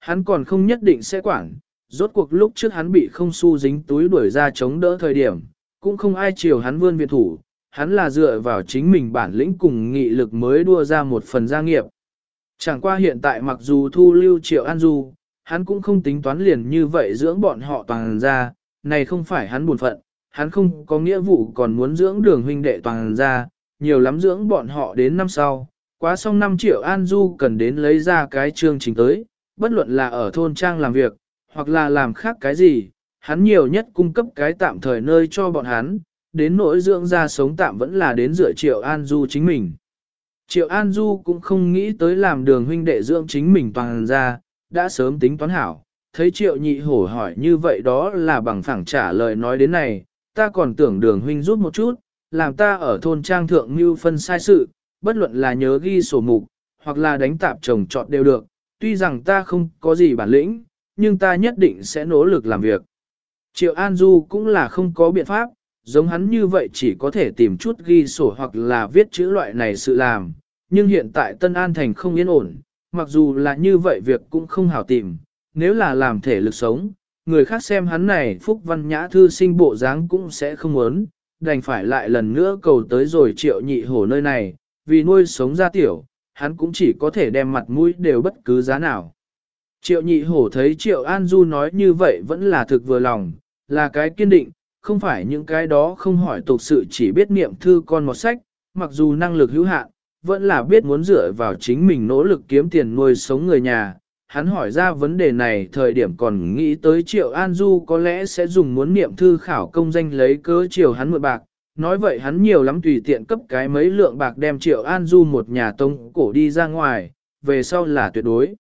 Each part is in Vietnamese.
hắn còn không nhất định sẽ quản, rốt cuộc lúc trước hắn bị không xu dính túi đuổi ra chống đỡ thời điểm, cũng không ai chiều hắn vươn viện thủ, hắn là dựa vào chính mình bản lĩnh cùng nghị lực mới đua ra một phần gia nghiệp. Chẳng qua hiện tại mặc dù thu lưu Triệu An Du, hắn cũng không tính toán liền như vậy dưỡng bọn họ toàn ra, này không phải hắn buồn phận, hắn không có nghĩa vụ còn muốn dưỡng Đường huynh đệ toàn ra, nhiều lắm dưỡng bọn họ đến năm sau, quá xong năm Triệu An Du cần đến lấy ra cái chương trình tới, bất luận là ở thôn trang làm việc, hoặc là làm khác cái gì, hắn nhiều nhất cung cấp cái tạm thời nơi cho bọn hắn, đến nỗi dưỡng ra sống tạm vẫn là đến dựa Triệu An Du chính mình. Triệu An Du cũng không nghĩ tới làm Đường huynh đệ dưỡng chính mình toàn ra, đã sớm tính toán hảo, thấy Triệu Nhị Hổ hỏi như vậy đó là bằng phẳng trả lời nói đến này, ta còn tưởng Đường huynh rút một chút, làm ta ở thôn trang thượng mưu phân sai sự, bất luận là nhớ ghi sổ mục, hoặc là đánh tạp trồng trọt đều được, tuy rằng ta không có gì bản lĩnh, nhưng ta nhất định sẽ nỗ lực làm việc. Triệu An Du cũng là không có biện pháp, giống hắn như vậy chỉ có thể tìm chút ghi sổ hoặc là viết chữ loại này sự làm, nhưng hiện tại Tân An Thành không yên ổn, mặc dù là như vậy việc cũng không hảo tìm, nếu là làm thể lực sống, người khác xem hắn này phúc văn nhã thư sinh bộ dáng cũng sẽ không muốn, đành phải lại lần nữa cầu tới rồi Triệu Nhị Hổ nơi này, vì nuôi sống gia tiểu, hắn cũng chỉ có thể đem mặt mũi đều bất cứ giá nào. Triệu Nhị Hổ thấy Triệu An Du nói như vậy vẫn là thực vừa lòng, là cái kiên định, không phải những cái đó không hỏi tục sự chỉ biết niệm thư con một sách, mặc dù năng lực hữu hạn, vẫn là biết muốn dựa vào chính mình nỗ lực kiếm tiền nuôi sống người nhà. Hắn hỏi ra vấn đề này thời điểm còn nghĩ tới Triệu An Du có lẽ sẽ dùng muốn niệm thư khảo công danh lấy cớ chiều hắn mượn bạc, nói vậy hắn nhiều lắm tùy tiện cấp cái mấy lượng bạc đem Triệu An Du một nhà tông cổ đi ra ngoài, về sau là tuyệt đối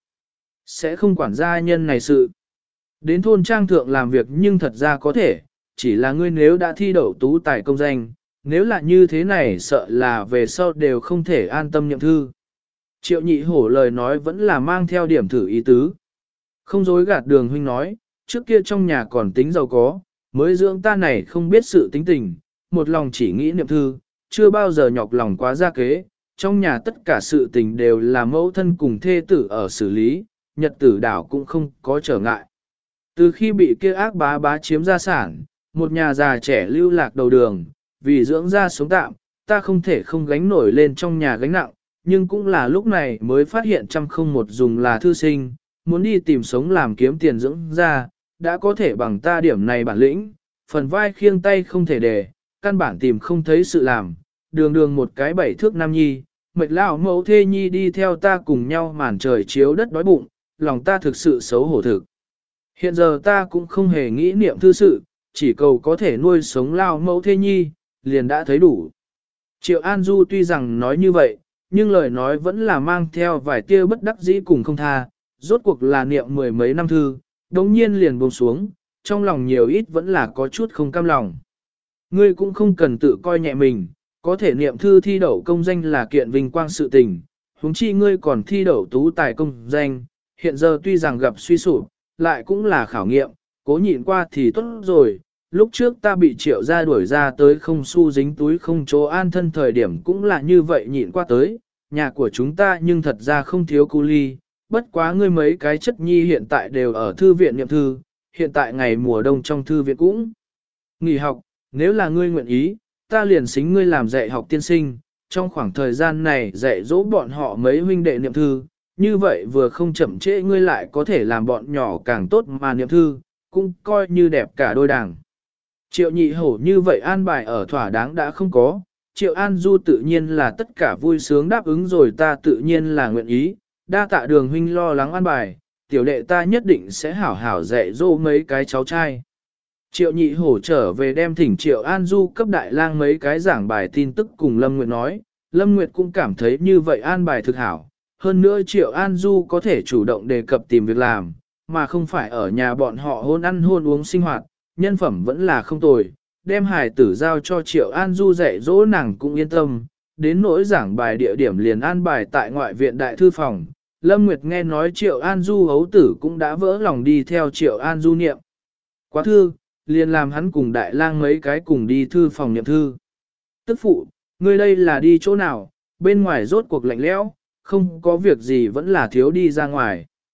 sẽ không quản gia nhân này sự. Đến thôn trang thượng làm việc nhưng thật ra có thể, chỉ là ngươi nếu đã thi đậu tú tài công danh, nếu là như thế này sợ là về sau đều không thể an tâm nhậm thư. Triệu Nhị Hổ lời nói vẫn là mang theo điểm thử ý tứ. Không dối gạt Đường huynh nói, trước kia trong nhà còn tính giàu có, mới dưỡng ta này không biết sự tính tình, một lòng chỉ nghĩ niệm thư, chưa bao giờ nhọc lòng quá ra kế, trong nhà tất cả sự tình đều là mẫu thân cùng thê tử ở xử lý, nhật tử đảo cũng không có trở ngại. Từ khi bị kia ác bá bá chiếm gia sản, một nhà già trẻ lưu lạc đầu đường, vì dưỡng ra sống tạm, ta không thể không gánh nổi lên trong nhà gánh nặng, nhưng cũng là lúc này mới phát hiện trăm không một dùng là thư sinh, muốn đi tìm sống làm kiếm tiền dưỡng ra, đã có thể bằng ta điểm này bản lĩnh, phần vai khiêng tay không thể để, căn bản tìm không thấy sự làm, đường đường một cái 7 thước nam nhi, mệt lão mẫu thê nhi đi theo ta cùng nhau màn trời chiếu đất đói bụng, lòng ta thực sự xấu hổ thực. Hiện giờ ta cũng không hề nghĩ niệm thư sự, chỉ cầu có thể nuôi sống lao mẫu thê nhi, liền đã thấy đủ. Triệu An Du tuy rằng nói như vậy, nhưng lời nói vẫn là mang theo vài tia bất đắc dĩ cùng không tha, rốt cuộc là niệm mười mấy năm thư, đống nhiên liền buông xuống, trong lòng nhiều ít vẫn là có chút không cam lòng. Ngươi cũng không cần tự coi nhẹ mình, có thể niệm thư thi đậu công danh là kiện vinh quang sự tình, huống chi ngươi còn thi đậu tú tài công danh, hiện giờ tuy rằng gặp suy sụp, lại cũng là khảo nghiệm, cố nhịn qua thì tốt rồi. Lúc trước ta bị Triệu gia đuổi ra tới không xu dính túi không chỗ an thân thời điểm cũng là như vậy nhịn qua tới, nhà của chúng ta nhưng thật ra không thiếu cu ly, bất quá ngươi mấy cái chất nhi hiện tại đều ở thư viện niệm thư, hiện tại ngày mùa đông trong thư viện cũng nghỉ học, nếu là ngươi nguyện ý, ta liền xính ngươi làm dạy học tiên sinh, trong khoảng thời gian này dạy dỗ bọn họ mấy huynh đệ niệm thư, như vậy vừa không chậm trễ ngươi lại có thể làm bọn nhỏ càng tốt mà niệm thư, cũng coi như đẹp cả đôi đảng. Triệu Nhị Hổ như vậy an bài ở thỏa đáng đã không có, Triệu An Du tự nhiên là tất cả vui sướng đáp ứng rồi, ta tự nhiên là nguyện ý, đa tạ Đường huynh lo lắng an bài, tiểu đệ ta nhất định sẽ hảo hảo dạy dỗ mấy cái cháu trai. Triệu Nhị Hổ trở về đem thỉnh Triệu An Du cấp đại lang mấy cái giảng bài tin tức cùng Lâm Nguyệt nói, Lâm Nguyệt cũng cảm thấy như vậy an bài thực hảo, hơn nữa Triệu An Du có thể chủ động đề cập tìm việc làm, mà không phải ở nhà bọn họ hôn ăn hôn uống sinh hoạt, nhân phẩm vẫn là không tồi, đem hài tử giao cho Triệu An Du dạy dỗ nàng cũng yên tâm, đến nỗi giảng bài địa điểm liền an bài tại ngoại viện đại thư phòng. Lâm Nguyệt nghe nói Triệu An Du hấu tử cũng đã vỡ lòng đi theo Triệu An Du niệm quá thư, liền làm hắn cùng đại lang mấy cái cùng đi thư phòng niệm thư. Tức phụ, ngươi đây là đi chỗ nào, bên ngoài rốt cuộc lạnh lẽo, không có việc gì vẫn là thiếu đi ra ngoài.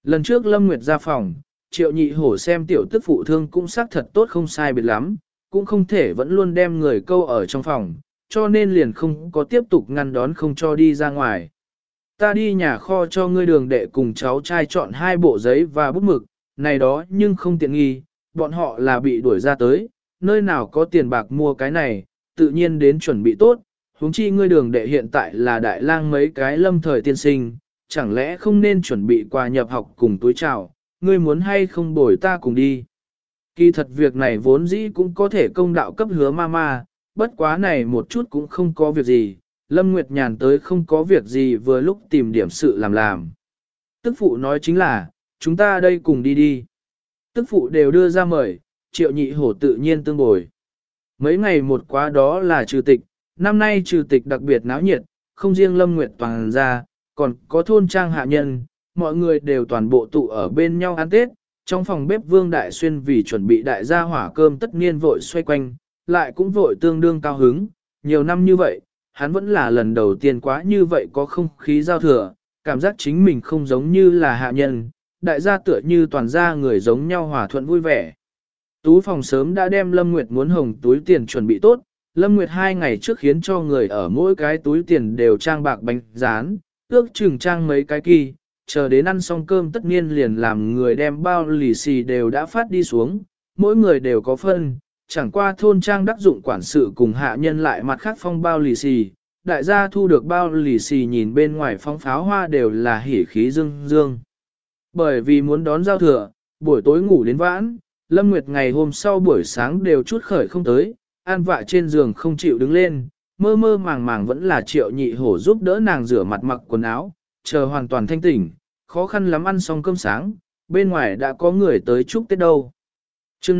Lần trước Lâm Nguyệt ra phòng, Triệu Nhị Hổ xem tiểu tức phụ thương cũng xác thật tốt không sai biệt lắm, cũng không thể vẫn luôn đem người câu ở trong phòng, cho nên liền không có tiếp tục ngăn đón không cho đi ra ngoài. Ta đi nhà kho cho ngươi Đường đệ cùng cháu trai chọn 2 bộ giấy và bút mực, này đó nhưng không tiện nghi, bọn họ là bị đuổi ra tới, nơi nào có tiền bạc mua cái này, tự nhiên đến chuẩn bị tốt, huống chi ngươi Đường đệ hiện tại là đại lang mấy cái lâm thời tiên sinh, chẳng lẽ không nên chuẩn bị quà nhập học cùng túi chào, ngươi muốn hay không bồi ta cùng đi. Kỳ thật việc này vốn dĩ cũng có thể công đạo cấp Hứa Mama, bất quá này một chút cũng không có việc gì, Lâm Nguyệt Nhàn tới không có việc gì vừa lúc tìm điểm sự làm. Tức phụ nói chính là, chúng ta đây cùng đi đi. Tức phụ đều đưa ra mời, Triệu Nhị Hổ tự nhiên tương bồi. Mấy ngày một quá đó là trừ tịch, năm nay trừ tịch đặc biệt náo nhiệt, không riêng Lâm Nguyệt toàn ra, còn có thôn trang hạ nhân, mọi người đều toàn bộ tụ ở bên nhau ăn Tết. Trong phòng bếp Vương Đại Xuyên vì chuẩn bị đại gia hỏa cơm tất niên vội xoay quanh, lại cũng vội tương đương cao hứng, nhiều năm như vậy, hắn vẫn là lần đầu tiên quá như vậy có không khí giao thừa, cảm giác chính mình không giống như là hạ nhân, đại gia tựa như toàn gia người giống nhau hòa thuận vui vẻ. Tú phòng sớm đã đem Lâm Nguyệt muốn hồng túi tiền chuẩn bị tốt, Lâm Nguyệt 2 ngày trước khiến cho người ở mỗi cái túi tiền đều trang bạc bánh rán, ước chừng trang mấy cái kỳ, chờ đến ăn xong cơm tất nhiên liền làm người đem bao lì xì đều đã phát đi xuống, mỗi người đều có phân, chẳng qua thôn trang đắc dụng quản sự cùng hạ nhân lại mặt khác phong bao lì xì, đại gia thu được bao lì xì nhìn bên ngoài phong pháo hoa đều là hỉ khí dương dương. Bởi vì muốn đón giao thừa, buổi tối ngủ đến vãn, Lâm Nguyệt ngày hôm sau buổi sáng đều chút khởi không tới, an vạ trên giường không chịu đứng lên, mơ mơ màng màng vẫn là Triệu Nhị Hổ giúp đỡ nàng rửa mặt mặc quần áo, chờ hoàn toàn thanh tỉnh, khó khăn lắm ăn xong cơm sáng, bên ngoài đã có người tới chúc Tết đâu. chương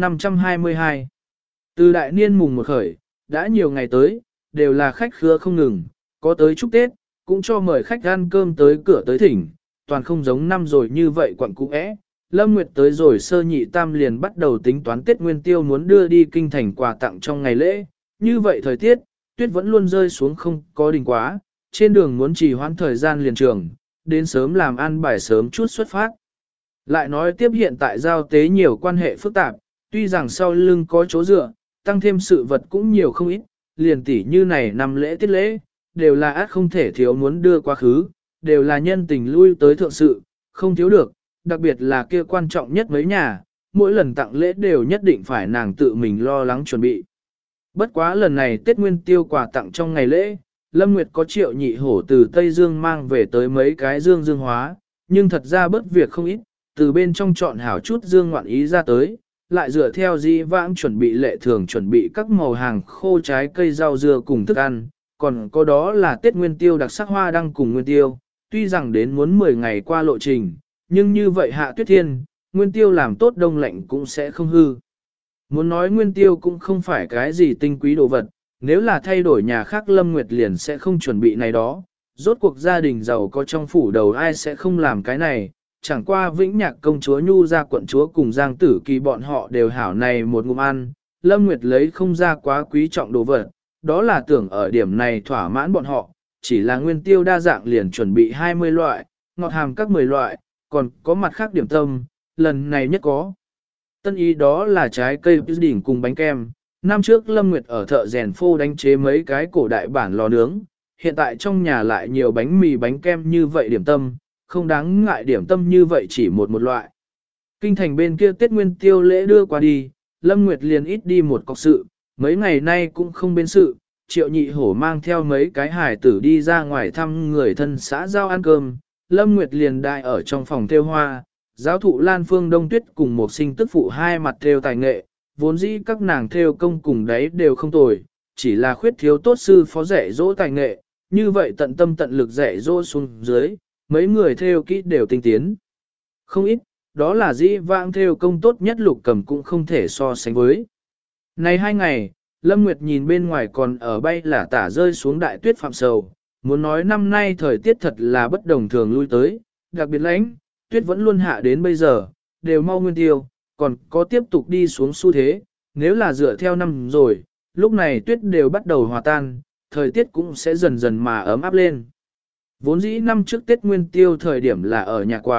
522 Từ đại niên mùng một khởi, đã nhiều ngày tới, đều là khách khứa không ngừng, có tới chúc Tết, cũng cho mời khách ăn cơm tới cửa tới thỉnh, toàn không giống năm rồi như vậy quặng cũ é. Lâm Nguyệt tới rồi sơ nhị tam liền bắt đầu tính toán Tết Nguyên Tiêu muốn đưa đi kinh thành quà tặng trong ngày lễ, như vậy thời tiết, tuyết vẫn luôn rơi xuống không có đình quá, trên đường muốn trì hoãn thời gian liền trường, đến sớm làm ăn bài sớm chút xuất phát. Lại nói tiếp hiện tại giao tế nhiều quan hệ phức tạp, tuy rằng sau lưng có chỗ dựa, tăng thêm sự vật cũng nhiều không ít, liền tỉ như này năm lễ tiết lễ, đều là át không thể thiếu muốn đưa quá khứ, đều là nhân tình lui tới thượng sự, không thiếu được, đặc biệt là kia quan trọng nhất mấy nhà, mỗi lần tặng lễ đều nhất định phải nàng tự mình lo lắng chuẩn bị. Bất quá lần này Tết Nguyên Tiêu quà tặng trong ngày lễ, Lâm Nguyệt có Triệu Nhị Hổ từ Tây Dương mang về tới mấy cái dương hóa, nhưng thật ra bớt việc không ít, từ bên trong chọn hảo chút dương ngoạn ý ra tới, lại dựa theo dĩ vãng chuẩn bị lệ thường chuẩn bị các màu hàng khô trái cây rau dưa cùng thức ăn, còn có đó là Tết Nguyên Tiêu đặc sắc hoa đăng cùng Nguyên Tiêu, tuy rằng đến muốn 10 ngày qua lộ trình, nhưng như vậy hạ tuyết thiên, Nguyên Tiêu làm tốt đông lạnh cũng sẽ không hư. Muốn nói Nguyên Tiêu cũng không phải cái gì tinh quý đồ vật, nếu là thay đổi nhà khác Lâm Nguyệt liền sẽ không chuẩn bị này đó, rốt cuộc gia đình giàu có trong phủ đầu ai sẽ không làm cái này, chẳng qua Vĩnh Nhạc công chúa Nhu ra quận chúa cùng Giang Tử Kỳ bọn họ đều hảo này một ngụm ăn, Lâm Nguyệt lấy không ra quá quý trọng đồ vật, đó là tưởng ở điểm này thỏa mãn bọn họ, chỉ là Nguyên Tiêu đa dạng liền chuẩn bị 20 loại, ngọt hàm các 10 loại, còn có mặt khác điểm tâm, lần này nhất có. Tân ý đó là trái cây pudding cùng bánh kem. Năm trước Lâm Nguyệt ở thợ rèn phô đánh chế mấy cái cổ đại bản lò nướng, hiện tại trong nhà lại nhiều bánh mì bánh kem như vậy điểm tâm, không đáng ngại điểm tâm như vậy chỉ một loại. Kinh thành bên kia Tết Nguyên Tiêu lễ đưa qua đi, Lâm Nguyệt liền ít đi một cọc sự, mấy ngày nay cũng không bên sự, Triệu Nhị Hổ mang theo mấy cái hài tử đi ra ngoài thăm người thân xã giao ăn cơm, Lâm Nguyệt liền đại ở trong phòng theo hoa, giáo thụ Lan Phương Đông Tuyết cùng một sinh tức phụ hai mặt theo tài nghệ, vốn dĩ các nàng theo công cùng đấy đều không tồi, chỉ là khuyết thiếu tốt sư phó dạy dỗ tài nghệ, như vậy tận tâm tận lực dạy dỗ xuống dưới, mấy người theo kỹ đều tinh tiến. Không ít, đó là dĩ vãng theo công tốt nhất Lục Cầm cũng không thể so sánh với. Này 2 ngày, Lâm Nguyệt nhìn bên ngoài còn ở bay là tả rơi xuống đại tuyết phạm sầu, muốn nói năm nay thời tiết thật là bất đồng thường lui tới, đặc biệt lãnh, tuyết vẫn luôn hạ đến bây giờ, đều mau Nguyên Tiêu, còn có tiếp tục đi xuống xu thế, nếu là dựa theo năm rồi, lúc này tuyết đều bắt đầu hòa tan, thời tiết cũng sẽ dần dần mà ấm áp lên. Vốn dĩ năm trước Tết Nguyên Tiêu thời điểm là ở nhà quá,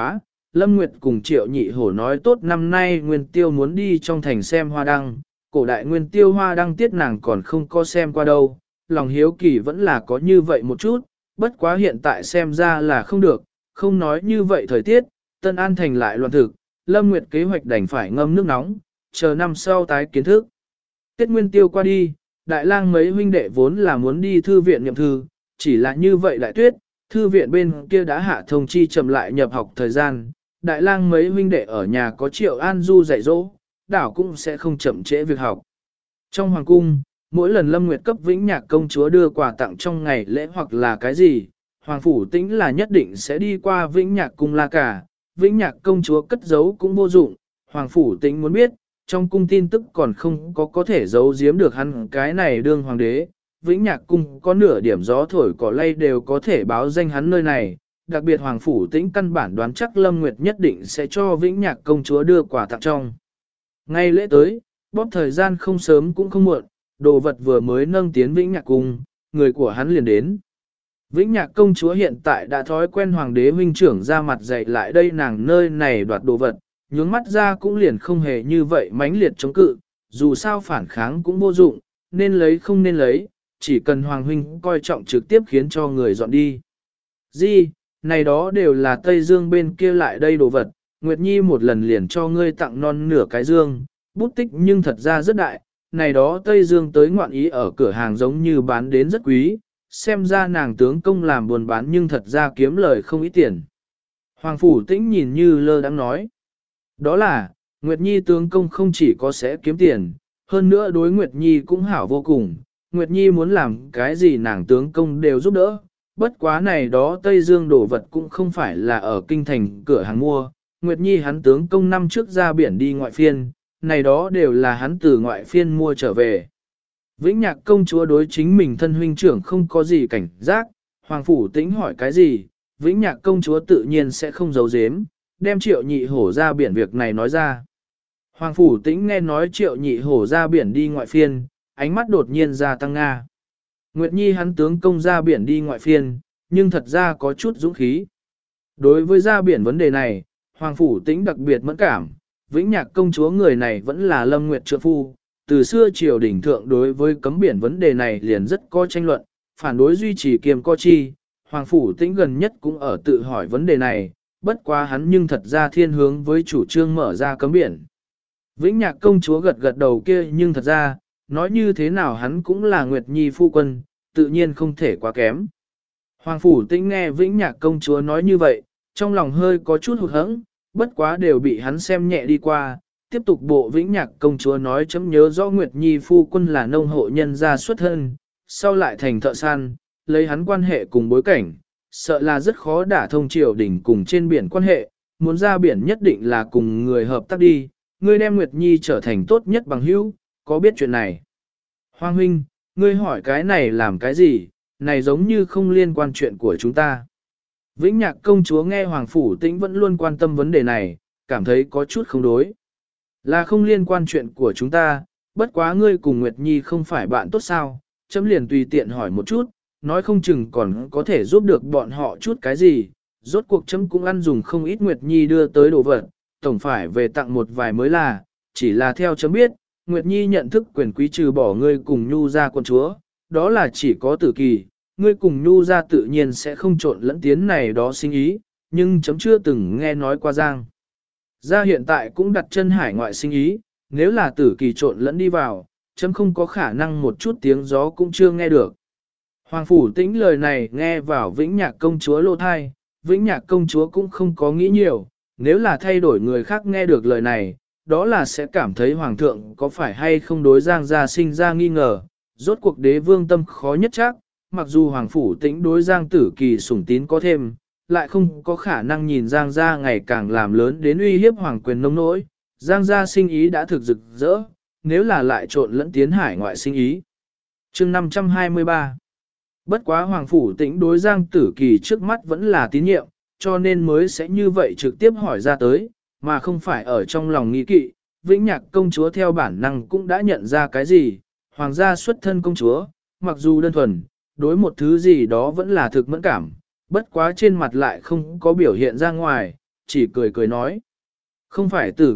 Lâm Nguyệt cùng Triệu Nhị Hổ nói tốt năm nay Nguyên Tiêu muốn đi trong thành xem hoa đăng, cổ đại Nguyên Tiêu hoa đăng tiết nàng còn không có xem qua đâu, lòng hiếu kỳ vẫn là có như vậy một chút, bất quá hiện tại xem ra là không được, không nói như vậy thời tiết, Tân An thành lại loạn thực, Lâm Nguyệt kế hoạch đành phải ngâm nước nóng, chờ năm sau tái kiến thức. Tiết Nguyên Tiêu qua đi, Đại Lang mấy huynh đệ vốn là muốn đi thư viện nhậm thư, chỉ là như vậy Đại Tuyết, thư viện bên kia đã hạ thông chi chậm lại nhập học thời gian, Đại Lang mấy huynh đệ ở nhà có Triệu An Du dạy dỗ, đảo cũng sẽ không chậm trễ việc học. Trong hoàng cung, mỗi lần Lâm Nguyệt cấp Vĩnh Nhạc công chúa đưa quà tặng trong ngày lễ hoặc là cái gì, Hoàng Phủ Tĩnh là nhất định sẽ đi qua Vĩnh Nhạc cung la cả, Vĩnh Nhạc công chúa cất giấu cũng vô dụng, Hoàng Phủ Tĩnh muốn biết, trong cung tin tức còn không có thể giấu giếm được hắn cái này đương hoàng đế, Vĩnh Nhạc cung có nửa điểm gió thổi cỏ lay đều có thể báo danh hắn nơi này, đặc biệt Hoàng Phủ Tĩnh căn bản đoán chắc Lâm Nguyệt nhất định sẽ cho Vĩnh Nhạc công chúa đưa quà tặng trong. Ngay lễ tới, bóp thời gian không sớm cũng không muộn, đồ vật vừa mới nâng tiến Vĩnh Nhạc cung, người của hắn liền đến. Vĩnh Nhạc công chúa hiện tại đã thói quen hoàng đế huynh trưởng ra mặt dạy lại đây nàng nơi này đoạt đồ vật, nhướng mắt ra cũng liền không hề như vậy mãnh liệt chống cự, dù sao phản kháng cũng vô dụng, nên lấy không nên lấy, chỉ cần hoàng huynh coi trọng trực tiếp khiến cho người dọn đi. Gì, này đó đều là Tây Dương bên kia lại đây đồ vật, Nguyệt Nhi một lần liền cho ngươi tặng non nửa cái dương, bút tích nhưng thật ra rất đại, này đó Tây Dương tới ngoạn ý ở cửa hàng giống như bán đến rất quý, xem ra nàng tướng công làm buồn bán nhưng thật ra kiếm lời không ít tiền. Hoàng Phủ Tĩnh nhìn như lơ đãng nói, đó là, Nguyệt Nhi tướng công không chỉ có sẽ kiếm tiền, hơn nữa đối Nguyệt Nhi cũng hảo vô cùng, Nguyệt Nhi muốn làm cái gì nàng tướng công đều giúp đỡ, bất quá này đó Tây Dương đồ vật cũng không phải là ở kinh thành cửa hàng mua, Nguyệt Nhi hắn tướng công năm trước ra biển đi ngoại phiên, này đó đều là hắn từ ngoại phiên mua trở về. Vĩnh Nhạc công chúa đối chính mình thân huynh trưởng không có gì cảnh giác, Hoàng Phủ Tĩnh hỏi cái gì, Vĩnh Nhạc công chúa tự nhiên sẽ không giấu giếm, đem Triệu Nhị Hổ ra biển việc này nói ra. Hoàng Phủ Tĩnh nghe nói Triệu Nhị Hổ ra biển đi ngoại phiên, ánh mắt đột nhiên ra tăng nga. Nguyệt Nhi hắn tướng công ra biển đi ngoại phiên, nhưng thật ra có chút dũng khí. Đối với ra biển vấn đề này, Hoàng Phủ Tĩnh đặc biệt mẫn cảm, Vĩnh Nhạc công chúa người này vẫn là Lâm Nguyệt trượng phu, từ xưa triều đình thượng đối với cấm biển vấn đề này liền rất có tranh luận, phản đối duy trì kiềm co chi, Hoàng Phủ Tĩnh gần nhất cũng ở tự hỏi vấn đề này, bất quá hắn nhưng thật ra thiên hướng với chủ trương mở ra cấm biển. Vĩnh Nhạc công chúa gật gật đầu kia nhưng thật ra, nói như thế nào hắn cũng là Nguyệt Nhi phu quân, tự nhiên không thể quá kém. Hoàng Phủ Tĩnh nghe Vĩnh Nhạc công chúa nói như vậy, trong lòng hơi có chút hụt hẫng, bất quá đều bị hắn xem nhẹ đi qua, tiếp tục bộ Vĩnh Nhạc công chúa nói chấm nhớ rõ Nguyệt Nhi phu quân là nông hộ nhân gia xuất thân, sau lại thành thợ săn, lấy hắn quan hệ cùng bối cảnh, sợ là rất khó đả thông triều đình cùng trên biển quan hệ, muốn ra biển nhất định là cùng người hợp tác đi, ngươi đem Nguyệt Nhi trở thành tốt nhất bằng hữu, có biết chuyện này? Hoàng huynh, ngươi hỏi cái này làm cái gì, này giống như không liên quan chuyện của chúng ta. Vĩnh Nhạc công chúa nghe Hoàng Phủ Tĩnh vẫn luôn quan tâm vấn đề này, cảm thấy có chút không đối. Là không liên quan chuyện của chúng ta, bất quá ngươi cùng Nguyệt Nhi không phải bạn tốt sao, chấm liền tùy tiện hỏi một chút, nói không chừng còn có thể giúp được bọn họ chút cái gì, rốt cuộc chấm cũng ăn dùng không ít Nguyệt Nhi đưa tới đồ vật, tổng phải về tặng một vài mới là, chỉ là theo chấm biết, Nguyệt Nhi nhận thức quyền quý trừ bỏ ngươi cùng Nhu ra quân chúa, đó là chỉ có tử kỳ, ngươi cùng Nhu ra tự nhiên sẽ không trộn lẫn tiến này đó sinh ý, nhưng chấm chưa từng nghe nói qua Giang. Gia hiện tại cũng đặt chân hải ngoại sinh ý, nếu là tử kỳ trộn lẫn đi vào, chấm không có khả năng một chút tiếng gió cũng chưa nghe được. Hoàng Phủ Tĩnh lời này nghe vào Vĩnh Nhạc công chúa lô thai, Vĩnh Nhạc công chúa cũng không có nghĩ nhiều, nếu là thay đổi người khác nghe được lời này, đó là sẽ cảm thấy Hoàng thượng có phải hay không đối Giang gia sinh ra nghi ngờ, rốt cuộc đế vương tâm khó nhất chắc, mặc dù Hoàng Phủ Tĩnh đối Giang tử kỳ sủng tín có thêm, lại không có khả năng nhìn Giang gia ngày càng làm lớn đến uy hiếp hoàng quyền nông nỗi, Giang gia sinh ý đã thực rực rỡ, nếu là lại trộn lẫn tiến hải ngoại sinh ý. Chương 523 Bất quá Hoàng Phủ Tĩnh đối Giang Tử Kỳ trước mắt vẫn là tín nhiệm, cho nên mới sẽ như vậy trực tiếp hỏi ra tới, mà không phải ở trong lòng nghi kỵ. Vĩnh Nhạc công chúa theo bản năng cũng đã nhận ra cái gì, hoàng gia xuất thân công chúa, mặc dù đơn thuần, đối một thứ gì đó vẫn là thực mẫn cảm, bất quá trên mặt lại không có biểu hiện ra ngoài, chỉ cười cười nói. Không phải tử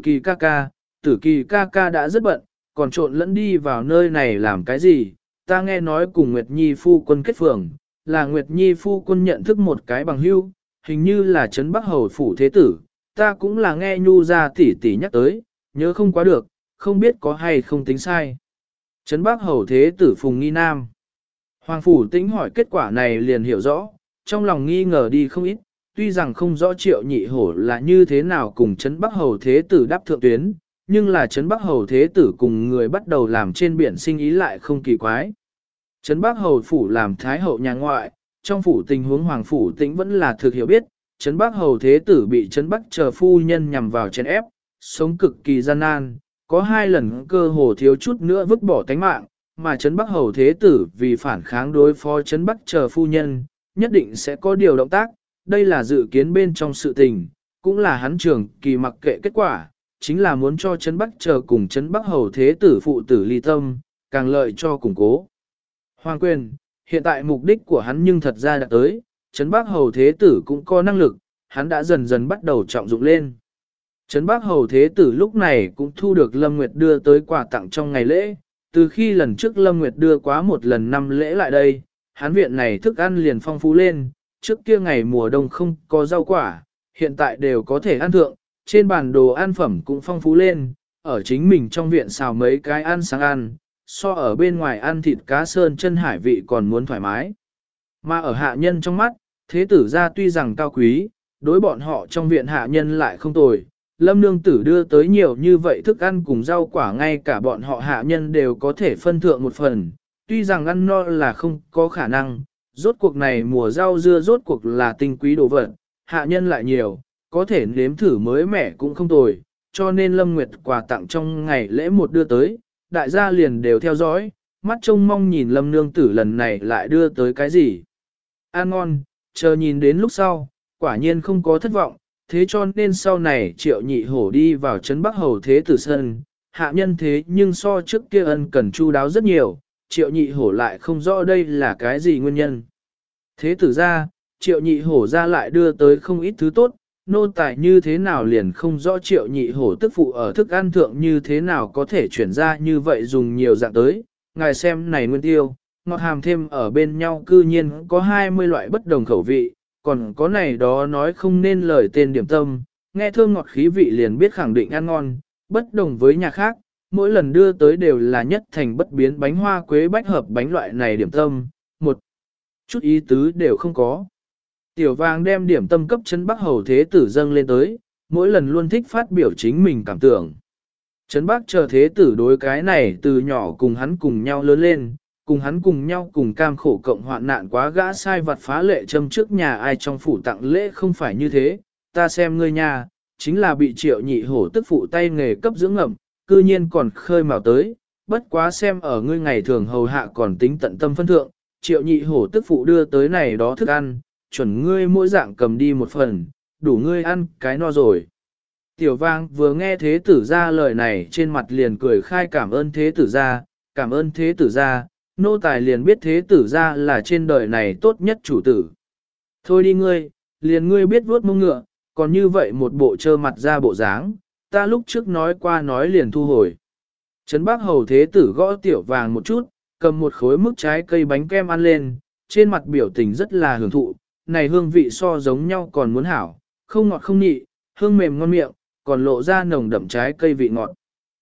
kỳ ca ca đã rất bận, còn trộn lẫn đi vào nơi này làm cái gì, ta nghe nói cùng Nguyệt Nhi phu quân kết phường, là Nguyệt Nhi phu quân nhận thức một cái bằng hữu, hình như là Trấn Bắc Hầu phủ thế tử, ta cũng là nghe Nhu ra tỉ tỉ nhắc tới, nhớ không quá được, không biết có hay không tính sai. Trấn Bắc Hầu thế tử Phùng Nghi Nam. Hoàng Phủ Tĩnh hỏi kết quả này liền hiểu rõ, trong lòng nghi ngờ đi không ít, tuy rằng không rõ Triệu Nhị Hổ là như thế nào cùng Trấn Bắc Hầu thế tử đáp thượng tuyến, nhưng là Trấn Bắc Hầu thế tử cùng người bắt đầu làm trên biển sinh ý lại không kỳ quái. Trấn Bắc Hầu phủ làm thái hậu nhà ngoại, trong phủ tình huống Hoàng Phủ Tĩnh vẫn là thực hiểu biết, Trấn Bắc Hầu thế tử bị Trấn Bắc chờ phu nhân nhằm vào chèn ép, sống cực kỳ gian nan, có 2 lần cơ hồ thiếu chút nữa vứt bỏ tánh mạng, mà Trấn Bắc Hầu thế tử vì phản kháng đối phó Trấn Bắc chờ phu nhân, nhất định sẽ có điều động tác, đây là dự kiến bên trong sự tình, cũng là hắn trưởng kỳ mặc kệ kết quả, chính là muốn cho Trấn Bắc chờ cùng Trấn Bắc Hầu thế tử phụ tử ly tâm, càng lợi cho củng cố. Hoàng quyền, hiện tại mục đích của hắn nhưng thật ra đã tới, Trấn Bắc Hầu thế tử cũng có năng lực, hắn đã dần dần bắt đầu trọng dụng lên. Trấn Bắc Hầu thế tử lúc này cũng thu được Lâm Nguyệt đưa tới quà tặng trong ngày lễ, từ khi lần trước Lâm Nguyệt đưa quá một lần 5 lễ lại đây, hắn viện này thức ăn liền phong phú lên, trước kia ngày mùa đông không có rau quả, hiện tại đều có thể ăn thượng, trên bàn đồ ăn phẩm cũng phong phú lên, ở chính mình trong viện xào mấy cái ăn sáng ăn, so ở bên ngoài ăn thịt cá sơn chân hải vị còn muốn thoải mái. Mà ở hạ nhân trong mắt, thế tử gia tuy rằng cao quý, đối bọn họ trong viện hạ nhân lại không tồi. Lâm nương tử đưa tới nhiều như vậy thức ăn cùng rau quả ngay cả bọn họ hạ nhân đều có thể phân thượng một phần, tuy rằng ăn no là không có khả năng, rốt cuộc này mùa rau dưa rốt cuộc là tinh quý đồ vật, hạ nhân lại nhiều, có thể nếm thử mới mẻ cũng không tồi, cho nên Lâm Nguyệt quà tặng trong ngày lễ một đưa tới, đại gia liền đều theo dõi, mắt trông mong nhìn Lâm nương tử lần này lại đưa tới cái gì. Ăn ngon, chờ nhìn đến lúc sau, quả nhiên không có thất vọng, thế cho nên sau này Triệu Nhị Hổ đi vào Trấn Bắc Hầu thế tử sân, hạ nhân thế nhưng so trước kia ân cần chu đáo rất nhiều, Triệu Nhị Hổ lại không rõ đây là cái gì nguyên nhân. Thế tử ra, Triệu Nhị Hổ ra lại đưa tới không ít thứ tốt, nô tài như thế nào liền không rõ Triệu Nhị Hổ tức phụ ở thức ăn thượng như thế nào có thể chuyển ra như vậy dùng nhiều dạng tới, ngài xem này nguyên tiêu, ngọt hàm thêm ở bên nhau cư nhiên có 20 loại bất đồng khẩu vị, còn có này đó nói không nên lời tên điểm tâm, nghe thơm ngọt khí vị liền biết khẳng định ăn ngon, bất đồng với nhà khác, mỗi lần đưa tới đều là nhất thành bất biến bánh hoa quế bách hợp bánh loại này điểm tâm, một chút ý tứ đều không có. Tiểu vàng đem điểm tâm cấp Trấn Bắc Hầu thế tử dâng lên tới, mỗi lần luôn thích phát biểu chính mình cảm tưởng. Trấn Bắc chờ thế tử đối cái này từ nhỏ cùng hắn cùng nhau lớn lên, cùng hắn cùng nhau cùng cam khổ cộng hoạn nạn quá gã sai vặt phá lệ châm trước nhà ai trong phủ tặng lễ không phải như thế, ta xem ngươi nhà, chính là bị Triệu Nhị Hổ tức phụ tay nghề cấp dưỡng ngậm, cư nhiên còn khơi mào tới, bất quá xem ở ngươi ngày thường hầu hạ còn tính tận tâm phân thượng, Triệu Nhị Hổ tức phụ đưa tới này đó thức ăn, chuẩn ngươi mỗi dạng cầm đi một phần, đủ ngươi ăn cái no rồi. Tiểu vang vừa nghe thế tử ra lời này trên mặt liền cười khai cảm ơn thế tử ra, cảm ơn thế tử ra, nô tài liền biết thế tử ra là trên đời này tốt nhất chủ tử. Thôi đi ngươi, liền ngươi biết vuốt mông ngựa, còn như vậy một bộ trơ mặt ra bộ dáng, ta lúc trước nói qua nói liền thu hồi. Trấn Bắc Hầu thế tử gõ tiểu vàng một chút, cầm một khối mức trái cây bánh kem ăn lên, trên mặt biểu tình rất là hưởng thụ, này hương vị so giống nhau còn muốn hảo, không ngọt không nhị, hương mềm ngon miệng, còn lộ ra nồng đậm trái cây vị ngọt.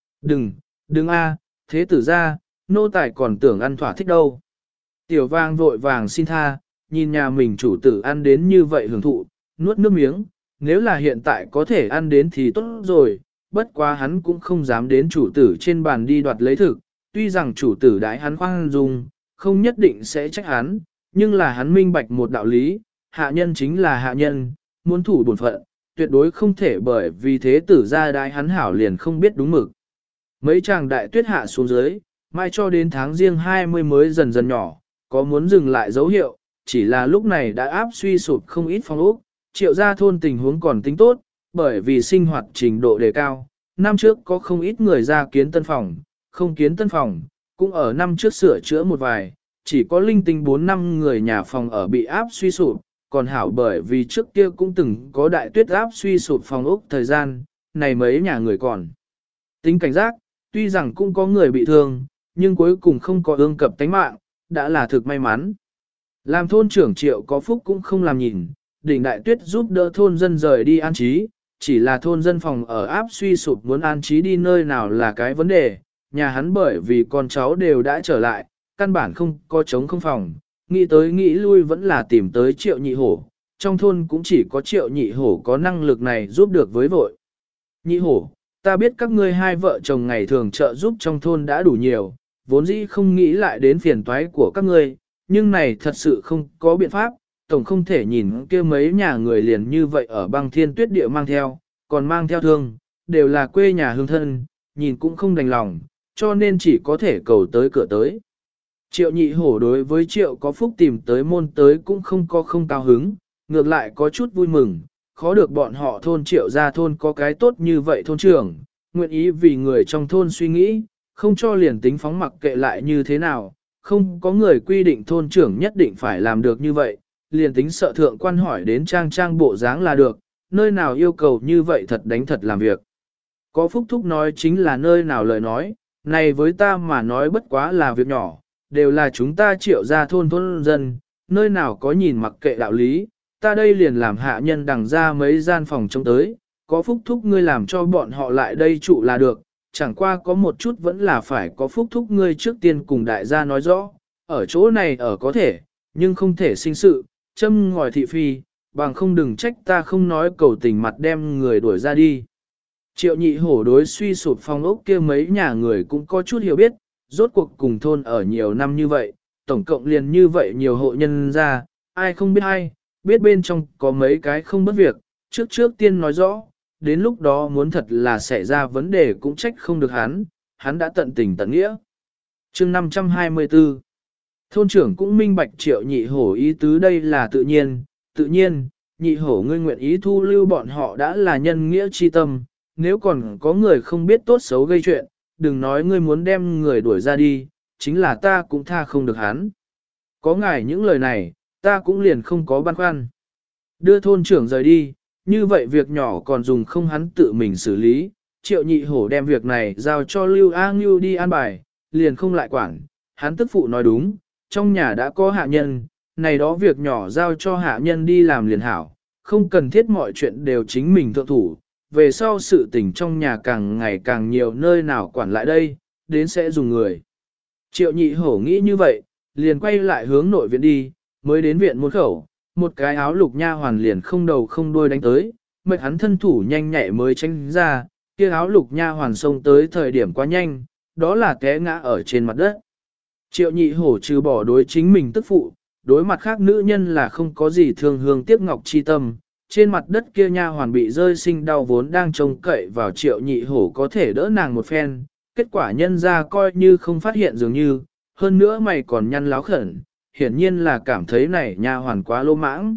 Đừng a, thế tử ra, nô tài còn tưởng ăn thỏa thích đâu. Tiểu vang vội vàng xin tha, nhìn nhà mình chủ tử ăn đến như vậy hưởng thụ, nuốt nước miếng, nếu là hiện tại có thể ăn đến thì tốt rồi, bất quá hắn cũng không dám đến chủ tử trên bàn đi đoạt lấy thực, tuy rằng chủ tử đãi hắn khoan dung, không nhất định sẽ trách hắn, nhưng là hắn minh bạch một đạo lý, hạ nhân chính là hạ nhân, muốn thủ bổn phận, tuyệt đối không thể bởi vì thế tử ra đãi hắn hảo liền không biết đúng mực. Mấy chàng đại tuyết hạ xuống dưới, mai cho đến tháng riêng 20 mới dần dần nhỏ, có muốn dừng lại dấu hiệu, chỉ là lúc này đã áp suy sụp không ít phong ốc, Triệu gia thôn tình huống còn tính tốt, bởi vì sinh hoạt trình độ đề cao, năm trước có không ít người ra kiến tân phòng, không kiến tân phòng, cũng ở năm trước sửa chữa một vài, chỉ có linh tinh 4 năm người nhà phòng ở bị áp suy sụp, còn hảo bởi vì trước kia cũng từng có đại tuyết áp suy sụp phòng ốc thời gian, này mấy nhà người còn. Tính cảnh giác, tuy rằng cũng có người bị thương, nhưng cuối cùng không có ương cập tánh mạng, đã là thực may mắn. Làm thôn trưởng Triệu có phúc cũng không làm nhìn, đỉnh đại tuyết giúp đỡ thôn dân rời đi an trí, chỉ là thôn dân phòng ở áp suy sụp muốn an trí đi nơi nào là cái vấn đề, nhà hắn bởi vì con cháu đều đã trở lại, căn bản không có trống không phòng, nghĩ tới nghĩ lui vẫn là tìm tới Triệu Nhị Hổ, trong thôn cũng chỉ có Triệu Nhị Hổ có năng lực này giúp được với vội. Nhị Hổ, ta biết các ngươi hai vợ chồng ngày thường trợ giúp trong thôn đã đủ nhiều, vốn dĩ không nghĩ lại đến phiền toái của các ngươi, nhưng này thật sự không có biện pháp, tổng không thể nhìn kia mấy nhà người liền như vậy ở băng thiên tuyết địa mang theo, còn mang theo thương, đều là quê nhà hương thân, nhìn cũng không đành lòng, cho nên chỉ có thể cầu tới cửa tới. Triệu Nhị Hổ đối với Triệu có phúc tìm tới môn tới cũng không cao hứng, ngược lại có chút vui mừng, khó được bọn họ thôn Triệu ra thôn có cái tốt như vậy thôn trưởng, nguyện ý vì người trong thôn suy nghĩ, không cho liền tính phóng mặc kệ lại như thế nào, không có người quy định thôn trưởng nhất định phải làm được như vậy, liền tính sợ thượng quan hỏi đến trang bộ dáng là được, nơi nào yêu cầu như vậy thật đánh thật làm việc. Có phúc thúc nói chính là nơi nào lời nói, này với ta mà nói bất quá là việc nhỏ, đều là chúng ta Triệu ra thôn dân, nơi nào có nhìn mặc kệ đạo lý, ta đây liền làm hạ nhân đằng ra mấy gian phòng trông tới, có phúc thúc ngươi làm cho bọn họ lại đây trụ là được, chẳng qua có một chút vẫn là phải có phúc thúc ngươi trước tiên cùng đại gia nói rõ, ở chỗ này ở có thể, nhưng không thể sinh sự, châm ngòi thị phi, bằng không đừng trách ta không nói cầu tình mặt đem người đuổi ra đi. Triệu Nhị Hổ đối suy sụp phong ốc kia mấy nhà người cũng có chút hiểu biết, rốt cuộc cùng thôn ở nhiều năm như vậy, tổng cộng liền như vậy nhiều hộ nhân ra, ai không biết ai, biết bên trong có mấy cái không bất việc, trước tiên nói rõ, đến lúc đó muốn thật là xảy ra vấn đề cũng trách không được hắn đã tận tình tận nghĩa. Chương 524 Thôn trưởng cũng minh bạch Triệu Nhị Hổ ý tứ đây là tự nhiên, Nhị Hổ ngươi nguyện ý thu lưu bọn họ đã là nhân nghĩa chi tâm, nếu còn có người không biết tốt xấu gây chuyện, đừng nói ngươi muốn đem người đuổi ra đi, chính là ta cũng tha không được hắn. Có ngài những lời này, ta cũng liền không có băn khoăn. Đưa thôn trưởng rời đi, như vậy việc nhỏ còn dùng không hắn tự mình xử lý, Triệu Nhị Hổ đem việc này giao cho Lưu A Ngưu đi an bài, liền không lại quản, hắn tức phụ nói đúng, trong nhà đã có hạ nhân, này đó việc nhỏ giao cho hạ nhân đi làm liền hảo, không cần thiết mọi chuyện đều chính mình thượng thủ, về sau sự tình trong nhà càng ngày càng nhiều nơi nào quản lại đây, đến sẽ dùng người. Triệu Nhị Hổ nghĩ như vậy, liền quay lại hướng nội viện đi, mới đến viện môn khẩu, một cái áo lục nha hoàn liền không đầu không đuôi đánh tới, mệt hắn thân thủ nhanh nhạy mới tránh ra, kia áo lục nha hoàn xông tới thời điểm quá nhanh, đó là té ngã ở trên mặt đất. Triệu Nhị Hổ trừ bỏ đối chính mình tức phụ, đối mặt khác nữ nhân là không có gì thương hương tiếc ngọc chi tâm. Trên mặt đất kia nha hoàn bị rơi sinh đau vốn đang trông cậy vào Triệu Nhị Hổ có thể đỡ nàng một phen, kết quả nhân ra coi như không phát hiện dường như, hơn nữa mày còn nhăn láo khẩn, hiển nhiên là cảm thấy này nha hoàn quá lô mãng.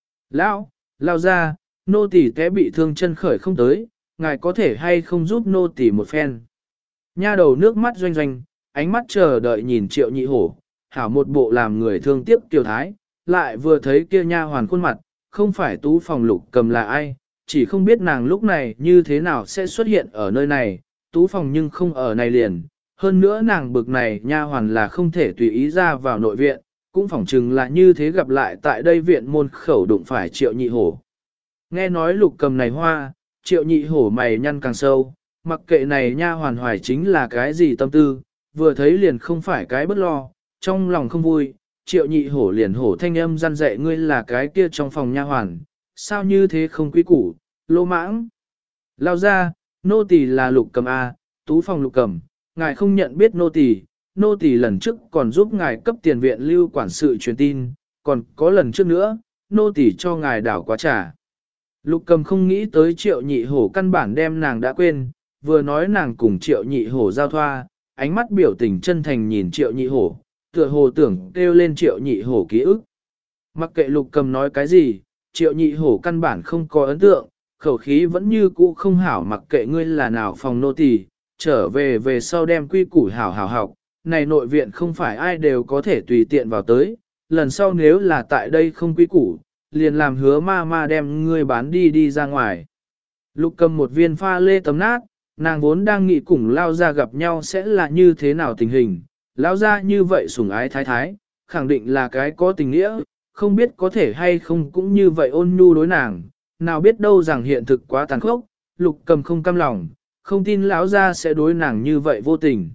Lao ra, nô tỳ té bị thương chân khởi không tới, ngài có thể hay không giúp nô tỳ một phen. Nha đầu nước mắt doanh doanh, ánh mắt chờ đợi nhìn Triệu Nhị Hổ, hảo một bộ làm người thương tiếc tiểu thái, lại vừa thấy kia nha hoàn khuôn mặt, không phải Tú Phòng Lục Cầm là ai, chỉ không biết nàng lúc này như thế nào sẽ xuất hiện ở nơi này, Tú Phòng nhưng không ở này liền, hơn nữa nàng bực này nha hoàn là không thể tùy ý ra vào nội viện, cũng phỏng chừng là như thế gặp lại tại đây viện môn khẩu đụng phải Triệu Nhị Hổ. Nghe nói Lục Cầm này hoa, Triệu Nhị Hổ mày nhăn càng sâu, mặc kệ này nha hoàn hoài chính là cái gì tâm tư, vừa thấy liền không phải cái bất lo, trong lòng không vui, Triệu Nhị Hổ liền hổ thanh âm răn dạy ngươi là cái kia trong phòng nha hoàn, sao như thế không quý củ, lô mãng. Lao ra, nô tỳ là Lục Cầm A, Tú Phòng Lục Cầm, ngài không nhận biết nô tỳ lần trước còn giúp ngài cấp tiền viện lưu quản sự truyền tin, còn có lần trước nữa, nô tỳ cho ngài đảo quá trà. Lục Cầm không nghĩ tới Triệu Nhị Hổ căn bản đem nàng đã quên, vừa nói nàng cùng Triệu Nhị Hổ giao thoa, ánh mắt biểu tình chân thành nhìn Triệu Nhị Hổ, tựa hồ tưởng kêu lên Triệu Nhị Hổ ký ức. Mặc kệ Lục Cầm nói cái gì, Triệu Nhị Hổ căn bản không có ấn tượng, khẩu khí vẫn như cũ không hảo mặc kệ ngươi là nào phòng nô tỳ, trở về sau đem quy củ hảo học, này nội viện không phải ai đều có thể tùy tiện vào tới, lần sau nếu là tại đây không quy củ, liền làm hứa ma ma đem ngươi bán đi ra ngoài. Lục cầm một viên pha lê tấm nát, nàng vốn đang nghĩ cùng lao ra gặp nhau sẽ là như thế nào tình hình. Lao ra như vậy sủng ái thái thái, khẳng định là cái có tình nghĩa, không biết có thể hay không cũng như vậy ôn nhu đối nàng, nào biết đâu rằng hiện thực quá tàn khốc, lục cầm không cam lòng, không tin lão gia sẽ đối nàng như vậy vô tình.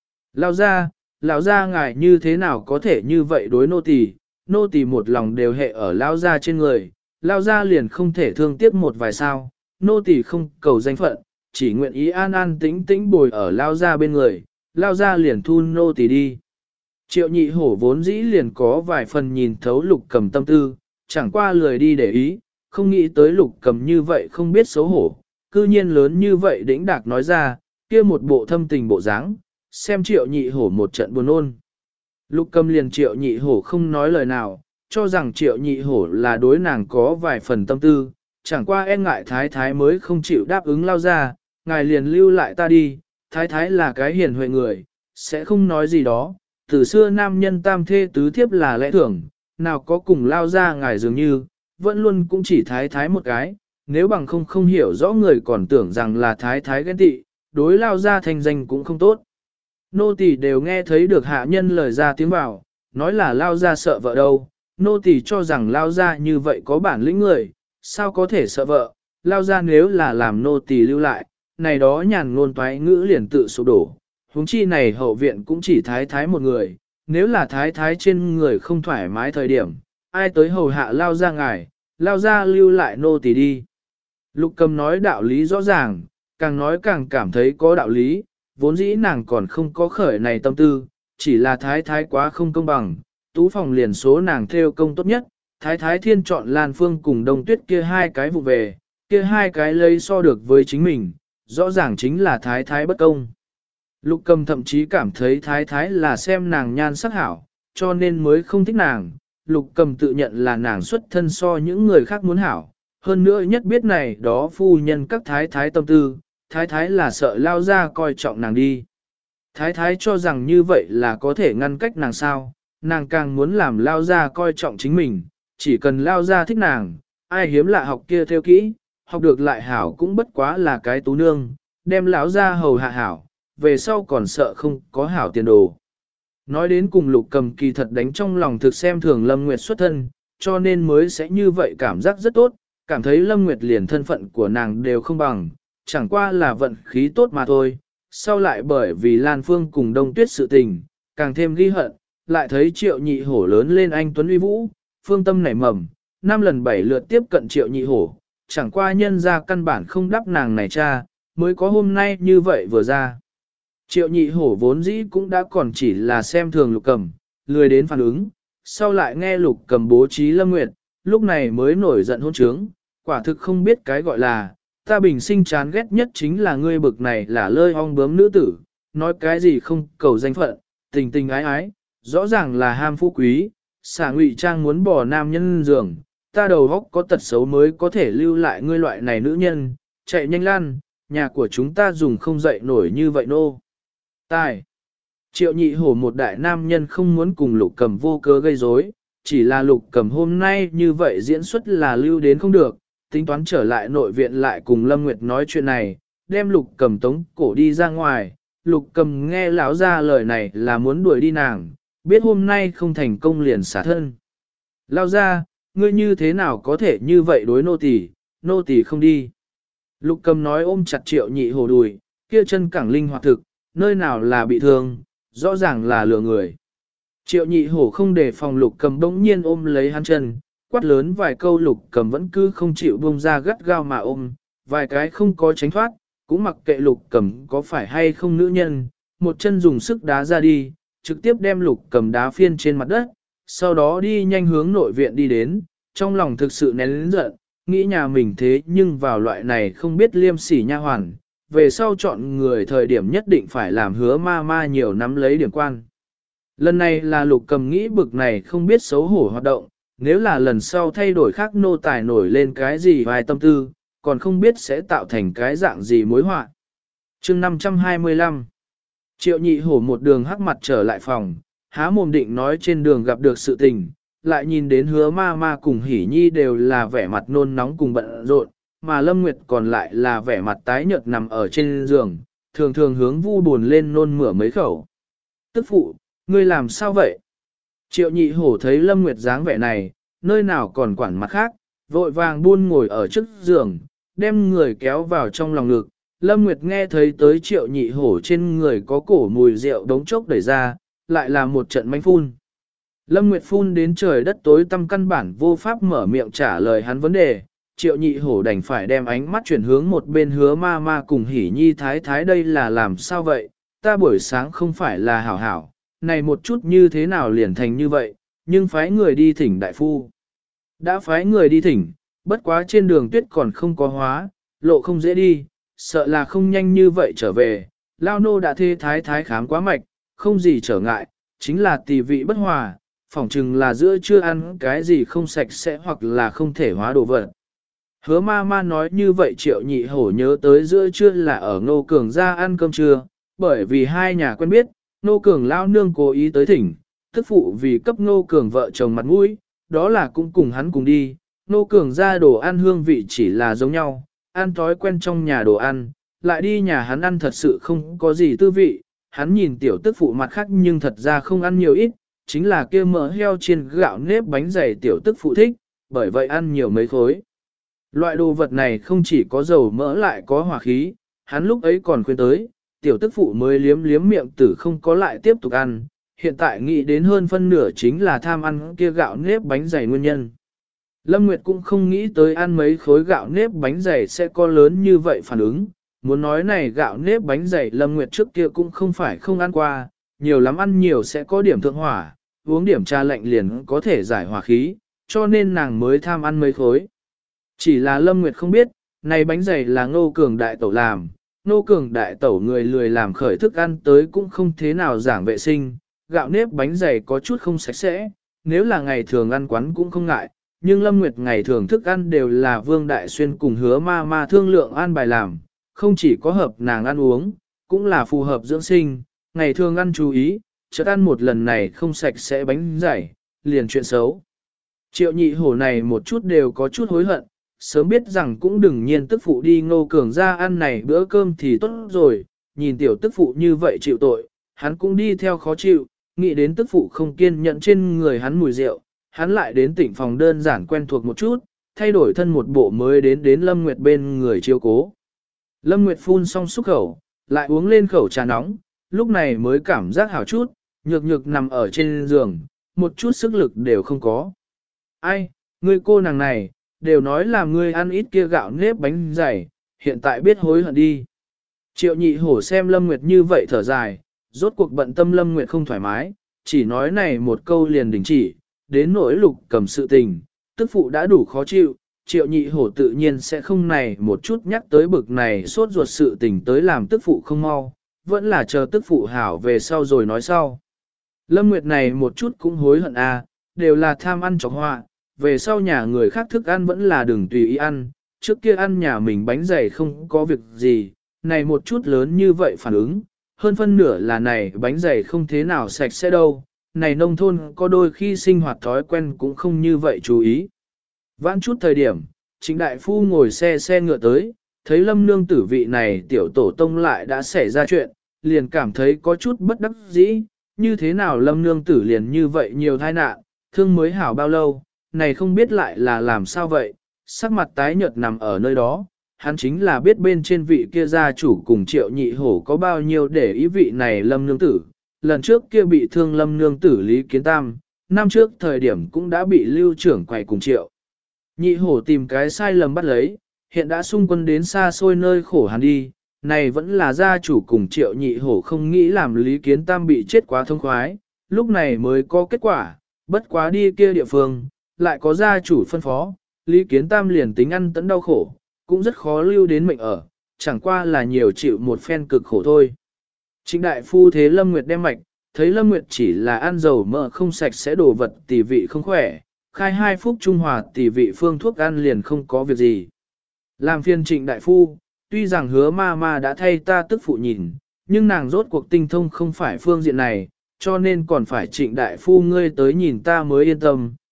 Lão gia ngài như thế nào có thể như vậy đối nô tỳ một lòng đều hệ ở lão gia trên người, lão gia liền không thể thương tiếc một vài sao, nô tỳ không cầu danh phận, chỉ nguyện ý an an tĩnh tĩnh bồi ở lão gia bên người, lão gia liền thu nô tỳ đi. Triệu nhị hổ vốn dĩ liền có vài phần nhìn thấu lục cầm tâm tư, chẳng qua lười đi để ý, không nghĩ tới lục cầm như vậy không biết xấu hổ, cư nhiên lớn như vậy đĩnh đạc nói ra, kia một bộ thâm tình bộ dáng, xem triệu nhị hổ một trận buồn ôn. Lục cầm liền triệu nhị hổ không nói lời nào, cho rằng triệu nhị hổ là đối nàng có vài phần tâm tư, chẳng qua e ngại thái thái mới không chịu đáp ứng lao ra, ngài liền lưu lại ta đi, thái thái là cái hiền huệ người, sẽ không nói gì đó, từ xưa nam nhân tam thê tứ thiếp là lẽ thường, nào có cùng lao ra ngài dường như, vẫn luôn cũng chỉ thái thái một cái, nếu bằng không hiểu rõ người còn tưởng rằng là thái thái ghen tị, đối lao ra thành danh cũng không tốt. Nô tỳ đều nghe thấy được hạ nhân lời ra tiếng vào, nói là lao ra sợ vợ đâu, nô tỳ cho rằng lao ra như vậy có bản lĩnh người, sao có thể sợ vợ, lao ra nếu là làm nô tỳ lưu lại, này đó nhàn ngôn toái ngữ liền tự sụp đổ, huống chi này hậu viện cũng chỉ thái thái một người, nếu là thái thái trên người không thoải mái thời điểm, ai tới hầu hạ lao ra ngài, lao ra lưu lại nô tỳ đi. Lục cầm nói đạo lý rõ ràng, càng nói càng cảm thấy có đạo lý, vốn dĩ nàng còn không có khởi này tâm tư, chỉ là thái thái quá không công bằng, tú phòng liền số nàng theo công tốt nhất, thái thái thiên chọn Lan Phương cùng Đông Tuyết kia hai cái vụ về, kia hai cái lấy so được với chính mình, rõ ràng chính là thái thái bất công. Lục cầm thậm chí cảm thấy thái thái là xem nàng nhan sắc hảo, cho nên mới không thích nàng, lục cầm tự nhận là nàng xuất thân so những người khác muốn hảo, hơn nữa nhất biết này đó phu nhân các thái thái tâm tư, thái thái là sợ lao ra coi trọng nàng đi. Thái thái cho rằng như vậy là có thể ngăn cách nàng sao, nàng càng muốn làm lao ra coi trọng chính mình, chỉ cần lao ra thích nàng, ai hiếm lạ học kia theo kỹ, học được lại hảo cũng bất quá là cái tú nương, đem lão ra hầu hạ hảo, về sau còn sợ không có hảo tiền đồ. Nói đến cùng lục cầm kỳ thật đánh trong lòng thực xem thường Lâm Nguyệt xuất thân, cho nên mới sẽ như vậy cảm giác rất tốt, cảm thấy Lâm Nguyệt liền thân phận của nàng đều không bằng, chẳng qua là vận khí tốt mà thôi. Sau lại bởi vì Lan Phương cùng Đông Tuyết sự tình, càng thêm ghi hận, lại thấy Triệu Nhị Hổ lớn lên anh tuấn uy vũ, phương tâm nảy mầm, 5 lần 7 lượt tiếp cận Triệu Nhị Hổ, chẳng qua nhân ra căn bản không đáp nàng này cha, mới có hôm nay như vậy vừa ra. Triệu Nhị Hổ vốn dĩ cũng đã còn chỉ là xem thường Lục Cầm, lười đến phản ứng, sau lại nghe Lục Cầm bố trí Lâm Nguyệt, lúc này mới nổi giận hôn trướng, quả thực không biết cái gọi là, ta bình sinh chán ghét nhất chính là ngươi bực này là lơi ong bướm nữ tử, nói cái gì không cầu danh phận, tình tình ái ái, rõ ràng là ham phú quý, xả ngụy trang muốn bỏ nam nhân giường, ta đầu góc có tật xấu mới có thể lưu lại ngươi loại này nữ nhân, chạy nhanh lan, nhà của chúng ta dùng không dậy nổi như vậy nô. Tài. Triệu Nhị Hổ một đại nam nhân không muốn cùng Lục Cầm vô cớ gây rối, chỉ là Lục Cầm hôm nay như vậy diễn xuất là lưu đến không được, tính toán trở lại nội viện lại cùng Lâm Nguyệt nói chuyện này, đem Lục Cầm tống cổ đi ra ngoài. Lục Cầm nghe lão ra lời này là muốn đuổi đi nàng, biết hôm nay không thành công liền xả thân. Lão ra, ngươi như thế nào có thể như vậy đối nô tỳ không đi. Lục Cầm nói ôm chặt Triệu Nhị Hổ đùi, kia chân cẳng linh hoạt thực, nơi nào là bị thương, rõ ràng là lừa người. Triệu Nhị Hổ không để phòng Lục Cầm bỗng nhiên ôm lấy hắn chân, quát lớn vài câu Lục Cầm vẫn cứ không chịu buông ra gắt gao mà ôm, vài cái không có tránh thoát, cũng mặc kệ Lục Cầm có phải hay không nữ nhân, một chân dùng sức đá ra đi, trực tiếp đem Lục Cầm đá phiên trên mặt đất, sau đó đi nhanh hướng nội viện đi đến, trong lòng thực sự nén lớn giận, nghĩ nhà mình thế nhưng vào loại này không biết liêm sỉ nha hoàn, về sau chọn người thời điểm nhất định phải làm hứa ma ma nhiều nắm lấy điểm quan. Lần này là Lục Cầm nghĩ bực này không biết xấu hổ hoạt động, nếu là lần sau thay đổi khác nô tài nổi lên cái gì vài tâm tư, còn không biết sẽ tạo thành cái dạng gì mối họa. Chương 525 Triệu Nhị Hổ một đường hắc mặt trở lại phòng, há mồm định nói trên đường gặp được sự tình, lại nhìn đến hứa ma ma cùng hỉ nhi đều là vẻ mặt nôn nóng cùng bận rộn, mà Lâm Nguyệt còn lại là vẻ mặt tái nhợt nằm ở trên giường, thường thường hướng vu buồn lên nôn mửa mấy khẩu. Tức phụ, ngươi làm sao vậy? Triệu nhị hổ thấy Lâm Nguyệt dáng vẻ này, nơi nào còn quản mặt khác, vội vàng buôn ngồi ở trước giường, đem người kéo vào trong lòng ngực. Lâm Nguyệt nghe thấy tới triệu nhị hổ trên người có cổ mùi rượu đống chốc đẩy ra, lại là một trận manh phun. Lâm Nguyệt phun đến trời đất tối tăm căn bản vô pháp mở miệng trả lời hắn vấn đề, triệu nhị hổ đành phải đem ánh mắt chuyển hướng một bên hứa ma ma cùng hỉ nhi thái thái đây là làm sao vậy, ta buổi sáng không phải là hảo hảo, này một chút như thế nào liền thành như vậy, nhưng phái người đi thỉnh đại phu. Đã phái người đi thỉnh, bất quá trên đường tuyết còn không có hóa, lộ không dễ đi, sợ là không nhanh như vậy trở về, lao nô đã thê thái thái khám quá mạch, không gì trở ngại, chính là tỳ vị bất hòa, phỏng chừng là giữa chưa ăn cái gì không sạch sẽ hoặc là không thể hóa đồ vật. Hứa ma ma nói như vậy triệu nhị hổ nhớ tới giữa trưa là ở Ngô Cường ra ăn cơm trưa, bởi vì hai nhà quen biết, Ngô Cường lao nương cố ý tới thỉnh, tức phụ vì cấp Ngô Cường vợ chồng mặt mũi, đó là cũng cùng hắn cùng đi, Ngô Cường ra đồ ăn hương vị chỉ là giống nhau, ăn thói quen trong nhà đồ ăn, lại đi nhà hắn ăn thật sự không có gì tư vị, hắn nhìn tiểu tức phụ mặt khác nhưng thật ra không ăn nhiều ít, chính là kia mỡ heo chiên gạo nếp bánh dày tiểu tức phụ thích, bởi vậy ăn nhiều mấy khối. Loại đồ vật này không chỉ có dầu mỡ lại có hỏa khí, hắn lúc ấy còn khuyên tới, tiểu tức phụ mới liếm liếm miệng tử không có lại tiếp tục ăn, hiện tại nghĩ đến hơn phân nửa chính là tham ăn kia gạo nếp bánh dày nguyên nhân. Lâm Nguyệt cũng không nghĩ tới ăn mấy khối gạo nếp bánh dày sẽ có lớn như vậy phản ứng, muốn nói này gạo nếp bánh dày Lâm Nguyệt trước kia cũng không phải không ăn qua, nhiều lắm ăn nhiều sẽ có điểm thượng hỏa, uống điểm trà lạnh liền có thể giải hỏa khí, cho nên nàng mới tham ăn mấy khối. Chỉ là Lâm Nguyệt không biết, này bánh dày là Ngô Cường đại tẩu làm, Ngô Cường đại tẩu người lười làm khởi thức ăn tới cũng không thế nào giảng vệ sinh, gạo nếp bánh dày có chút không sạch sẽ, nếu là ngày thường ăn quán cũng không ngại, nhưng Lâm Nguyệt ngày thường thức ăn đều là Vương Đại Xuyên cùng hứa ma ma thương lượng ăn bài làm, không chỉ có hợp nàng ăn uống, cũng là phù hợp dưỡng sinh, ngày thường ăn chú ý, chợt ăn một lần này không sạch sẽ bánh dày, liền chuyện xấu. Triệu nhị hổ này một chút đều có chút hối hận, sớm biết rằng cũng đừng nhiên tức phụ đi Ngô Cường ra ăn này bữa cơm thì tốt rồi, nhìn tiểu tức phụ như vậy chịu tội, hắn cũng đi theo khó chịu, nghĩ đến tức phụ không kiên nhẫn trên người hắn mùi rượu, hắn lại đến tỉnh phòng đơn giản quen thuộc một chút, thay đổi thân một bộ mới đến Lâm Nguyệt bên người chiếu cố. Lâm Nguyệt phun xong xúc khẩu, lại uống lên khẩu trà nóng, lúc này mới cảm giác hảo chút, nhược nhược nằm ở trên giường, một chút sức lực đều không có. Ai, ngươi cô nàng này, đều nói là ngươi ăn ít kia gạo nếp bánh dày, hiện tại biết hối hận đi. Triệu nhị hổ xem Lâm Nguyệt như vậy thở dài, rốt cuộc bận tâm Lâm Nguyệt không thoải mái, chỉ nói này một câu liền đình chỉ, đến nỗi Lục Cầm sự tình, tức phụ đã đủ khó chịu, triệu nhị hổ tự nhiên sẽ không này một chút nhắc tới bực này sốt ruột sự tình tới làm tức phụ không mau, vẫn là chờ tức phụ hảo về sau rồi nói sau. Lâm Nguyệt này một chút cũng hối hận đều là tham ăn chóng họa, về sau nhà người khác thức ăn vẫn là đừng tùy ý ăn, trước kia ăn nhà mình bánh dày không có việc gì, này một chút lớn như vậy phản ứng, hơn phân nửa là này bánh dày không thế nào sạch sẽ đâu, này nông thôn có đôi khi sinh hoạt thói quen cũng không như vậy chú ý. Vãn chút thời điểm, Trịnh đại phu ngồi xe ngựa tới, thấy Lâm nương tử vị này tiểu tổ tông lại đã xảy ra chuyện, liền cảm thấy có chút bất đắc dĩ, như thế nào Lâm nương tử liền như vậy nhiều tai nạn, thương mới hảo bao lâu, này không biết lại là làm sao vậy, sắc mặt tái nhợt nằm ở nơi đó, hắn chính là biết bên trên vị kia gia chủ cùng triệu nhị hổ có bao nhiêu để ý vị này Lâm nương tử, lần trước kia bị thương Lâm nương tử Lý Kiến Tam, năm trước thời điểm cũng đã bị lưu trưởng quầy cùng triệu. Nhị hổ tìm cái sai lầm bắt lấy, hiện đã xung quân đến xa xôi nơi khổ hắn đi, này vẫn là gia chủ cùng triệu nhị hổ không nghĩ làm Lý Kiến Tam bị chết quá thông khoái, lúc này mới có kết quả, bất quá đi kia địa phương, lại có gia chủ phân phó, Lý Kiến Tam liền tính ăn tẫn đau khổ, cũng rất khó lưu đến mệnh ở, chẳng qua là nhiều chịu một phen cực khổ thôi. Trịnh đại phu thế Lâm Nguyệt đem mạch, thấy Lâm Nguyệt chỉ là ăn dầu mỡ không sạch sẽ đổ vật tỷ vị không khỏe, khai 2 phút trung hòa tỷ vị phương thuốc ăn liền không có việc gì. Làm phiền Trịnh đại phu, tuy rằng hứa ma ma đã thay ta tức phụ nhìn, nhưng nàng rốt cuộc tinh thông không phải phương diện này, cho nên còn phải Trịnh đại phu ngươi tới nhìn ta mới yên tâm,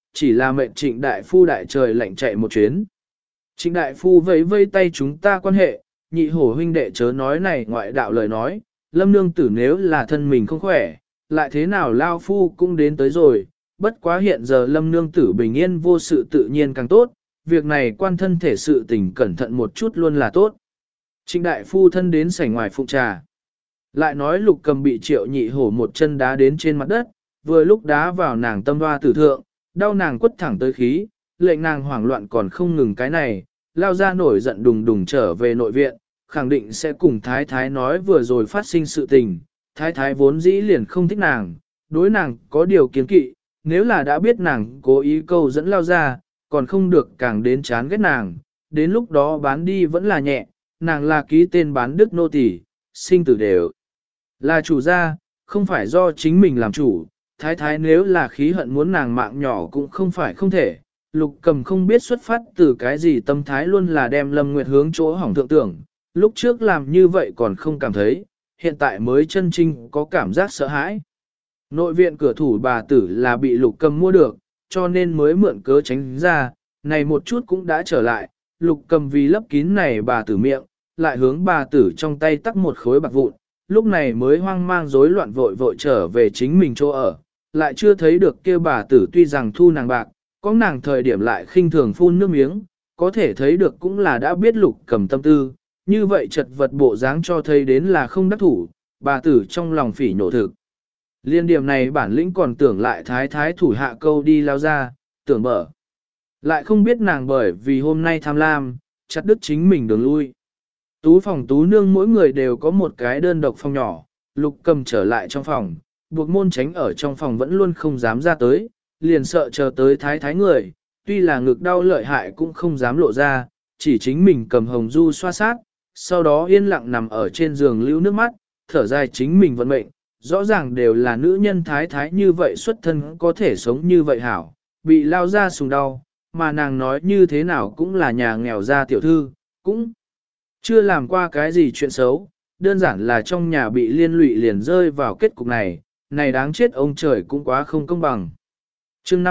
chỉ là mệnh Trịnh đại phu đại trời lạnh chạy một chuyến. Trịnh đại phu vẫy vây tay chúng ta quan hệ, nhị hổ huynh đệ chớ nói này ngoại đạo lời nói, Lâm nương tử nếu là thân mình không khỏe, lại thế nào lao phu cũng đến tới rồi, bất quá hiện giờ Lâm nương tử bình yên vô sự tự nhiên càng tốt, việc này quan thân thể sự tình cẩn thận một chút luôn là tốt. Trịnh đại phu thân đến sảnh ngoài phụng trà. Lại nói Lục Cầm bị Triệu Nhị Hổ một chân đá đến trên mặt đất, vừa lúc đá vào nàng tâm hoa tử thượng, đau nàng quất thẳng tới khí, lệnh nàng hoảng loạn còn không ngừng cái này, lao ra nổi giận đùng đùng trở về nội viện, khẳng định sẽ cùng Thái Thái nói vừa rồi phát sinh sự tình. Thái Thái vốn dĩ liền không thích nàng, đối nàng có điều kiến kỵ, nếu là đã biết nàng cố ý câu dẫn lao ra, còn không được càng đến chán ghét nàng, đến lúc đó bán đi vẫn là nhẹ, nàng là ký tên bán đức nô tỳ, sinh tử đều là chủ gia, không phải do chính mình làm chủ. Thái Thái nếu là khí hận muốn nàng mạng nhỏ cũng không phải không thể. Lục Cầm không biết xuất phát từ cái gì tâm thái luôn là đem Lâm Nguyệt hướng chỗ hỏng thượng tưởng, lúc trước làm như vậy còn không cảm thấy, hiện tại mới chân chính có cảm giác sợ hãi. Nội viện cửa thủ bà tử là bị Lục Cầm mua được, cho nên mới mượn cớ tránh ra, này một chút cũng đã trở lại, Lục Cầm vì lấp kín này bà tử miệng, lại hướng bà tử trong tay tắc một khối bạc vụn, lúc này mới hoang mang rối loạn vội vội trở về chính mình chỗ ở, lại chưa thấy được kia bà tử tuy rằng thu nàng bạc, có nàng thời điểm lại khinh thường phun nước miếng, có thể thấy được cũng là đã biết Lục Cầm tâm tư, như vậy chật vật bộ dáng cho thấy đến là không đắc thủ, bà tử trong lòng phỉ nhổ thực. Liên điểm này bản lĩnh còn tưởng lại Thái Thái thủ hạ câu đi lao ra, tưởng mở. Lại không biết nàng bởi vì hôm nay tham lam, chặt đứt chính mình đường lui. Tú phòng tú nương mỗi người đều có một cái đơn độc phòng nhỏ, Lục Cầm trở lại trong phòng, buộc môn tránh ở trong phòng vẫn luôn không dám ra tới, liền sợ chờ tới Thái Thái người, tuy là ngực đau lợi hại cũng không dám lộ ra, chỉ chính mình cầm hồng du xoa sát, sau đó yên lặng nằm ở trên giường lưu nước mắt, thở dài chính mình vận mệnh, rõ ràng đều là nữ nhân Thái Thái như vậy xuất thân có thể sống như vậy hảo, bị lao ra sùng đau, mà nàng nói như thế nào cũng là nhà nghèo gia tiểu thư, cũng chưa làm qua cái gì chuyện xấu, đơn giản là trong nhà bị liên lụy liền rơi vào kết cục này, này đáng chết ông trời cũng quá không công bằng. Chương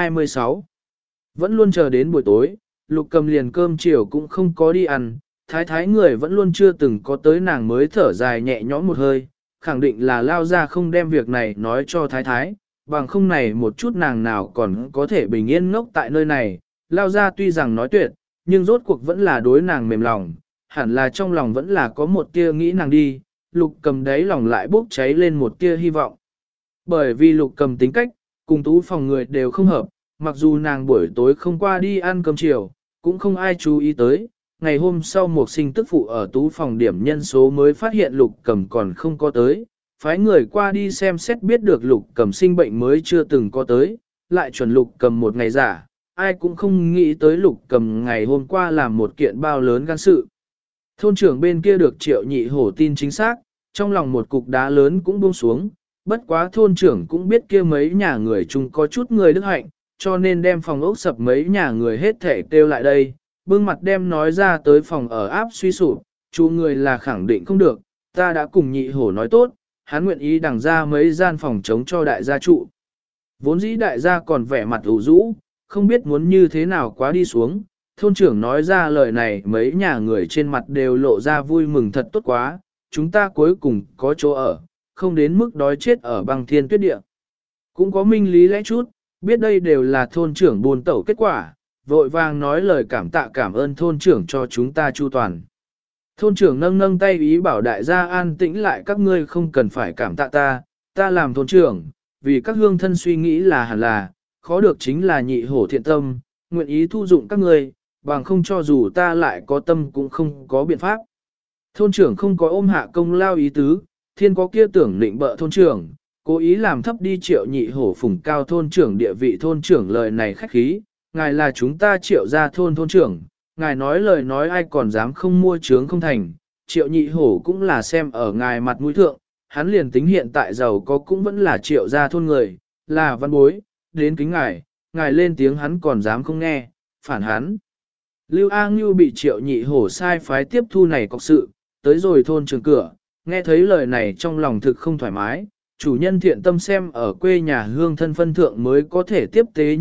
526 vẫn luôn chờ đến buổi tối, Lục Cầm liền cơm chiều cũng không có đi ăn, Thái Thái người vẫn luôn chưa từng có tới nàng mới thở dài nhẹ nhõm một hơi, khẳng định là lao ra không đem việc này nói cho Thái Thái, bằng không này một chút nàng nào còn có thể bình yên ngốc tại nơi này, lao ra tuy rằng nói tuyệt, nhưng rốt cuộc vẫn là đối nàng mềm lòng, hẳn là trong lòng vẫn là có một tia nghĩ nàng đi, Lục Cầm đáy lòng lại bốc cháy lên một tia hy vọng. Bởi vì Lục Cầm tính cách, cùng tú phòng người đều không hợp, mặc dù nàng buổi tối không qua đi ăn cơm chiều, cũng không ai chú ý tới. Ngày hôm sau một sinh tức phụ ở tú phòng điểm nhân số mới phát hiện Lục Cầm còn không có tới, phái người qua đi xem xét biết được Lục Cầm sinh bệnh mới chưa từng có tới, lại chuẩn Lục Cầm một ngày giả, ai cũng không nghĩ tới Lục Cầm ngày hôm qua làm một kiện bao lớn gan sự. Thôn trưởng bên kia được Triệu Nhị Hổ tin chính xác, trong lòng một cục đá lớn cũng buông xuống, bất quá thôn trưởng cũng biết kia mấy nhà người chung có chút người đức hạnh, cho nên đem phòng ốc sập mấy nhà người hết thể kêu lại đây, bưng mặt đem nói ra tới phòng ở áp suy sụp, chú người là khẳng định không được, ta đã cùng Nhị Hổ nói tốt, hắn nguyện ý đằng ra mấy gian phòng chống cho đại gia trụ. Vốn dĩ đại gia còn vẻ mặt ủ rũ, không biết muốn như thế nào quá đi xuống, thôn trưởng nói ra lời này mấy nhà người trên mặt đều lộ ra vui mừng thật tốt quá, chúng ta cuối cùng có chỗ ở, không đến mức đói chết ở băng thiên tuyết địa. Cũng có minh lý lẽ chút, biết đây đều là thôn trưởng buồn tẩu kết quả, vội vàng nói lời cảm tạ cảm ơn thôn trưởng cho chúng ta chu toàn. Thôn trưởng nâng nâng tay ý bảo đại gia an tĩnh lại các ngươi không cần phải cảm tạ ta, ta làm thôn trưởng, vì các hương thân suy nghĩ là hẳn là, khó được chính là Nhị Hổ thiện tâm, nguyện ý thu dụng các ngươi, bằng không cho dù ta lại có tâm cũng không có biện pháp. Thôn trưởng không có ôm hạ công lao ý tứ, thiên có kia tưởng định bợ thôn trưởng, cố ý làm thấp đi Triệu Nhị Hổ phủng cao thôn trưởng địa vị thôn trưởng lời này khách khí, ngài là chúng ta Triệu gia thôn thôn trưởng, ngài nói lời nói ai còn dám không mua trướng không thành, Triệu Nhị Hổ cũng là xem ở ngài mặt mũi thượng, hắn liền tính hiện tại giàu có cũng vẫn là Triệu gia thôn người, là văn bối, đến kính ngài lên tiếng hắn còn dám không nghe, phản hắn. Lưu A Ngưu bị Triệu Nhị Hổ sai phái tiếp thu này cọc sự, tới rồi thôn trường cửa, nghe thấy lời này trong lòng thực không thoải mái, chủ nhân thiện tâm xem ở quê nhà hương thân phân thượng mới có thể tiếp tế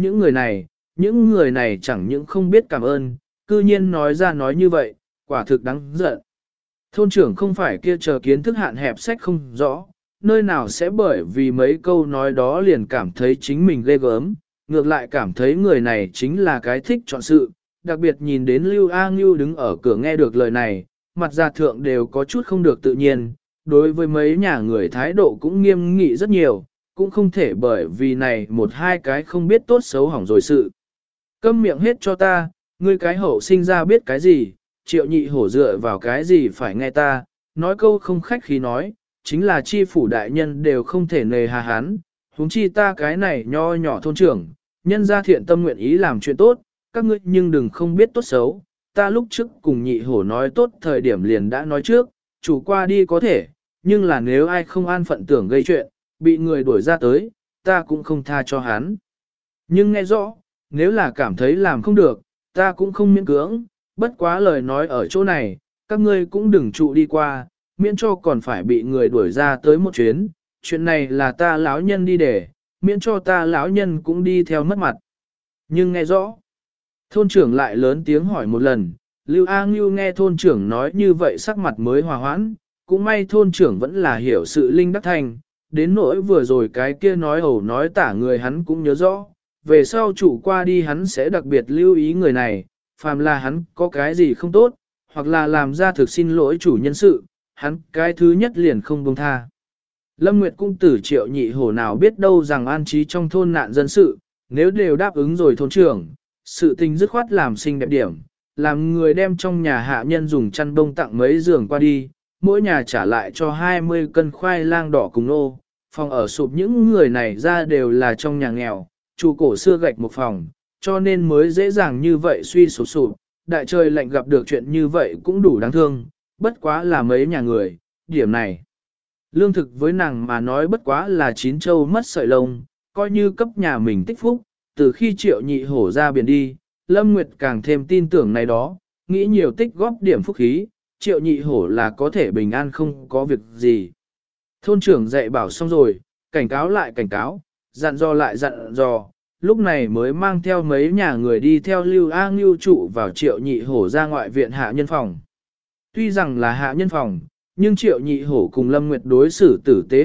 những người này chẳng những không biết cảm ơn, cư nhiên nói ra nói như vậy, quả thực đáng giận. Thôn trưởng không phải kia chờ kiến thức hạn hẹp sách không rõ, nơi nào sẽ bởi vì mấy câu nói đó liền cảm thấy chính mình ghê gớm, ngược lại cảm thấy người này chính là cái thích chọn sự, đặc biệt nhìn đến Lưu A Ngưu đứng ở cửa nghe được lời này, mặt ra thượng đều có chút không được tự nhiên, đối với mấy nhà người thái độ cũng nghiêm nghị rất nhiều, cũng không thể bởi vì này một hai cái không biết tốt xấu hỏng rồi sự. Câm miệng hết cho ta, ngươi cái hậu sinh ra biết cái gì, Triệu Nhị Hổ dựa vào cái gì phải nghe ta, nói câu không khách khí nói, chính là chi phủ đại nhân đều không thể nề hà hắn, huống chi ta cái này nho nhỏ thôn trưởng, nhân gia thiện tâm nguyện ý làm chuyện tốt, các ngươi nhưng đừng không biết tốt xấu, ta lúc trước cùng Nhị Hổ nói tốt thời điểm liền đã nói trước, chủ qua đi có thể, nhưng là nếu ai không an phận tưởng gây chuyện, bị người đuổi ra tới, ta cũng không tha cho hắn. Nhưng nghe rõ, nếu là cảm thấy làm không được, ta cũng không miễn cưỡng, bất quá lời nói ở chỗ này, các ngươi cũng đừng trụ đi qua, miễn cho còn phải bị người đuổi ra tới một chuyến, chuyện này là ta lão nhân đi để, miễn cho ta lão nhân cũng đi theo mất mặt. Nhưng nghe rõ, thôn trưởng lại lớn tiếng hỏi một lần, Lưu A Ngưu nghe thôn trưởng nói như vậy sắc mặt mới hòa hoãn, cũng may thôn trưởng vẫn là hiểu sự linh đắc thành, đến nỗi vừa rồi cái kia nói ẩu nói tả người hắn cũng nhớ rõ, về sau chủ qua đi hắn sẽ đặc biệt lưu ý người này, phàm là hắn có cái gì không tốt, hoặc là làm ra thực xin lỗi chủ nhân sự, hắn cái thứ nhất liền không buông tha. Lâm Nguyệt cung tử Triệu Nhị Hổ nào biết đâu rằng an trí trong thôn nạn dân sự, nếu đều đáp ứng rồi thôn trưởng, sự tình dứt khoát làm xinh đẹp điểm, làm người đem trong nhà hạ nhân dùng chăn bông tặng mấy giường qua đi, mỗi nhà trả lại cho 20 cân khoai lang đỏ cùng nô, phòng ở sụp những người này ra đều là trong nhà nghèo, chủ cổ xưa gạch một phòng, cho nên mới dễ dàng như vậy suy sụp sụp, đại trời lạnh gặp được chuyện như vậy cũng đủ đáng thương, bất quá là mấy nhà người, điểm này. Lương thực với nàng mà nói bất quá là chín châu mất sợi lông, coi như cấp nhà mình tích phúc, từ khi Triệu Nhị Hổ ra biển đi, Lâm Nguyệt càng thêm tin tưởng này đó, nghĩ nhiều tích góp điểm phúc khí, Triệu Nhị Hổ là có thể bình an không có việc gì. Thôn trưởng dạy bảo xong rồi, cảnh cáo lại cảnh cáo, dặn dò lại dặn dò, lúc này mới mang theo mấy nhà người đi theo Lưu A Ngưu trụ vào Triệu Nhị Hổ ra ngoại viện hạ nhân phòng. Tuy rằng là hạ nhân phòng, nhưng Triệu Nhị Hổ cùng Lâm Nguyệt đối xử tử tế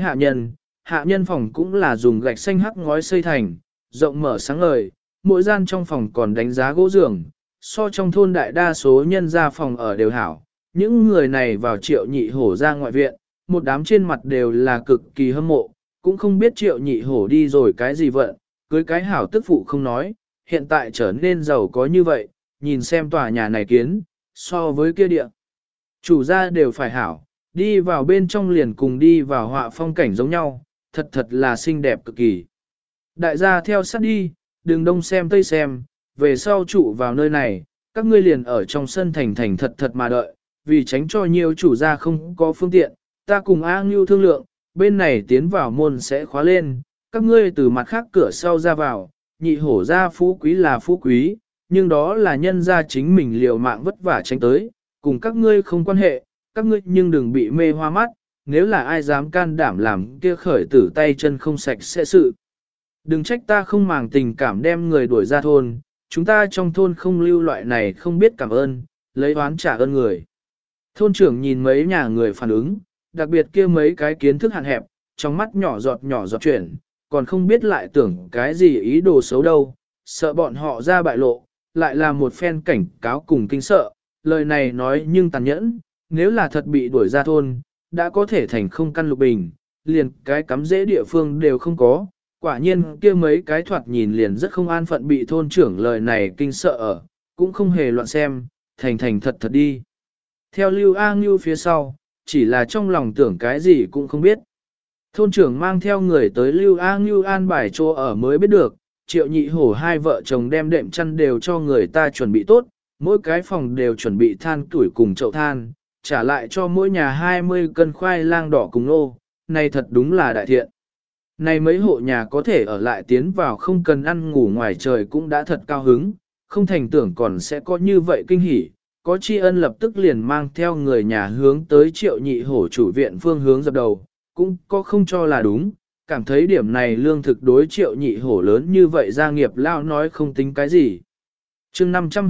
hạ nhân phòng cũng là dùng gạch xanh hắc ngói xây thành, rộng mở sáng ngời, mỗi gian trong phòng còn đánh giá gỗ giường, so trong thôn đại đa số nhân gia phòng ở đều hảo. Những người này vào Triệu Nhị Hổ ra ngoại viện, một đám trên mặt đều là cực kỳ hâm mộ, cũng không biết Triệu Nhị Hổ đi rồi cái gì vận, cưới cái hảo tức phụ không nói, hiện tại trở nên giàu có như vậy, nhìn xem tòa nhà này kiến, so với kia địa. Chủ gia đều phải hảo, đi vào bên trong liền cùng đi vào họa phong cảnh giống nhau, thật thật là xinh đẹp cực kỳ. Đại gia theo sát đi, đừng đông xem tây xem, về sau trụ vào nơi này, các ngươi liền ở trong sân thành thật thật mà đợi, vì tránh cho nhiều chủ gia không có phương tiện, ta cùng A Ngưu thương lượng, bên này tiến vào môn sẽ khóa lên, các ngươi từ mặt khác cửa sau ra vào, Nhị Hổ gia phú quý là phú quý, nhưng đó là nhân gia chính mình liều mạng vất vả tránh tới, cùng các ngươi không quan hệ, các ngươi nhưng đừng bị mê hoa mắt, nếu là ai dám can đảm làm kia khởi tử tay chân không sạch sẽ sự. Đừng trách ta không màng tình cảm đem người đuổi ra thôn, chúng ta trong thôn không lưu loại này không biết cảm ơn, lấy oán trả ơn người. Thôn trưởng nhìn mấy nhà người phản ứng, đặc biệt kia mấy cái kiến thức hạn hẹp, trong mắt nhỏ giọt chuyển, còn không biết lại tưởng cái gì ý đồ xấu đâu, sợ bọn họ ra bại lộ, lại là một phen cảnh cáo cùng kinh sợ, lời này nói nhưng tàn nhẫn, nếu là thật bị đuổi ra thôn, đã có thể thành không căn lục bình, liền cái cắm dễ địa phương đều không có, quả nhiên kia mấy cái thoạt nhìn liền rất không an phận bị thôn trưởng lời này kinh sợ ở, cũng không hề loạn xem, thành thật đi. Theo Lưu A Ngưu phía sau, chỉ là trong lòng tưởng cái gì cũng không biết. Thôn trưởng mang theo người tới Lưu A Ngưu an bài chỗ ở mới biết được, Triệu Nhị Hổ hai vợ chồng đem đệm chăn đều cho người ta chuẩn bị tốt, mỗi cái phòng đều chuẩn bị than tuổi cùng chậu than, trả lại cho mỗi nhà 20 cân khoai lang đỏ cùng nô, này thật đúng là đại thiện. Này mấy hộ nhà có thể ở lại tiến vào không cần ăn ngủ ngoài trời cũng đã thật cao hứng, không thành tưởng còn sẽ có như vậy kinh hỉ. Có tri ân lập tức liền mang theo người nhà hướng tới Triệu Nhị Hổ chủ viện phương hướng dập đầu, cũng có không cho là đúng, cảm thấy điểm này lương thực đối Triệu Nhị Hổ lớn như vậy gia nghiệp lao nói không tính cái gì. chương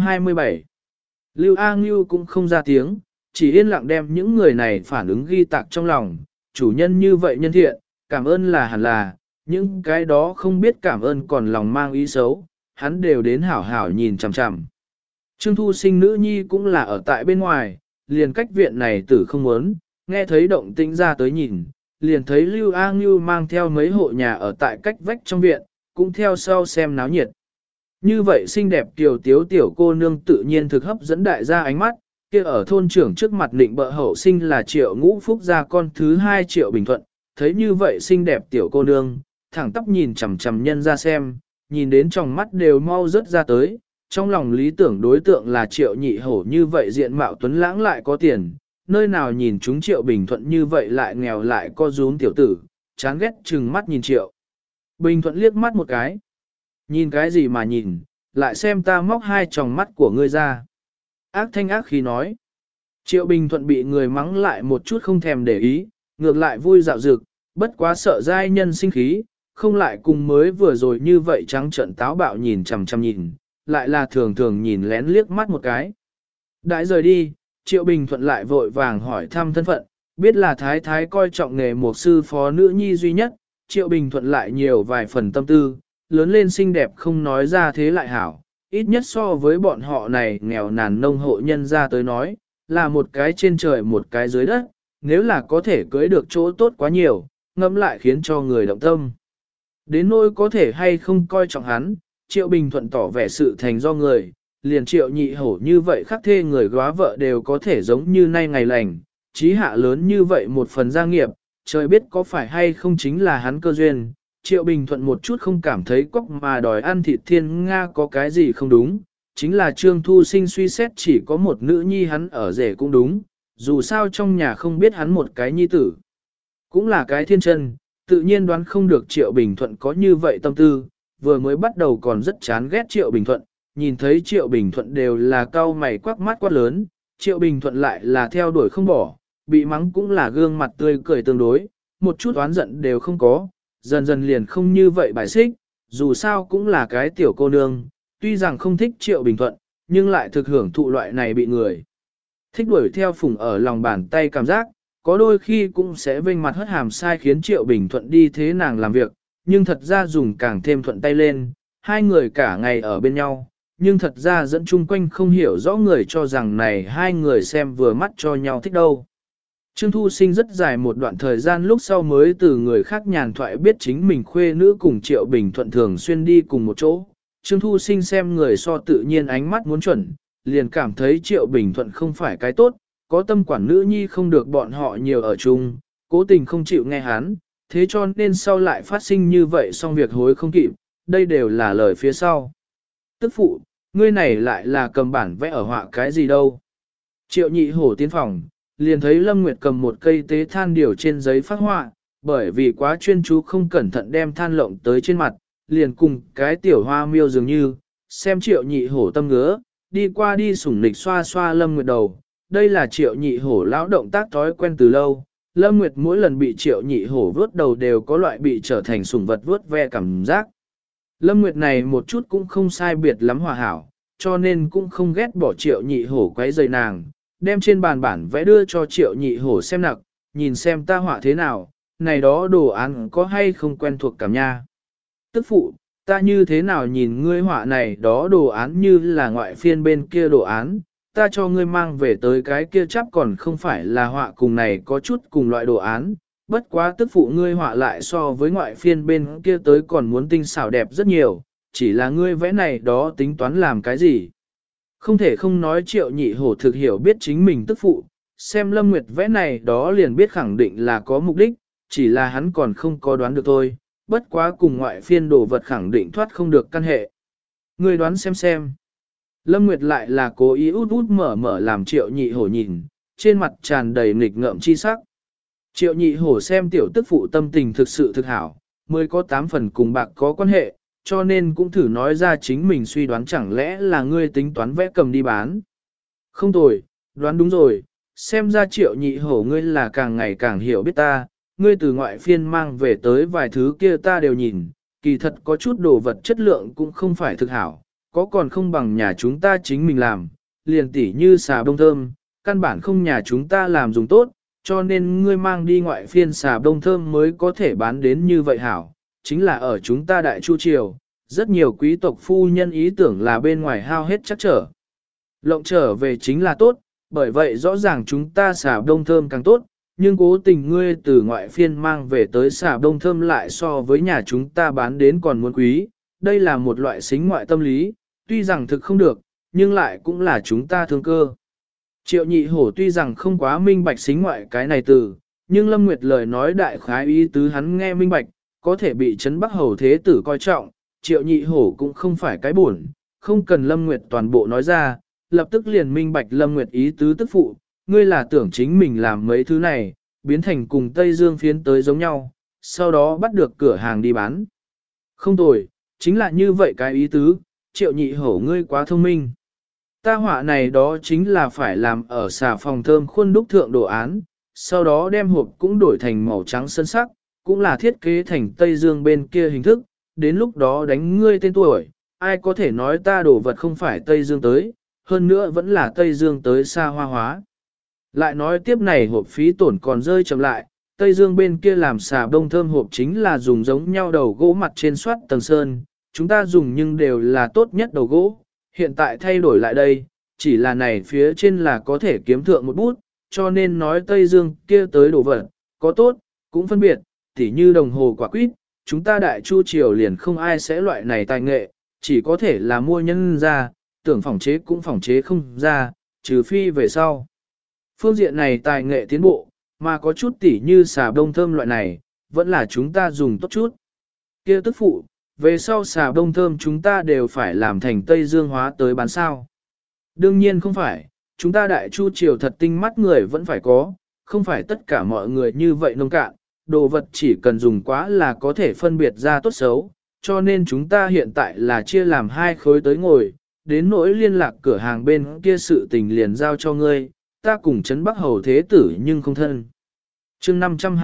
527 Lưu A Ngưu cũng không ra tiếng, chỉ yên lặng đem những người này phản ứng ghi tạc trong lòng, chủ nhân như vậy nhân thiện, cảm ơn là hẳn là, những cái đó không biết cảm ơn còn lòng mang ý xấu, hắn đều đến hảo hảo nhìn chằm chằm. Trương Thu Sinh nữ nhi cũng là ở tại bên ngoài, liền cách viện này tử không muốn, nghe thấy động tĩnh ra tới nhìn, liền thấy Lưu A Ngưu mang theo mấy hộ nhà ở tại cách vách trong viện, cũng theo sau xem náo nhiệt. Như vậy xinh đẹp tiểu tiếu tiểu cô nương tự nhiên thực hấp dẫn đại gia ánh mắt, kia ở thôn trưởng trước mặt định bợ hậu sinh là Triệu Ngũ Phúc gia con thứ 2 Triệu Bình Thuận, thấy như vậy xinh đẹp tiểu cô nương, thẳng tóc nhìn chằm chằm nhân ra xem, nhìn đến trong mắt đều mau rớt ra tới, trong lòng lý tưởng đối tượng là Triệu Nhị Hổ như vậy diện mạo tuấn lãng lại có tiền, nơi nào nhìn chúng Triệu Bình Thuận như vậy lại nghèo lại co rúm tiểu tử, chán ghét chừng mắt nhìn Triệu. Bình Thuận liếc mắt một cái. Nhìn cái gì mà nhìn, lại xem ta móc hai tròng mắt của ngươi ra. Ác thanh ác khí nói. Triệu Bình Thuận bị người mắng lại một chút không thèm để ý, ngược lại vui dạo dực, bất quá sợ giai nhân sinh khí, không lại cùng mới vừa rồi như vậy trắng trợn táo bạo nhìn chằm chằm nhìn, lại là thường thường nhìn lén liếc mắt một cái. Đãi rời đi, Triệu Bình Thuận lại vội vàng hỏi thăm thân phận, biết là thái thái coi trọng nghề một sư phó nữ nhi duy nhất, Triệu Bình Thuận lại nhiều vài phần tâm tư, lớn lên xinh đẹp không nói ra thế lại hảo, ít nhất so với bọn họ này nghèo nàn nông hộ nhân ra tới nói, là một cái trên trời một cái dưới đất, nếu là có thể cưới được chỗ tốt quá nhiều, ngẫm lại khiến cho người động tâm. Đến nỗi có thể hay không coi trọng hắn, Triệu Bình Thuận tỏ vẻ sự thành do người, liền Triệu Nhị Hổ như vậy khắc thê người góa vợ đều có thể giống như nay ngày lành, chí hạ lớn như vậy một phần gia nghiệp, trời biết có phải hay không chính là hắn cơ duyên. Triệu Bình Thuận một chút không cảm thấy cóc mà đòi ăn thịt thiên Nga có cái gì không đúng, chính là Trương Thu Sinh suy xét chỉ có một nữ nhi hắn ở rể cũng đúng, dù sao trong nhà không biết hắn một cái nhi tử. Cũng là cái thiên chân, tự nhiên đoán không được Triệu Bình Thuận có như vậy tâm tư, vừa mới bắt đầu còn rất chán ghét Triệu Bình Thuận, nhìn thấy Triệu Bình Thuận đều là cau mày quắc mắt quát lớn, Triệu Bình Thuận lại là theo đuổi không bỏ, bị mắng cũng là gương mặt tươi cười tương đối, một chút oán giận đều không có, dần dần liền không như vậy bài xích, dù sao cũng là cái tiểu cô nương, tuy rằng không thích Triệu Bình Thuận, nhưng lại thực hưởng thụ loại này bị người thích đuổi theo phủng ở lòng bàn tay cảm giác, có đôi khi cũng sẽ vênh mặt hất hàm sai khiến Triệu Bình Thuận đi thế nàng làm việc, nhưng thật ra dùng càng thêm thuận tay lên, hai người cả ngày ở bên nhau, nhưng thật ra dẫn chung quanh không hiểu rõ người cho rằng này hai người xem vừa mắt cho nhau thích đâu. Trương Thu Sinh rất dài một đoạn thời gian lúc sau mới từ người khác nhàn thoại biết chính mình khuê nữ cùng Triệu Bình Thuận thường xuyên đi cùng một chỗ. Trương Thu Sinh xem người so tự nhiên ánh mắt muốn chuẩn, liền cảm thấy Triệu Bình Thuận không phải cái tốt, có tâm quản nữ nhi không được bọn họ nhiều ở chung, cố tình không chịu nghe hắn, thế cho nên sau lại phát sinh như vậy xong việc hối không kịp, đây đều là lời phía sau. Tức phụ, ngươi này lại là cầm bản vẽ ở họa cái gì đâu. Triệu Nhị Hổ tiến phòng, liền thấy Lâm Nguyệt cầm một cây tế than điều trên giấy phát họa, bởi vì quá chuyên chú không cẩn thận đem than lộng tới trên mặt, liền cùng cái tiểu hoa miêu dường như, xem Triệu Nhị Hổ tâm ngứa, đi qua đi sủng nịch xoa xoa Lâm Nguyệt đầu, đây là Triệu Nhị Hổ lão động tác thói quen từ lâu. Lâm Nguyệt mỗi lần bị Triệu Nhị Hổ vớt đầu đều có loại bị trở thành sủng vật vớt ve cảm giác. Lâm Nguyệt này một chút cũng không sai biệt lắm hòa hảo, cho nên cũng không ghét bỏ Triệu Nhị Hổ quấy rầy nàng, đem trên bàn bản vẽ đưa cho Triệu Nhị Hổ xem nặc, nhìn xem ta họa thế nào, này đó đồ án có hay không quen thuộc cảm nha. Tức phụ, ta như thế nào nhìn ngươi họa này đó đồ án như là ngoại phiên bên kia đồ án, ta cho ngươi mang về tới cái kia chắc còn không phải là họa cùng này có chút cùng loại đồ án, bất quá tức phụ ngươi họa lại so với ngoại phiên bên kia tới còn muốn tinh xảo đẹp rất nhiều, chỉ là ngươi vẽ này đó tính toán làm cái gì. Không thể không nói Triệu Nhị Hổ thực hiểu biết chính mình tức phụ, xem Lâm Nguyệt vẽ này đó liền biết khẳng định là có mục đích, chỉ là hắn còn không có đoán được thôi, bất quá cùng ngoại phiên đồ vật khẳng định thoát không được căn hệ. Ngươi đoán xem. Lâm Nguyệt lại là cố ý út út mở mở làm Triệu Nhị Hổ nhìn, trên mặt tràn đầy nghịch ngợm chi sắc. Triệu Nhị Hổ xem tiểu tức phụ tâm tình thực sự thực hảo, mới có 8 phần cùng bạc có quan hệ, cho nên cũng thử nói ra chính mình suy đoán chẳng lẽ là ngươi tính toán vẽ cầm đi bán. Không tồi, đoán đúng rồi, xem ra Triệu Nhị Hổ ngươi là càng ngày càng hiểu biết ta, ngươi từ ngoại phiên mang về tới vài thứ kia ta đều nhìn, kỳ thật có chút đồ vật chất lượng cũng không phải thực hảo, có còn không bằng nhà chúng ta chính mình làm, liền tỉ như xà bông thơm, căn bản không nhà chúng ta làm dùng tốt, cho nên ngươi mang đi ngoại phiên xà bông thơm mới có thể bán đến như vậy hảo, chính là ở chúng ta đại chu triều, rất nhiều quý tộc phu nhân ý tưởng là bên ngoài hao hết chắc trở. Lộng trở về chính là tốt, bởi vậy rõ ràng chúng ta xà bông thơm càng tốt, nhưng cố tình ngươi từ ngoại phiên mang về tới xà bông thơm lại so với nhà chúng ta bán đến còn muốn quý, đây là một loại xính ngoại tâm lý, tuy rằng thực không được, nhưng lại cũng là chúng ta thương cơ. Triệu nhị hổ tuy rằng không quá minh bạch xính ngoại cái này từ, nhưng Lâm Nguyệt lời nói đại khái ý tứ hắn nghe minh bạch, có thể bị Trấn Bắc Hầu Thế Tử coi trọng, Triệu nhị hổ cũng không phải cái buồn, không cần Lâm Nguyệt toàn bộ nói ra, lập tức liền minh bạch Lâm Nguyệt ý tứ tức phụ, ngươi là tưởng chính mình làm mấy thứ này, biến thành cùng Tây Dương phiến tới giống nhau, sau đó bắt được cửa hàng đi bán. Không tồi, chính là như vậy cái ý tứ, Triệu nhị hổ ngươi quá thông minh. Ta họa này đó chính là phải làm ở xà phòng thơm khuôn đúc thượng đồ án, sau đó đem hộp cũng đổi thành màu trắng sơn sắc, cũng là thiết kế thành Tây Dương bên kia hình thức, đến lúc đó đánh ngươi tên tuổi, ai có thể nói ta đổ vật không phải Tây Dương tới, hơn nữa vẫn là Tây Dương tới xa hoa hóa. Lại nói tiếp này hộp phí tổn còn rơi chậm lại, Tây Dương bên kia làm xà bông thơm hộp chính là dùng giống nhau đầu gỗ mặt trên soát tầng sơn, chúng ta dùng nhưng đều là tốt nhất đầu gỗ, hiện tại thay đổi lại đây, chỉ là này phía trên là có thể kiếm thượng một bút, cho nên nói Tây Dương kia tới đồ vật, có tốt, cũng phân biệt, tỉ như đồng hồ quả quýt, chúng ta đại chu triều liền không ai sẽ loại này tài nghệ, chỉ có thể là mua nhân ra, tưởng phòng chế cũng phòng chế không ra, trừ phi về sau. Phương diện này tài nghệ tiến bộ, mà có chút tỉ như xà bông thơm loại này, vẫn là chúng ta dùng tốt chút. Kia tức phụ, về sau xà bông thơm chúng ta đều phải làm thành Tây Dương hóa tới bán sao. Đương nhiên không phải, chúng ta đại chu triều thật tinh mắt người vẫn phải có, không phải tất cả mọi người như vậy nông cạn, đồ vật chỉ cần dùng quá là có thể phân biệt ra tốt xấu, cho nên chúng ta hiện tại là chia làm hai khối tới ngồi, đến nỗi liên lạc cửa hàng bên kia sự tình liền giao cho ngươi, ta cùng Trấn Bắc Hầu Thế Tử nhưng không thân. Chương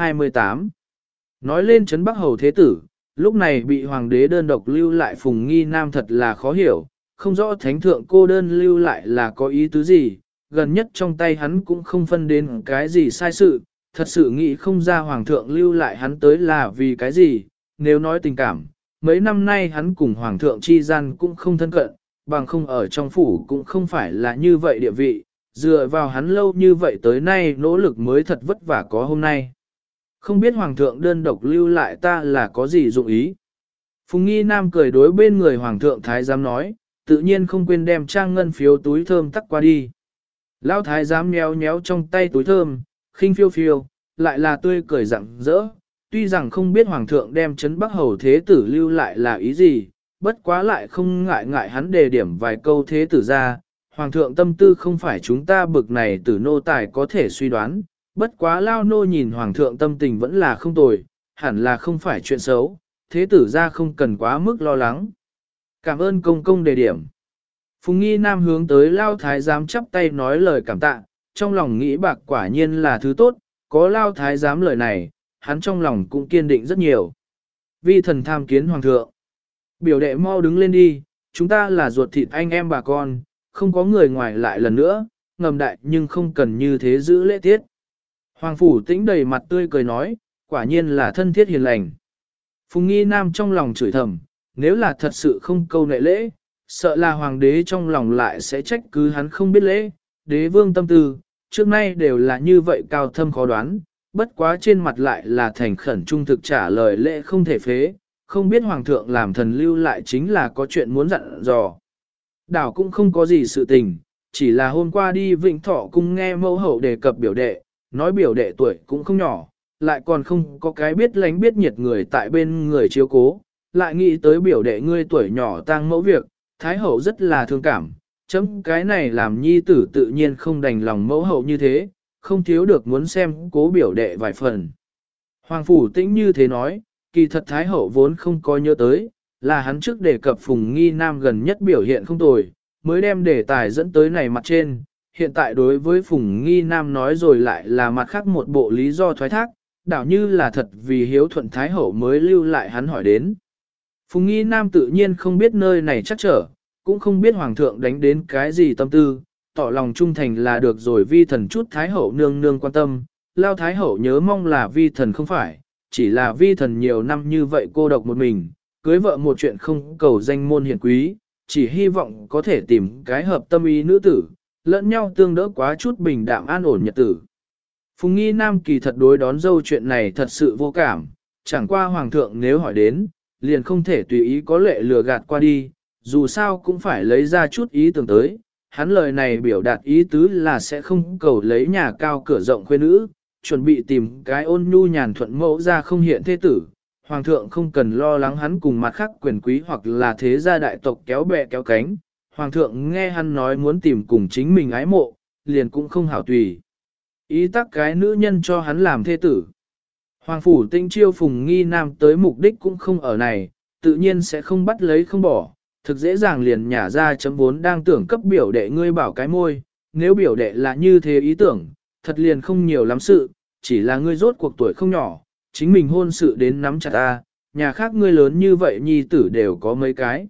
528 Nói lên Trấn Bắc Hầu Thế Tử, lúc này bị hoàng đế đơn độc lưu lại Phùng Nghi Nam thật là khó hiểu, không rõ thánh thượng cô đơn lưu lại là có ý tứ gì, gần nhất trong tay hắn cũng không phân đến cái gì sai sự, thật sự nghĩ không ra hoàng thượng lưu lại hắn tới là vì cái gì, nếu nói tình cảm, mấy năm nay hắn cùng hoàng thượng chi gian cũng không thân cận, bằng không ở trong phủ cũng không phải là như vậy địa vị, dựa vào hắn lâu như vậy tới nay nỗ lực mới thật vất vả có hôm nay. Không biết hoàng thượng đơn độc lưu lại ta là có gì dụng ý. Phùng Nghi Nam cười đối bên người hoàng thượng thái giám nói, tự nhiên không quên đem trang ngân phiếu túi thơm tắc qua đi. Lão thái giám nhéo nhéo trong tay túi thơm, khinh phiêu phiêu, lại là tươi cười rạng rỡ. Tuy rằng không biết hoàng thượng đem Trấn Bắc Hầu Thế Tử lưu lại là ý gì, bất quá lại không ngại ngại hắn đề điểm vài câu thế tử ra. Hoàng thượng tâm tư không phải chúng ta bực này tử nô tài có thể suy đoán, bất quá lao nô nhìn hoàng thượng tâm tình vẫn là không tồi, hẳn là không phải chuyện xấu, thế tử ra không cần quá mức lo lắng. Cảm ơn công công đề điểm. Phùng Nghi Nam hướng tới Lao Thái giám chắp tay nói lời cảm tạ, trong lòng nghĩ bạc quả nhiên là thứ tốt, có Lao Thái giám lời này, hắn trong lòng cũng kiên định rất nhiều. Vi thần tham kiến hoàng thượng. Biểu đệ mau đứng lên đi, chúng ta là ruột thịt anh em bà con, không có người ngoài lại lần nữa, ngầm đại nhưng không cần như thế giữ lễ tiết. Hoàng phủ tĩnh đầy mặt tươi cười nói, quả nhiên là thân thiết hiền lành. Phùng Nghi Nam trong lòng chửi thầm, nếu là thật sự không câu nệ lễ, sợ là hoàng đế trong lòng lại sẽ trách cứ hắn không biết lễ, đế vương tâm tư, trước nay đều là như vậy cao thâm khó đoán, bất quá trên mặt lại là thành khẩn trung thực trả lời lễ không thể phế, không biết hoàng thượng làm thần lưu lại chính là có chuyện muốn dặn dò. Đảo cũng không có gì sự tình, chỉ là hôm qua đi Vịnh Thọ cung nghe mẫu hậu đề cập biểu đệ, nói biểu đệ tuổi cũng không nhỏ, lại còn không có cái biết lánh biết nhiệt người tại bên người chiếu cố, lại nghĩ tới biểu đệ ngươi tuổi nhỏ tang mẫu việc, Thái hậu rất là thương cảm, chấm cái này làm nhi tử tự nhiên không đành lòng mẫu hậu như thế, không thiếu được muốn xem cố biểu đệ vài phần. Hoàng phủ tĩnh như thế nói, kỳ thật Thái hậu vốn không có nhớ tới, là hắn trước đề cập Phùng Nghi Nam gần nhất biểu hiện không tồi, mới đem đề tài dẫn tới này mặt trên, hiện tại đối với Phùng Nghi Nam nói rồi lại là mặt khác một bộ lý do thoái thác, đảo như là thật vì hiếu thuận Thái Hậu mới lưu lại hắn hỏi đến. Phùng Nghi Nam tự nhiên không biết nơi này chắc trở, cũng không biết Hoàng thượng đánh đến cái gì tâm tư, tỏ lòng trung thành là được rồi vi thần chút Thái Hậu nương nương quan tâm, lao Thái Hậu nhớ mong là vi thần không phải, chỉ là vi thần nhiều năm như vậy cô độc một mình, cưới vợ một chuyện không cầu danh môn hiển quý, chỉ hy vọng có thể tìm cái hợp tâm ý nữ tử, lẫn nhau tương đỡ quá chút bình đạm an ổn nhật tử. Phùng Nghi Nam kỳ thật đối đón dâu chuyện này thật sự vô cảm, chẳng qua Hoàng thượng nếu hỏi đến, liền không thể tùy ý có lệ lừa gạt qua đi, dù sao cũng phải lấy ra chút ý tưởng tới. Hắn lời này biểu đạt ý tứ là sẽ không cầu lấy nhà cao cửa rộng khuê nữ, chuẩn bị tìm cái ôn nhu nhàn thuận mẫu ra không hiện thế tử. Hoàng thượng không cần lo lắng hắn cùng mặt khác quyền quý hoặc là thế gia đại tộc kéo bè kéo cánh. Hoàng thượng nghe hắn nói muốn tìm cùng chính mình ái mộ, liền cũng không hảo tùy. Ý tắc cái nữ nhân cho hắn làm thế tử. Hoàng phủ Tinh Chiêu Phùng Nghi Nam tới mục đích cũng không ở này, tự nhiên sẽ không bắt lấy không bỏ, thực dễ dàng liền nhả ra chấm vốn đang tưởng cấp biểu đệ ngươi bảo cái môi, nếu biểu đệ là như thế ý tưởng, thật liền không nhiều lắm sự, chỉ là ngươi rốt cuộc tuổi không nhỏ, chính mình hôn sự đến nắm chặt ta, nhà khác ngươi lớn như vậy nhi tử đều có mấy cái.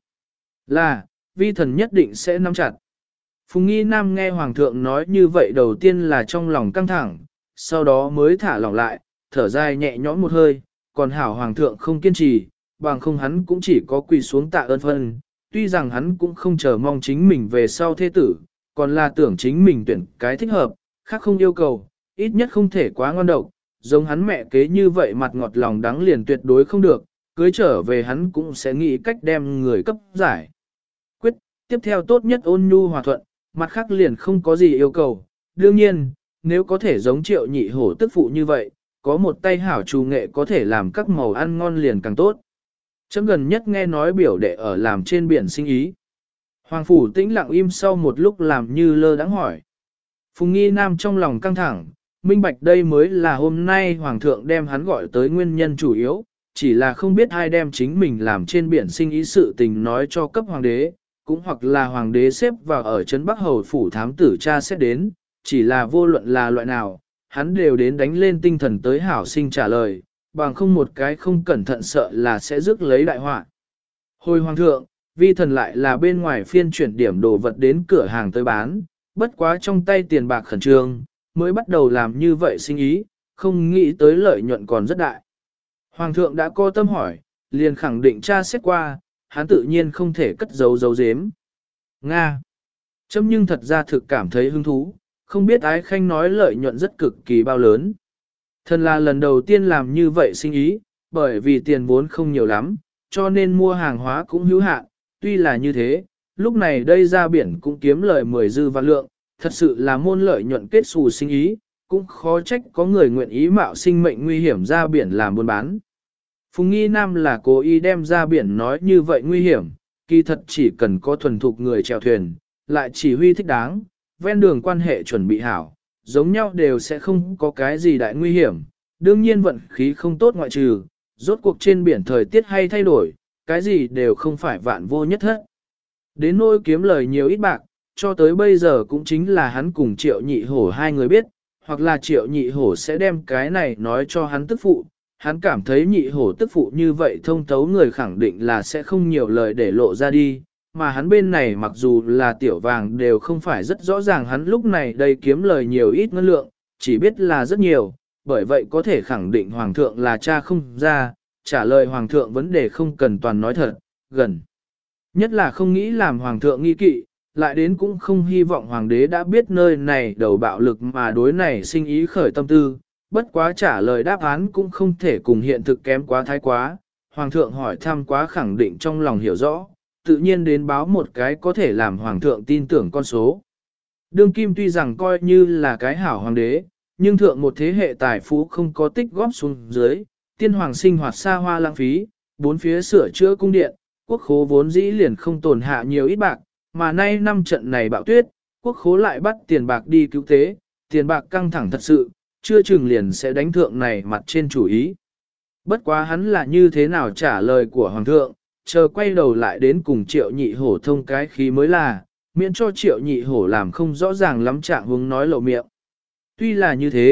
Là, vi thần nhất định sẽ nắm chặt. Phùng Nghi Nam nghe Hoàng thượng nói như vậy đầu tiên là trong lòng căng thẳng, sau đó mới thả lỏng lại, thở dài nhẹ nhõm một hơi, còn hảo Hoàng thượng không kiên trì, bằng không hắn cũng chỉ có quỳ xuống tạ ơn phân. Tuy rằng hắn cũng không chờ mong chính mình về sau thế tử, còn là tưởng chính mình tuyển cái thích hợp, khác không yêu cầu, ít nhất không thể quá ngon độc, giống hắn mẹ kế như vậy mặt ngọt lòng đắng liền tuyệt đối không được, cưới trở về hắn cũng sẽ nghĩ cách đem người cấp giải. Quyết, tiếp theo tốt nhất ôn nhu hòa thuận, mặt khác liền không có gì yêu cầu, đương nhiên, nếu có thể giống Triệu Nhị Hổ tức phụ như vậy, có một tay hảo trù nghệ có thể làm các màu ăn ngon liền càng tốt. Chấm gần nhất nghe nói biểu đệ ở làm trên biển sinh ý. Hoàng phủ tĩnh lặng im sau một lúc làm như lơ đãng hỏi. Phùng Nghi Nam trong lòng căng thẳng, minh bạch đây mới là hôm nay Hoàng thượng đem hắn gọi tới nguyên nhân chủ yếu, chỉ là không biết ai đem chính mình làm trên biển sinh ý sự tình nói cho cấp Hoàng đế, cũng hoặc là Hoàng đế xếp vào ở Trấn Bắc Hầu phủ thám tử tra xét đến, chỉ là vô luận là loại nào, hắn đều đến đánh lên tinh thần tới hảo sinh trả lời. Bằng không một cái không cẩn thận sợ là sẽ rước lấy đại họa. Hồi Hoàng thượng, vi thần lại là bên ngoài phiên chuyển điểm đồ vật đến cửa hàng tới bán, bất quá trong tay tiền bạc khẩn trương, mới bắt đầu làm như vậy sinh ý, không nghĩ tới lợi nhuận còn rất đại. Hoàng thượng đã có tâm hỏi, liền khẳng định tra xét qua, hắn tự nhiên không thể cất giấu giấu giếm. Nga. Chấm nhưng thật ra thực cảm thấy hứng thú, không biết ái khanh nói lợi nhuận rất cực kỳ bao lớn. Thần là lần đầu tiên làm như vậy sinh ý, bởi vì tiền vốn không nhiều lắm, cho nên mua hàng hóa cũng hữu hạn. Tuy là như thế, lúc này đây ra biển cũng kiếm lời 10 dư vạn lượng, thật sự là môn lợi nhuận kết xù sinh ý, cũng khó trách có người nguyện ý mạo sinh mệnh nguy hiểm ra biển làm buôn bán. Phùng Nghi Nam là cố ý đem ra biển nói như vậy nguy hiểm, kỳ thật chỉ cần có thuần thục người chèo thuyền, lại chỉ huy thích đáng, ven đường quan hệ chuẩn bị hảo, giống nhau đều sẽ không có cái gì đại nguy hiểm, đương nhiên vận khí không tốt ngoại trừ, rốt cuộc trên biển thời tiết hay thay đổi, cái gì đều không phải vạn vô nhất hết. Đến nỗi kiếm lời nhiều ít bạc, cho tới bây giờ cũng chính là hắn cùng Triệu Nhị Hổ hai người biết, hoặc là Triệu Nhị Hổ sẽ đem cái này nói cho hắn tức phụ, hắn cảm thấy Nhị Hổ tức phụ như vậy thông thấu người khẳng định là sẽ không nhiều lời để lộ ra đi. Mà hắn bên này mặc dù là tiểu vàng đều không phải rất rõ ràng hắn lúc này đây kiếm lời nhiều ít ngân lượng, chỉ biết là rất nhiều, bởi vậy có thể khẳng định Hoàng thượng là cha không ra, trả lời Hoàng thượng vấn đề không cần toàn nói thật, gần. Nhất là không nghĩ làm Hoàng thượng nghi kỵ, lại đến cũng không hy vọng Hoàng đế đã biết nơi này đầu bạo lực mà đối này sinh ý khởi tâm tư, bất quá trả lời đáp án cũng không thể cùng hiện thực kém quá thái quá, Hoàng thượng hỏi thăm quá khẳng định trong lòng hiểu rõ. Tự nhiên đến báo một cái có thể làm Hoàng thượng tin tưởng con số. Đương Kim tuy rằng coi như là cái hảo hoàng đế, nhưng thượng một thế hệ tài phú không có tích góp xuống dưới, tiên hoàng sinh hoạt xa hoa lãng phí, bốn phía sửa chữa cung điện, quốc khố vốn dĩ liền không tồn hạ nhiều ít bạc, mà nay năm trận này bạo tuyết, quốc khố lại bắt tiền bạc đi cứu tế, tiền bạc căng thẳng thật sự, chưa chừng liền sẽ đánh thượng này mặt trên chủ ý. Bất quá hắn là như thế nào trả lời của Hoàng thượng, chờ quay đầu lại đến cùng Triệu Nhị Hổ thông cái khí mới là, miễn cho Triệu Nhị Hổ làm không rõ ràng lắm trạng hướng nói lộ miệng. Tuy là như thế,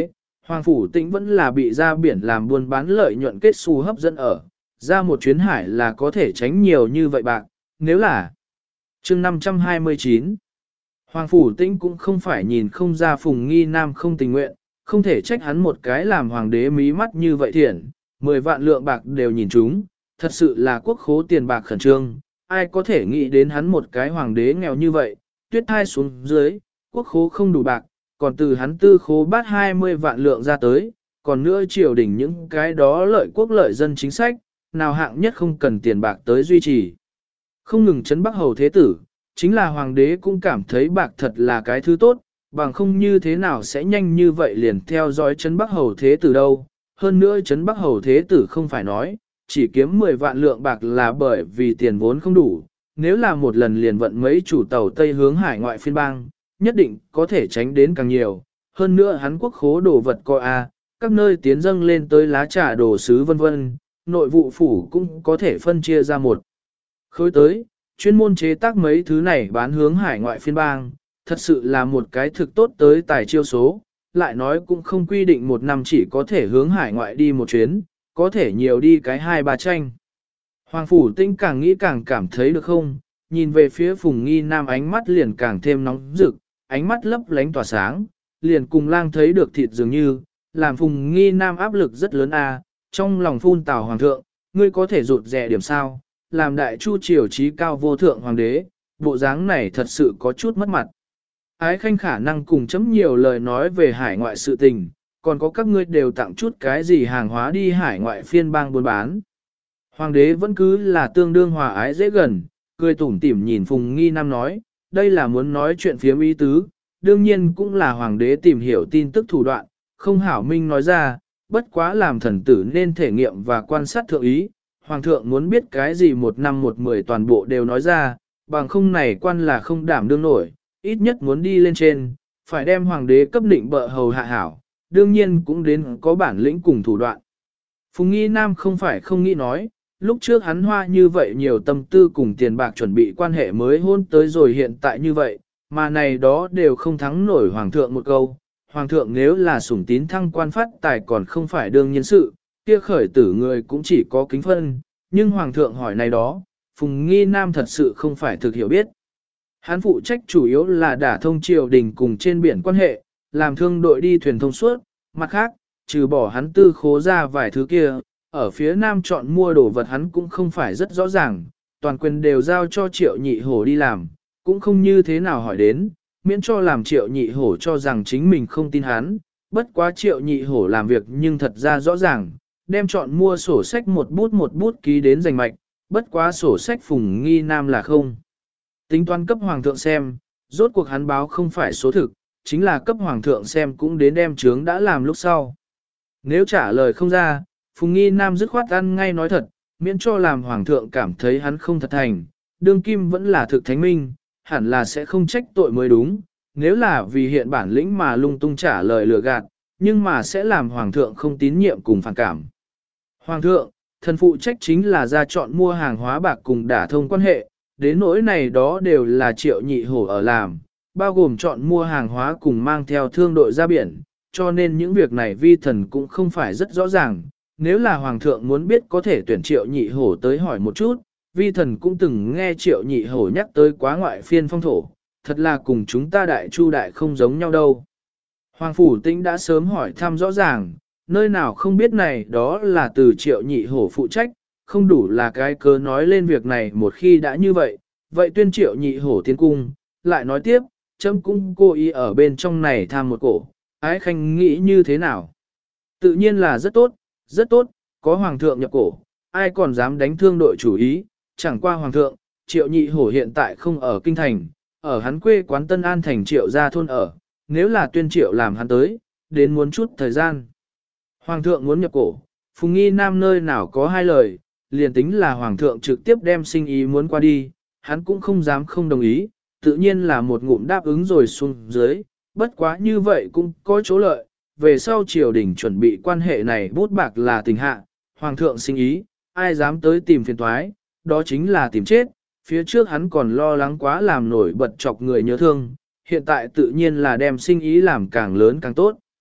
Hoàng Phủ Tĩnh vẫn là bị ra biển làm buôn bán lợi nhuận kết xu hấp dẫn ở, ra một chuyến hải là có thể tránh nhiều như vậy bạc, nếu là chương 529. Hoàng Phủ Tĩnh cũng không phải nhìn không ra Phùng Nghi Nam không tình nguyện, không thể trách hắn một cái làm hoàng đế mí mắt như vậy thiện, 10 vạn lượng bạc đều nhìn chúng, thật sự là quốc khố tiền bạc khẩn trương, ai có thể nghĩ đến hắn một cái hoàng đế nghèo như vậy, tuyết thai xuống dưới, quốc khố không đủ bạc, còn từ hắn tư khố bát 20 vạn lượng ra tới, còn nữa triều đình những cái đó lợi quốc lợi dân chính sách, nào hạng nhất không cần tiền bạc tới duy trì. Không ngừng chấn Bắc Hầu Thế Tử, chính là hoàng đế cũng cảm thấy bạc thật là cái thứ tốt, bằng không như thế nào sẽ nhanh như vậy liền theo dõi chấn Bắc Hầu Thế Tử đâu. Hơn nữa chấn Bắc Hầu Thế Tử không phải nói, chỉ kiếm 10 vạn lượng bạc là bởi vì tiền vốn không đủ, nếu là một lần liền vận mấy chủ tàu Tây hướng hải ngoại phiên bang, nhất định có thể tránh đến càng nhiều. Hơn nữa hắn quốc khố đồ vật coi các nơi tiến dâng lên tới lá trà đồ sứ vân vân, nội vụ phủ cũng có thể phân chia ra một khối tới, chuyên môn chế tác mấy thứ này bán hướng hải ngoại phiên bang, thật sự là một cái thực tốt tới tài chiêu số, lại nói cũng không quy định một năm chỉ có thể hướng hải ngoại đi một chuyến, có thể nhiều đi cái 2-3 tranh. Hoàng Phủ Tĩnh càng nghĩ càng cảm thấy được không, nhìn về phía Phùng Nghi Nam ánh mắt liền càng thêm nóng rực, ánh mắt lấp lánh tỏa sáng, liền cùng lang thấy được thịt dường như, làm Phùng Nghi Nam áp lực rất lớn trong lòng phun tào hoàng thượng, ngươi có thể rụt rè điểm sao, làm đại chu triều trí cao vô thượng hoàng đế, bộ dáng này thật sự có chút mất mặt. Ái Khanh khả năng cùng chấm nhiều lời nói về hải ngoại sự tình, còn có các ngươi đều tặng chút cái gì hàng hóa đi hải ngoại phiên bang buôn bán. Hoàng đế vẫn cứ là tương đương hòa ái dễ gần, cười tủm tỉm nhìn Phùng Nghi Nam nói, đây là muốn nói chuyện phía ý tứ, đương nhiên cũng là hoàng đế tìm hiểu tin tức thủ đoạn, không hảo minh nói ra, bất quá làm thần tử nên thể nghiệm và quan sát thượng ý, hoàng thượng muốn biết cái gì 1 năm 1 10 toàn bộ đều nói ra, bằng không này quan là không đảm đương nổi, ít nhất muốn đi lên trên, phải đem hoàng đế cấp định bợ hầu hạ hảo, đương nhiên cũng đến có bản lĩnh cùng thủ đoạn. Phùng Nghi Nam không phải không nghĩ nói, lúc trước hắn hoa như vậy nhiều tâm tư cùng tiền bạc chuẩn bị quan hệ mới hôn tới rồi hiện tại như vậy, mà này đó đều không thắng nổi hoàng thượng một câu. Hoàng thượng nếu là sủng tín thăng quan phát tài còn không phải đương nhiên sự, kia khởi tử người cũng chỉ có kính phân, nhưng hoàng thượng hỏi này đó, Phùng Nghi Nam thật sự không phải thực hiểu biết. Hắn phụ trách chủ yếu là đả thông triều đình cùng trên biển quan hệ, làm thương đội đi thuyền thông suốt, mặt khác, trừ bỏ hắn tư khố ra vài thứ kia, ở phía nam chọn mua đồ vật hắn cũng không phải rất rõ ràng, toàn quyền đều giao cho Triệu Nhị Hổ đi làm, cũng không như thế nào hỏi đến, miễn cho làm Triệu Nhị Hổ cho rằng chính mình không tin hắn, bất quá Triệu Nhị Hổ làm việc nhưng thật ra rõ ràng, đem chọn mua sổ sách một bút ký đến rành mạch, bất quá sổ sách Phùng Nghi Nam là không. Tính toán cấp hoàng thượng xem, rốt cuộc hắn báo không phải số thực, chính là cấp hoàng thượng xem cũng đến đem chướng đã làm lúc sau. Nếu trả lời không ra, Phùng Nghi Nam dứt khoát ăn ngay nói thật, miễn cho làm hoàng thượng cảm thấy hắn không thật thành, đương kim vẫn là thực thánh minh, hẳn là sẽ không trách tội mới đúng, nếu là vì hiện bản lĩnh mà lung tung trả lời lừa gạt, nhưng mà sẽ làm hoàng thượng không tín nhiệm cùng phản cảm. Hoàng thượng, thần phụ trách chính là ra chọn mua hàng hóa bạc cùng đả thông quan hệ, đến nỗi này đó đều là Triệu Nhị Hổ ở làm, bao gồm chọn mua hàng hóa cùng mang theo thương đội ra biển, cho nên những việc này vi thần cũng không phải rất rõ ràng. Nếu là hoàng thượng muốn biết có thể tuyển Triệu Nhị Hổ tới hỏi một chút, vi thần cũng từng nghe Triệu Nhị Hổ nhắc tới quá ngoại phiên phong thổ, thật là cùng chúng ta đại chu đại không giống nhau đâu. Hoàng Phủ Tĩnh đã sớm hỏi thăm rõ ràng, nơi nào không biết này đó là từ Triệu Nhị Hổ phụ trách, không đủ là cái cớ nói lên việc này một khi đã như vậy, vậy tuyên Triệu Nhị Hổ tiến cung, lại nói tiếp, chấm cũng cố ý ở bên trong này tham một cổ, Ái Khanh nghĩ như thế nào? Tự nhiên là rất tốt, có hoàng thượng nhập cổ, ai còn dám đánh thương đội chủ ý, chẳng qua hoàng thượng, Triệu Nhị Hổ hiện tại không ở kinh thành, ở hắn quê quán Tân An thành Triệu gia thôn ở, nếu là tuyên Triệu làm hắn tới, đến muốn chút thời gian. Hoàng thượng muốn nhập cổ, Phùng Nghi Nam nơi nào có hai lời, liền tính là hoàng thượng trực tiếp đem sinh ý muốn qua đi, hắn cũng không dám không đồng ý, tự nhiên là một ngụm đáp ứng rồi xuống dưới, bất quá như vậy cũng có chỗ lợi, về sau triều đình chuẩn bị quan hệ này bút bạc là tình hạ, hoàng thượng sinh ý, ai dám tới tìm phiền toái, đó chính là tìm chết, phía trước hắn còn lo lắng quá làm nổi bật chọc người nhớ thương, hiện tại tự nhiên là đem sinh ý làm càng lớn càng tốt.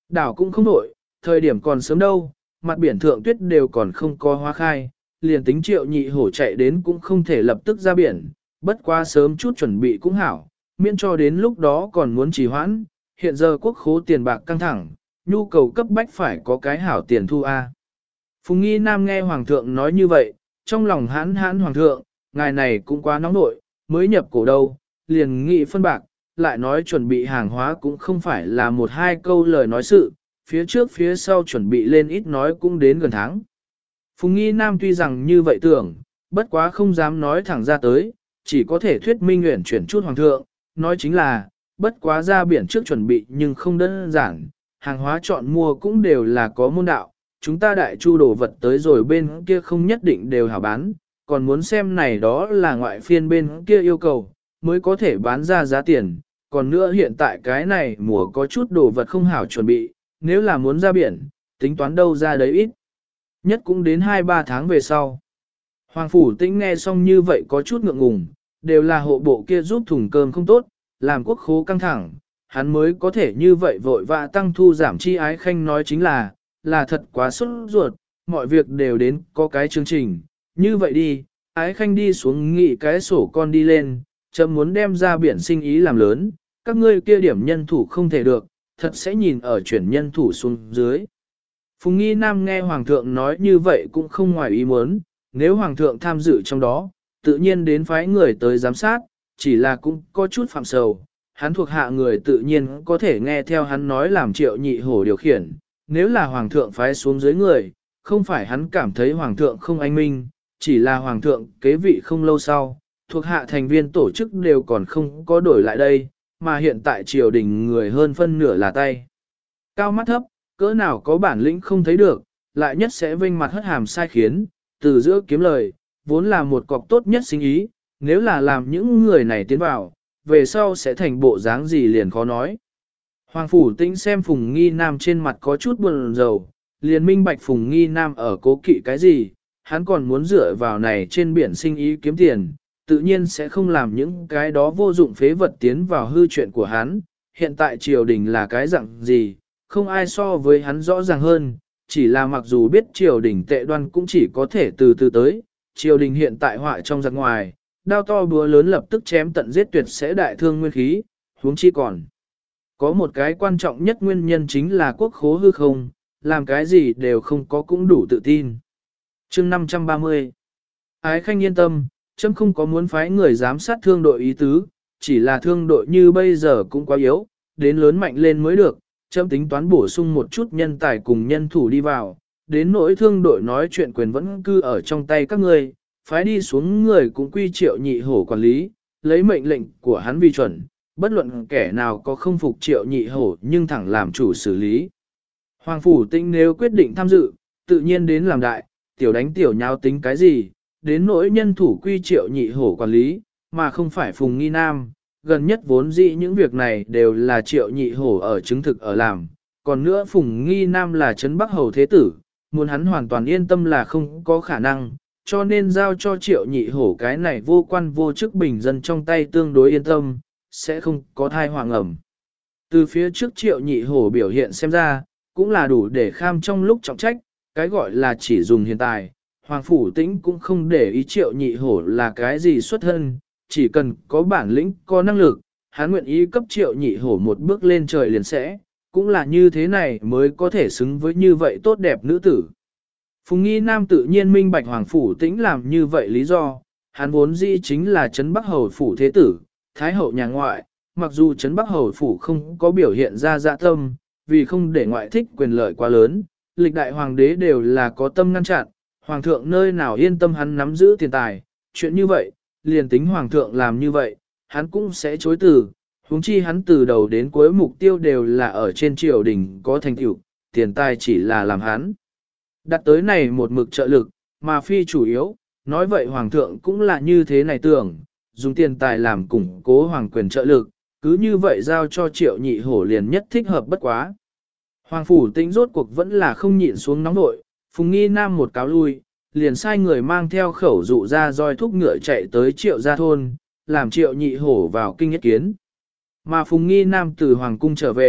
Đảo cũng không đổi, thời điểm còn sớm đâu, mặt biển thượng tuyết đều còn không có hoa khai, liền tính Triệu Nhị Hổ chạy đến cũng không thể lập tức ra biển, bất quá sớm chút chuẩn bị cũng hảo, miễn cho đến lúc đó còn muốn trì hoãn, hiện giờ quốc khố tiền bạc căng thẳng, nhu cầu cấp bách phải có cái hảo tiền thu a. Phùng Nghi Nam nghe Hoàng thượng nói như vậy, trong lòng hãn hãn Hoàng thượng, ngài này cũng quá nóng nội, mới nhập cổ đâu, liền nghị phân bạc, lại nói chuẩn bị hàng hóa cũng không phải là một hai câu lời nói sự, phía trước phía sau chuẩn bị lên ít nói cũng đến gần tháng. Phùng Nghi Nam tuy rằng như vậy tưởng, bất quá không dám nói thẳng ra tới, chỉ có thể thuyết minh nguyện chuyển chút Hoàng thượng, nói chính là, bất quá ra biển trước chuẩn bị nhưng không đơn giản, hàng hóa chọn mua cũng đều là có môn đạo, chúng ta đại chu đồ vật tới rồi bên kia không nhất định đều hảo bán, còn muốn xem này đó là ngoại phiên bên kia yêu cầu, mới có thể bán ra giá tiền, còn nữa hiện tại cái này mùa có chút đồ vật không hảo chuẩn bị, nếu là muốn ra biển, tính toán đâu ra đấy ít, nhất cũng đến 2-3 tháng về sau. Hoàng Phủ Tĩnh nghe xong như vậy có chút ngượng ngùng, đều là hộ bộ kia giúp thùng cơm không tốt, làm quốc khố căng thẳng, hắn mới có thể như vậy vội vã tăng thu giảm chi. Ái Khanh nói chính là thật quá sốt ruột, mọi việc đều đến có cái chương trình, như vậy đi, Ái Khanh đi xuống nghị cái sổ con đi lên, chấm muốn đem ra biển sinh ý làm lớn, các ngươi kia điểm nhân thủ không thể được, thật sẽ nhìn ở chuyển nhân thủ xuống dưới. Phùng Nghi Nam nghe Hoàng thượng nói như vậy cũng không ngoài ý muốn, nếu Hoàng thượng tham dự trong đó, tự nhiên đến phái người tới giám sát, chỉ là cũng có chút phạm sầu, hắn thuộc hạ người tự nhiên có thể nghe theo hắn nói làm Triệu Nhị Hổ điều khiển, nếu là Hoàng thượng phái xuống dưới người, không phải hắn cảm thấy Hoàng thượng không anh minh, chỉ là Hoàng thượng kế vị không lâu sau, thuộc hạ thành viên tổ chức đều còn không có đổi lại đây, mà hiện tại triều đình người hơn phân nửa là tay. Cao mắt thấp, cỡ nào có bản lĩnh không thấy được, lại nhất sẽ vênh mặt hất hàm sai khiến, từ giữa kiếm lời, vốn là một cọc tốt nhất sinh ý, nếu là làm những người này tiến vào, về sau sẽ thành bộ dáng gì liền khó nói. Hoàng Phủ Tĩnh xem Phùng Nghi Nam trên mặt có chút buồn rầu, liền minh bạch Phùng Nghi Nam ở cố kỵ cái gì, hắn còn muốn dựa vào này trên biển sinh ý kiếm tiền, tự nhiên sẽ không làm những cái đó vô dụng phế vật tiến vào hư chuyện của hắn. Hiện tại triều đình là cái dạng gì, không ai so với hắn rõ ràng hơn, chỉ là mặc dù biết triều đình tệ đoan cũng chỉ có thể từ từ tới, triều đình hiện tại họa trong giặc ngoài, đao to búa lớn lập tức chém tận giết tuyệt sẽ đại thương nguyên khí, huống chi còn. Có một cái quan trọng nhất nguyên nhân chính là quốc khố hư không, làm cái gì đều không có cũng đủ tự tin. Chương 530 Ái Khanh yên tâm, chấm không có muốn phái người giám sát thương đội ý tứ, chỉ là thương đội như bây giờ cũng quá yếu, đến lớn mạnh lên mới được, chấm tính toán bổ sung một chút nhân tài cùng nhân thủ đi vào, đến nỗi thương đội nói chuyện quyền vẫn cư ở trong tay các ngươi, phái đi xuống người cũng quy Triệu Nhị Hổ quản lý, lấy mệnh lệnh của hắn vi chuẩn, bất luận kẻ nào có không phục Triệu Nhị Hổ nhưng thẳng làm chủ xử lý. Hoàng Phủ Tĩnh nếu quyết định tham dự, tự nhiên đến làm đại, tiểu đánh tiểu nháo tính cái gì, đến nỗi nhân thủ quy Triệu Nhị Hổ quản lý, mà không phải Phùng Nghi Nam, gần nhất vốn dĩ những việc này đều là Triệu Nhị Hổ ở chứng thực ở làm, còn nữa Phùng Nghi Nam là Trấn Bắc Hầu Thế Tử, muốn hắn hoàn toàn yên tâm là không có khả năng, cho nên giao cho Triệu Nhị Hổ cái này vô quan vô chức bình dân trong tay tương đối yên tâm, sẽ không có thai hoàng ẩm. Từ phía trước Triệu Nhị Hổ biểu hiện xem ra, cũng là đủ để kham trong lúc trọng trách, cái gọi là chỉ dùng hiện tại. Hoàng Phủ Tĩnh cũng không để ý Triệu Nhị Hổ là cái gì xuất thân, chỉ cần có bản lĩnh, có năng lực, hắn nguyện ý cấp Triệu Nhị Hổ một bước lên trời liền sẽ, cũng là như thế này mới có thể xứng với như vậy tốt đẹp nữ tử. Phùng Nghi Nam tự nhiên minh bạch Hoàng Phủ Tĩnh làm như vậy lý do, hắn vốn dĩ chính là Trấn Bắc Hầu Phủ Thế Tử, Thái Hậu nhà ngoại, mặc dù Trấn Bắc Hầu Phủ không có biểu hiện ra dạ tâm, vì không để ngoại thích quyền lợi quá lớn, lịch đại hoàng đế đều là có tâm ngăn chặn, Hoàng thượng nơi nào yên tâm hắn nắm giữ tiền tài, chuyện như vậy, liền tính Hoàng thượng làm như vậy, hắn cũng sẽ chối từ, huống chi hắn từ đầu đến cuối mục tiêu đều là ở trên triều đình có thành tựu, tiền tài chỉ là làm hắn. Đặt tới này một mực trợ lực, mà phi chủ yếu, nói vậy Hoàng thượng cũng là như thế này tưởng, dùng tiền tài làm củng cố hoàng quyền trợ lực, cứ như vậy giao cho Triệu Nhị Hổ liền nhất thích hợp bất quá. Hoàng Phủ Tĩnh rốt cuộc vẫn là không nhịn xuống nóng nội, Phùng Nghi Nam một cáo lui, liền sai người mang theo khẩu dụ ra roi thúc ngựa chạy tới Triệu gia thôn, làm Triệu Nhị Hổ vào kinh nhất kiến. Mà Phùng Nghi Nam từ Hoàng cung trở về,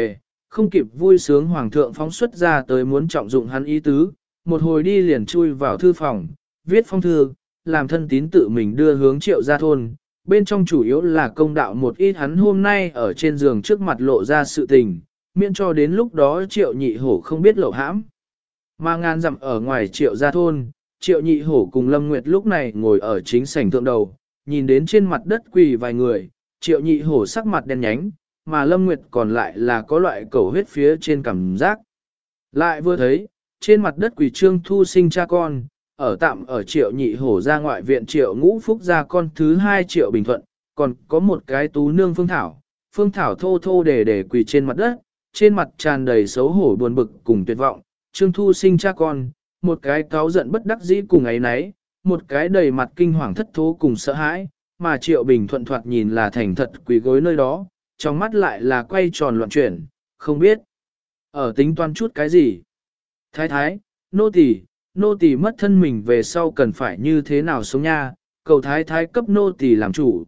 không kịp vui sướng hoàng thượng phóng xuất ra tới muốn trọng dụng hắn ý tứ, một hồi đi liền chui vào thư phòng, viết phong thư, làm thân tín tự mình đưa hướng Triệu gia thôn, bên trong chủ yếu là công đạo một ít hắn hôm nay ở trên giường trước mặt lộ ra sự tình, miễn cho đến lúc đó Triệu Nhị Hổ không biết lậu hãm. Mà ngàn dặm ở ngoài Triệu gia thôn, Triệu Nhị Hổ cùng Lâm Nguyệt lúc này ngồi ở chính sảnh thượng đầu, nhìn đến trên mặt đất quỳ vài người, Triệu Nhị Hổ sắc mặt đen nhánh, mà Lâm Nguyệt còn lại là có loại cầu huyết phía trên cảm giác. Lại vừa thấy, trên mặt đất quỳ Trương Thu Sinh cha con, ở tạm ở Triệu Nhị Hổ ra ngoại viện Triệu Ngũ Phúc ra con thứ 2 Triệu Bình Thuận, còn có một cái tú nương Phương Thảo thô thô để quỳ trên mặt đất, trên mặt tràn đầy xấu hổ buồn bực cùng tuyệt vọng, Trương Thu Sinh cha con, một cái cáu giận bất đắc dĩ cùng ấy nấy, một cái đầy mặt kinh hoàng thất thố cùng sợ hãi, mà Triệu Bình Thuận thoạt nhìn là thành thật quỳ gối nơi đó, trong mắt lại là quay tròn loạn chuyển, không biết ở tính toán chút cái gì. Thái thái, nô tỳ mất thân mình về sau cần phải như thế nào sống nha, cầu thái thái cấp nô tỳ làm chủ,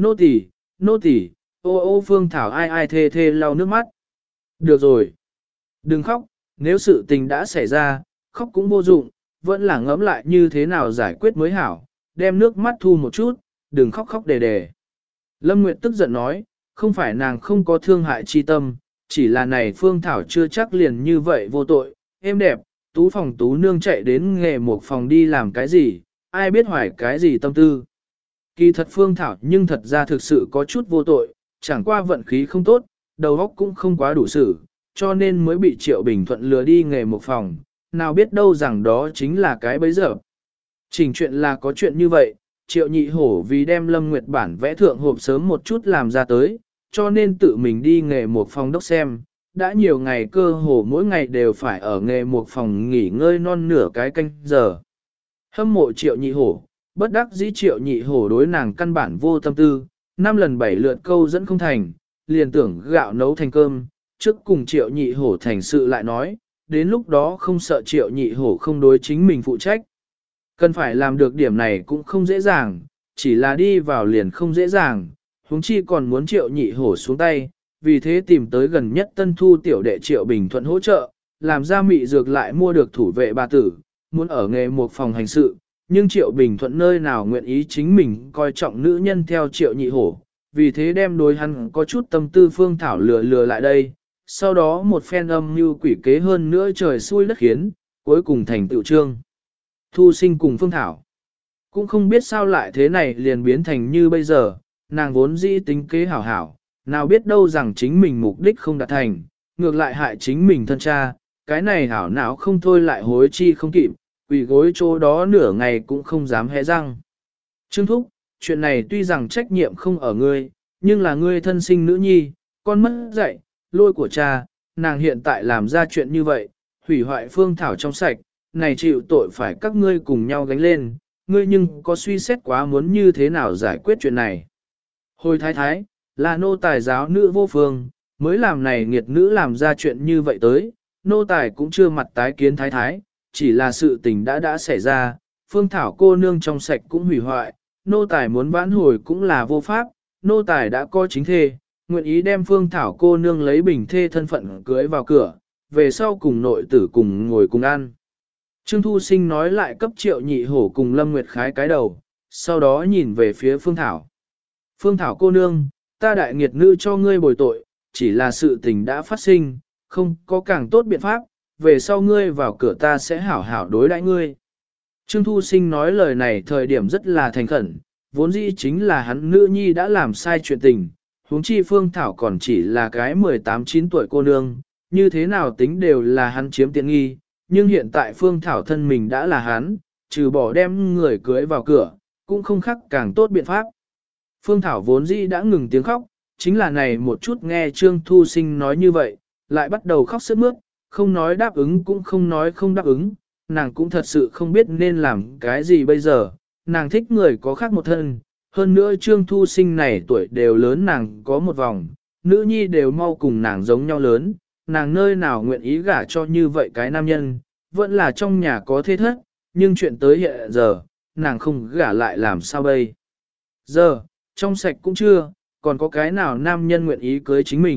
nô tỳ, ô Phương Thảo ai thê thê lau nước mắt. Được rồi, đừng khóc, nếu sự tình đã xảy ra, khóc cũng vô dụng, vẫn là ngẫm lại như thế nào giải quyết mới hảo, đem nước mắt thu một chút, đừng khóc đề. Lâm Nguyệt tức giận nói, không phải nàng không có thương hại chi tâm, chỉ là này Phương Thảo chưa chắc liền như vậy vô tội, êm đẹp, tú phòng tú nương chạy đến nghề một phòng đi làm cái gì, ai biết hoài cái gì tâm tư. Kỳ thật Phương Thảo nhưng thật ra thực sự có chút vô tội, chẳng qua vận khí không tốt, đầu óc cũng không quá đủ xử, cho nên mới bị Triệu Bình Thuận lừa đi nghề một phòng, nào biết đâu rằng đó chính là cái bấy giờ. Trình chuyện là có chuyện như vậy, Triệu Nhị Hổ vì đem Lâm Nguyệt bản vẽ thượng hộp sớm một chút làm ra tới, cho nên tự mình đi nghề một phòng đốc xem, đã nhiều ngày cơ hồ mỗi ngày đều phải ở nghề một phòng nghỉ ngơi non nửa cái canh giờ. Hâm mộ Triệu Nhị Hổ, bất đắc dĩ Triệu Nhị Hổ đối nàng căn bản vô tâm tư, 5 lần 7 lượt câu dẫn không thành, liền tưởng gạo nấu thành cơm, trước cùng Triệu Nhị Hổ thành sự lại nói, đến lúc đó không sợ Triệu Nhị Hổ không đối chính mình phụ trách. Cần phải làm được điểm này cũng không dễ dàng, chỉ là đi vào liền không dễ dàng, huống chi còn muốn Triệu Nhị Hổ xuống tay, vì thế tìm tới gần nhất Tân Thu tiểu đệ Triệu Bình Thuận hỗ trợ, làm ra mị dược lại mua được thủ vệ bà tử, muốn ở nghề một phòng hành sự, nhưng Triệu Bình Thuận nơi nào nguyện ý chính mình coi trọng nữ nhân theo Triệu Nhị Hổ, vì thế đem đối hắn có chút tâm tư Phương Thảo lừa lại đây, sau đó một phen âm mưu quỷ kế hơn nữa trời xui đất khiến, cuối cùng thành tựu trương. Thu Sinh cùng Phương Thảo, cũng không biết sao lại thế này liền biến thành như bây giờ, nàng vốn dĩ tính kế hảo hảo, nào biết đâu rằng chính mình mục đích không đạt thành, ngược lại hại chính mình thân cha, cái này hảo não không thôi lại hối chi không kịp, quỳ gối chỗ đó nửa ngày cũng không dám hé răng. Trương Thúc, chuyện này tuy rằng trách nhiệm không ở ngươi, nhưng là ngươi thân sinh nữ nhi, con mất dạy, lôi của cha, nàng hiện tại làm ra chuyện như vậy, hủy hoại Phương Thảo trong sạch, này chịu tội phải các ngươi cùng nhau gánh lên, ngươi nhưng có suy xét quá muốn như thế nào giải quyết chuyện này. Hồi thái thái, là nô tài giáo nữ vô phương, mới làm này nghiệt nữ làm ra chuyện như vậy tới, nô tài cũng chưa mặt tái kiến thái thái, chỉ là sự tình đã xảy ra, Phương Thảo cô nương trong sạch cũng hủy hoại, nô tài muốn vãn hồi cũng là vô pháp, nô tài đã có chính thê, nguyện ý đem Phương Thảo cô nương lấy bình thê thân phận cưới vào cửa, về sau cùng nội tử cùng ngồi cùng ăn. Trương Thu Sinh nói lại cấp Triệu Nhị Hổ cùng Lâm Nguyệt khái cái đầu, sau đó nhìn về phía Phương Thảo. Phương Thảo cô nương, ta đại nghiệt nữ cho ngươi bồi tội, chỉ là sự tình đã phát sinh, không có càng tốt biện pháp, về sau ngươi vào cửa ta sẽ hảo hảo đối đãi ngươi. Trương Thu Sinh nói lời này thời điểm rất là thành khẩn, vốn dĩ chính là hắn nữ nhi đã làm sai chuyện tình, huống chi Phương Thảo còn chỉ là cái 18-9 tuổi cô nương, như thế nào tính đều là hắn chiếm tiện nghi, nhưng hiện tại Phương Thảo thân mình đã là hắn, trừ bỏ đem người cưới vào cửa, cũng không khác càng tốt biện pháp. Phương Thảo vốn dĩ đã ngừng tiếng khóc, chính là này một chút nghe Trương Thu Sinh nói như vậy, lại bắt đầu khóc sướt mướt, không nói đáp ứng cũng không nói không đáp ứng, nàng cũng thật sự không biết nên làm cái gì bây giờ, nàng thích người có khác một thân, hơn nữa Trương Thu Sinh này tuổi đều lớn nàng có một vòng, nữ nhi đều mau cùng nàng giống nhau lớn, nàng nơi nào nguyện ý gả cho như vậy cái nam nhân, vẫn là trong nhà có thế thất, nhưng chuyện tới hiện giờ, nàng không gả lại làm sao bây giờ, trong sạch cũng chưa, còn có cái nào nam nhân nguyện ý cưới chính mình,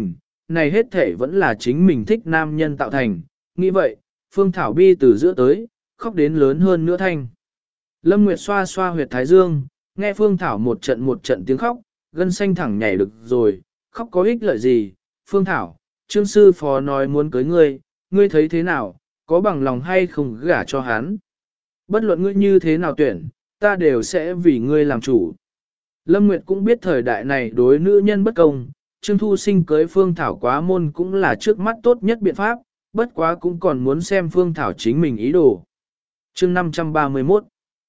này hết thể vẫn là chính mình thích nam nhân tạo thành, nghĩ vậy, Phương Thảo bi từ giữa tới, khóc đến lớn hơn nữa thanh. Lâm Nguyệt xoa xoa huyệt thái dương, nghe Phương Thảo một trận tiếng khóc, gân xanh thẳng nhảy được rồi, khóc có ích lợi gì, Phương Thảo, trương sư phó nói muốn cưới ngươi thấy thế nào, có bằng lòng hay không gả cho hắn. Bất luận ngươi như thế nào tuyển, ta đều sẽ vì ngươi làm chủ. Lâm Nguyệt cũng biết thời đại này đối nữ nhân bất công, Trương Thu Sinh cưới Phương Thảo quá môn cũng là trước mắt tốt nhất biện pháp, bất quá cũng còn muốn xem Phương Thảo chính mình ý đồ. Chương 531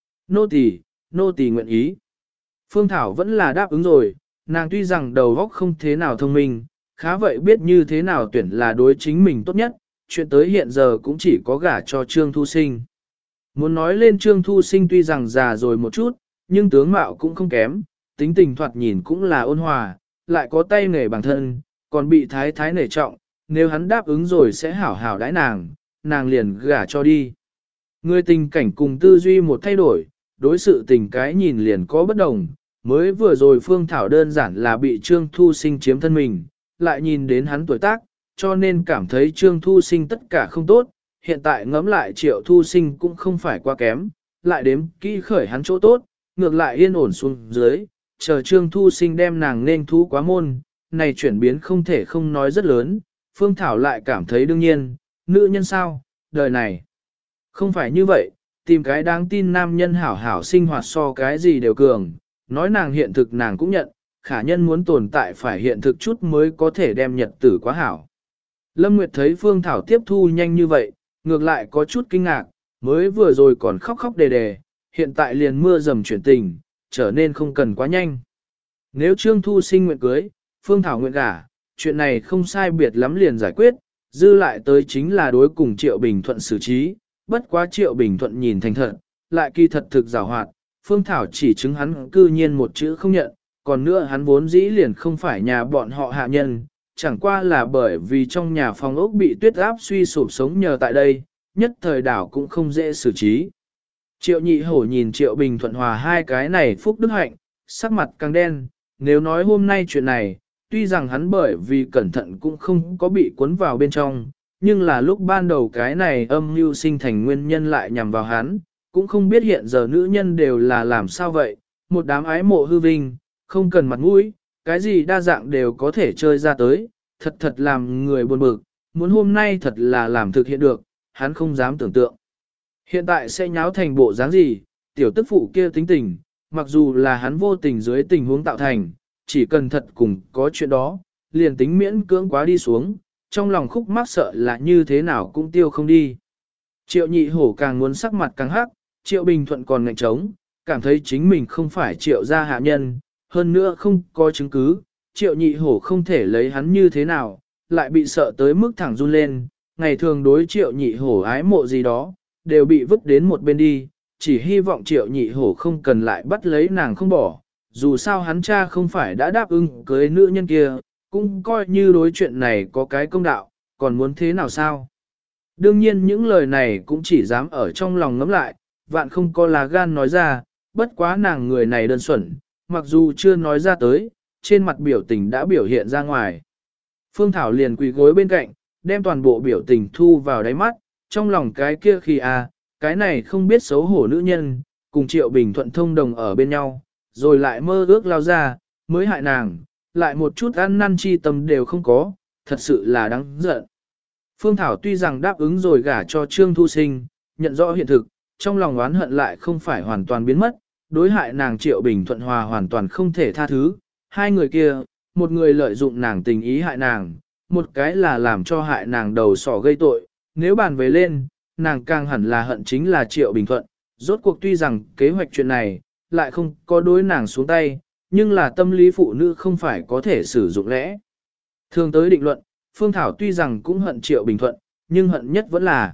Nô tỳ nguyện ý. Phương Thảo vẫn là đáp ứng rồi, nàng tuy rằng đầu óc không thế nào thông minh, khá vậy biết như thế nào tuyển là đối chính mình tốt nhất, chuyện tới hiện giờ cũng chỉ có gả cho Trương Thu Sinh. Muốn nói lên Trương Thu Sinh tuy rằng già rồi một chút, nhưng tướng mạo cũng không kém, tính tình thoạt nhìn cũng là ôn hòa, lại có tay nghề bản thân, còn bị thái thái nể trọng, nếu hắn đáp ứng rồi sẽ hảo hảo đãi nàng liền gả cho đi. Người tình cảnh cùng tư duy một thay đổi, đối sự tình cái nhìn liền có bất đồng, mới vừa rồi Phương Thảo đơn giản là bị Trương Thu Sinh chiếm thân mình, lại nhìn đến hắn tuổi tác, cho nên cảm thấy Trương Thu Sinh tất cả không tốt, hiện tại ngẫm lại Triệu Thu Sinh cũng không phải quá kém, lại đếm kỹ khởi hắn chỗ tốt, ngược lại yên ổn xuống dưới, chờ Trương Thu Sinh đem nàng nên thú quá môn, này chuyển biến không thể không nói rất lớn, Phương Thảo lại cảm thấy đương nhiên, nữ nhân sao, đời này. Không phải như vậy, tìm cái đáng tin nam nhân hảo hảo sinh hoạt so cái gì đều cường, nói nàng hiện thực nàng cũng nhận, khả nhân muốn tồn tại phải hiện thực chút mới có thể đem nhật tử quá hảo. Lâm Nguyệt thấy Phương Thảo tiếp thu nhanh như vậy, ngược lại có chút kinh ngạc, mới vừa rồi còn khóc khóc đề đề, hiện tại liền mưa dầm chuyển tình, trở nên không cần quá nhanh. Nếu Trương Thu Sinh nguyện cưới, Phương Thảo nguyện gả, chuyện này không sai biệt lắm liền giải quyết, dư lại tới chính là đối cùng Triệu Bình Thuận xử trí, bất quá Triệu Bình Thuận nhìn thành thật, lại kỳ thật thực giảo hoạt, Phương Thảo chỉ chứng hắn cư nhiên một chữ không nhận, còn nữa hắn vốn dĩ liền không phải nhà bọn họ hạ nhân, chẳng qua là bởi vì trong nhà phòng ốc bị tuyết áp suy sụp sống nhờ tại đây, nhất thời đảo cũng không dễ xử trí. Triệu Nhị Hổ nhìn Triệu Bình Thuận hòa hai cái này phúc đức hạnh, sắc mặt càng đen, nếu nói hôm nay chuyện này, tuy rằng hắn bởi vì cẩn thận cũng không có bị cuốn vào bên trong, nhưng là lúc ban đầu cái này âm mưu sinh thành nguyên nhân lại nhằm vào hắn, cũng không biết hiện giờ nữ nhân đều là làm sao vậy, một đám ái mộ hư vinh, không cần mặt mũi, cái gì đa dạng đều có thể chơi ra tới, thật làm người buồn bực, muốn hôm nay thật là làm thực hiện được, hắn không dám tưởng tượng. Hiện tại sẽ nháo thành bộ dáng gì, tiểu tức phụ kia tính tình, mặc dù là hắn vô tình dưới tình huống tạo thành, chỉ cần thật cùng có chuyện đó, liền tính miễn cưỡng quá đi xuống, trong lòng khúc mắc sợ là như thế nào cũng tiêu không đi. Triệu Nhị Hổ càng muốn sắc mặt càng hắc, Triệu Bình Thuận còn ngạnh trống, cảm thấy chính mình không phải Triệu gia hạ nhân, hơn nữa không có chứng cứ, Triệu Nhị Hổ không thể lấy hắn như thế nào, lại bị sợ tới mức thẳng run lên, ngày thường đối Triệu Nhị Hổ ái mộ gì đó, đều bị vứt đến một bên đi, chỉ hy vọng Triệu Nhị Hổ không cần lại bắt lấy nàng không bỏ, dù sao hắn cha không phải đã đáp ứng cưới nữ nhân kia, cũng coi như đối chuyện này có cái công đạo, còn muốn thế nào sao? Đương nhiên những lời này cũng chỉ dám ở trong lòng ngấm lại, vạn không có lá gan nói ra, bất quá nàng người này đơn xuẩn, mặc dù chưa nói ra tới, trên mặt biểu tình đã biểu hiện ra ngoài. Phương Thảo liền quỳ gối bên cạnh, đem toàn bộ biểu tình thu vào đáy mắt, trong lòng cái kia khi cái này không biết xấu hổ nữ nhân, cùng Triệu Bình Thuận thông đồng ở bên nhau, rồi lại mơ ước lao ra, mới hại nàng, lại một chút ăn năn chi tâm đều không có, thật sự là đáng giận. Phương Thảo tuy rằng đáp ứng rồi gả cho Trương Thu Sinh, nhận rõ hiện thực, trong lòng oán hận lại không phải hoàn toàn biến mất, đối hại nàng Triệu Bình Thuận hòa hoàn toàn không thể tha thứ. Hai người kia, một người lợi dụng nàng tình ý hại nàng, một cái là làm cho hại nàng đầu sỏ gây tội. Nếu bàn về lên, nàng càng hẳn là hận chính là Triệu Bình Thuận. Rốt cuộc tuy rằng kế hoạch chuyện này, lại không có đối nàng xuống tay, nhưng là tâm lý phụ nữ không phải có thể sử dụng lẽ. Thường tới định luận, Phương Thảo tuy rằng cũng hận Triệu Bình Thuận, nhưng hận nhất vẫn là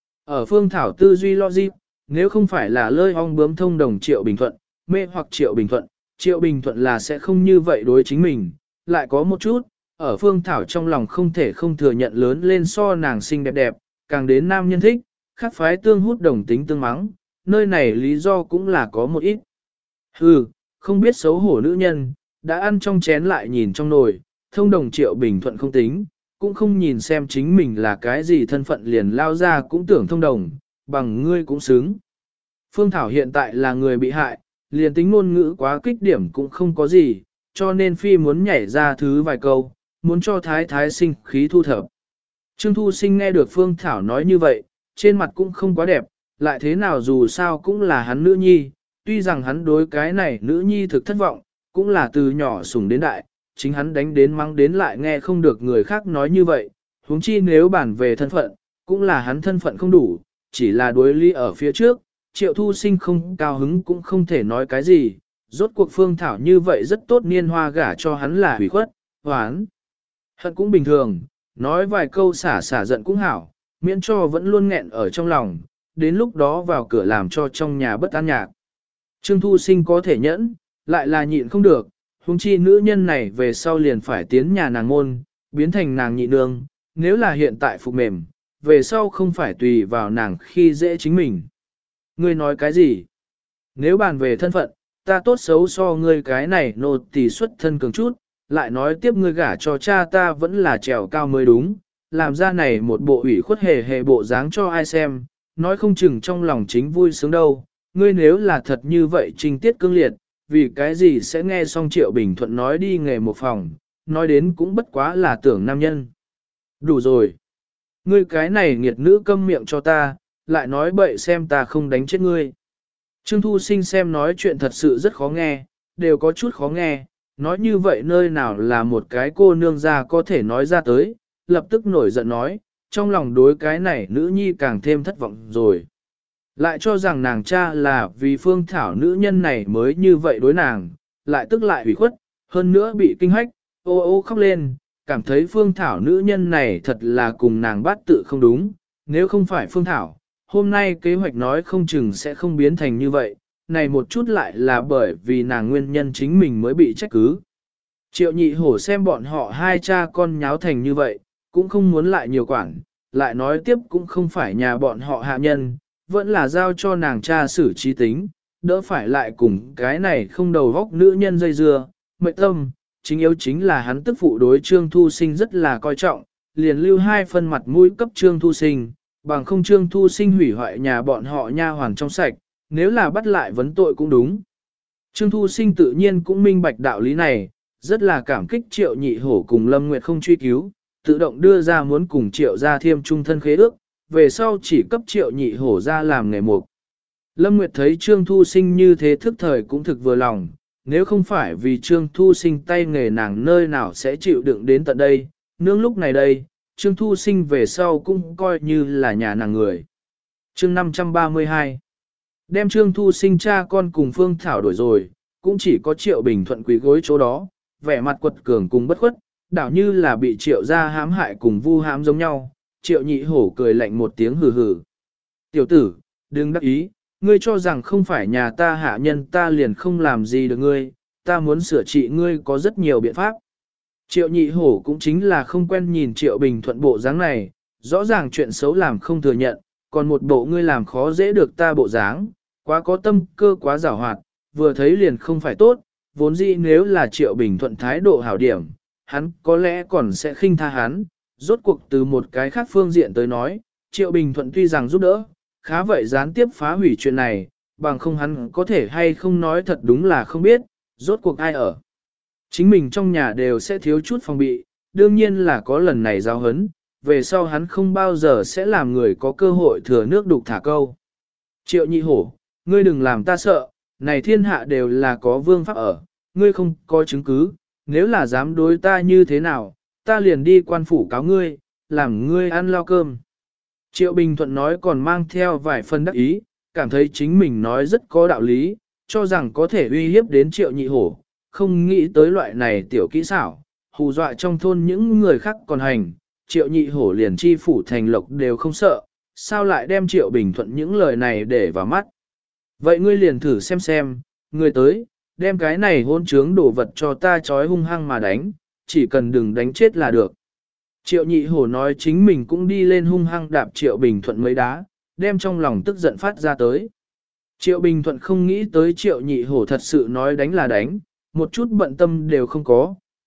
ở Phương Thảo tư duy logic, nếu không phải là lơi ong bướm thông đồng Triệu Bình Thuận, mê hoặc Triệu Bình Thuận là sẽ không như vậy đối chính mình, lại có một chút, ở Phương Thảo trong lòng không thể không thừa nhận lớn lên so nàng xinh đẹp đẹp, càng đến nam nhân thích, khác phái tương hút đồng tính tương mắng, nơi này lý do cũng là có một ít. Hừ, không biết xấu hổ nữ nhân, đã ăn trong chén lại nhìn trong nồi, thông đồng Triệu Bình Thuận không tính, cũng không nhìn xem chính mình là cái gì thân phận liền lao ra cũng tưởng thông đồng, bằng ngươi cũng xứng. Phương Thảo hiện tại là người bị hại, liền tính ngôn ngữ quá kích điểm cũng không có gì, cho nên phi muốn nhảy ra thứ vài câu, muốn cho thái thái sinh khí thu thập. Trương Thu Sinh nghe được Phương Thảo nói như vậy, trên mặt cũng không quá đẹp, lại thế nào dù sao cũng là hắn nữ nhi, tuy rằng hắn đối cái này nữ nhi thực thất vọng, cũng là từ nhỏ sủng đến đại, chính hắn đánh đến mắng đến lại nghe không được người khác nói như vậy, huống chi nếu bản về thân phận, cũng là hắn thân phận không đủ, chỉ là đối lý ở phía trước, Triệu Thu Sinh không cao hứng cũng không thể nói cái gì, rốt cuộc Phương Thảo như vậy rất tốt niên hoa gả cho hắn là hủy khuất, hoán. Hận cũng bình thường, nói vài câu xả giận cũng hảo, miễn cho vẫn luôn nghẹn ở trong lòng, đến lúc đó vào cửa làm cho trong nhà bất an nhạc. Trương Thu Sinh có thể nhẫn, lại là nhịn không được, huống chi nữ nhân này về sau liền phải tiến nhà nàng môn, biến thành nàng nhị nương, nếu là hiện tại phục mềm, về sau không phải tùy vào nàng khi dễ chính mình. Ngươi nói cái gì? Nếu bàn về thân phận, ta tốt xấu so ngươi cái này nô tỳ xuất thân cường chút, lại nói tiếp ngươi gả cho cha ta vẫn là trèo cao mới đúng, làm ra này một bộ ủy khuất hề bộ dáng cho ai xem, nói không chừng trong lòng chính vui sướng đâu, ngươi nếu là thật như vậy trình tiết cương liệt, vì cái gì sẽ nghe xong Triệu Bình Thuận nói đi nghề một phòng, nói đến cũng bất quá là tưởng nam nhân. Đủ rồi. Ngươi cái này nghiệt nữ câm miệng cho ta, lại nói bậy xem ta không đánh chết ngươi. Trương Thu Sinh xem nói chuyện thật sự rất khó nghe, đều có chút khó nghe, nói như vậy nơi nào là một cái cô nương ra có thể nói ra tới, lập tức nổi giận nói, trong lòng đối cái này nữ nhi càng thêm thất vọng rồi. Lại cho rằng nàng cha là vì Phương Thảo nữ nhân này mới như vậy đối nàng, lại tức lại hủy khuất, hơn nữa bị kinh hách, ô ô khóc lên, cảm thấy Phương Thảo nữ nhân này thật là cùng nàng bát tự không đúng, nếu không phải Phương Thảo, hôm nay kế hoạch nói không chừng sẽ không biến thành như vậy, này một chút lại là bởi vì nàng nguyên nhân chính mình mới bị trách cứ. Triệu nhị hổ xem bọn họ hai cha con nháo thành như vậy, cũng không muốn lại nhiều quản, lại nói tiếp cũng không phải nhà bọn họ hạ nhân, vẫn là giao cho nàng cha xử trí tính, đỡ phải lại cùng cái này không đầu vóc nữ nhân dây dưa, mệnh tâm, chính yếu chính là hắn tức phụ đối Trương Thu Sinh rất là coi trọng, liền lưu 2 phân mặt mũi cấp Trương Thu Sinh, bằng không Trương Thu Sinh hủy hoại nhà bọn họ nha hoàn trong sạch, nếu là bắt lại vấn tội cũng đúng. Trương Thu Sinh tự nhiên cũng minh bạch đạo lý này, rất là cảm kích Triệu Nhị Hổ cùng Lâm Nguyệt không truy cứu, tự động đưa ra muốn cùng Triệu gia thiêm trung thân khế ước, về sau chỉ cấp Triệu Nhị Hổ ra làm nghề mục. Lâm Nguyệt thấy Trương Thu Sinh như thế thức thời cũng thực vừa lòng, nếu không phải vì Trương Thu Sinh tay nghề nàng nơi nào sẽ chịu đựng đến tận đây, nương lúc này đây, Trương Thu Sinh về sau cũng coi như là nhà nàng người. Chương 532 đem Trương Thu Sinh cha con cùng Phương Thảo đổi rồi, cũng chỉ có Triệu Bình Thuận quỳ gối chỗ đó, vẻ mặt quật cường cùng bất khuất, đảo như là bị Triệu gia hãm hại cùng vu hãm giống nhau. Triệu Nhị Hổ cười lạnh một tiếng hừ hừ. Tiểu tử, đừng đắc ý, ngươi cho rằng không phải nhà ta hạ nhân ta liền không làm gì được ngươi, ta muốn sửa trị ngươi có rất nhiều biện pháp. Triệu Nhị Hổ cũng chính là không quen nhìn Triệu Bình Thuận bộ dáng này, rõ ràng chuyện xấu làm không thừa nhận, còn một bộ ngươi làm khó dễ được ta bộ dáng, quá có tâm cơ quá giảo hoạt, vừa thấy liền không phải tốt, vốn dĩ nếu là Triệu Bình Thuận thái độ hảo điểm, hắn có lẽ còn sẽ khinh tha hắn, rốt cuộc từ một cái khác phương diện tới nói, Triệu Bình Thuận tuy rằng giúp đỡ, khá vậy gián tiếp phá hủy chuyện này, bằng không hắn có thể hay không nói thật đúng là không biết, rốt cuộc ai ở. Chính mình trong nhà đều sẽ thiếu chút phòng bị, đương nhiên là có lần này giao hấn, về sau hắn không bao giờ sẽ làm người có cơ hội thừa nước đục thả câu. Triệu Nhị Hổ, ngươi đừng làm ta sợ, này thiên hạ đều là có vương pháp ở, ngươi không có chứng cứ, nếu là dám đối ta như thế nào, ta liền đi quan phủ cáo ngươi, làm ngươi ăn lao cơm. Triệu Bình Thuận nói còn mang theo vài phần đắc ý, cảm thấy chính mình nói rất có đạo lý, cho rằng có thể uy hiếp đến Triệu Nhị Hổ, không nghĩ tới loại này tiểu kỹ xảo, hù dọa trong thôn những người khác còn hành, Triệu Nhị Hổ liền chi phủ thành lộc đều không sợ, sao lại đem Triệu Bình Thuận những lời này để vào mắt. Vậy ngươi liền thử xem, ngươi tới, đem cái này hôn trướng đổ vật cho ta trói hung hăng mà đánh, chỉ cần đừng đánh chết là được. Triệu Nhị Hổ nói chính mình cũng đi lên hung hăng đạp Triệu Bình Thuận mấy đá, đem trong lòng tức giận phát ra tới. Triệu Bình Thuận không nghĩ tới Triệu Nhị Hổ thật sự nói đánh là đánh, một chút bận tâm đều không có,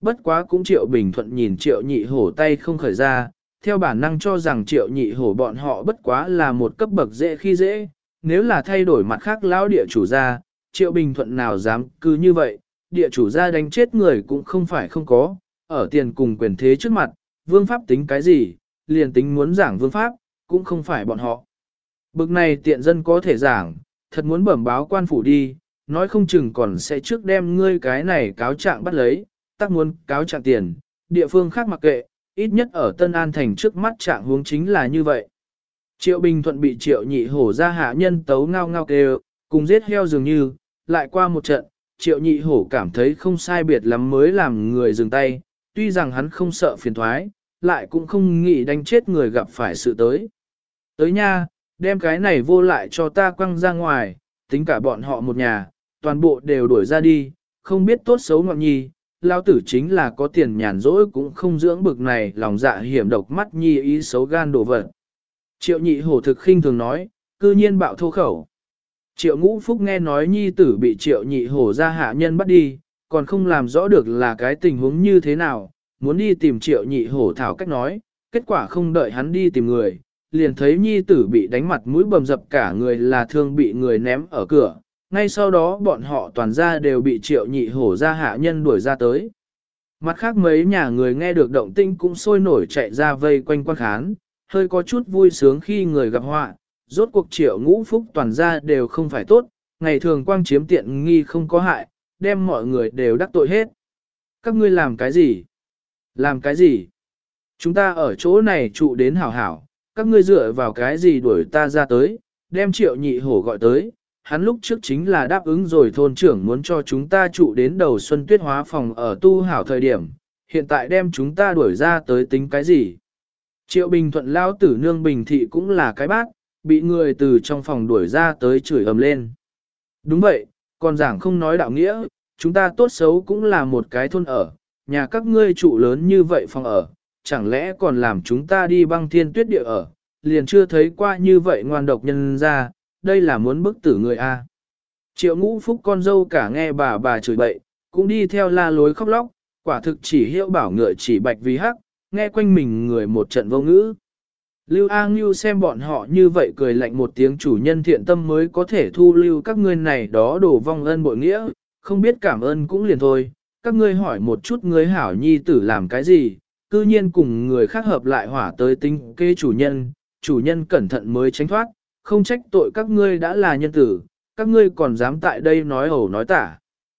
bất quá cũng Triệu Bình Thuận nhìn Triệu Nhị Hổ tay không khởi ra, theo bản năng cho rằng Triệu Nhị Hổ bọn họ bất quá là một cấp bậc dễ khi dễ, nếu là thay đổi mặt khác lão địa chủ gia, Triệu Bình Thuận nào dám cứ như vậy, địa chủ gia đánh chết người cũng không phải không có, ở tiền cùng quyền thế trước mặt, vương pháp tính cái gì, liền tính muốn giảng vương pháp, cũng không phải bọn họ. Bực này tiện dân có thể giảng, thật muốn bẩm báo quan phủ đi, nói không chừng còn sẽ trước đem ngươi cái này cáo trạng bắt lấy, tắc muốn cáo trạng tiền, địa phương khác mặc kệ, ít nhất ở Tân An Thành trước mắt trạng huống chính là như vậy. Triệu Bình Thuận bị Triệu Nhị Hổ ra hạ nhân tấu ngao ngao kêu, cùng giết heo dường như, lại qua một trận, Triệu Nhị Hổ cảm thấy không sai biệt lắm mới làm người dừng tay, tuy rằng hắn không sợ phiền thoái, lại cũng không nghĩ đánh chết người gặp phải sự tới. Tới nha, đem cái này vô lại cho ta quăng ra ngoài, tính cả bọn họ một nhà, toàn bộ đều đuổi ra đi, không biết tốt xấu ngọn nhi, lao tử chính là có tiền nhàn rỗi cũng không dưỡng bực này lòng dạ hiểm độc mắt nhi ý xấu gan đồ vật. Triệu Nhị Hổ thực khinh thường nói, cư nhiên bạo thô khẩu. Triệu Ngũ Phúc nghe nói nhi tử bị Triệu Nhị Hổ ra hạ nhân bắt đi, còn không làm rõ được là cái tình huống như thế nào, muốn đi tìm Triệu Nhị Hổ thảo cách nói, kết quả không đợi hắn đi tìm người, liền thấy nhi tử bị đánh mặt mũi bầm dập cả người là thương bị người ném ở cửa, ngay sau đó bọn họ toàn ra đều bị Triệu Nhị Hổ ra hạ nhân đuổi ra tới. Mặt khác mấy nhà người nghe được động tinh cũng sôi nổi chạy ra vây quanh quan khán, hơi có chút vui sướng khi người gặp họa, rốt cuộc Triệu Ngũ Phúc toàn ra đều không phải tốt, ngày thường quang chiếm tiện nghi không có hại, đem mọi người đều đắc tội hết. Các ngươi làm cái gì? Làm cái gì? Chúng ta ở chỗ này trụ đến hảo hảo, các ngươi dựa vào cái gì đuổi ta ra tới, đem Triệu Nhị Hổ gọi tới. Hắn lúc trước chính là đáp ứng rồi thôn trưởng muốn cho chúng ta trụ đến đầu xuân tuyết hóa phòng ở tu hảo thời điểm, hiện tại đem chúng ta đuổi ra tới tính cái gì? Triệu Bình Thuận lao tử nương Bình Thị cũng là cái bác, bị người từ trong phòng đuổi ra tới chửi ầm lên. Đúng vậy, còn giảng không nói đạo nghĩa, chúng ta tốt xấu cũng là một cái thôn ở, nhà các ngươi trụ lớn như vậy phòng ở, chẳng lẽ còn làm chúng ta đi băng thiên tuyết địa ở, liền chưa thấy qua như vậy ngoan độc nhân ra, đây là muốn bức tử người A. Triệu Ngũ Phúc con dâu cả nghe bà chửi bậy, cũng đi theo la lối khóc lóc, quả thực chỉ hiệu bảo ngựa chỉ bạch vì hắc, nghe quanh mình người một trận vô ngữ. Lưu A Ngưu xem bọn họ như vậy cười lạnh một tiếng chủ nhân thiện tâm mới có thể thu lưu các ngươi này đó đổ vong ân bội nghĩa, không biết cảm ơn cũng liền thôi, các ngươi hỏi một chút người hảo nhi tử làm cái gì, cư nhiên cùng người khác hợp lại hỏa tới tính kê chủ nhân cẩn thận mới tránh thoát, không trách tội các ngươi đã là nhân tử, các ngươi còn dám tại đây nói ẩu nói tả.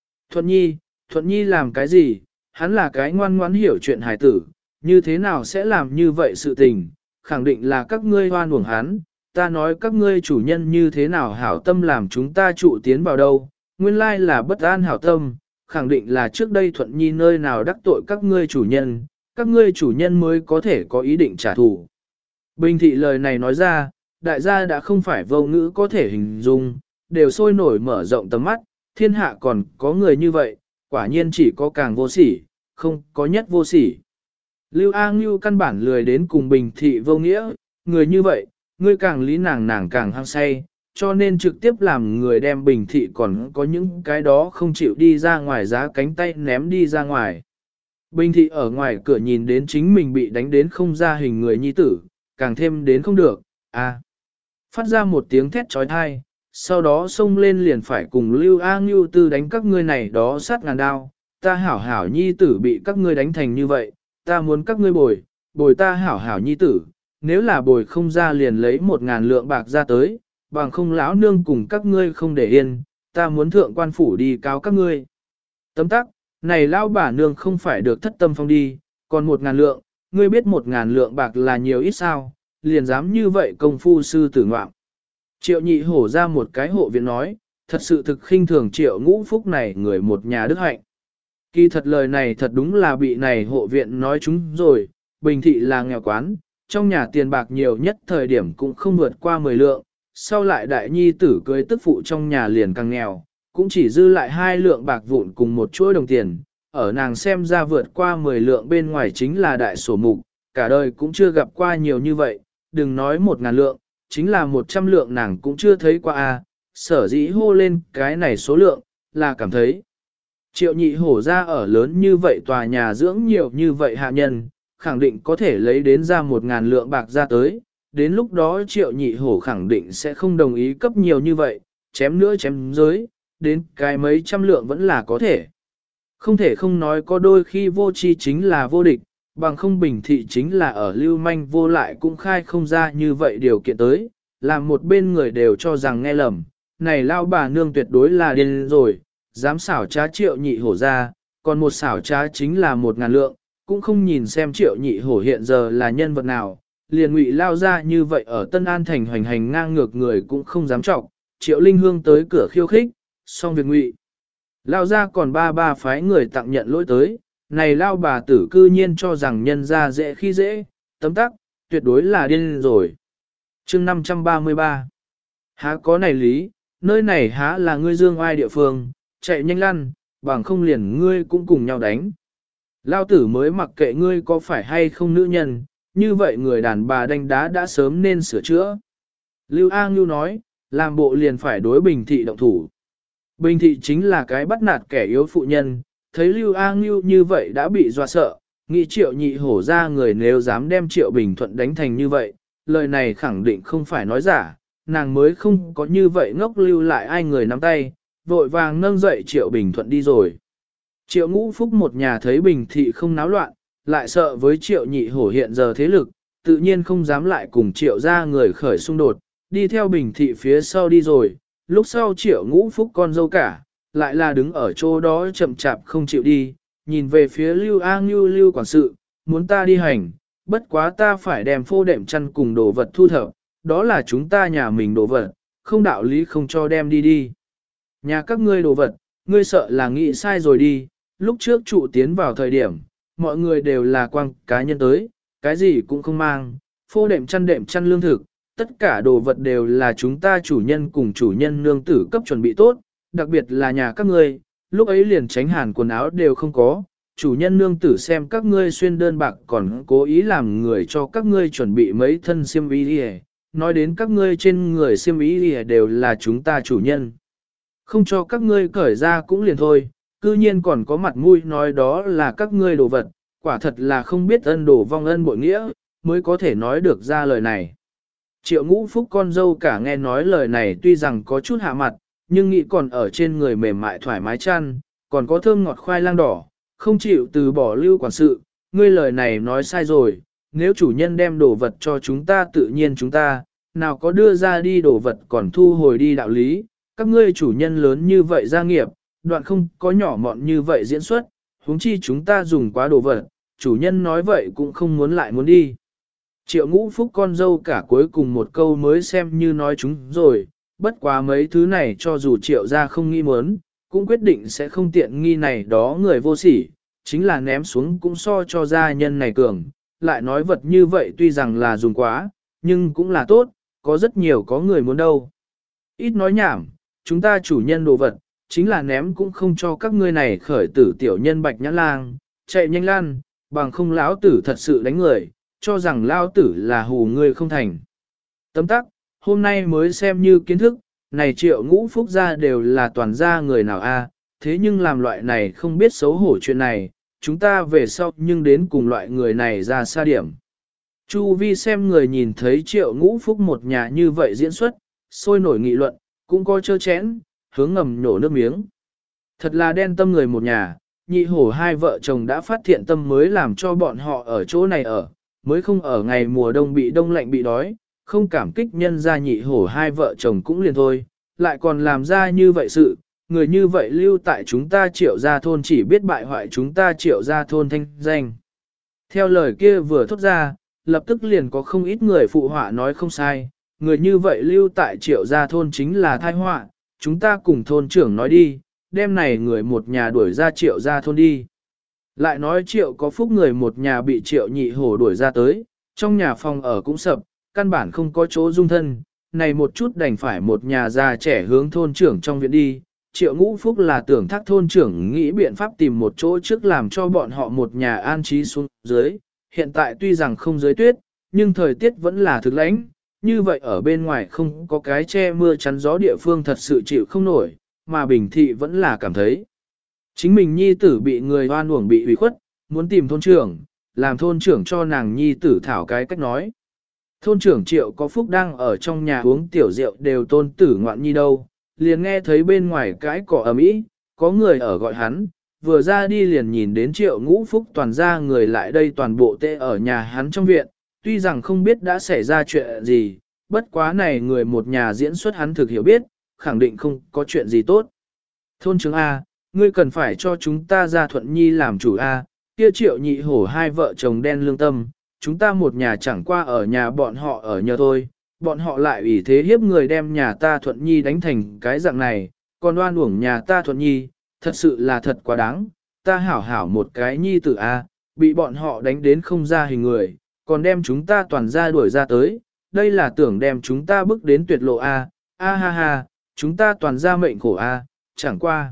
Thuận Nhi làm cái gì, hắn là cái ngoan ngoãn hiểu chuyện hài tử, như thế nào sẽ làm như vậy sự tình, khẳng định là các ngươi hoan uổng hắn, ta nói các ngươi chủ nhân như thế nào hảo tâm làm chúng ta trụ tiến vào đâu, nguyên lai là bất an hảo tâm, khẳng định là trước đây Thuận Nhi nơi nào đắc tội các ngươi chủ nhân mới có thể có ý định trả thù. Bình Thị lời này nói ra, đại gia đã không phải vô ngữ có thể hình dung, đều sôi nổi mở rộng tầm mắt, thiên hạ còn có người như vậy, quả nhiên chỉ có càng vô sỉ, không có nhất vô sỉ. Lưu A Ngưu căn bản lười đến cùng Bình Thị vô nghĩa, người như vậy, ngươi càng lý nàng càng hăng say, cho nên trực tiếp làm người đem Bình Thị còn có những cái đó không chịu đi ra ngoài giá cánh tay ném đi ra ngoài. Bình Thị ở ngoài cửa nhìn đến chính mình bị đánh đến không ra hình người nhi tử, càng thêm đến không được, phát ra một tiếng thét trói thai, sau đó xông lên liền phải cùng Lưu A Ngưu Tư đánh các ngươi này đó sát ngàn đao, ta hảo hảo nhi tử bị các ngươi đánh thành như vậy, ta muốn các ngươi bồi ta hảo hảo nhi tử, nếu là bồi không ra liền lấy 1.000 lượng bạc ra tới, bằng không lão nương cùng các ngươi không để yên, ta muốn thượng quan phủ đi cáo các ngươi. Tấm tắc, này lão bà nương không phải được thất tâm phong đi, còn 1.000 lượng, ngươi biết 1.000 lượng bạc là nhiều ít sao, liền dám như vậy công phu sư tử ngoạm. Triệu Nhị Hổ ra một cái hộ viện nói, thật sự thực khinh thường Triệu Ngũ Phúc này người một nhà đức hạnh. Kỳ thật lời này thật đúng là bị này hộ viện nói chúng rồi, Bình Thị là nghèo quán, trong nhà tiền bạc nhiều nhất thời điểm cũng không vượt qua 10 lượng, sau lại đại nhi tử cưới tức phụ trong nhà liền càng nghèo, cũng chỉ dư lại 2 lượng bạc vụn cùng một chuỗi đồng tiền, ở nàng xem ra vượt qua 10 lượng bên ngoài chính là đại sổ mục, cả đời cũng chưa gặp qua nhiều như vậy, đừng nói 1.000 lượng, chính là 100 lượng nàng cũng chưa thấy qua sở dĩ hô lên cái này số lượng, là cảm thấy Triệu nhị hổ ra ở lớn như vậy tòa nhà dưỡng nhiều như vậy hạ nhân, khẳng định có thể lấy đến ra 1.000 lượng bạc ra tới, đến lúc đó triệu nhị hổ khẳng định sẽ không đồng ý cấp nhiều như vậy, chém nữa chém giới, đến cái mấy trăm lượng vẫn là có thể. Không thể không nói có đôi khi vô chi chính là vô địch, bằng không bình thị chính là ở lưu manh vô lại cũng khai không ra như vậy điều kiện tới, làm một bên người đều cho rằng nghe lầm, này lao bà nương tuyệt đối là điên rồi, dám xảo trá triệu nhị hổ ra, còn một xảo trá chính là 1.000 lượng, cũng không nhìn xem triệu nhị hổ hiện giờ là nhân vật nào, liền ngụy lao ra như vậy ở Tân An thành hoành hành ngang ngược người cũng không dám trọng, triệu linh hương tới cửa khiêu khích, xong việc ngụy. Lao ra còn ba phái người tặng nhận lỗi tới, này lao bà tử cư nhiên cho rằng nhân ra dễ khi dễ, tấm tắc, tuyệt đối là điên rồi. chương 533 há có này lý, nơi này há là ngươi dương ai địa phương, chạy nhanh lăn, bằng không liền ngươi cũng cùng nhau đánh. Lao tử mới mặc kệ ngươi có phải hay không nữ nhân, như vậy người đàn bà đánh đá đã sớm nên sửa chữa. Lưu A Ngưu nói, làm bộ liền phải đối Bình Thị động thủ. Bình Thị chính là cái bắt nạt kẻ yếu phụ nhân, thấy Lưu A Ngưu như vậy đã bị dọa sợ, nghĩ Triệu nhị hổ ra người nếu dám đem Triệu Bình Thuận đánh thành như vậy, lời này khẳng định không phải nói giả, nàng mới không có như vậy ngốc lưu lại ai người nắm tay, vội vàng nâng dậy Triệu Bình Thuận đi rồi. Triệu Ngũ Phúc một nhà thấy Bình Thị không náo loạn, lại sợ với Triệu nhị hổ hiện giờ thế lực, tự nhiên không dám lại cùng Triệu ra người khởi xung đột, đi theo Bình Thị phía sau đi rồi, lúc sau Triệu Ngũ Phúc con dâu cả, lại là đứng ở chỗ đó chậm chạp không chịu đi, nhìn về phía Lưu A Ngưu Lưu quản sự, muốn ta đi hành, bất quá ta phải đem phô đệm chăn cùng đồ vật thu thập, đó là chúng ta nhà mình đồ vật, không đạo lý không cho đem đi đi. Nhà các ngươi đồ vật, ngươi sợ là nghĩ sai rồi đi, lúc trước trụ tiến vào thời điểm, mọi người đều là quang cá nhân tới, cái gì cũng không mang, phô đệm chăn lương thực, tất cả đồ vật đều là chúng ta chủ nhân cùng chủ nhân nương tử cấp chuẩn bị tốt, đặc biệt là nhà các ngươi, lúc ấy liền tránh hàn quần áo đều không có, chủ nhân nương tử xem các ngươi xuyên đơn bạc còn cố ý làm người cho các ngươi chuẩn bị mấy thân xiêm y đi, nói đến các ngươi trên người xiêm y đi đều là chúng ta chủ nhân. Không cho các ngươi cởi ra cũng liền thôi, cư nhiên còn có mặt mũi nói đó là các ngươi đồ vật, quả thật là không biết ân đổ vong ân bội nghĩa, mới có thể nói được ra lời này. Triệu Ngũ Phúc con dâu cả nghe nói lời này tuy rằng có chút hạ mặt, nhưng nghĩ còn ở trên người mềm mại thoải mái chăn, còn có thơm ngọt khoai lang đỏ, không chịu từ bỏ Lưu quản sự, ngươi lời này nói sai rồi, nếu chủ nhân đem đồ vật cho chúng ta tự nhiên chúng ta, nào có đưa ra đi đồ vật còn thu hồi đi đạo lý, các ngươi chủ nhân lớn như vậy gia nghiệp, đoạn không có nhỏ mọn như vậy diễn xuất, huống chi chúng ta dùng quá đồ vật, chủ nhân nói vậy cũng không muốn lại muốn đi. Triệu Ngũ Phúc con dâu cả cuối cùng một câu mới xem như nói chúng rồi, bất quá mấy thứ này cho dù Triệu ra không nghi muốn, cũng quyết định sẽ không tiện nghi này đó người vô sỉ, chính là ném xuống cũng so cho gia nhân này cường, lại nói vật như vậy tuy rằng là dùng quá, nhưng cũng là tốt, có rất nhiều có người muốn đâu. Ít nói nhảm, chúng ta chủ nhân đồ vật, chính là ném cũng không cho các ngươi này khởi tử tiểu nhân bạch nhã lang, chạy nhanh lan, bằng không lão tử thật sự đánh người, cho rằng lão tử là hù ngươi không thành. Tấm tắc, hôm nay mới xem như kiến thức, này Triệu Ngũ Phúc gia đều là toàn gia người nào a, thế nhưng làm loại này không biết xấu hổ chuyện này, chúng ta về sau nhưng đến cùng loại người này ra xa điểm. Chu vi xem người nhìn thấy Triệu Ngũ Phúc một nhà như vậy diễn xuất, sôi nổi nghị luận, cũng coi chơ chén, hướng ngầm nhổ nước miếng. Thật là đen tâm người một nhà, nhị hổ hai vợ chồng đã phát thiện tâm mới làm cho bọn họ ở chỗ này ở, mới không ở ngày mùa đông bị đông lạnh bị đói, không cảm kích nhân ra nhị hổ hai vợ chồng cũng liền thôi, lại còn làm ra như vậy sự, người như vậy lưu tại chúng ta Triệu gia thôn chỉ biết bại hoại chúng ta Triệu gia thôn thanh danh. Theo lời kia vừa thốt ra, lập tức liền có không ít người phụ họa nói không sai, người như vậy lưu tại Triệu gia thôn chính là tai họa, chúng ta cùng thôn trưởng nói đi, đêm này người một nhà đuổi ra Triệu gia thôn đi. Lại nói Triệu có phúc người một nhà bị Triệu nhị hổ đuổi ra tới, trong nhà phòng ở cũng sập, căn bản không có chỗ dung thân, này một chút đành phải một nhà già trẻ hướng thôn trưởng trong viện đi. Triệu Ngũ Phúc là tưởng thác thôn trưởng nghĩ biện pháp tìm một chỗ trước làm cho bọn họ một nhà an trí xuống dưới, hiện tại tuy rằng không dưới tuyết, nhưng thời tiết vẫn là thực lãnh, như vậy ở bên ngoài không có cái che mưa chắn gió địa phương thật sự chịu không nổi, mà Bình Thị vẫn là cảm thấy Chính mình nhi tử bị người oan uổng bị ủy khuất, muốn tìm thôn trưởng, làm thôn trưởng cho nàng nhi tử thảo cái cách nói. Thôn trưởng Triệu có phúc đang ở trong nhà uống tiểu rượu đều tôn tử ngoạn nhi đâu, liền nghe thấy bên ngoài cái cỏ ầm ĩ, có người ở gọi hắn, vừa ra đi liền nhìn đến Triệu Ngũ Phúc toàn ra người lại đây toàn bộ tê ở nhà hắn trong viện, tuy rằng không biết đã xảy ra chuyện gì, bất quá này người một nhà diễn xuất hắn thực hiểu biết, khẳng định không có chuyện gì tốt. Thôn trưởng A, ngươi cần phải cho chúng ta ra Thuận Nhi làm chủ A, kia Triệu Nhị Hổ hai vợ chồng đen lương tâm, chúng ta một nhà chẳng qua ở nhà bọn họ ở nhờ thôi, bọn họ lại ủy thế hiếp người đem nhà ta Thuận Nhi đánh thành cái dạng này, còn oan uổng nhà ta Thuận Nhi, thật sự là thật quá đáng, ta hảo hảo một cái Nhi tử A, bị bọn họ đánh đến không ra hình người, còn đem chúng ta toàn ra đuổi ra tới, đây là tưởng đem chúng ta bước đến tuyệt lộ A, a ha ha, chúng ta toàn ra mệnh khổ A, chẳng qua.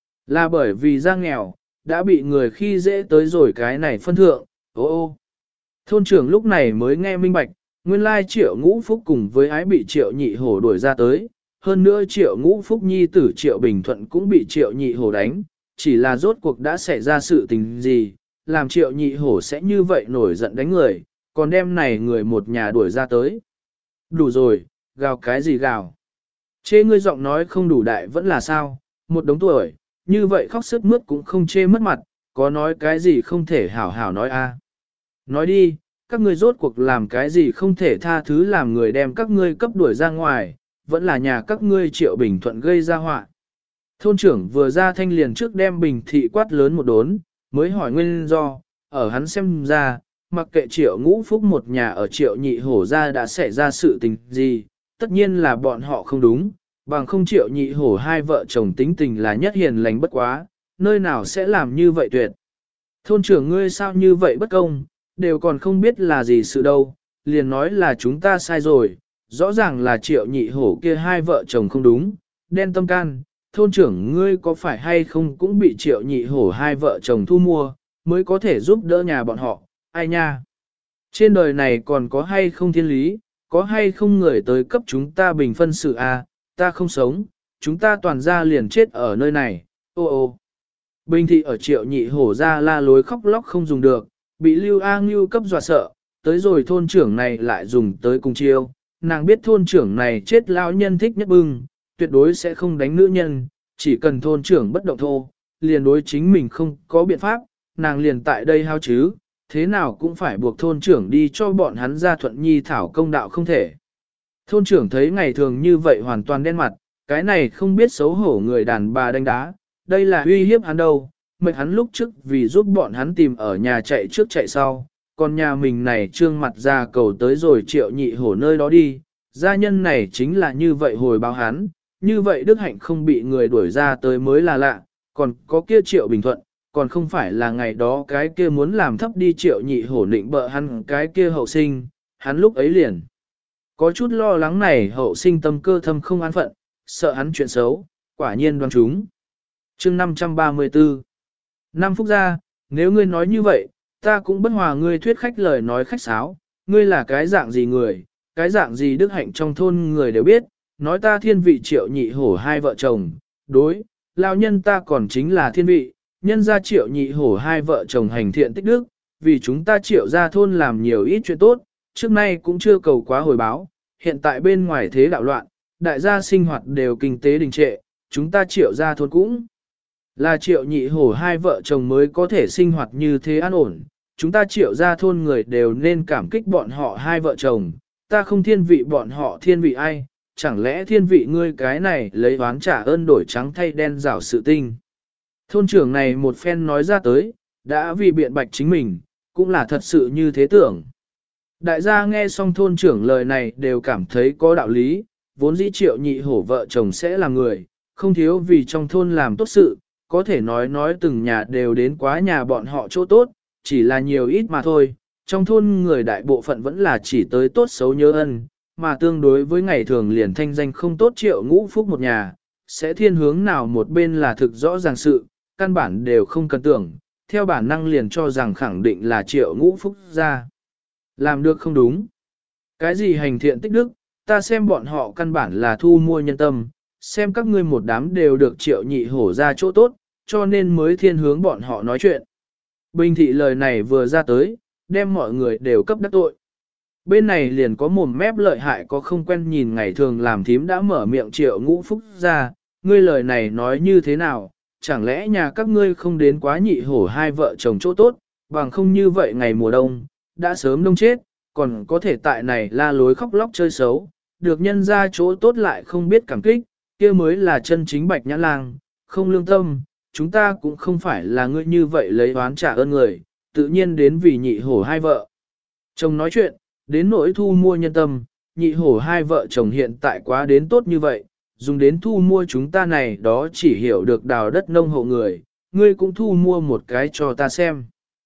Là bởi vì ra nghèo, đã bị người khi dễ tới rồi cái này phân thượng, ô ô. Thôn trưởng lúc này mới nghe minh bạch, nguyên lai Triệu Ngũ Phúc cùng với ái bị Triệu Nhị Hổ đuổi ra tới, hơn nữa Triệu Ngũ Phúc nhi tử Triệu Bình Thuận cũng bị Triệu Nhị Hổ đánh, chỉ là rốt cuộc đã xảy ra sự tình gì, làm Triệu Nhị Hổ sẽ như vậy nổi giận đánh người, còn đem này người một nhà đuổi ra tới. Đủ rồi, gào cái gì gào. Chê ngươi giọng nói không đủ đại vẫn là sao, một đống tuổi, như vậy khóc sướt mướt cũng không chê mất mặt, có nói cái gì không thể hảo hảo nói a. Nói đi, các ngươi rốt cuộc làm cái gì không thể tha thứ làm người đem các ngươi cấp đuổi ra ngoài, vẫn là nhà các ngươi Triệu Bình Thuận gây ra họa. Thôn trưởng vừa ra thanh liền trước đem Bình thị quát lớn một đốn, mới hỏi nguyên do, ở hắn xem ra, mặc kệ Triệu Ngũ Phúc một nhà ở Triệu Nhị Hổ ra đã xảy ra sự tình gì, tất nhiên là bọn họ không đúng, bằng không Triệu Nhị Hổ hai vợ chồng tính tình là nhất hiền lành bất quá, nơi nào sẽ làm như vậy tuyệt. Thôn trưởng ngươi sao như vậy bất công, đều còn không biết là gì sự đâu, liền nói là chúng ta sai rồi, rõ ràng là Triệu Nhị Hổ kia hai vợ chồng không đúng, đen tâm can, thôn trưởng ngươi có phải hay không cũng bị Triệu Nhị Hổ hai vợ chồng thu mua, mới có thể giúp đỡ nhà bọn họ, ai nha. Trên đời này còn có hay không thiên lý, có hay không người tới cấp chúng ta bình phân sự a, ta không sống, chúng ta toàn ra liền chết ở nơi này, ô ô. Bình thị ở Triệu Nhị Hổ ra la lối khóc lóc không dùng được, bị Lưu A Ngưu cấp dọa sợ, tới rồi thôn trưởng này lại dùng tới cùng chiêu, nàng biết thôn trưởng này chết lão nhân thích nhất bưng, tuyệt đối sẽ không đánh nữ nhân, chỉ cần thôn trưởng bất động thô, liền đối chính mình không có biện pháp, nàng liền tại đây hao chứ, thế nào cũng phải buộc thôn trưởng đi cho bọn hắn ra Thuận Nhi thảo công đạo không thể. Thôn trưởng thấy ngày thường như vậy hoàn toàn đen mặt, cái này không biết xấu hổ người đàn bà đánh đá, đây là uy hiếp hắn đâu, mệt hắn lúc trước vì giúp bọn hắn tìm ở nhà chạy trước chạy sau, còn nhà mình này trương mặt ra cầu tới rồi Triệu Nhị Hổ nơi đó đi, gia nhân này chính là như vậy hồi báo hắn, như vậy Đức Hạnh không bị người đuổi ra tới mới là lạ, còn có kia Triệu Bình Thuận, còn không phải là ngày đó cái kia muốn làm thấp đi Triệu Nhị Hổ định bợ hắn cái kia hậu sinh, hắn lúc ấy liền. Có chút lo lắng này hậu sinh tâm cơ thâm không an phận, sợ hắn chuyện xấu, quả nhiên đoán chúng. Chương 534 Năm phúc gia, nếu ngươi nói như vậy, ta cũng bất hòa ngươi thuyết khách lời nói khách sáo, ngươi là cái dạng gì người, cái dạng gì đức hạnh trong thôn người đều biết, nói ta thiên vị Triệu Nhị Hổ hai vợ chồng, đối, lao nhân ta còn chính là thiên vị, nhân ra Triệu Nhị Hổ hai vợ chồng hành thiện tích đức, vì chúng ta Triệu ra thôn làm nhiều ít chuyện tốt, trước nay cũng chưa cầu quá hồi báo, hiện tại bên ngoài thế đạo loạn, đại gia sinh hoạt đều kinh tế đình trệ, chúng ta Triệu ra thôn cũng là Triệu Nhị Hổ hai vợ chồng mới có thể sinh hoạt như thế an ổn, chúng ta Triệu ra thôn người đều nên cảm kích bọn họ hai vợ chồng, ta không thiên vị bọn họ thiên vị ai, chẳng lẽ thiên vị ngươi cái này lấy oán trả ơn đổi trắng thay đen rảo sự tinh. Thôn trưởng này một phen nói ra tới, đã vì biện bạch chính mình, cũng là thật sự như thế tưởng. Đại gia nghe xong thôn trưởng lời này đều cảm thấy có đạo lý, vốn dĩ Triệu Nhị Hổ vợ chồng sẽ là người, không thiếu vì trong thôn làm tốt sự, có thể nói từng nhà đều đến quá nhà bọn họ chỗ tốt, chỉ là nhiều ít mà thôi, trong thôn người đại bộ phận vẫn là chỉ tới tốt xấu nhớ ân, mà tương đối với ngày thường liền thanh danh không tốt Triệu Ngũ Phúc một nhà, sẽ thiên hướng nào một bên là thực rõ ràng sự, căn bản đều không cần tưởng, theo bản năng liền cho rằng khẳng định là Triệu Ngũ Phúc ra. Làm được không đúng. Cái gì hành thiện tích đức, ta xem bọn họ căn bản là thu mua nhân tâm, xem các ngươi một đám đều được Triệu Nhị Hổ ra chỗ tốt, cho nên mới thiên hướng bọn họ nói chuyện. Bình thị lời này vừa ra tới, đem mọi người đều cấp đắc tội. Bên này liền có mồm mép lợi hại có không quen nhìn ngày thường làm thím đã mở miệng Triệu Ngũ Phúc ra, ngươi lời này nói như thế nào, chẳng lẽ nhà các ngươi không đến quá nhị hổ hai vợ chồng chỗ tốt, bằng không như vậy ngày mùa đông, đã sớm đông chết, còn có thể tại này la lối khóc lóc chơi xấu, được nhân ra chỗ tốt lại không biết cảm kích, kia mới là chân chính bạch nhã lang, không lương tâm, chúng ta cũng không phải là ngươi như vậy lấy oán trả ơn người, tự nhiên đến vì nhị hổ hai vợ. Chồng nói chuyện, đến nỗi thu mua nhân tâm, nhị hổ hai vợ chồng hiện tại quá đến tốt như vậy, dùng đến thu mua chúng ta này đó chỉ hiểu được đào đất nông hộ người, ngươi cũng thu mua một cái cho ta xem.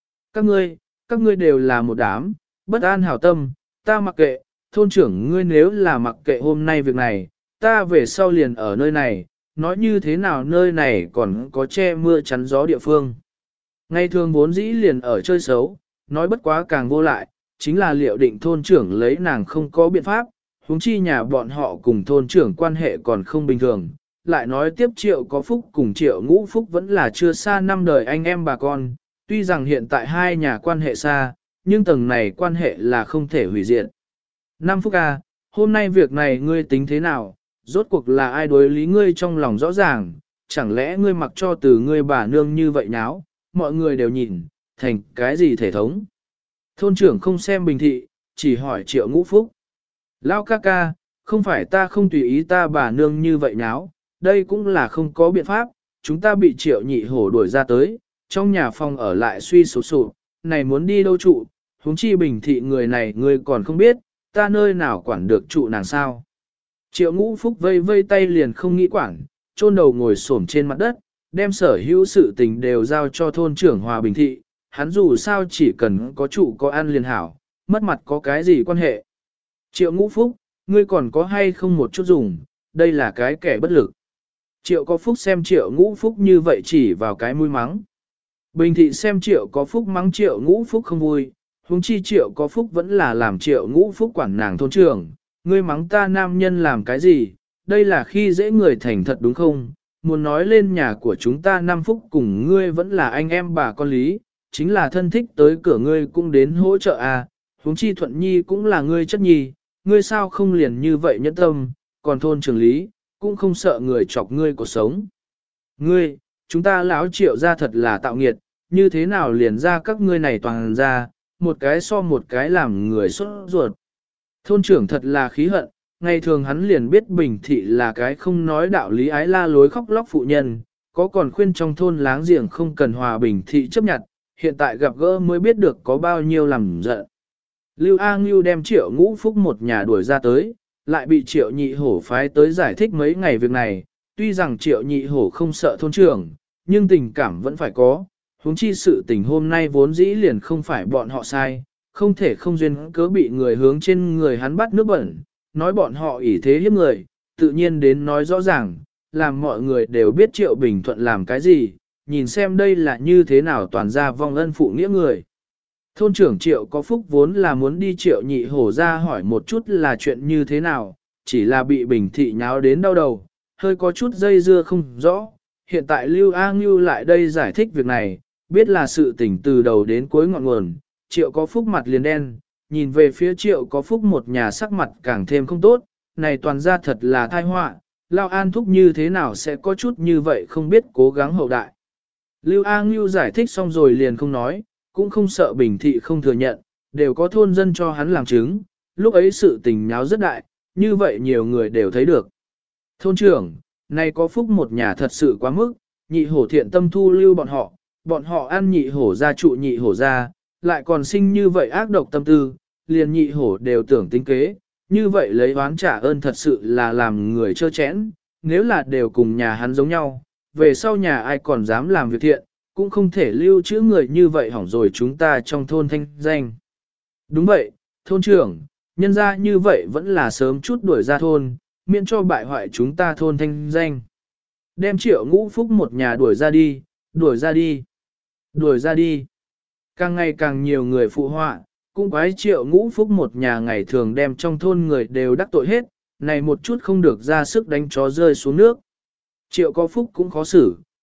Các ngươi đều là một đám, bất an hảo tâm, ta mặc kệ, thôn trưởng ngươi nếu là mặc kệ hôm nay việc này, ta về sau liền ở nơi này, nói như thế nào nơi này còn có che mưa chắn gió địa phương. Ngày thường vốn dĩ liền ở chơi xấu, nói bất quá càng vô lại, chính là liệu định thôn trưởng lấy nàng không có biện pháp, huống chi nhà bọn họ cùng thôn trưởng quan hệ còn không bình thường. Lại nói tiếp Triệu có phúc cùng Triệu Ngũ Phúc vẫn là chưa xa năm đời anh em bà con, tuy rằng hiện tại hai nhà quan hệ xa, nhưng tầng này quan hệ là không thể hủy diệt. Năm Phúc à, hôm nay việc này ngươi tính thế nào, rốt cuộc là ai đối lý ngươi trong lòng rõ ràng, chẳng lẽ ngươi mặc cho từ ngươi bà nương như vậy nháo, mọi người đều nhìn, thành cái gì thể thống. Thôn trưởng không xem Bình thị, chỉ hỏi Triệu Ngũ Phúc. Lao ca ca, không phải ta không tùy ý ta bà nương như vậy nháo, đây cũng là không có biện pháp, chúng ta bị Triệu nhị hổ đuổi ra tới, trong nhà phòng ở lại suy sụp sụp, này muốn đi đâu trụ, huống chi Bình thị người này ngươi còn không biết, ta nơi nào quản được trụ nàng sao. Triệu Ngũ Phúc vây vây tay liền không nghĩ quản, chôn đầu ngồi xổm trên mặt đất, đem sở hữu sự tình đều giao cho thôn trưởng Hòa Bình thị, hắn dù sao chỉ cần có trụ có ăn liền hảo, mất mặt có cái gì quan hệ. Triệu Ngũ Phúc, ngươi còn có hay không một chút dùng, đây là cái kẻ bất lực. Triệu có phúc xem Triệu Ngũ Phúc như vậy chỉ vào cái mũi mắng. Bình thị xem Triệu có phúc mắng Triệu Ngũ Phúc không vui, huống chi Triệu có phúc vẫn là làm Triệu Ngũ Phúc quản nàng thôn trưởng, ngươi mắng ta nam nhân làm cái gì, đây là khi dễ người thành thật đúng không? Muốn nói lên nhà của chúng ta 5 phúc cùng ngươi vẫn là anh em bà con lý, chính là thân thích tới cửa ngươi cũng đến hỗ trợ à, huống chi Thuận Nhi cũng là ngươi chất nhi, ngươi sao không liền như vậy nhẫn tâm, còn thôn trưởng lý, cũng không sợ người chọc ngươi cuộc sống. Ngươi, chúng ta lão Triệu ra thật là tạo nghiệt, như thế nào liền ra các ngươi này toàn ra, một cái so một cái làm người sốt ruột. Thôn trưởng thật là khí hận, ngày thường hắn liền biết Bình thị là cái không nói đạo lý ái la lối khóc lóc phụ nhân, có còn khuyên trong thôn láng giềng không cần Hòa Bình thị chấp nhận, hiện tại gặp gỡ mới biết được có bao nhiêu làm giận. Lưu A Ngưu đem Triệu Ngũ Phúc một nhà đuổi ra tới, lại bị Triệu nhị hổ phái tới giải thích mấy ngày việc này, tuy rằng Triệu nhị hổ không sợ thôn trưởng, nhưng tình cảm vẫn phải có, huống chi sự tình hôm nay vốn dĩ liền không phải bọn họ sai, không thể không duyên cớ bị người hướng trên người hắn bắt nước bẩn, nói bọn họ ỷ thế hiếp người, tự nhiên đến nói rõ ràng, làm mọi người đều biết Triệu Bình Thuận làm cái gì, nhìn xem đây là như thế nào toàn ra vong ân phụ nghĩa người. Thôn trưởng Triệu có phúc vốn là muốn đi Triệu nhị hổ ra hỏi một chút là chuyện như thế nào, chỉ là bị Bình thị nháo đến đau đầu, hơi có chút dây dưa không rõ. Hiện tại Lưu A Ngưu lại đây giải thích việc này, biết là sự tình từ đầu đến cuối ngọn nguồn, Triệu có phúc mặt liền đen, nhìn về phía Triệu có phúc một nhà sắc mặt càng thêm không tốt, này toàn ra thật là tai họa, Lao An thúc như thế nào sẽ có chút như vậy không biết cố gắng hậu đại. Lưu A Ngưu giải thích xong rồi liền không nói, cũng không sợ Bình thị không thừa nhận, đều có thôn dân cho hắn làm chứng, lúc ấy sự tình nháo rất đại, như vậy nhiều người đều thấy được. Thôn trưởng, này có phúc một nhà thật sự quá mức, nhị hổ thiện tâm thu lưu bọn họ ăn nhị hổ ra trụ nhị hổ ra, lại còn sinh như vậy ác độc tâm tư, liền nhị hổ đều tưởng tính kế, như vậy lấy oán trả ơn thật sự là làm người trơ chẽn, nếu là đều cùng nhà hắn giống nhau, về sau nhà ai còn dám làm việc thiện, cũng không thể lưu trữ người như vậy hỏng rồi chúng ta trong thôn thanh danh. Đúng vậy, thôn trưởng, nhân ra như vậy vẫn là sớm chút đuổi ra thôn, miễn cho bại hoại chúng ta thôn thanh danh. Đem Triệu Ngũ Phúc một nhà đuổi ra đi, đuổi ra đi, đuổi ra đi. Càng ngày càng nhiều người phụ họa, cũng quái Triệu Ngũ Phúc một nhà ngày thường đem trong thôn người đều đắc tội hết, này một chút không được ra sức đánh chó rơi xuống nước. Triệu có phúc cũng khó xử,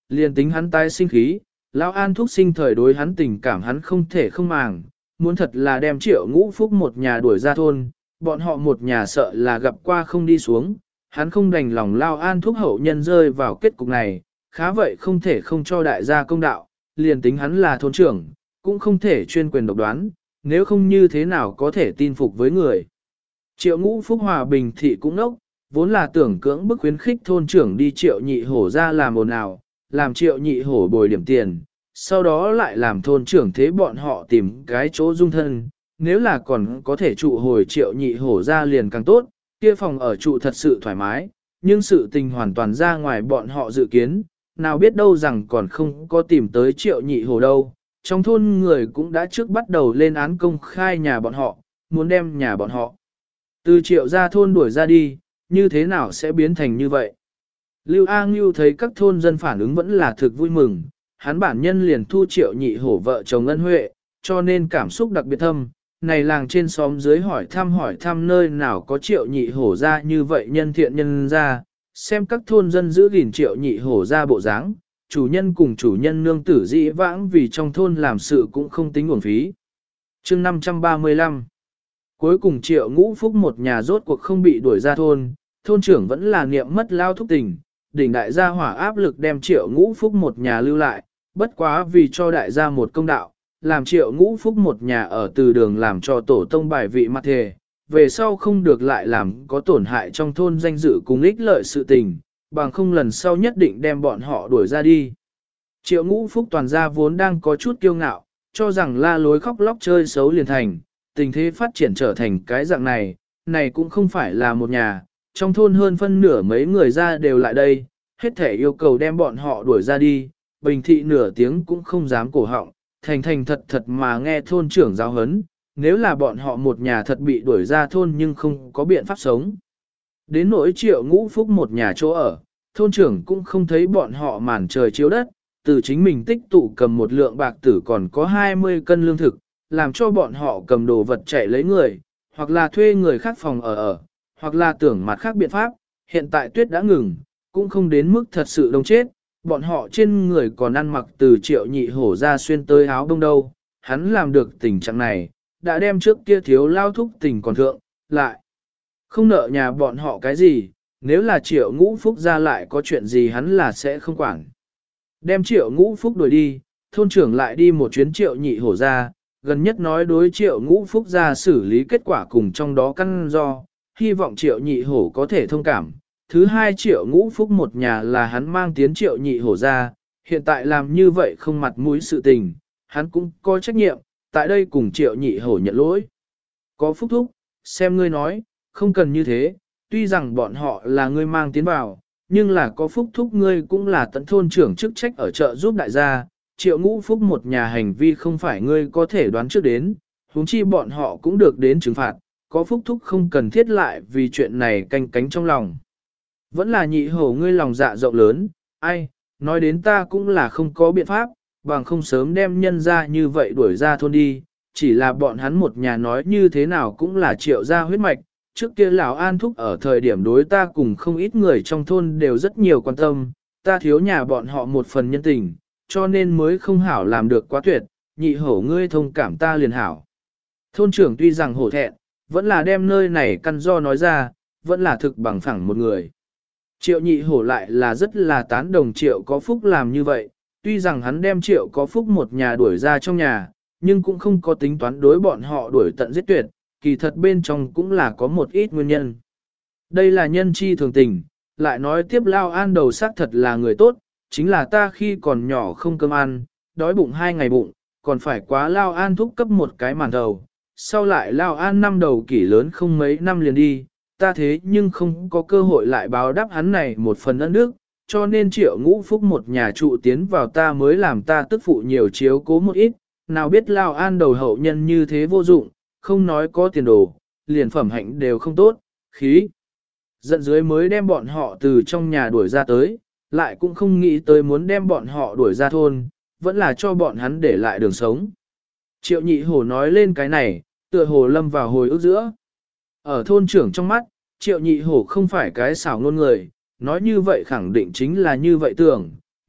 liền tính hắn tái sinh khí, Lão An Thúc sinh thời đối hắn tình cảm hắn không thể không màng, muốn thật là đem Triệu Ngũ Phúc một nhà đuổi ra thôn, bọn họ một nhà sợ là gặp qua không đi xuống, hắn không đành lòng Lão An Thúc hậu nhân rơi vào kết cục này, khá vậy không thể không cho đại gia công đạo, liền tính hắn là thôn trưởng, cũng không thể chuyên quyền độc đoán, nếu không như thế nào có thể tin phục với người. Triệu Ngũ Phúc hòa bình thị cũng nốc, vốn là tưởng cưỡng bức khuyến khích thôn trưởng đi Triệu Nhị Hổ ra làm ồn ào, làm Triệu Nhị Hổ bồi điểm tiền, sau đó lại làm thôn trưởng thế bọn họ tìm cái chỗ dung thân, nếu là còn có thể trụ hồi Triệu Nhị Hổ ra liền càng tốt, kia phòng ở trụ thật sự thoải mái, nhưng sự tình hoàn toàn ra ngoài bọn họ dự kiến, nào biết đâu rằng còn không có tìm tới Triệu Nhị Hổ đâu, trong thôn người cũng đã trước bắt đầu lên án công khai nhà bọn họ, muốn đem nhà bọn họ từ Triệu ra thôn đuổi ra đi, như thế nào sẽ biến thành như vậy. Lưu A Ngưu thấy các thôn dân phản ứng vẫn là thực vui mừng, hắn bản nhân liền thu Triệu Nhị Hổ vợ chồng ân huệ, cho nên cảm xúc đặc biệt thâm. Này làng trên xóm dưới hỏi thăm nơi nào có Triệu Nhị Hổ ra như vậy nhân thiện nhân ra, xem các thôn dân giữ gìn Triệu Nhị Hổ ra bộ dáng, chủ nhân cùng chủ nhân nương tử dĩ vãng vì trong thôn làm sự cũng không tính uổng phí. Chương 535 Cuối cùng Triệu Ngũ Phúc một nhà rốt cuộc không bị đuổi ra thôn, thôn trưởng vẫn là niệm mất lao thúc tình, đỉnh đại gia hỏa áp lực đem Triệu Ngũ Phúc một nhà lưu lại, bất quá vì cho đại gia một công đạo, làm Triệu Ngũ Phúc một nhà ở từ đường làm cho tổ tông bài vị mặt thề, về sau không được lại làm có tổn hại trong thôn danh dự cùng ích lợi sự tình, bằng không lần sau nhất định đem bọn họ đuổi ra đi. Triệu Ngũ Phúc toàn gia vốn đang có chút kiêu ngạo, cho rằng la lối khóc lóc chơi xấu liền thành, tình thế phát triển trở thành cái dạng này, này cũng không phải là một nhà, trong thôn hơn phân nửa mấy người ra đều lại đây, hết thể yêu cầu đem bọn họ đuổi ra đi, bình thị nửa tiếng cũng không dám cổ họng, thành thật mà nghe thôn trưởng giáo hấn, nếu là bọn họ một nhà thật bị đuổi ra thôn nhưng không có biện pháp sống. Đến nỗi Triệu Ngũ Phúc một nhà chỗ ở, thôn trưởng cũng không thấy bọn họ màn trời chiếu đất, từ chính mình tích tụ cầm một lượng bạc tử còn có 20 cân lương thực, làm cho bọn họ cầm đồ vật chạy lấy người, hoặc là thuê người khác phòng ở, hoặc là tưởng mặt khác biện pháp, hiện tại tuyết đã ngừng, cũng không đến mức thật sự đông chết, bọn họ trên người còn ăn mặc từ Triệu Nhị Hổ ra xuyên tới áo đông đâu, hắn làm được tình trạng này, đã đem trước kia thiếu lao thúc tình còn thượng, lại không nợ nhà bọn họ cái gì, nếu là Triệu Ngũ Phúc ra lại có chuyện gì hắn là sẽ không quản. Đem Triệu Ngũ Phúc đuổi đi, thôn trưởng lại đi một chuyến Triệu Nhị Hổ ra, gần nhất nói đối Triệu Ngũ Phúc ra xử lý kết quả cùng trong đó căn do, hy vọng Triệu Nhị Hổ có thể thông cảm. Thứ hai Triệu Ngũ Phúc một nhà là hắn mang tiến Triệu Nhị Hổ ra, hiện tại làm như vậy không mặt mũi sự tình, hắn cũng có trách nhiệm, tại đây cùng Triệu Nhị Hổ nhận lỗi. Có Phúc Thúc, xem ngươi nói, không cần như thế, tuy rằng bọn họ là ngươi mang tiến vào, nhưng là có Phúc Thúc ngươi cũng là tận thôn trưởng chức trách ở chợ giúp đại gia, Triệu Ngũ Phúc một nhà hành vi không phải ngươi có thể đoán trước đến, huống chi bọn họ cũng được đến trừng phạt, có Phúc Thúc không cần thiết lại vì chuyện này canh cánh trong lòng. Vẫn là Nhị Hổ ngươi lòng dạ rộng lớn, ai, nói đến ta cũng là không có biện pháp, bằng không sớm đem nhân ra như vậy đuổi ra thôn đi, chỉ là bọn hắn một nhà nói như thế nào cũng là Triệu gia huyết mạch, trước kia lão An Thúc ở thời điểm đối ta cùng không ít người trong thôn đều rất nhiều quan tâm, ta thiếu nhà bọn họ một phần nhân tình, cho nên mới không hảo làm được quá tuyệt, Nhị Hổ ngươi thông cảm ta liền hảo. Thôn trưởng tuy rằng hổ thẹn, vẫn là đem nơi này căn do nói ra, vẫn là thực bằng phẳng một người. Triệu Nhị Hổ lại là rất là tán đồng Triệu Có Phúc làm như vậy, tuy rằng hắn đem Triệu Có Phúc một nhà đuổi ra trong nhà, nhưng cũng không có tính toán đối bọn họ đuổi tận giết tuyệt, kỳ thật bên trong cũng là có một ít nguyên nhân. Đây là nhân chi thường tình, lại nói tiếp Lao An đầu xác thật là người tốt, chính là ta khi còn nhỏ không cơm ăn, đói bụng 2 ngày bụng, còn phải quá Lao An thúc cấp một cái màn đầu, sau lại Lao An năm đầu kỷ lớn không mấy năm liền đi, ta thế nhưng không có cơ hội lại báo đáp hắn này một phần ân đức, cho nên Triệu Ngũ Phúc một nhà trụ tiến vào ta mới làm ta tức phụ nhiều chiếu cố một ít, nào biết Lao An đầu hậu nhân như thế vô dụng, không nói có tiền đồ, liền phẩm hạnh đều không tốt, khí. Giận dưới mới đem bọn họ từ trong nhà đuổi ra tới, lại cũng không nghĩ tới muốn đem bọn họ đuổi ra thôn, vẫn là cho bọn hắn để lại đường sống. Triệu Nhị Hổ nói lên cái này, tựa hồ lâm vào hồi ức giữa. Ở thôn trưởng trong mắt, Triệu Nhị Hổ không phải cái xảo ngôn người, nói như vậy khẳng định chính là như vậy tưởng,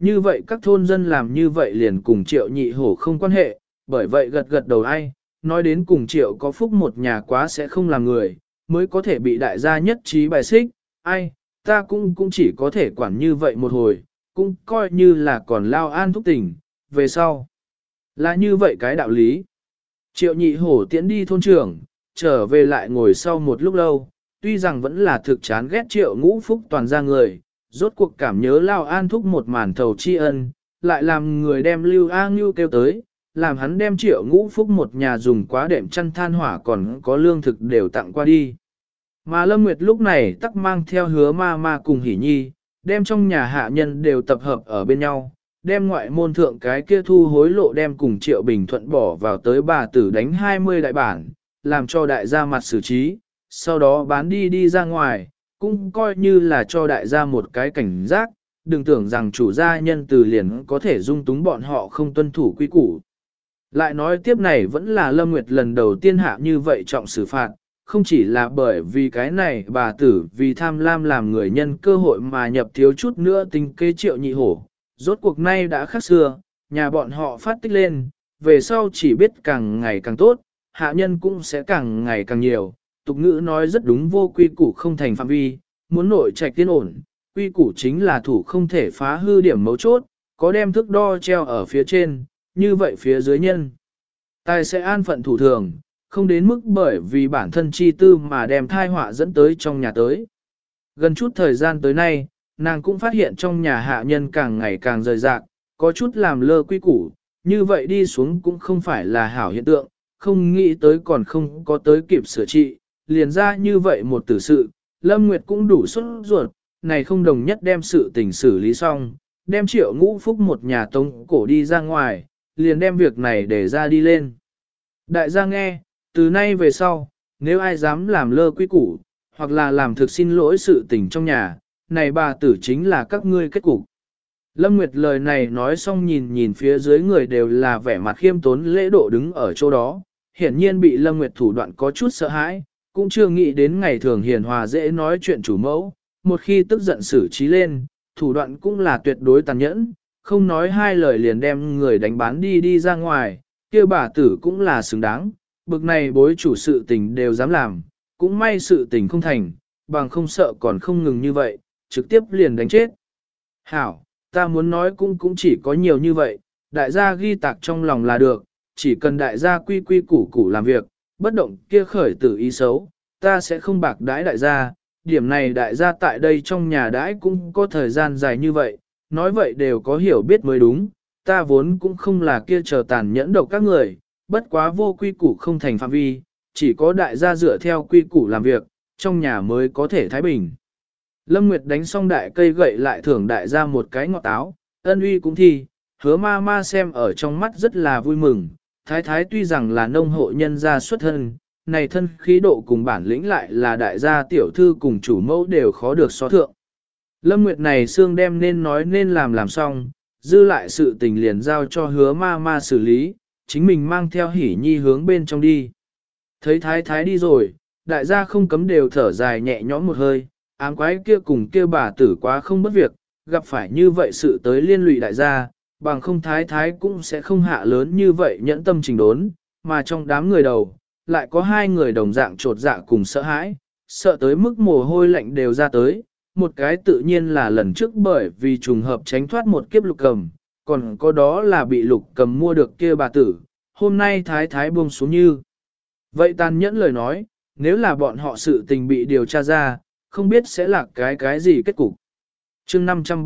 như vậy các thôn dân làm như vậy liền cùng Triệu Nhị Hổ không quan hệ, bởi vậy gật gật đầu ai, nói đến cùng Triệu có phúc một nhà quá sẽ không làm người, mới có thể bị đại gia nhất trí bài xích, ai, ta cũng chỉ có thể quản như vậy một hồi, cũng coi như là còn lao an thúc tình, về sau. Là như vậy cái đạo lý. Triệu Nhị Hổ tiễn đi thôn trưởng, trở về lại ngồi sau một lúc lâu, tuy rằng vẫn là thực chán ghét Triệu Ngũ Phúc toàn ra người, rốt cuộc cảm nhớ lao an thúc một màn thầu tri ân, lại làm người đem Lưu A Ngưu kêu tới, làm hắn đem Triệu Ngũ Phúc một nhà dùng quá đệm chăn than hỏa còn có lương thực đều tặng qua đi. Mà Lâm Nguyệt lúc này tắc mang theo Hứa ma ma cùng Hỷ Nhi, đem trong nhà hạ nhân đều tập hợp ở bên nhau, đem ngoại môn thượng cái kia thu hối lộ đem cùng Triệu Bình Thuận bỏ vào tới bà tử đánh 20 đại bản, làm cho đại gia mặt xử trí, sau đó bán đi ra ngoài, cũng coi như là cho đại gia một cái cảnh giác, đừng tưởng rằng chủ gia nhân từ liền có thể dung túng bọn họ không tuân thủ quy củ. Lại nói tiếp này vẫn là Lâm Nguyệt lần đầu tiên hạ như vậy trọng xử phạt, không chỉ là bởi vì cái này bà tử vì tham lam làm người nhân cơ hội mà nhập thiếu chút nữa tính kế Triệu Nhị Hổ. Rốt cuộc nay đã khác xưa, nhà bọn họ phát tích lên, về sau chỉ biết càng ngày càng tốt, hạ nhân cũng sẽ càng ngày càng nhiều. Tục ngữ nói rất đúng vô quy củ không thành phạm vi, muốn nội trạch tiên ổn, quy củ chính là thủ không thể phá hư điểm mấu chốt, có đem thước đo treo ở phía trên, như vậy phía dưới nhân. Tài sẽ an phận thủ thường, không đến mức bởi vì bản thân chi tư mà đem thai họa dẫn tới trong nhà tới. Gần chút thời gian tới nay, nàng cũng phát hiện trong nhà hạ nhân càng ngày càng rời rạc, có chút làm lơ quy củ, như vậy đi xuống cũng không phải là hảo hiện tượng, không nghĩ tới còn không có tới kịp sửa trị, liền ra như vậy một tử sự, Lâm Nguyệt cũng đủ sốt ruột, này không đồng nhất đem sự tình xử lý xong, đem Triệu Ngũ Phúc một nhà tống cổ đi ra ngoài, liền đem việc này để ra đi lên. Đại gia nghe, từ nay về sau, nếu ai dám làm lơ quy củ, hoặc là làm thực xin lỗi sự tình trong nhà, này bà tử chính là các ngươi kết cục. Lâm Nguyệt lời này nói xong nhìn phía dưới người đều là vẻ mặt khiêm tốn lễ độ đứng ở chỗ đó, hiển nhiên bị Lâm Nguyệt thủ đoạn có chút sợ hãi, cũng chưa nghĩ đến ngày thường hiền hòa dễ nói chuyện chủ mẫu, một khi tức giận xử trí lên, thủ đoạn cũng là tuyệt đối tàn nhẫn, không nói hai lời liền đem người đánh bán đi ra ngoài, kia bà tử cũng là xứng đáng, bực này bối chủ sự tình đều dám làm, cũng may sự tình không thành, bằng không sợ còn không ngừng như vậy, trực tiếp liền đánh chết. Hảo, ta muốn nói cũng chỉ có nhiều như vậy, đại gia ghi tạc trong lòng là được, chỉ cần đại gia quy củ làm việc, bất động kia khởi tử ý xấu, ta sẽ không bạc đãi đại gia, điểm này đại gia tại đây trong nhà đãi cũng có thời gian dài như vậy, nói vậy đều có hiểu biết mới đúng, ta vốn cũng không là kia chờ tàn nhẫn độc các người, bất quá vô quy củ không thành phạm vi, chỉ có đại gia dựa theo quy củ làm việc, trong nhà mới có thể thái bình. Lâm Nguyệt đánh xong đại cây gậy lại thưởng đại gia một cái ngọt táo, ân uy cũng thi, Hứa ma ma xem ở trong mắt rất là vui mừng, thái thái tuy rằng là nông hộ nhân gia xuất thân, này thân khí độ cùng bản lĩnh lại là đại gia tiểu thư cùng chủ mẫu đều khó được so thượng. Lâm Nguyệt này xương đem nên nói nên làm xong, dư lại sự tình liền giao cho Hứa ma ma xử lý, chính mình mang theo Hỷ Nhi hướng bên trong đi. Thấy thái thái đi rồi, đại gia không cấm đều thở dài nhẹ nhõm một hơi, ám quái kia cùng kia bà tử quá không bất việc, gặp phải như vậy sự tới liên lụy đại gia, bằng không thái thái cũng sẽ không hạ lớn như vậy nhẫn tâm trình đốn, mà trong đám người đầu, lại có hai người đồng dạng trột dạ cùng sợ hãi, sợ tới mức mồ hôi lạnh đều ra tới, một cái tự nhiên là lần trước bởi vì trùng hợp tránh thoát một kiếp Lục Cầm, còn có đó là bị Lục Cầm mua được kia bà tử, hôm nay thái thái buông xuống như. Vậy tàn nhẫn lời nói, nếu là bọn họ sự tình bị điều tra ra, không biết sẽ là cái gì kết cục. Chương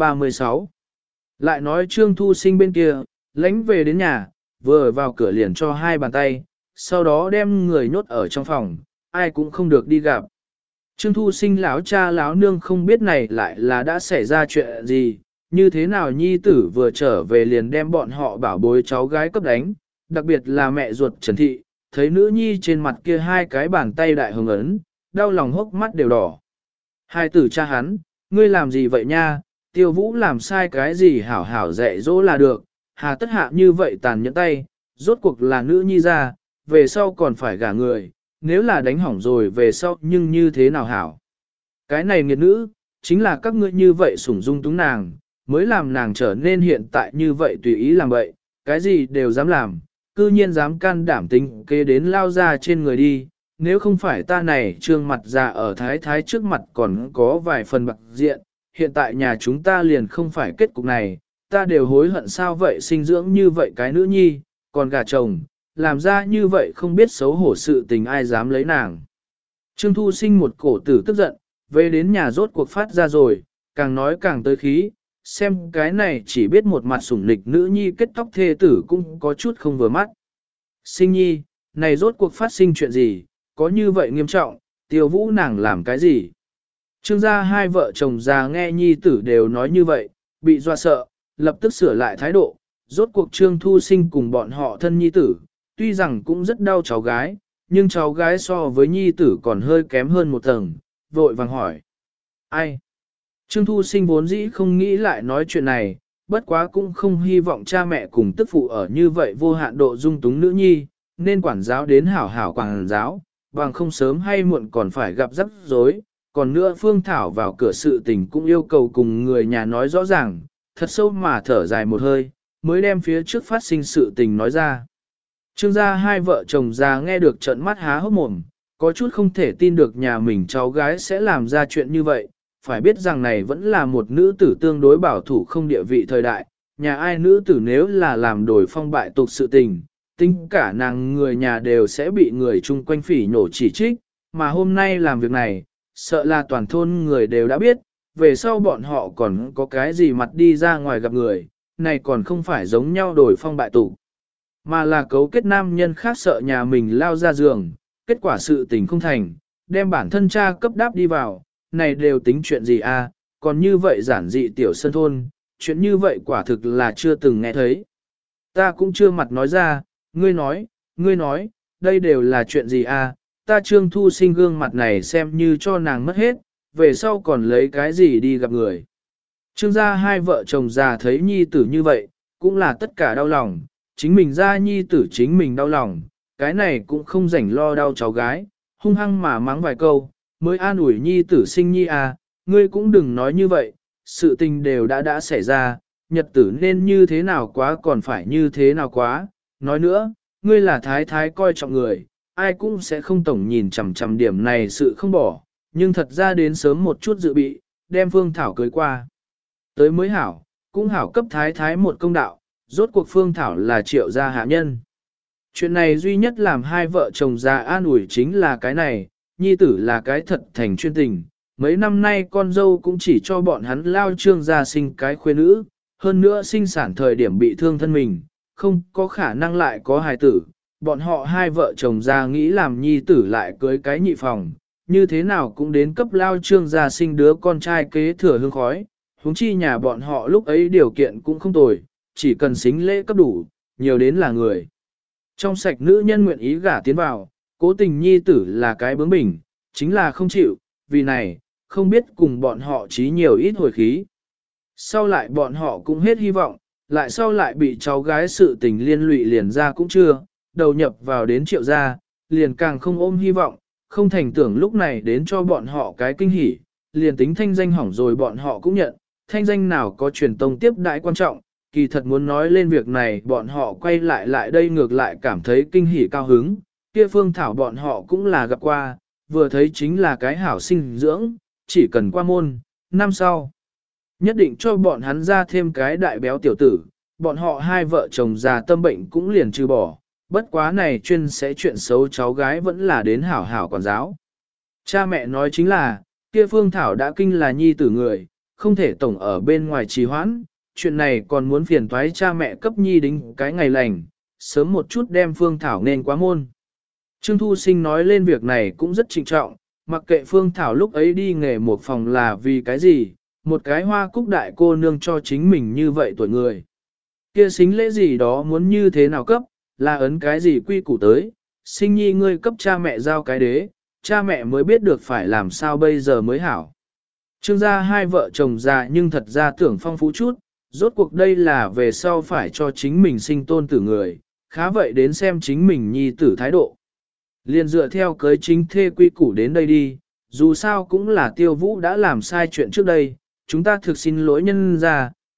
536 lại nói Trương Thu Sinh bên kia, lánh về đến nhà, vừa vào cửa liền cho hai bàn tay, sau đó đem người nhốt ở trong phòng, ai cũng không được đi gặp. Trương Thu Sinh lão cha lão nương không biết này lại là đã xảy ra chuyện gì, như thế nào nhi tử vừa trở về liền đem bọn họ bảo bối cháu gái cấp đánh, đặc biệt là mẹ ruột Trần Thị, thấy nữ nhi trên mặt kia hai cái bàn tay đại hồng ấn, đau lòng hốc mắt đều đỏ. Hai tử cha hắn, ngươi làm gì vậy nha, Tiêu Vũ làm sai cái gì hảo hảo dạy dỗ là được, hà tất hạ như vậy tàn nhẫn tay, rốt cuộc là nữ nhi ra, về sau còn phải gả người, nếu là đánh hỏng rồi về sau nhưng như thế nào hảo. Cái này nghiệt nữ, chính là các ngươi như vậy sủng dung túng nàng, mới làm nàng trở nên hiện tại như vậy tùy ý làm vậy, cái gì đều dám làm, cư nhiên dám can đảm tính kế đến lao ra trên người đi, nếu không phải ta này trương mặt già ở thái thái trước mặt còn có vài phần bạc diện, hiện tại nhà chúng ta liền không phải kết cục này, ta đều hối hận sao vậy sinh dưỡng như vậy cái nữ nhi, còn gà chồng, làm ra như vậy không biết xấu hổ sự tình ai dám lấy nàng. Trương Thu Sinh một cổ tử tức giận, về đến nhà rốt cuộc phát ra rồi, càng nói càng tới khí, xem cái này chỉ biết một mặt sủng nịch nữ nhi kết tóc thê tử cũng có chút không vừa mắt. Sinh nhi, này rốt cuộc phát sinh chuyện gì, có như vậy nghiêm trọng, Tiêu Vũ nàng làm cái gì? Trương gia hai vợ chồng già nghe nhi tử đều nói như vậy, bị dọa sợ, lập tức sửa lại thái độ, rốt cuộc Trương Thu Sinh cùng bọn họ thân nhi tử, tuy rằng cũng rất đau cháu gái, nhưng cháu gái so với nhi tử còn hơi kém hơn một tầng, vội vàng hỏi. Ai? Trương Thu Sinh vốn dĩ không nghĩ lại nói chuyện này, bất quá cũng không hy vọng cha mẹ cùng tức phụ ở như vậy vô hạn độ dung túng nữ nhi, nên quản giáo đến hảo hảo quản giáo, bằng không sớm hay muộn còn phải gặp rắc rối. Còn nữa Phương Thảo vào cửa sự tình cũng yêu cầu cùng người nhà nói rõ ràng, thật sâu mà thở dài một hơi, mới đem phía trước phát sinh sự tình nói ra. Trương gia hai vợ chồng già nghe được trợn mắt há hốc mồm, có chút không thể tin được nhà mình cháu gái sẽ làm ra chuyện như vậy, phải biết rằng này vẫn là một nữ tử tương đối bảo thủ không địa vị thời đại, nhà ai nữ tử nếu là làm đổi phong bại tục sự tình, tính cả nàng người nhà đều sẽ bị người chung quanh phỉ nhổ chỉ trích, mà hôm nay làm việc này, sợ là toàn thôn người đều đã biết, về sau bọn họ còn có cái gì mặt đi ra ngoài gặp người, này còn không phải giống nhau đổi phong bại tục, mà là cấu kết nam nhân khác sợ nhà mình lao ra giường, kết quả sự tình không thành, đem bản thân cha cấp đáp đi vào, này đều tính chuyện gì à, còn như vậy giản dị tiểu sân thôn, chuyện như vậy quả thực là chưa từng nghe thấy. Ta cũng chưa mặt nói ra, ngươi nói, đây đều là chuyện gì à, ta Trương Thu Sinh gương mặt này xem như cho nàng mất hết, về sau còn lấy cái gì đi gặp người. Trương gia hai vợ chồng già thấy nhi tử như vậy, cũng là tất cả đau lòng, chính mình ra nhi tử chính mình đau lòng, cái này cũng không rảnh lo đau cháu gái, hung hăng mà mắng vài câu, mới an ủi nhi tử sinh nhi à, ngươi cũng đừng nói như vậy, sự tình đều đã xảy ra, nhật tử nên như thế nào quá còn phải như thế nào quá, nói nữa, ngươi là thái thái coi trọng người, ai cũng sẽ không tổng nhìn chằm chằm điểm này sự không bỏ, nhưng thật ra đến sớm một chút dự bị, đem Phương Thảo cưới qua. Tới mới hảo, cũng hảo cấp thái thái một công đạo, rốt cuộc Phương Thảo là Triệu gia hạ nhân. Chuyện này duy nhất làm hai vợ chồng già an ủi chính là cái này, nhi tử là cái thật thành chuyên tình. Mấy năm nay con dâu cũng chỉ cho bọn hắn lao Trương gia sinh cái khuê nữ, hơn nữa sinh sản thời điểm bị thương thân mình, không có khả năng lại có hài tử. Bọn họ hai vợ chồng già nghĩ làm nhi tử lại cưới cái nhị phòng, như thế nào cũng đến cấp lao Trương gia sinh đứa con trai kế thừa hương khói. Huống chi nhà bọn họ lúc ấy điều kiện cũng không tồi, chỉ cần xính lễ cấp đủ, nhiều đến là người. Trong sạch nữ nhân nguyện ý gả tiến vào, cố tình nhi tử là cái bướng bỉnh, chính là không chịu, vì này, không biết cùng bọn họ chí nhiều ít hồi khí. Sau lại bọn họ cũng hết hy vọng, lại sau lại bị cháu gái sự tình liên lụy liền ra cũng chưa, đầu nhập vào đến Triệu gia, liền càng không ôm hy vọng, không thành tưởng lúc này đến cho bọn họ cái kinh hỉ, liền tính thanh danh hỏng rồi bọn họ cũng nhận, thanh danh nào có truyền tông tiếp đại quan trọng, kỳ thật muốn nói lên việc này bọn họ quay lại đây ngược lại cảm thấy kinh hỉ cao hứng, kia Phương Thảo bọn họ cũng là gặp qua, vừa thấy chính là cái hảo sinh dưỡng, chỉ cần qua môn, năm sau. Nhất định cho bọn hắn ra thêm cái đại béo tiểu tử, bọn họ hai vợ chồng già tâm bệnh cũng liền trừ bỏ, bất quá này chuyên sẽ chuyện xấu cháu gái vẫn là đến hảo hảo quản giáo. Cha mẹ nói chính là, kia Phương Thảo đã kinh là nhi tử người, không thể tổng ở bên ngoài trì hoãn, chuyện này còn muốn phiền toái cha mẹ cấp nhi đính cái ngày lành, sớm một chút đem Phương Thảo nên quá môn. Trương Thu Sinh nói lên việc này cũng rất trịnh trọng, mặc kệ Phương Thảo lúc ấy đi nghề một phòng là vì cái gì, một cái hoa cúc đại cô nương cho chính mình như vậy tuổi người. Kia xính lễ gì đó muốn như thế nào cấp, là ấn cái gì quy củ tới, sinh nhi ngươi cấp cha mẹ giao cái đế, cha mẹ mới biết được phải làm sao bây giờ mới hảo. Trương gia hai vợ chồng già nhưng thật ra tưởng phong phú chút, rốt cuộc đây là về sau phải cho chính mình sinh tôn tử người, khá vậy đến xem chính mình nhi tử thái độ. Liên dựa theo cưới chính thê quy củ đến đây đi, dù sao cũng là Tiêu Vũ đã làm sai chuyện trước đây, chúng ta thực xin lỗi nhân ra,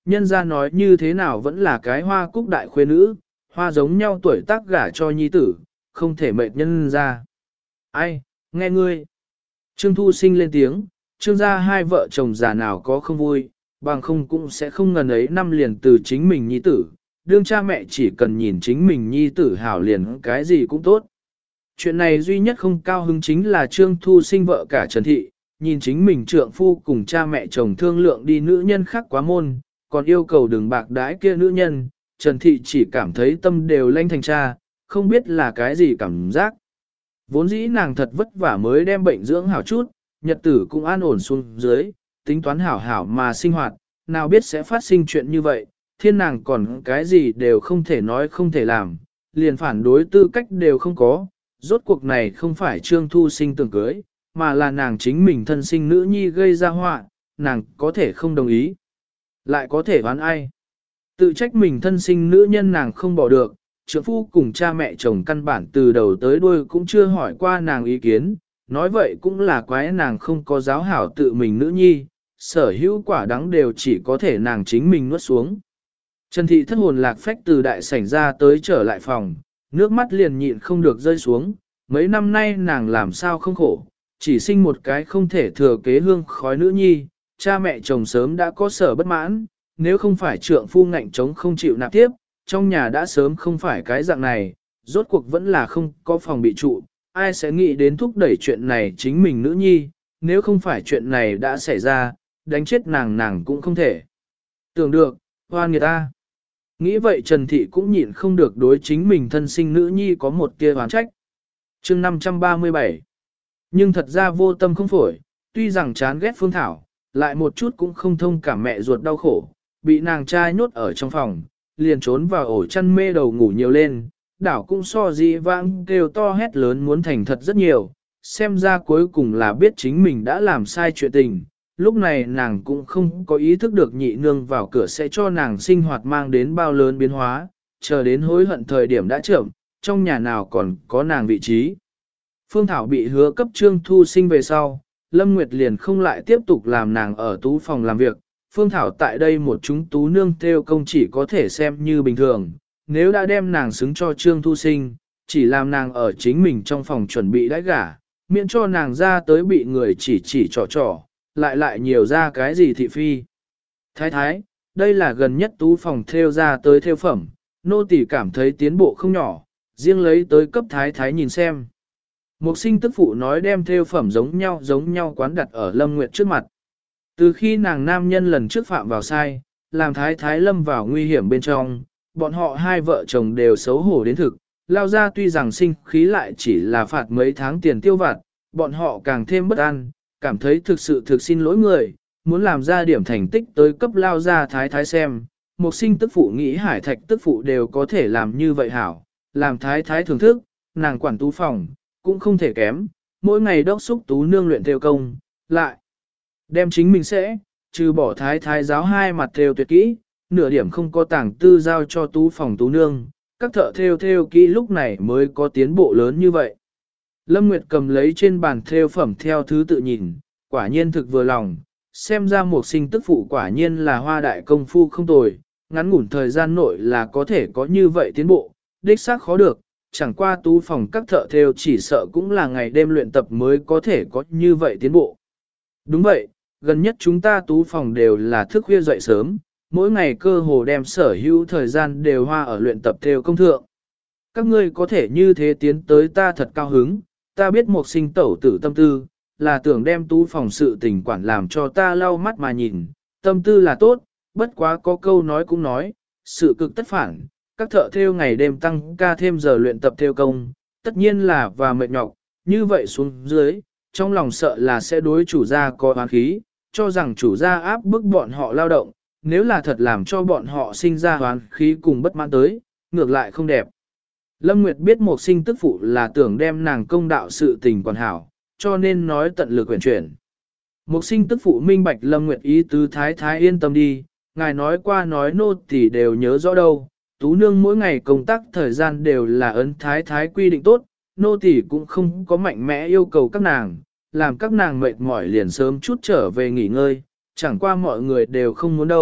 nhân ra nói như thế nào vẫn là cái hoa cúc đại khuê nữ, hoa giống nhau tuổi tác gả cho nhi tử, không thể mệt nhân ra. Ai, nghe ngươi. Trương Thu Sinh lên tiếng, trương gia hai vợ chồng già nào có không vui, bằng không cũng sẽ không ngần ấy năm liền từ chính mình nhi tử, đương cha mẹ chỉ cần nhìn chính mình nhi tử hảo liền cái gì cũng tốt. Chuyện này duy nhất không cao hứng chính là Trương Thu Sinh vợ cả Trần Thị, nhìn chính mình trượng phu cùng cha mẹ chồng thương lượng đi nữ nhân khác quá môn, còn yêu cầu đừng bạc đãi kia nữ nhân, Trần Thị chỉ cảm thấy tâm đều lanh thành cha, không biết là cái gì cảm giác. Vốn dĩ nàng thật vất vả mới đem bệnh dưỡng hảo chút, nhật tử cũng an ổn xuống dưới, tính toán hảo hảo mà sinh hoạt, nào biết sẽ phát sinh chuyện như vậy, thiên nàng còn cái gì đều không thể nói không thể làm, liền phản đối tư cách đều không có, rốt cuộc này không phải Trương Thu Sinh tưởng cưới, mà là nàng chính mình thân sinh nữ nhi gây ra họa, nàng có thể không đồng ý. Lại có thể đoán ai? Tự trách mình thân sinh nữ nhân nàng không bỏ được, trượng phu cùng cha mẹ chồng căn bản từ đầu tới đuôi cũng chưa hỏi qua nàng ý kiến, nói vậy cũng là quái nàng không có giáo hảo tự mình nữ nhi, sở hữu quả đắng đều chỉ có thể nàng chính mình nuốt xuống. Trần Thị thất hồn lạc phách từ đại sảnh ra tới trở lại phòng, nước mắt liền nhịn không được rơi xuống, mấy năm nay nàng làm sao không khổ, chỉ sinh một cái không thể thừa kế hương khói nữ nhi, cha mẹ chồng sớm đã có sở bất mãn, nếu không phải trượng phu ngạnh chống không chịu nạp tiếp, trong nhà đã sớm không phải cái dạng này, rốt cuộc vẫn là không có phòng bị trụ, ai sẽ nghĩ đến thúc đẩy chuyện này chính mình nữ nhi, nếu không phải chuyện này đã xảy ra, đánh chết nàng cũng không thể. Tưởng được, hoan người ta. Nghĩ vậy Trần Thị cũng nhịn không được đối chính mình thân sinh nữ nhi có một tia oán trách. chương 537. Nhưng thật ra vô tâm không phổi, tuy rằng chán ghét Phương Thảo, lại một chút cũng không thông cảm mẹ ruột đau khổ, bị nàng trai nhốt ở trong phòng, liền trốn vào ổ chăn mê đầu ngủ nhiều lên, đảo cũng so dĩ vãng kêu to hét lớn muốn thành thật rất nhiều, xem ra cuối cùng là biết chính mình đã làm sai chuyện tình. Lúc này nàng cũng không có ý thức được nhị nương vào cửa sẽ cho nàng sinh hoạt mang đến bao lớn biến hóa, chờ đến hối hận thời điểm đã chậm, trong nhà nào còn có nàng vị trí. Phương Thảo bị hứa cấp Trương Thu Sinh về sau, Lâm Nguyệt liền không lại tiếp tục làm nàng ở tú phòng làm việc. Phương Thảo tại đây một chúng tú nương theo công chỉ có thể xem như bình thường, nếu đã đem nàng xứng cho Trương Thu Sinh, chỉ làm nàng ở chính mình trong phòng chuẩn bị đãi gả, miễn cho nàng ra tới bị người chỉ trò, lại nhiều ra cái gì thị phi. Thái thái, đây là gần nhất tú phòng theo ra tới theo phẩm, nô tỳ cảm thấy tiến bộ không nhỏ, riêng lấy tới cấp thái thái nhìn xem. Một sinh tức phụ nói đem theo phẩm giống nhau quán đặt ở Lâm Nguyệt trước mặt. Từ khi nàng nam nhân lần trước phạm vào sai, làm thái thái lâm vào nguy hiểm bên trong, bọn họ hai vợ chồng đều xấu hổ đến thực, lao ra tuy rằng sinh khí lại chỉ là phạt mấy tháng tiền tiêu vặt, bọn họ càng thêm bất an, cảm thấy thực xin lỗi người, muốn làm ra điểm thành tích tới cấp lao ra thái thái xem. Một sinh tức phụ nghĩ hải thạch tức phụ đều có thể làm như vậy hảo, làm thái thái thưởng thức, nàng quản tú phòng, cũng không thể kém, mỗi ngày đốc xúc tú nương luyện theo công, lại đem chính mình sẽ, trừ bỏ thái thái giáo hai mặt theo tuyệt kỹ, nửa điểm không có tàng tư giao cho tú phòng tú nương, các thợ theo kỹ lúc này mới có tiến bộ lớn như vậy. Lâm Nguyệt cầm lấy trên bàn theo phẩm theo thứ tự nhìn, quả nhiên thực vừa lòng, xem ra một sinh tức phụ quả nhiên là hoa đại công phu không tồi, ngắn ngủn thời gian nội là có thể có như vậy tiến bộ, đích xác khó được, chẳng qua tú phòng các thợ theo chỉ sợ cũng là ngày đêm luyện tập mới có thể có như vậy tiến bộ. Đúng vậy, gần nhất chúng ta tú phòng đều là thức khuya dậy sớm, mỗi ngày cơ hồ đem sở hữu thời gian đều hoa ở luyện tập theo công thượng. Các ngươi có thể như thế tiến tới ta thật cao hứng, ta biết một sinh tẩu tử tâm tư, là tưởng đem tú phòng sự tình quản làm cho ta lau mắt mà nhìn, tâm tư là tốt, bất quá có câu nói cũng nói, sự cực tất phản, các thợ theo ngày đêm tăng ca thêm giờ luyện tập theo công, tất nhiên là và mệt nhọc, như vậy xuống dưới, trong lòng sợ là sẽ đối chủ gia có oán khí, cho rằng chủ gia áp bức bọn họ lao động, nếu là thật làm cho bọn họ sinh ra oán khí cùng bất mãn tới, ngược lại không đẹp. Lâm Nguyệt biết một sinh tức phụ là tưởng đem nàng công đạo sự tình còn hảo, cho nên nói tận lực quyển chuyển. Một sinh tức phụ minh bạch Lâm Nguyệt ý tứ thái thái yên tâm đi, ngài nói qua nói nô tỳ đều nhớ rõ đâu, tú nương mỗi ngày công tác thời gian đều là ấn thái thái quy định tốt, nô tỳ cũng không có mạnh mẽ yêu cầu các nàng, làm các nàng mệt mỏi liền sớm chút trở về nghỉ ngơi, chẳng qua mọi người đều không muốn đâu,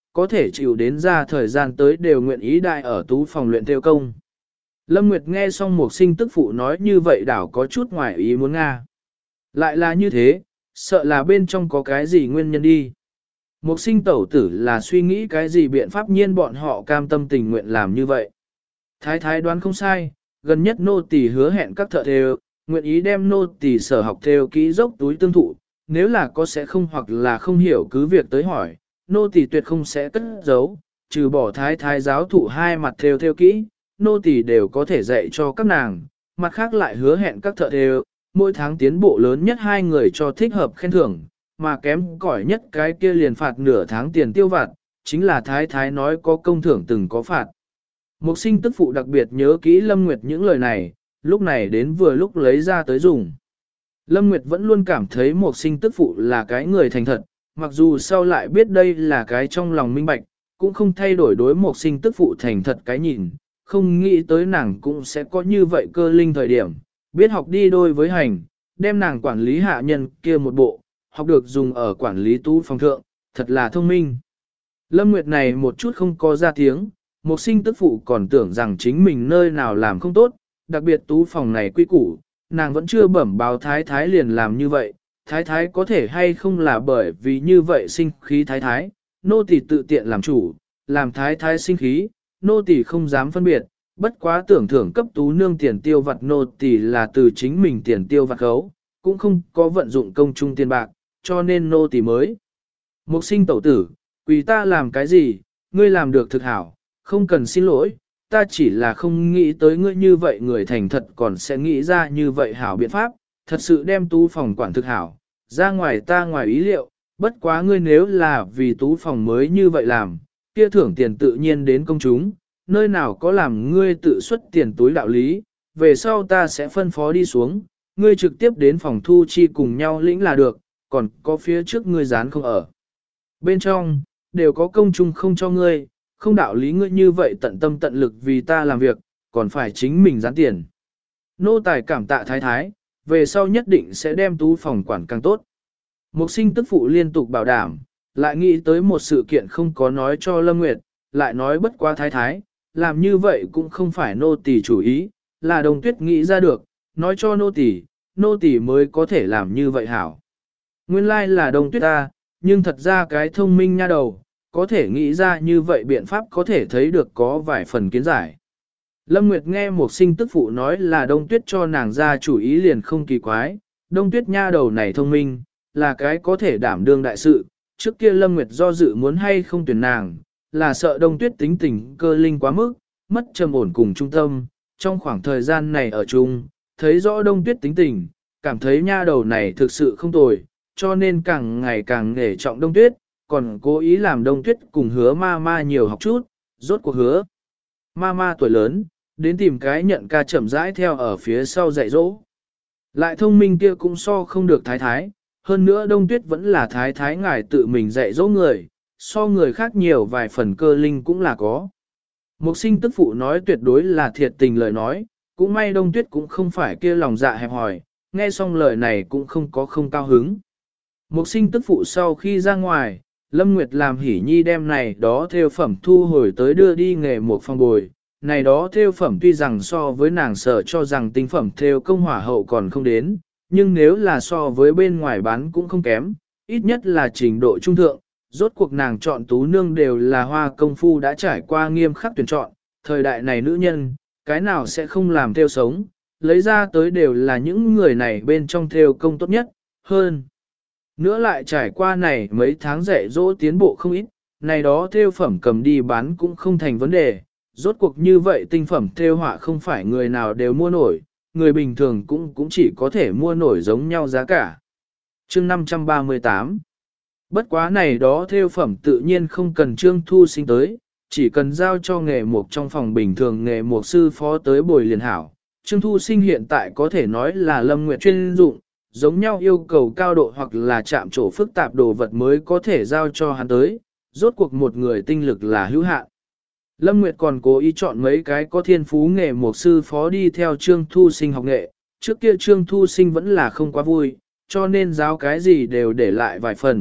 có thể chịu đến ra thời gian tới đều nguyện ý đại ở tú phòng luyện theo công. Lâm Nguyệt nghe xong một sinh tức phụ nói như vậy đảo có chút ngoài ý muốn Nga. Lại là như thế, sợ là bên trong có cái gì nguyên nhân đi. Một sinh tẩu tử là suy nghĩ cái gì biện pháp nhiên bọn họ cam tâm tình nguyện làm như vậy. Thái thái đoán không sai, gần nhất nô tỳ hứa hẹn các thợ thêu, nguyện ý đem nô tỳ sở học thêu kỹ dốc túi tương thụ, nếu là có sẽ không hoặc là không hiểu cứ việc tới hỏi, nô tỳ tuyệt không sẽ cất giấu, trừ bỏ thái thái giáo thụ hai mặt thêu kỹ, nô tỳ đều có thể dạy cho các nàng, mặt khác lại hứa hẹn các thợ thêu, mỗi tháng tiến bộ lớn nhất hai người cho thích hợp khen thưởng, mà kém cỏi nhất cái kia liền phạt nửa tháng tiền tiêu vặt, chính là thái thái nói có công thưởng từng có phạt. Mục sinh tức phụ đặc biệt nhớ kỹ Lâm Nguyệt những lời này, lúc này đến vừa lúc lấy ra tới dùng. Lâm Nguyệt vẫn luôn cảm thấy mục sinh tức phụ là cái người thành thật, mặc dù sau lại biết đây là cái trong lòng minh bạch, cũng không thay đổi đối mục sinh tức phụ thành thật cái nhìn, không nghĩ tới nàng cũng sẽ có như vậy cơ linh thời điểm, biết học đi đôi với hành, đem nàng quản lý hạ nhân kia một bộ, học được dùng ở quản lý tú phòng thượng, thật là thông minh. Lâm Nguyệt này một chút không có ra tiếng, một sinh tức phụ còn tưởng rằng chính mình nơi nào làm không tốt, đặc biệt tú phòng này quy củ, nàng vẫn chưa bẩm báo thái thái liền làm như vậy, thái thái có thể hay không là bởi vì như vậy sinh khí thái thái, nô tỳ tự tiện làm chủ, làm thái thái sinh khí, nô tỳ không dám phân biệt, bất quá tưởng thưởng cấp tú nương tiền tiêu vặt nô tỳ là từ chính mình tiền tiêu vặt khấu, cũng không có vận dụng công chung tiền bạc, cho nên nô tỳ mới. Mục sinh tẩu tử, quỳ ta làm cái gì, ngươi làm được thực hảo, không cần xin lỗi, ta chỉ là không nghĩ tới ngươi như vậy người thành thật còn sẽ nghĩ ra như vậy hảo biện pháp, thật sự đem tú phòng quản thực hảo, ra ngoài ta ngoài ý liệu, bất quá ngươi nếu là vì tú phòng mới như vậy làm, kia thưởng tiền tự nhiên đến công chúng, nơi nào có làm ngươi tự xuất tiền túi đạo lý, về sau ta sẽ phân phó đi xuống, ngươi trực tiếp đến phòng thu chi cùng nhau lĩnh là được, còn có phía trước ngươi dán không ở. Bên trong, đều có công chung không cho ngươi, không đạo lý ngươi như vậy tận tâm tận lực vì ta làm việc, còn phải chính mình dán tiền. Nô tài cảm tạ thái thái, về sau nhất định sẽ đem tú phòng quản càng tốt. Mục sinh tức phụ liên tục bảo đảm, lại nghĩ tới một sự kiện không có nói cho Lâm Nguyệt, lại nói bất quá thái thái, làm như vậy cũng không phải nô tỳ chủ ý, là Đồng Tuyết nghĩ ra được, nói cho nô tỳ mới có thể làm như vậy hảo. Nguyên lai là Đồng Tuyết ta, nhưng thật ra cái thông minh nha đầu, có thể nghĩ ra như vậy biện pháp có thể thấy được có vài phần kiến giải. Lâm Nguyệt nghe một sinh tức phụ nói là Đông Tuyết cho nàng ra chủ ý liền không kỳ quái, Đông Tuyết nha đầu này thông minh, là cái có thể đảm đương đại sự, trước kia Lâm Nguyệt do dự muốn hay không tuyển nàng, là sợ Đông Tuyết tính tình cơ linh quá mức, mất trầm ổn cùng trung tâm, trong khoảng thời gian này ở chung, thấy rõ Đông Tuyết tính tình, cảm thấy nha đầu này thực sự không tồi, cho nên càng ngày càng nể trọng Đông Tuyết, còn cố ý làm Đông Tuyết cùng hứa ma ma nhiều học chút, rốt cuộc hứa. Ma ma tuổi lớn, đến tìm cái nhận ca chậm rãi theo ở phía sau dạy dỗ. Lại thông minh kia cũng so không được thái thái, hơn nữa Đông Tuyết vẫn là thái thái ngài tự mình dạy dỗ người, so người khác nhiều vài phần cơ linh cũng là có. Mục sinh tức phụ nói tuyệt đối là thiệt tình lời nói, cũng may Đông Tuyết cũng không phải kia lòng dạ hẹp hòi, nghe xong lời này cũng không có không cao hứng. Mục sinh tức phụ sau khi ra ngoài, Lâm Nguyệt làm hỉ nhi đem này đó theo phẩm thu hồi tới đưa đi nghề một phòng bồi. Này đó theo phẩm tuy rằng so với nàng sợ cho rằng tinh phẩm theo công hỏa hậu còn không đến, nhưng nếu là so với bên ngoài bán cũng không kém, ít nhất là trình độ trung thượng. Rốt cuộc nàng chọn tú nương đều là hoa công phu đã trải qua nghiêm khắc tuyển chọn, thời đại này nữ nhân, cái nào sẽ không làm theo sống, lấy ra tới đều là những người này bên trong theo công tốt nhất, hơn. Nữa lại trải qua này mấy tháng dạy dỗ tiến bộ không ít, này đó theo phẩm cầm đi bán cũng không thành vấn đề, rốt cuộc như vậy tinh phẩm theo họa không phải người nào đều mua nổi, người bình thường cũng chỉ có thể mua nổi giống nhau giá cả. Chương 538 Bất quá này đó theo phẩm tự nhiên không cần Trương Thu Sinh tới, chỉ cần giao cho nghề mục trong phòng bình thường nghề mục sư phó tới bồi liền hảo. Trương Thu Sinh hiện tại có thể nói là Lâm Nguyệt chuyên dụng, giống nhau yêu cầu cao độ hoặc là chạm trổ phức tạp đồ vật mới có thể giao cho hắn tới, rốt cuộc một người tinh lực là hữu hạn. Lâm Nguyệt còn cố ý chọn mấy cái có thiên phú nghề mục sư phó đi theo Trương Thu Sinh học nghệ, trước kia Trương Thu Sinh vẫn là không quá vui, cho nên giáo cái gì đều để lại vài phần,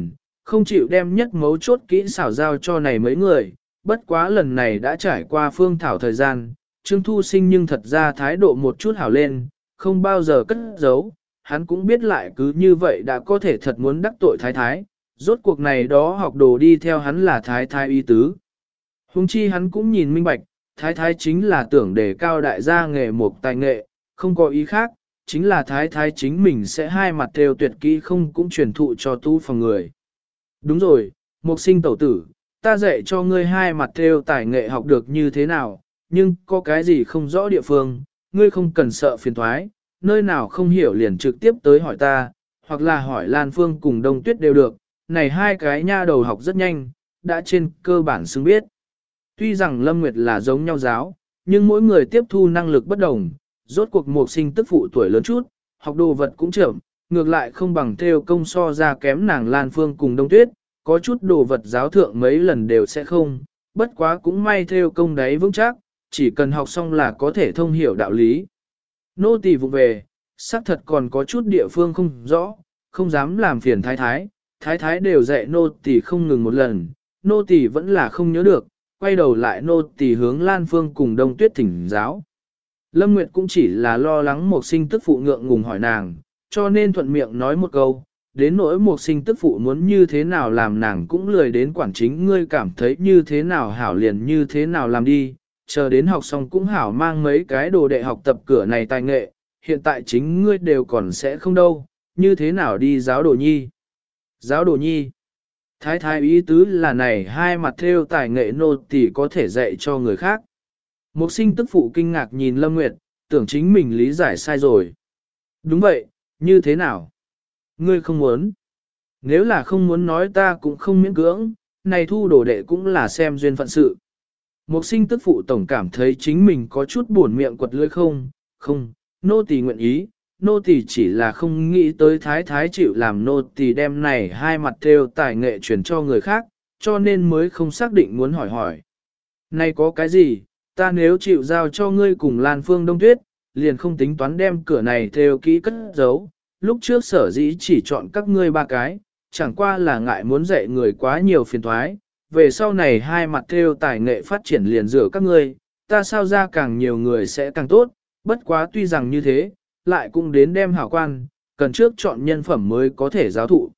không chịu đem nhất mấu chốt kỹ xảo giao cho này mấy người, bất quá lần này đã trải qua phương thảo thời gian, Trương Thu Sinh nhưng thật ra thái độ một chút hảo lên, không bao giờ cất giấu, hắn cũng biết lại cứ như vậy đã có thể thật muốn đắc tội thái thái, rốt cuộc này đó học đồ đi theo hắn là thái thái y tứ. Hùng chi hắn cũng nhìn minh bạch, thái thái chính là tưởng đề cao đại gia nghề một tài nghệ, không có ý khác, chính là thái thái chính mình sẽ hai mặt theo tuyệt kỹ không cũng truyền thụ cho tu phòng người. Đúng rồi, Mục Sinh tẩu tử, ta dạy cho ngươi hai mặt theo tài nghệ học được như thế nào, nhưng có cái gì không rõ địa phương, ngươi không cần sợ phiền thoái, nơi nào không hiểu liền trực tiếp tới hỏi ta, hoặc là hỏi Lan Phương cùng Đông Tuyết đều được, này hai cái nha đầu học rất nhanh, đã trên cơ bản xứng biết. Tuy rằng Lâm Nguyệt là giống nhau giáo, nhưng mỗi người tiếp thu năng lực bất đồng, rốt cuộc Mục Sinh tức phụ tuổi lớn chút, học đồ vật cũng chậm, ngược lại không bằng theo công so ra kém nàng Lan Phương cùng Đông Tuyết, có chút đồ vật giáo thượng mấy lần đều sẽ không, bất quá cũng may theo công đấy vững chắc, chỉ cần học xong là có thể thông hiểu đạo lý. Nô tỳ vụ về, xác thật còn có chút địa phương không rõ, không dám làm phiền thái thái đều dạy nô tỳ không ngừng một lần, nô tỳ vẫn là không nhớ được, quay đầu lại nô tỳ hướng Lan Phương cùng Đông Tuyết thỉnh giáo. Lâm Nguyệt cũng chỉ là lo lắng Mục Sinh tức phụ ngượng ngùng hỏi nàng, cho nên thuận miệng nói một câu, đến nỗi Mục Sinh tức phụ muốn như thế nào làm nàng cũng lười đến quản chính ngươi cảm thấy như thế nào hảo liền như thế nào làm đi, chờ đến học xong cũng hảo mang mấy cái đồ đệ học tập cửa này tài nghệ, hiện tại chính ngươi đều còn sẽ không đâu, như thế nào đi giáo đồ nhi. Giáo đồ nhi, thái thái ý tứ là này hai mặt theo tài nghệ nô tỳ có thể dạy cho người khác. Mục Sinh tức phụ kinh ngạc nhìn Lâm Nguyệt, tưởng chính mình lý giải sai rồi. Đúng vậy, như thế nào? Ngươi không muốn. Nếu là không muốn nói ta cũng không miễn cưỡng, này thu đồ đệ cũng là xem duyên phận sự. Mục Sinh tức phụ tổng cảm thấy chính mình có chút buồn miệng quật lưỡi không, nô tỳ nguyện ý, nô tỳ chỉ là không nghĩ tới thái thái chịu làm nô tỳ đem này hai mặt theo tài nghệ truyền cho người khác, cho nên mới không xác định muốn hỏi. Này có cái gì, ta nếu chịu giao cho ngươi cùng Lan Phương Đông Tuyết, liền không tính toán đem cửa này theo kỹ cất giấu, lúc trước sở dĩ chỉ chọn các ngươi ba cái, chẳng qua là ngại muốn dạy người quá nhiều phiền thoái, về sau này hai mặt theo tài nghệ phát triển liền rửa các ngươi, ta sao ra càng nhiều người sẽ càng tốt, bất quá tuy rằng như thế, lại cũng đến đem hảo quan, cần trước chọn nhân phẩm mới có thể giáo thụ.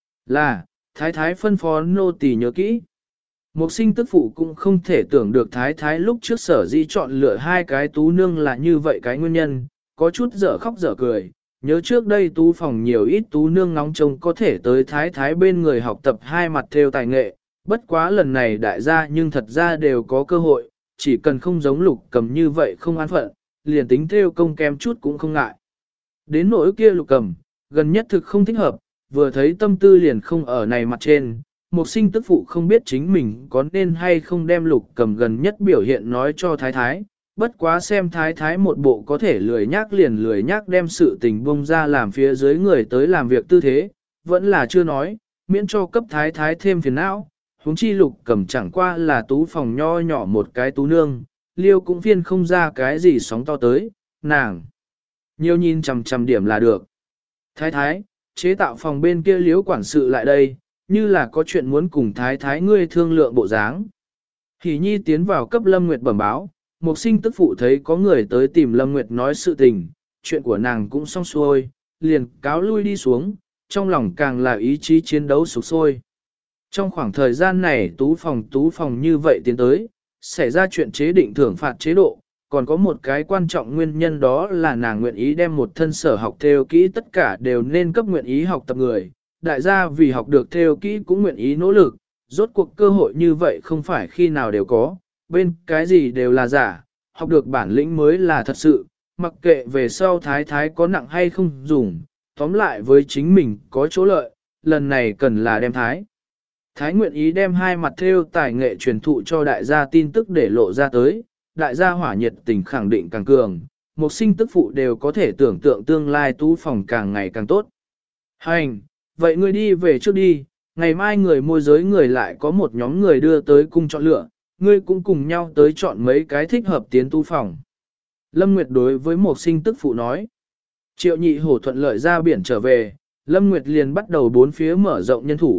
Là, thái thái phân phó nô tỳ nhớ kỹ. Mục Sinh tức phụ cũng không thể tưởng được thái thái lúc trước sở di chọn lựa hai cái tú nương là như vậy cái nguyên nhân, có chút dở khóc dở cười, nhớ trước đây tú phòng nhiều ít tú nương ngóng trông có thể tới thái thái bên người học tập hai mặt theo tài nghệ, bất quá lần này đại gia nhưng thật ra đều có cơ hội, chỉ cần không giống Lục Cầm như vậy không an phận, liền tính theo công kém chút cũng không ngại. Đến nỗi kia Lục Cầm, gần nhất thực không thích hợp, vừa thấy tâm tư liền không ở này mặt trên. Mục Sinh tức phụ không biết chính mình có nên hay không đem Lục Cầm gần nhất biểu hiện nói cho thái thái, bất quá xem thái thái một bộ có thể lười nhác liền lười nhác đem sự tình bông ra làm phía dưới người tới làm việc tư thế, vẫn là chưa nói, miễn cho cấp thái thái thêm phiền não. Huống chi Lục Cầm chẳng qua là tú phòng nho nhỏ một cái tú nương, liêu cũng phiên không ra cái gì sóng to tới, nàng nhiều nhìn chằm chằm điểm là được. Thái thái, chế tạo phòng bên kia liếu quản sự lại đây, như là có chuyện muốn cùng thái thái ngươi thương lượng bộ dáng. Hỷ Nhi tiến vào cấp Lâm Nguyệt bẩm báo, Mục Sinh tức phụ thấy có người tới tìm Lâm Nguyệt nói sự tình, chuyện của nàng cũng xong xuôi, liền cáo lui đi xuống, trong lòng càng là ý chí chiến đấu sục sôi. Trong khoảng thời gian này tú phòng như vậy tiến tới, xảy ra chuyện chế định thưởng phạt chế độ, còn có một cái quan trọng nguyên nhân đó là nàng nguyện ý đem một thân sở học theo kỹ tất cả đều nên cấp nguyện ý học tập người. Đại gia vì học được theo kỹ cũng nguyện ý nỗ lực, rốt cuộc cơ hội như vậy không phải khi nào đều có, bên cái gì đều là giả, học được bản lĩnh mới là thật sự, mặc kệ về sau thái thái có nặng hay không dùng, tóm lại với chính mình có chỗ lợi, lần này cần là đem thái. Thái nguyện ý đem hai mặt theo tài nghệ truyền thụ cho đại gia tin tức để lộ ra tới, đại gia hỏa nhiệt tình khẳng định càng cường, Mục Sinh tức phụ đều có thể tưởng tượng tương lai tú phòng càng ngày càng tốt. Hành! Vậy ngươi đi về trước đi, ngày mai người môi giới người lại có một nhóm người đưa tới cung chọn lựa, ngươi cũng cùng nhau tới chọn mấy cái thích hợp tiến tu phòng. Lâm Nguyệt đối với Mục Sinh tức phụ nói. Triệu Nhị Hổ thuận lợi ra biển trở về, Lâm Nguyệt liền bắt đầu bốn phía mở rộng nhân thủ,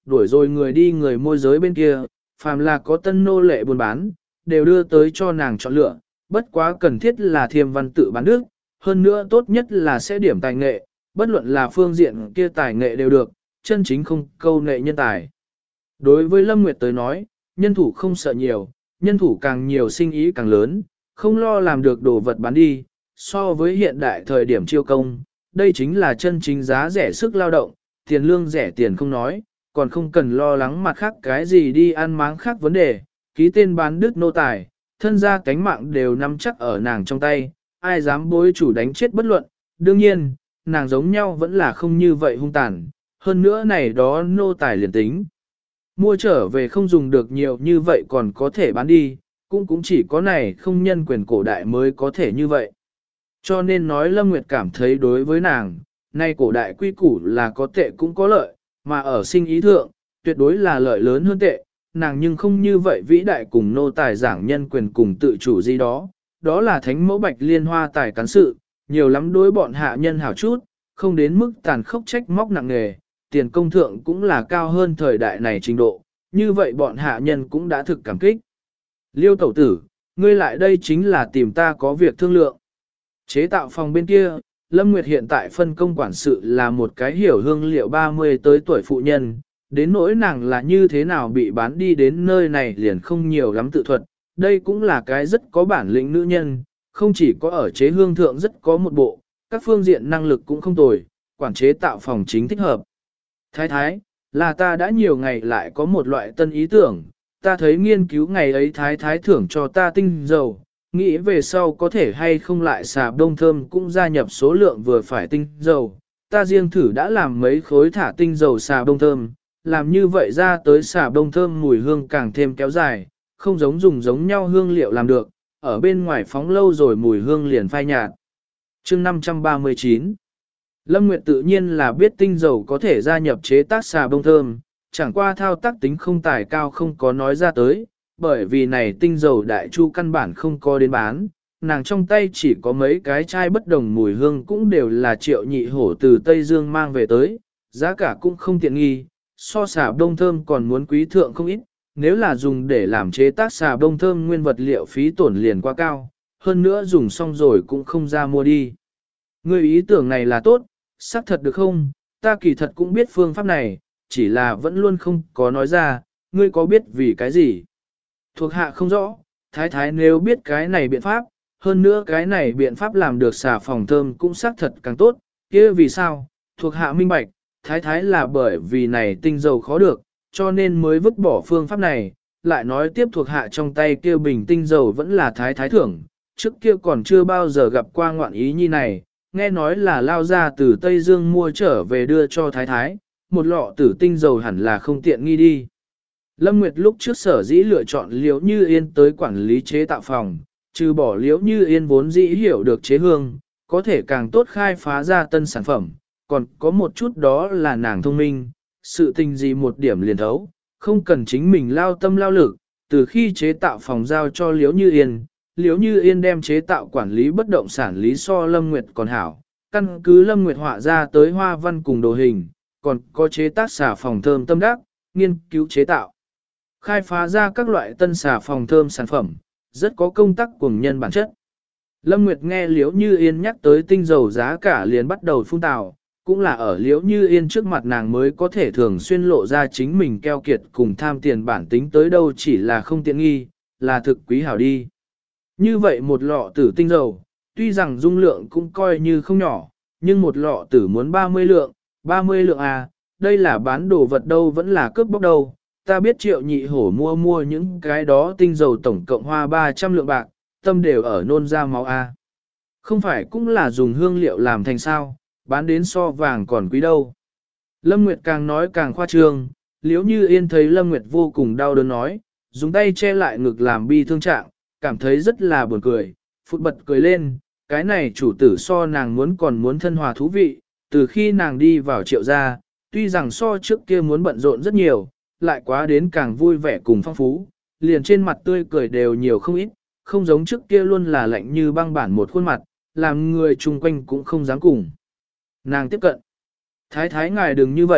đuổi rồi người đi người môi giới bên kia, phàm là có tân nô lệ buôn bán, đều đưa tới cho nàng chọn lựa, bất quá cần thiết là thiêm văn tự bán nước, hơn nữa tốt nhất là sẽ điểm tài nghệ, bất luận là phương diện kia tài nghệ đều được, chân chính không câu nệ nhân tài. Đối với Lâm Nguyệt tới nói, nhân thủ không sợ nhiều, nhân thủ càng nhiều sinh ý càng lớn, không lo làm được đồ vật bán đi, so với hiện đại thời điểm chiêu công, đây chính là chân chính giá rẻ sức lao động, tiền lương rẻ tiền không nói, còn không cần lo lắng mặt khác cái gì đi ăn máng khác vấn đề, ký tên bán đứt nô tài, thân gia cánh mạng đều nắm chắc ở nàng trong tay, ai dám bối chủ đánh chết bất luận, đương nhiên, nàng giống nhau vẫn là không như vậy hung tàn, hơn nữa này đó nô tài liền tính. Mua trở về không dùng được nhiều như vậy còn có thể bán đi, cũng chỉ có này không nhân quyền cổ đại mới có thể như vậy. Cho nên nói Lâm Nguyệt cảm thấy đối với nàng, nay cổ đại quy củ là có tệ cũng có lợi, mà ở sinh ý thượng, tuyệt đối là lợi lớn hơn tệ, nàng nhưng không như vậy vĩ đại cùng nô tài giảng nhân quyền cùng tự chủ gì đó, đó là thánh mẫu bạch liên hoa tài cán sự, nhiều lắm đối bọn hạ nhân hảo chút, không đến mức tàn khốc trách móc nặng nề, tiền công thượng cũng là cao hơn thời đại này trình độ, như vậy bọn hạ nhân cũng đã thực cảm kích. Liêu tẩu tử, ngươi lại đây chính là tìm ta có việc thương lượng. Chế tạo phòng bên kia, Lâm Nguyệt hiện tại phân công quản sự là một cái hiểu hương liệu 30 tới tuổi phụ nhân, đến nỗi nàng là như thế nào bị bán đi đến nơi này liền không nhiều lắm tự thuật, đây cũng là cái rất có bản lĩnh nữ nhân, không chỉ có ở chế hương thượng rất có một bộ, các phương diện năng lực cũng không tồi, quản chế tạo phòng chính thích hợp. Thái thái, là ta đã nhiều ngày lại có một loại tân ý tưởng, ta thấy nghiên cứu ngày ấy thái thái thưởng cho ta tinh dầu, nghĩ về sau có thể hay không lại xà bông thơm cũng gia nhập số lượng vừa phải tinh dầu, ta riêng thử đã làm mấy khối thả tinh dầu xà bông thơm, làm như vậy ra tới xà bông thơm mùi hương càng thêm kéo dài, không giống dùng giống nhau hương liệu làm được, ở bên ngoài phóng lâu rồi mùi hương liền phai nhạt. Chương 539 Lâm Nguyệt tự nhiên là biết tinh dầu có thể gia nhập chế tác xà bông thơm, chẳng qua thao tác tính không tài cao không có nói ra tới, bởi vì này tinh dầu đại chu căn bản không có đến bán, nàng trong tay chỉ có mấy cái chai bất đồng mùi hương cũng đều là triệu nhị hổ từ Tây Dương mang về tới, giá cả cũng không tiện nghi, so xà bông thơm còn muốn quý thượng không ít, nếu là dùng để làm chế tác xà bông thơm nguyên vật liệu phí tổn liền quá cao, hơn nữa dùng xong rồi cũng không ra mua đi. Người ý tưởng này là tốt, xác thật được không, ta kỳ thật cũng biết phương pháp này, chỉ là vẫn luôn không có nói ra, ngươi có biết vì cái gì? Thuộc hạ không rõ, thái thái nếu biết cái này biện pháp, hơn nữa cái này biện pháp làm được xà phòng thơm cũng xác thật càng tốt, kia vì sao? Thuộc hạ minh bạch, thái thái là bởi vì này tinh dầu khó được, cho nên mới vứt bỏ phương pháp này, lại nói tiếp thuộc hạ trong tay kia bình tinh dầu vẫn là thái thái thưởng, trước kia còn chưa bao giờ gặp qua ngoạn ý như này, nghe nói là lao ra từ Tây Dương mua trở về đưa cho thái thái, một lọ tử tinh dầu hẳn là không tiện nghi đi. Lâm Nguyệt lúc trước sở dĩ lựa chọn Liễu Như Yên tới quản lý chế tạo phòng, trừ bỏ Liễu Như Yên vốn dĩ hiểu được chế hương, có thể càng tốt khai phá ra tân sản phẩm, còn có một chút đó là nàng thông minh, sự tình gì một điểm liền thấu, không cần chính mình lao tâm lao lực, từ khi chế tạo phòng giao cho Liễu Như Yên. Liễu Như Yên đem chế tạo quản lý bất động sản lý so Lâm Nguyệt còn hảo, căn cứ Lâm Nguyệt họa ra tới hoa văn cùng đồ hình, còn có chế tác xà phòng thơm tâm đắc, nghiên cứu chế tạo. Khai phá ra các loại tân xà phòng thơm sản phẩm, rất có công tác cùng nhân bản chất. Lâm Nguyệt nghe Liễu Như Yên nhắc tới tinh dầu giá cả liền bắt đầu phun tào, cũng là ở Liễu Như Yên trước mặt nàng mới có thể thường xuyên lộ ra chính mình keo kiệt cùng tham tiền bản tính tới đâu chỉ là không tiện nghi, là thực quý hảo đi. Như vậy một lọ tử tinh dầu, tuy rằng dung lượng cũng coi như không nhỏ, nhưng một lọ tử muốn 30 lượng à, đây là bán đồ vật đâu vẫn là cướp bóc đâu. Ta biết Triệu Nhị Hổ mua những cái đó tinh dầu tổng cộng hoa 300 lượng bạc, tâm đều ở nôn ra máu à. Không phải cũng là dùng hương liệu làm thành sao, bán đến so vàng còn quý đâu. Lâm Nguyệt càng nói càng khoa trương, Liễu Như Yên thấy Lâm Nguyệt vô cùng đau đớn nói, dùng tay che lại ngực làm bi thương trạng, cảm thấy rất là buồn cười, phụt bật cười lên, cái này chủ tử so nàng còn muốn thân hòa thú vị, từ khi nàng đi vào Triệu gia, tuy rằng so trước kia muốn bận rộn rất nhiều, lại quá đến càng vui vẻ cùng phong phú, liền trên mặt tươi cười đều nhiều không ít, không giống trước kia luôn là lạnh như băng bản một khuôn mặt, làm người chung quanh cũng không dám cùng. Nàng tiếp cận. Thái thái ngài đừng như vậy,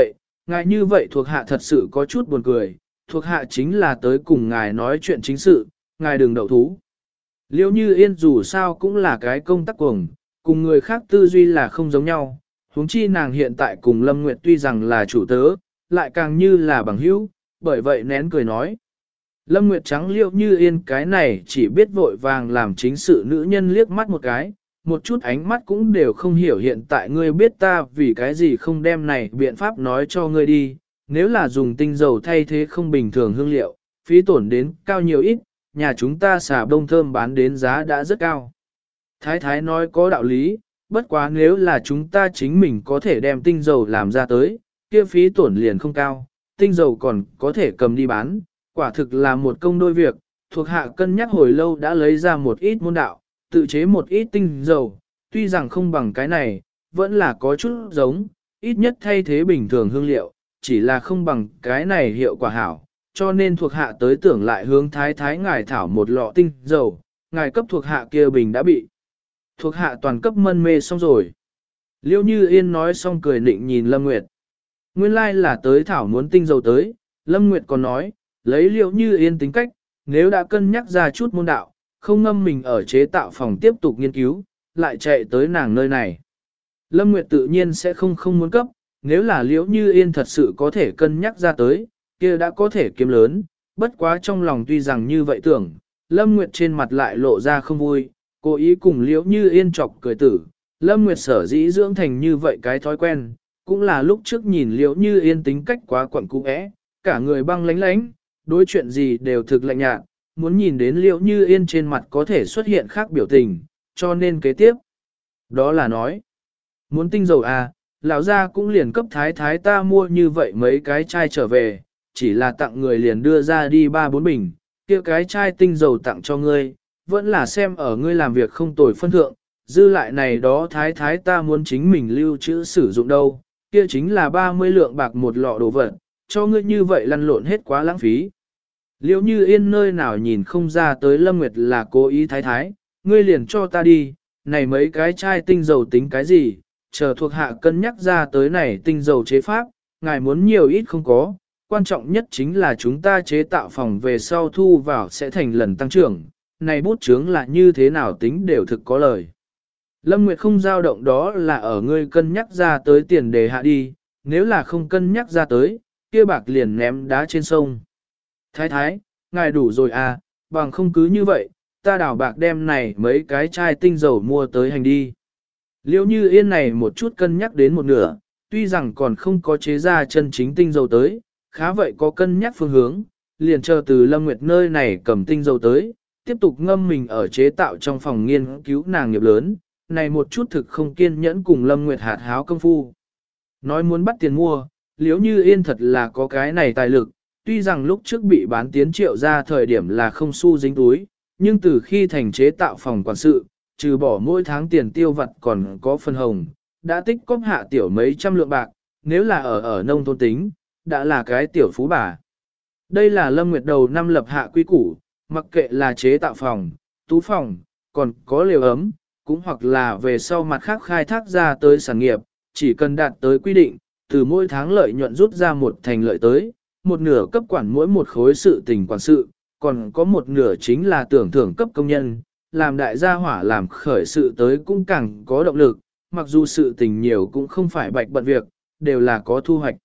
Ngài như vậy thuộc hạ thật sự có chút buồn cười, thuộc hạ chính là tới cùng ngài nói chuyện chính sự, ngài đừng đậu thú. Liễu Như Yên dù sao cũng là cái công tác cuồng, cùng người khác tư duy là không giống nhau, huống chi nàng hiện tại cùng Lâm Nguyệt tuy rằng là chủ tớ, lại càng như là bằng hữu, bởi vậy nén cười nói. Lâm Nguyệt trắng Liễu Như Yên cái này chỉ biết vội vàng làm chính sự nữ nhân liếc mắt một cái, một chút ánh mắt cũng đều không hiểu hiện tại ngươi biết ta vì cái gì không đem này biện pháp nói cho ngươi đi, nếu là dùng tinh dầu thay thế không bình thường hương liệu, phí tổn đến cao nhiều ít, nhà chúng ta xà bông thơm bán đến giá đã rất cao. Thái thái nói có đạo lý, bất quá nếu là chúng ta chính mình có thể đem tinh dầu làm ra tới, kia phí tổn liền không cao, tinh dầu còn có thể cầm đi bán, quả thực là một công đôi việc, thuộc hạ cân nhắc hồi lâu đã lấy ra một ít môn đạo, tự chế một ít tinh dầu, tuy rằng không bằng cái này, vẫn là có chút giống, ít nhất thay thế bình thường hương liệu, chỉ là không bằng cái này hiệu quả hảo, cho nên thuộc hạ tới tưởng lại hướng thái thái ngài thảo một lọ tinh dầu, ngài cấp thuộc hạ kia bình đã bị. Thuộc hạ toàn cấp mân mê xong rồi. Liêu Như Yên nói xong cười nịnh nhìn Lâm Nguyệt. Nguyên lai là tới thảo muốn tinh dầu tới, Lâm Nguyệt còn nói, lấy Liêu Như Yên tính cách, nếu đã cân nhắc ra chút môn đạo, không ngâm mình ở chế tạo phòng tiếp tục nghiên cứu, lại chạy tới nàng nơi này. Lâm Nguyệt tự nhiên sẽ không muốn cấp, nếu là Liễu Như Yên thật sự có thể cân nhắc ra tới, kia đã có thể kiếm lớn, bất quá trong lòng tuy rằng như vậy tưởng, Lâm Nguyệt trên mặt lại lộ ra không vui, cố ý cùng Liễu Như Yên chọc cười tử. Lâm Nguyệt sở dĩ dưỡng thành như vậy cái thói quen, cũng là lúc trước nhìn Liễu Như Yên tính cách quá quẩn cũ é, cả người băng lánh lánh, đối chuyện gì đều thực lạnh nhạt, muốn nhìn đến Liễu Như Yên trên mặt có thể xuất hiện khác biểu tình, cho nên kế tiếp. Đó là nói, muốn tinh dầu à, lão gia cũng liền cấp thái thái ta mua như vậy mấy cái chai trở về, chỉ là tặng người liền đưa ra đi 3-4 bình, kia cái chai tinh dầu tặng cho ngươi, vẫn là xem ở ngươi làm việc không tồi phân thượng, dư lại này đó thái thái ta muốn chính mình lưu trữ sử dụng đâu, kia chính là 30 lượng bạc một lọ đồ vật, cho ngươi như vậy lăn lộn hết quá lãng phí. Liễu Như Yên nơi nào nhìn không ra tới Lâm Nguyệt là cố ý thái thái, ngươi liền cho ta đi, này mấy cái chai tinh dầu tính cái gì, chờ thuộc hạ cân nhắc ra tới này tinh dầu chế pháp, ngài muốn nhiều ít không có, quan trọng nhất chính là chúng ta chế tạo phòng về sau thu vào sẽ thành lần tăng trưởng, này bút chướng là như thế nào tính đều thực có lời. Lâm Nguyệt không dao động đó là ở ngươi cân nhắc ra tới tiền đề hạ đi, nếu là không cân nhắc ra tới, kia bạc liền ném đá trên sông. Thái thái, ngài đủ rồi à, bằng không cứ như vậy, ta đảo bạc đem này mấy cái chai tinh dầu mua tới hành đi. Liễu Như Yên này một chút cân nhắc đến một nửa, tuy rằng còn không có chế ra chân chính tinh dầu tới, khá vậy có cân nhắc phương hướng, liền chờ từ Lâm Nguyệt nơi này cầm tinh dầu tới, tiếp tục ngâm mình ở chế tạo trong phòng nghiên cứu nàng nghiệp lớn, này một chút thực không kiên nhẫn cùng Lâm Nguyệt hạt háo công phu. Nói muốn bắt tiền mua, Liễu Như Yên thật là có cái này tài lực, tuy rằng lúc trước bị bán tiến triệu ra thời điểm là không xu dính túi, nhưng từ khi thành chế tạo phòng quản sự, trừ bỏ mỗi tháng tiền tiêu vặt còn có phân hồng, đã tích cóp hạ tiểu mấy trăm lượng bạc, nếu là ở nông thôn tính, đã là cái tiểu phú bà. Đây là Lâm Nguyệt đầu năm lập hạ quy củ, mặc kệ là chế tạo phòng, tú phòng, còn có lều ấm, cũng hoặc là về sau mặt khác khai thác ra tới sản nghiệp, chỉ cần đạt tới quy định, từ mỗi tháng lợi nhuận rút ra một thành lợi tới, một nửa cấp quản mỗi một khối sự tình quản sự, còn có một nửa chính là tưởng thưởng cấp công nhân, làm đại gia hỏa làm khởi sự tới cũng càng có động lực, mặc dù sự tình nhiều cũng không phải bạch bận việc, đều là có thu hoạch.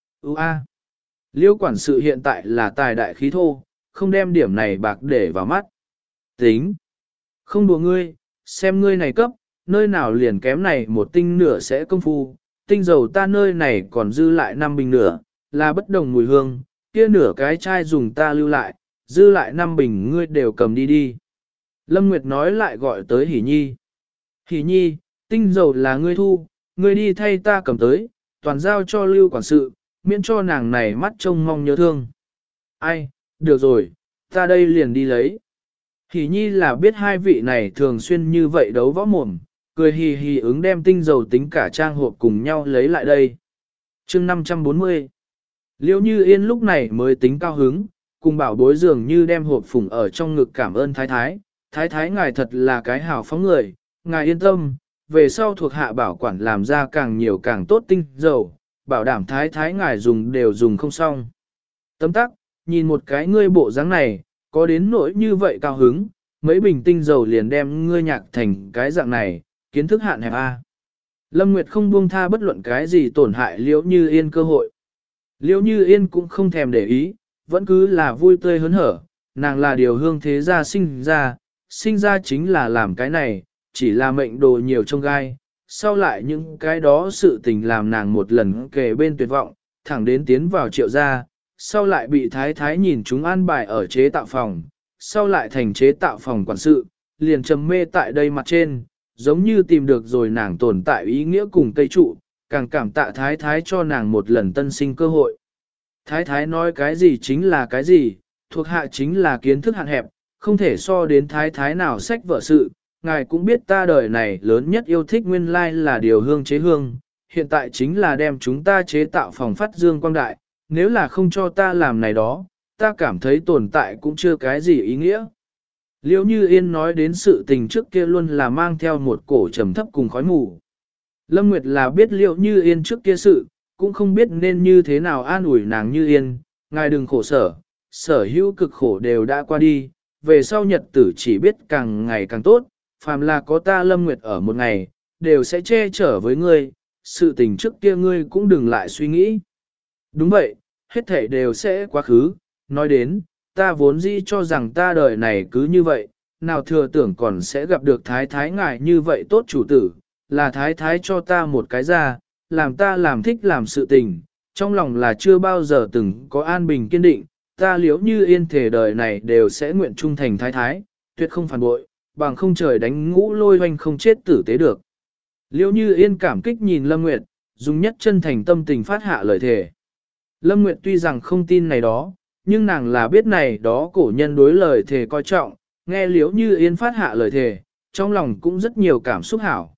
Liêu quản sự hiện tại là tài đại khí thô, không đem điểm này bạc để vào mắt. Tính. Không đùa ngươi, xem ngươi này cấp, nơi nào liền kém này một tinh nửa sẽ công phu, tinh dầu ta nơi này còn dư lại 5 bình nửa, là bất đồng mùi hương, kia nửa cái chai dùng ta lưu lại, dư lại 5 bình ngươi đều cầm đi đi. Lâm Nguyệt nói lại gọi tới Hỷ Nhi. Hỷ Nhi, tinh dầu là ngươi thu, ngươi đi thay ta cầm tới, toàn giao cho lưu quản sự, miễn cho nàng này mắt trông mong nhớ thương. Ai, được rồi, ta đây liền đi lấy. Hỷ Nhi là biết hai vị này thường xuyên như vậy đấu võ mồm, cười hì hì ứng đem tinh dầu tính cả trang hộp cùng nhau lấy lại đây. Chương 540. Liễu Như Yên lúc này mới tính cao hứng, cùng bảo bối dường như đem hộp phủng ở trong ngực cảm ơn thái thái. Thái thái ngài thật là cái hảo phóng người, ngài yên tâm, về sau thuộc hạ bảo quản làm ra càng nhiều càng tốt tinh dầu, bảo đảm thái thái ngài dùng đều dùng không xong. Tấm tắc, nhìn một cái ngươi bộ dáng này, có đến nỗi như vậy cao hứng, mấy bình tinh dầu liền đem ngươi nhạc thành cái dạng này, kiến thức hạn hẹp a. Lâm Nguyệt không buông tha bất luận cái gì tổn hại Liễu Như Yên cơ hội. Liễu Như Yên cũng không thèm để ý, vẫn cứ là vui tươi hớn hở, nàng là điều hương thế gia sinh ra chính là làm cái này, chỉ là mệnh đồ nhiều trong gai, sau lại những cái đó sự tình làm nàng một lần kề bên tuyệt vọng, thẳng đến tiến vào Triệu gia, sau lại bị thái thái nhìn chúng an bài ở chế tạo phòng, sau lại thành chế tạo phòng quản sự, liền trầm mê tại đây mặt trên, giống như tìm được rồi nàng tồn tại ý nghĩa cùng cây trụ, càng cảm tạ thái thái cho nàng một lần tân sinh cơ hội. Thái thái nói cái gì chính là cái gì, thuộc hạ chính là kiến thức hạn hẹp, không thể so đến thái thái nào sách vợ sự, ngài cũng biết ta đời này lớn nhất yêu thích nguyên lai là điều hương chế hương, hiện tại chính là đem chúng ta chế tạo phòng phát dương quang đại, nếu là không cho ta làm này đó, ta cảm thấy tồn tại cũng chưa cái gì ý nghĩa. Liễu Như Yên nói đến sự tình trước kia luôn là mang theo một cổ trầm thấp cùng khói mù. Lâm Nguyệt là biết Liễu Như Yên trước kia sự, cũng không biết nên như thế nào an ủi nàng Như Yên, ngài đừng khổ sở, sở hữu cực khổ đều đã qua đi, về sau nhật tử chỉ biết càng ngày càng tốt, phàm là có ta Lâm Nguyệt ở một ngày, đều sẽ che chở với ngươi, sự tình trước kia ngươi cũng đừng lại suy nghĩ. Đúng vậy, hết thảy đều sẽ quá khứ, nói đến, ta vốn dĩ cho rằng ta đời này cứ như vậy, nào thừa tưởng còn sẽ gặp được thái thái ngài như vậy tốt chủ tử, là thái thái cho ta một cái ra, làm ta làm thích làm sự tình, trong lòng là chưa bao giờ từng có an bình kiên định, ta Liễu Như Yên thể đời này đều sẽ nguyện trung thành thái thái, tuyệt không phản bội, bằng không trời đánh ngũ lôi hoành không chết tử tế được. Liễu Như Yên cảm kích nhìn Lâm Nguyệt, dùng nhất chân thành tâm tình phát hạ lời thề. Lâm Nguyệt tuy rằng không tin này đó, nhưng nàng là biết này đó cổ nhân đối lời thề coi trọng, nghe Liễu Như Yên phát hạ lời thề, trong lòng cũng rất nhiều cảm xúc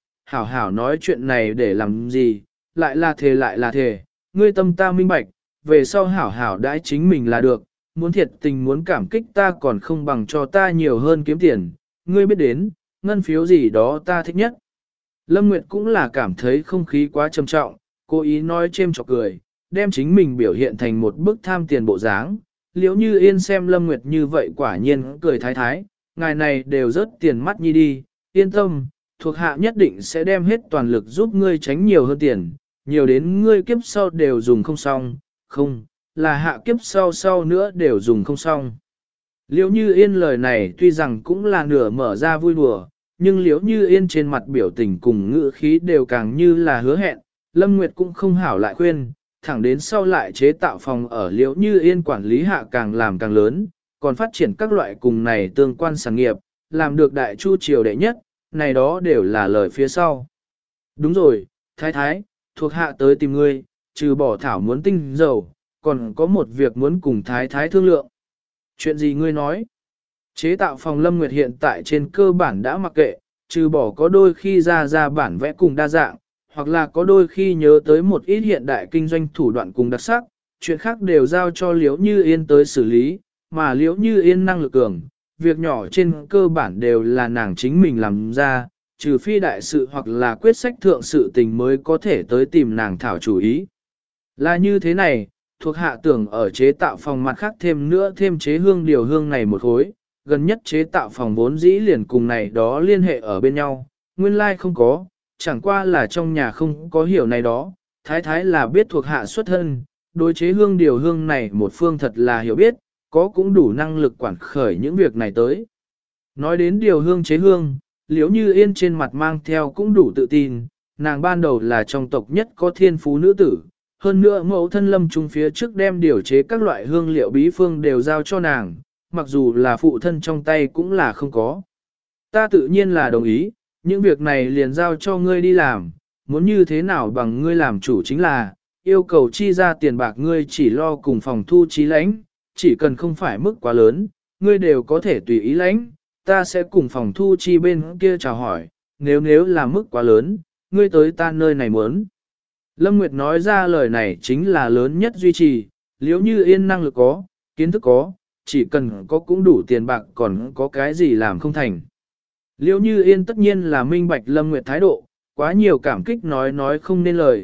hảo nói chuyện này để làm gì, lại là thề, ngươi tâm ta minh bạch, về sau hảo đãi chính mình là được, muốn thiệt tình muốn cảm kích ta còn không bằng cho ta nhiều hơn kiếm tiền, ngươi biết đến, ngân phiếu gì đó ta thích nhất. Lâm Nguyệt cũng là cảm thấy không khí quá trầm trọng, cố ý nói chêm chọc cười, đem chính mình biểu hiện thành một bức tham tiền bộ dáng. Liễu Như Yên xem Lâm Nguyệt như vậy quả nhiên cười thái thái, ngài này đều rớt tiền mắt nhi đi, yên tâm, thuộc hạ nhất định sẽ đem hết toàn lực giúp ngươi tránh nhiều hơn tiền, nhiều đến ngươi kiếp sau đều dùng không xong, không, là hạ kiếp sau nữa đều dùng không xong. Liễu Như Yên lời này tuy rằng cũng là nửa mở ra vui đùa, nhưng Liễu Như Yên trên mặt biểu tình cùng ngữ khí đều càng như là hứa hẹn, Lâm Nguyệt cũng không hảo lại khuyên, thẳng đến sau lại chế tạo phòng ở Liễu Như Yên quản lý hạ càng làm càng lớn, còn phát triển các loại cùng này tương quan sản nghiệp, làm được đại chu triều đệ nhất, này đó đều là lời phía sau. Đúng rồi, thái thái, thuộc hạ tới tìm ngươi, trừ bỏ thảo muốn tinh dầu, còn có một việc muốn cùng thái thái thương lượng. Chuyện gì ngươi nói? Chế tạo phòng Lâm Nguyệt hiện tại trên cơ bản đã mặc kệ, trừ bỏ có đôi khi ra bản vẽ cùng đa dạng, hoặc là có đôi khi nhớ tới một ít hiện đại kinh doanh thủ đoạn cùng đặc sắc, chuyện khác đều giao cho Liễu Như Yên tới xử lý, mà Liễu Như Yên năng lực cường, việc nhỏ trên cơ bản đều là nàng chính mình làm ra, trừ phi đại sự hoặc là quyết sách thượng sự tình mới có thể tới tìm nàng thảo chủ ý. Là như thế này, thuộc hạ tưởng ở chế tạo phòng mặt khác thêm chế hương điều hương này một khối, gần nhất chế tạo phòng vốn dĩ liền cùng này đó liên hệ ở bên nhau, nguyên lai like không có, chẳng qua là trong nhà không có hiểu này đó, thái thái là biết thuộc hạ xuất thân, đối chế hương điều hương này một phương thật là hiểu biết, có cũng đủ năng lực quản khởi những việc này tới. Nói đến điều hương chế hương, Liễu Như Yên trên mặt mang theo cũng đủ tự tin, nàng ban đầu là trong tộc nhất có thiên phú nữ tử, hơn nữa mẫu thân Lâm Trung phía trước đem điều chế các loại hương liệu bí phương đều giao cho nàng, mặc dù là phụ thân trong tay cũng là không có. Ta tự nhiên là đồng ý, những việc này liền giao cho ngươi đi làm, muốn như thế nào bằng ngươi làm chủ chính là, yêu cầu chi ra tiền bạc ngươi chỉ lo cùng phòng thu trí lãnh, chỉ cần không phải mức quá lớn, ngươi đều có thể tùy ý lãnh, ta sẽ cùng phòng thu chi bên kia chào hỏi, nếu là mức quá lớn, ngươi tới ta nơi này muốn. Lâm Nguyệt nói ra lời này chính là lớn nhất duy trì, Liễu Như Yên năng lực có, kiến thức có, chỉ cần có cũng đủ tiền bạc còn có cái gì làm không thành. Liễu Như Yên tất nhiên là minh bạch Lâm Nguyệt thái độ, quá nhiều cảm kích nói không nên lời,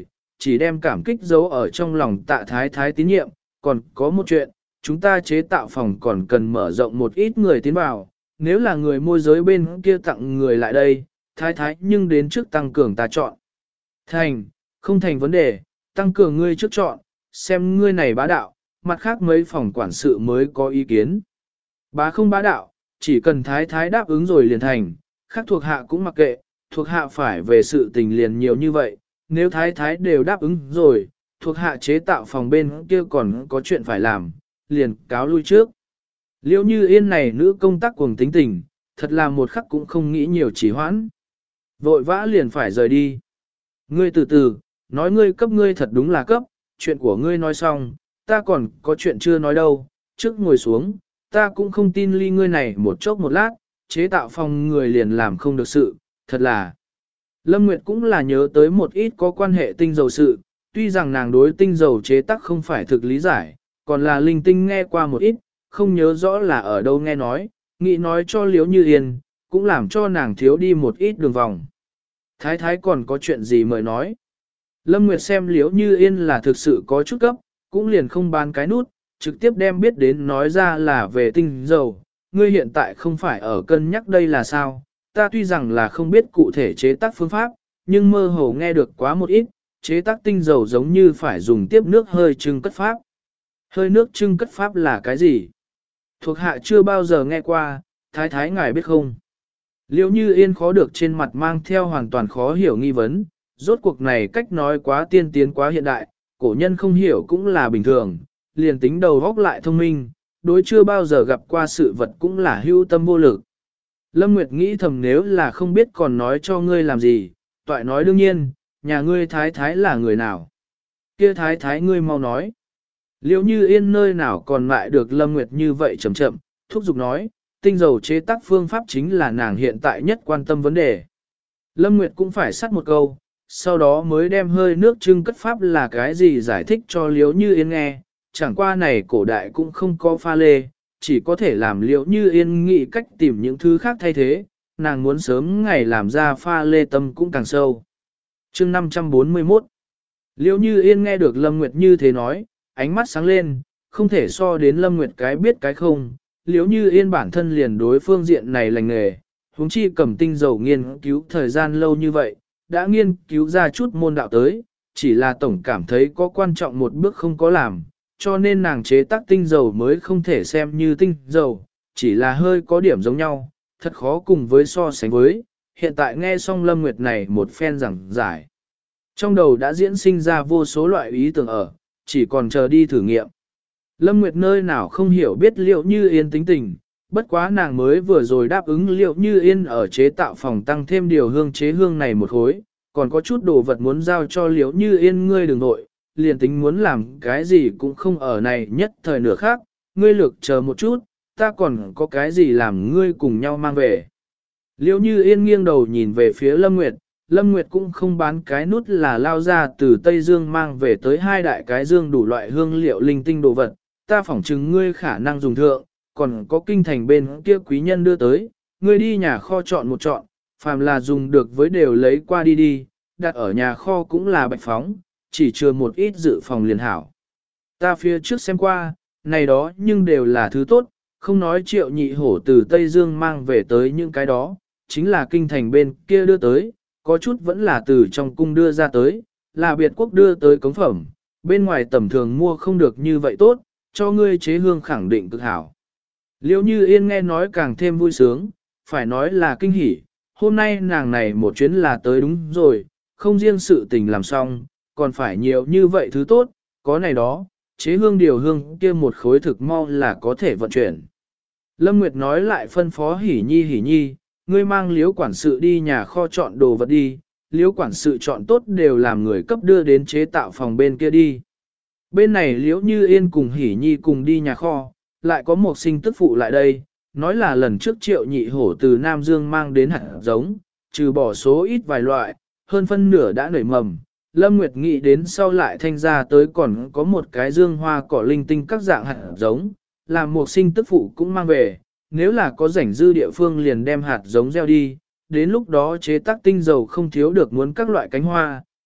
chỉ đem cảm kích giấu ở trong lòng Tạ Thái Thái tín nhiệm, còn có một chuyện, chúng ta chế tạo phòng còn cần mở rộng một ít người tiến vào, nếu là người môi giới bên kia tặng người lại đây, Thái Thái nhưng đến trước tăng cường ta chọn. Thành, không thành vấn đề, tăng cường ngươi trước chọn, xem ngươi này bá đạo, mặt khác mấy phòng quản sự mới có ý kiến. Bá không bá đạo, chỉ cần Thái Thái đáp ứng rồi liền thành, khác thuộc hạ cũng mặc kệ, thuộc hạ phải về sự tình liền nhiều như vậy, nếu Thái Thái đều đáp ứng rồi, thuộc hạ chế tạo phòng bên kia còn có chuyện phải làm, liền cáo lui trước. Liễu Như Yên này nữ công tác cuồng tính tình, thật là một khắc cũng không nghĩ nhiều chỉ hoãn. Vội vã liền phải rời đi. Ngươi từ từ, nói ngươi cấp ngươi thật đúng là cấp, chuyện của ngươi nói xong, ta còn có chuyện chưa nói đâu, trước ngồi xuống, ta cũng không tin ly ngươi này một chốc một lát, chế tạo phòng người liền làm không được sự, thật là. Lâm Nguyệt cũng là nhớ tới một ít có quan hệ tinh dầu sự, tuy rằng nàng đối tinh dầu chế tác không phải thực lý giải, còn là linh tinh nghe qua một ít, không nhớ rõ là ở đâu nghe nói, nghĩ nói cho Liễu Như Yên, cũng làm cho nàng thiếu đi một ít đường vòng. Thái Thái còn có chuyện gì mời nói. Lâm Nguyệt xem Liễu Như Yên là thực sự có chút cấp, cũng liền không bán cái nút, trực tiếp đem biết đến nói ra là về tinh dầu. Ngươi hiện tại không phải ở cân nhắc đây là sao, ta tuy rằng là không biết cụ thể chế tác phương pháp, nhưng mơ hồ nghe được quá một ít, chế tác tinh dầu giống như phải dùng tiếp nước hơi trưng cất pháp. Hơi nước trưng cất pháp là cái gì? Thuộc hạ chưa bao giờ nghe qua, Thái Thái ngài biết không? Liễu Như Yên khó được trên mặt mang theo hoàn toàn khó hiểu nghi vấn, rốt cuộc này cách nói quá tiên tiến quá hiện đại, cổ nhân không hiểu cũng là bình thường, liền tính đầu góc lại thông minh, đối chưa bao giờ gặp qua sự vật cũng là hưu tâm vô lực. Lâm Nguyệt nghĩ thầm nếu là không biết còn nói cho ngươi làm gì, toại nói đương nhiên, nhà ngươi Thái Thái là người nào? Kia Thái Thái ngươi mau nói. Liễu Như Yên nơi nào còn lại được Lâm Nguyệt như vậy chậm chậm, thúc giục nói, tinh dầu chế tác phương pháp chính là nàng hiện tại nhất quan tâm vấn đề. Lâm Nguyệt cũng phải sắt một câu, sau đó mới đem hơi nước trưng cất pháp là cái gì giải thích cho Liễu Như Yên nghe, chẳng qua này cổ đại cũng không có pha lê, chỉ có thể làm Liễu Như Yên nghĩ cách tìm những thứ khác thay thế, nàng muốn sớm ngày làm ra pha lê tâm cũng càng sâu. Chương 541 Liễu Như Yên nghe được Lâm Nguyệt như thế nói, ánh mắt sáng lên, không thể so đến Lâm Nguyệt cái biết cái không, Liễu Như Yên bản thân liền đối phương diện này lành nghề, huống chi cầm tinh dầu nghiên cứu thời gian lâu như vậy, đã nghiên cứu ra chút môn đạo tới, chỉ là tổng cảm thấy có quan trọng một bước không có làm, cho nên nàng chế tác tinh dầu mới không thể xem như tinh dầu, chỉ là hơi có điểm giống nhau, thật khó cùng với so sánh với, hiện tại nghe xong Lâm Nguyệt này một phen giảng giải. Trong đầu đã diễn sinh ra vô số loại ý tưởng ở, chỉ còn chờ đi thử nghiệm. Lâm Nguyệt nơi nào không hiểu biết Liễu Như Yên tính tình, bất quá nàng mới vừa rồi đáp ứng Liễu Như Yên ở chế tạo phòng tăng thêm điều hương chế hương này một khối, còn có chút đồ vật muốn giao cho Liễu Như Yên ngươi đừng nội, liền tính muốn làm cái gì cũng không ở này nhất thời nửa khác, ngươi lược chờ một chút, ta còn có cái gì làm ngươi cùng nhau mang về. Liễu Như Yên nghiêng đầu nhìn về phía Lâm Nguyệt, Lâm Nguyệt cũng không bán cái nút là lao ra từ Tây Dương mang về tới hai đại cái dương đủ loại hương liệu linh tinh đồ vật, ta phỏng chứng ngươi khả năng dùng thượng, còn có kinh thành bên kia quý nhân đưa tới, ngươi đi nhà kho chọn một chọn, phàm là dùng được với đều lấy qua đi đi, đặt ở nhà kho cũng là bạch phóng, chỉ chừa một ít dự phòng liền hảo. Ta phía trước xem qua, này đó nhưng đều là thứ tốt, không nói Triệu Nhị Hổ từ Tây Dương mang về tới những cái đó, chính là kinh thành bên kia đưa tới, có chút vẫn là từ trong cung đưa ra tới, là biệt quốc đưa tới cống phẩm, bên ngoài tầm thường mua không được như vậy tốt, cho ngươi chế hương khẳng định cực hảo. Liễu Như Yên nghe nói càng thêm vui sướng, phải nói là kinh hỉ, hôm nay nàng này một chuyến là tới đúng rồi, không riêng sự tình làm xong, còn phải nhiều như vậy thứ tốt, có này đó, chế hương điều hương kia một khối thực mau là có thể vận chuyển. Lâm Nguyệt nói lại phân phó hỉ nhi, ngươi mang Liễu quản sự đi nhà kho chọn đồ vật đi, Liễu quản sự chọn tốt đều làm người cấp đưa đến chế tạo phòng bên kia đi. Bên này Liễu Như Yên cùng hỉ nhi cùng đi nhà kho, lại có một sinh tức phụ lại đây, nói là lần trước Triệu Nhị Hổ từ Nam Dương mang đến hạt giống, trừ bỏ số ít vài loại, hơn phân nửa đã nảy mầm. Lâm Nguyệt nghĩ đến sau lại thanh ra tới còn có một cái dương hoa cỏ linh tinh các dạng hạt giống, làm một sinh tức phụ cũng mang về, nếu là có rảnh dư địa phương liền đem hạt giống gieo đi, đến lúc đó chế tác tinh dầu không thiếu được muốn các loại cánh hoa,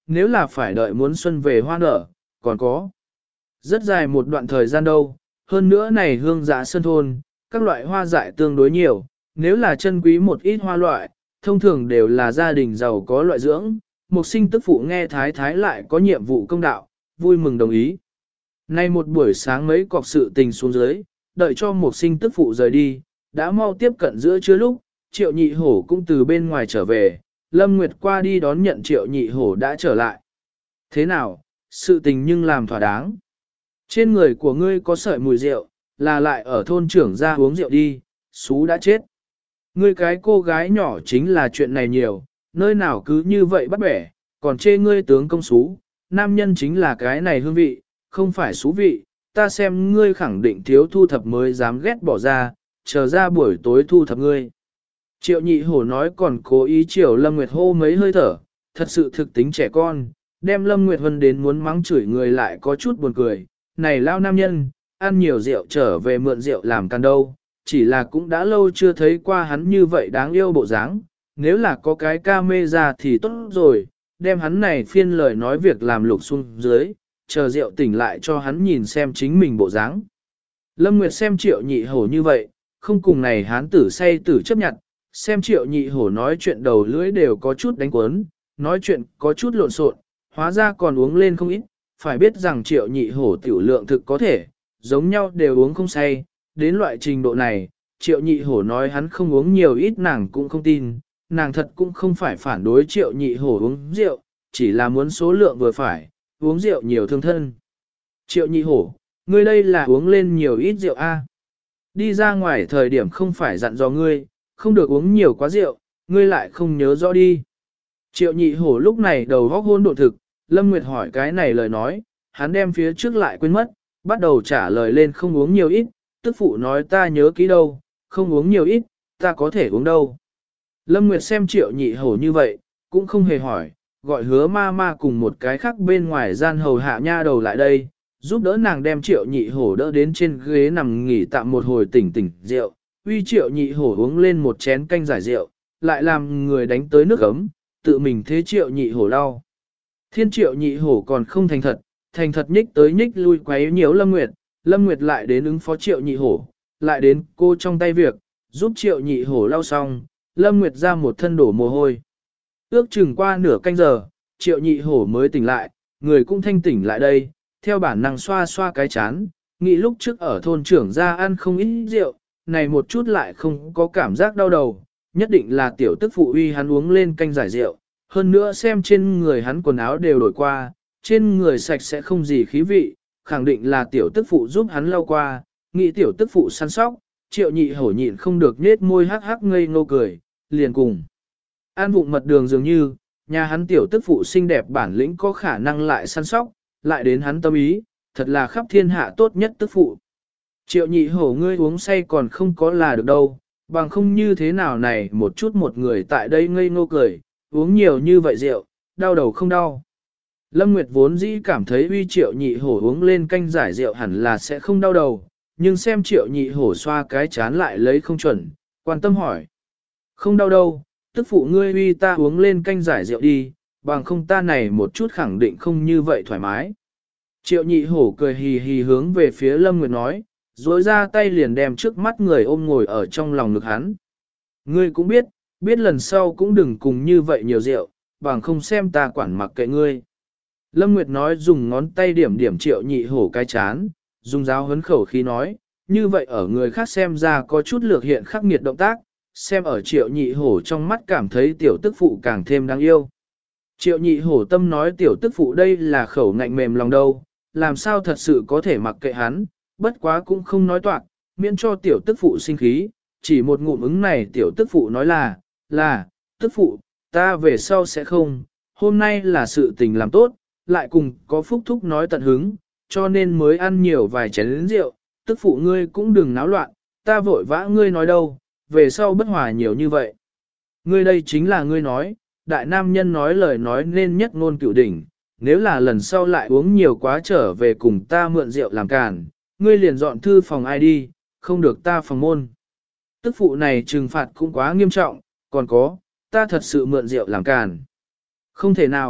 nếu là phải đợi muốn xuân về hoa nở, còn có rất dài một đoạn thời gian đâu, hơn nữa này hương giã sơn thôn, các loại hoa dại tương đối nhiều, nếu là chân quý một ít hoa loại, thông thường đều là gia đình giàu có loại dưỡng, Mục Sinh tức phụ nghe thái thái lại có nhiệm vụ công đạo, vui mừng đồng ý. Nay một buổi sáng mấy cọc sự tình xuống dưới, đợi cho Mục Sinh tức phụ rời đi, đã mau tiếp cận giữa trưa lúc, Triệu Nhị Hổ cũng từ bên ngoài trở về, Lâm Nguyệt qua đi đón nhận Triệu Nhị Hổ đã trở lại. Thế nào, sự tình nhưng làm thỏa đáng. Trên người của ngươi có sợi mùi rượu, là lại ở thôn trưởng ra uống rượu đi, xú đã chết. Ngươi cái cô gái nhỏ chính là chuyện này nhiều, nơi nào cứ như vậy bắt bẻ, còn chê ngươi tướng công xú, nam nhân chính là cái này hương vị, không phải xú vị, ta xem ngươi khẳng định thiếu thu thập mới dám ghét bỏ ra, chờ ra buổi tối thu thập ngươi. Triệu Nhị Hổ nói còn cố ý chiều Lâm Nguyệt hô mấy hơi thở, thật sự thực tính trẻ con, đem Lâm Nguyệt Vân đến muốn mắng chửi người lại có chút buồn cười, này lao nam nhân, ăn nhiều rượu trở về mượn rượu làm can đâu, chỉ là cũng đã lâu chưa thấy qua hắn như vậy đáng yêu bộ dáng, nếu là có cái ca mê ra thì tốt rồi, đem hắn này phiên lời nói việc làm lục xuống dưới, chờ rượu tỉnh lại cho hắn nhìn xem chính mình bộ dáng. Lâm Nguyệt xem Triệu Nhị Hổ như vậy, không cùng này hán tử say tử chấp nhận, xem Triệu Nhị Hổ nói chuyện đầu lưỡi đều có chút đánh quấn, nói chuyện có chút lộn xộn, hóa ra còn uống lên không ít, phải biết rằng Triệu Nhị Hổ tiểu lượng thực có thể, giống nhau đều uống không say, đến loại trình độ này, Triệu Nhị Hổ nói hắn không uống nhiều ít nàng cũng không tin, nàng thật cũng không phải phản đối Triệu Nhị Hổ uống rượu, chỉ là muốn số lượng vừa phải, uống rượu nhiều thương thân. Triệu Nhị Hổ, ngươi đây là uống lên nhiều ít rượu a? Đi ra ngoài thời điểm không phải dặn dò ngươi, không được uống nhiều quá rượu, ngươi lại không nhớ rõ đi. Triệu Nhị Hổ lúc này đầu góc hôn độn thực, Lâm Nguyệt hỏi cái này lời nói, hắn đem phía trước lại quên mất, bắt đầu trả lời lên không uống nhiều ít, tức phụ nói ta nhớ kỹ đâu, không uống nhiều ít, ta có thể uống đâu. Lâm Nguyệt xem Triệu Nhị Hổ như vậy, cũng không hề hỏi, gọi Hứa ma ma cùng một cái khác bên ngoài gian hầu hạ nha đầu lại đây, giúp đỡ nàng đem Triệu Nhị Hổ đỡ đến trên ghế nằm nghỉ tạm một hồi tỉnh tỉnh rượu, uy Triệu Nhị Hổ uống lên một chén canh giải rượu, lại làm người đánh tới nước ấm, tự mình thế Triệu Nhị Hổ lau. Thiên Triệu Nhị Hổ còn không thành thật nhích tới nhích lui quấy nhiễu Lâm Nguyệt lại đến ứng phó Triệu Nhị Hổ, lại đến cô trong tay việc, giúp Triệu Nhị Hổ lau xong, Lâm Nguyệt ra một thân đổ mồ hôi. Ước chừng qua nửa canh giờ, Triệu Nhị Hổ mới tỉnh lại, người cũng thanh tỉnh lại đây, theo bản năng xoa xoa cái chán, nghĩ lúc trước ở thôn trưởng ra ăn không ít rượu, này một chút lại không có cảm giác đau đầu, nhất định là tiểu tức phụ uy hắn uống lên canh giải rượu, hơn nữa xem trên người hắn quần áo đều đổi qua, trên người sạch sẽ không gì khí vị, khẳng định là tiểu tức phụ giúp hắn lau qua, nghĩ tiểu tức phụ săn sóc, Triệu Nhị Hổ nhịn không được nết môi hắc hắc ngây ngô cười, liền cùng. An vụng mật đường dường như, nhà hắn tiểu tức phụ xinh đẹp bản lĩnh có khả năng lại săn sóc, lại đến hắn tâm ý, thật là khắp thiên hạ tốt nhất tức phụ. Triệu Nhị Hổ ngươi uống say còn không có là được đâu, bằng không như thế nào này một chút một người tại đây ngây ngô cười, uống nhiều như vậy rượu, đau đầu không đau. Lâm Nguyệt vốn dĩ cảm thấy uy Triệu Nhị Hổ uống lên canh giải rượu hẳn là sẽ không đau đầu, nhưng xem Triệu Nhị Hổ xoa cái chán lại lấy không chuẩn, quan tâm hỏi. Không đau đâu, tức phụ ngươi uy ta uống lên canh giải rượu đi, bằng không ta này một chút khẳng định không như vậy thoải mái. Triệu Nhị Hổ cười hì hì hướng về phía Lâm Nguyệt nói, rồi ra tay liền đem trước mắt người ôm ngồi ở trong lòng ngực hắn. Ngươi cũng biết lần sau cũng đừng cùng như vậy nhiều rượu, bằng không xem ta quản mặc kệ ngươi. Lâm Nguyệt nói dùng ngón tay điểm điểm Triệu Nhị Hổ cái chán, dùng giáo huấn khẩu khí nói, như vậy ở người khác xem ra có chút lược hiện khắc nghiệt động tác, xem ở Triệu Nhị Hổ trong mắt cảm thấy tiểu tức phụ càng thêm đáng yêu. Triệu Nhị Hổ tâm nói tiểu tức phụ đây là khẩu ngạnh mềm lòng đâu, làm sao thật sự có thể mặc kệ hắn, bất quá cũng không nói toạc, miễn cho tiểu tức phụ sinh khí, chỉ một ngụm ứng này tiểu tức phụ nói là, tức phụ, ta về sau sẽ không, hôm nay là sự tình làm tốt, lại cùng có phúc thúc nói tận hứng, cho nên mới ăn nhiều vài chén rượu, tức phụ ngươi cũng đừng náo loạn, ta vội vã ngươi nói đâu, về sau bất hòa nhiều như vậy. Ngươi đây chính là ngươi nói, đại nam nhân nói lời nói nên nhất ngôn cửu đỉnh, nếu là lần sau lại uống nhiều quá trở về cùng ta mượn rượu làm càn, ngươi liền dọn thư phòng ai đi, không được ta phòng môn. Tức phụ này trừng phạt cũng quá nghiêm trọng, còn có, ta thật sự mượn rượu làm càn. Không thể nào,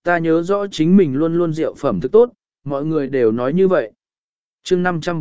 ta nhớ rõ chính mình luôn luôn rượu phẩm thức tốt, mọi người đều nói như vậy. chương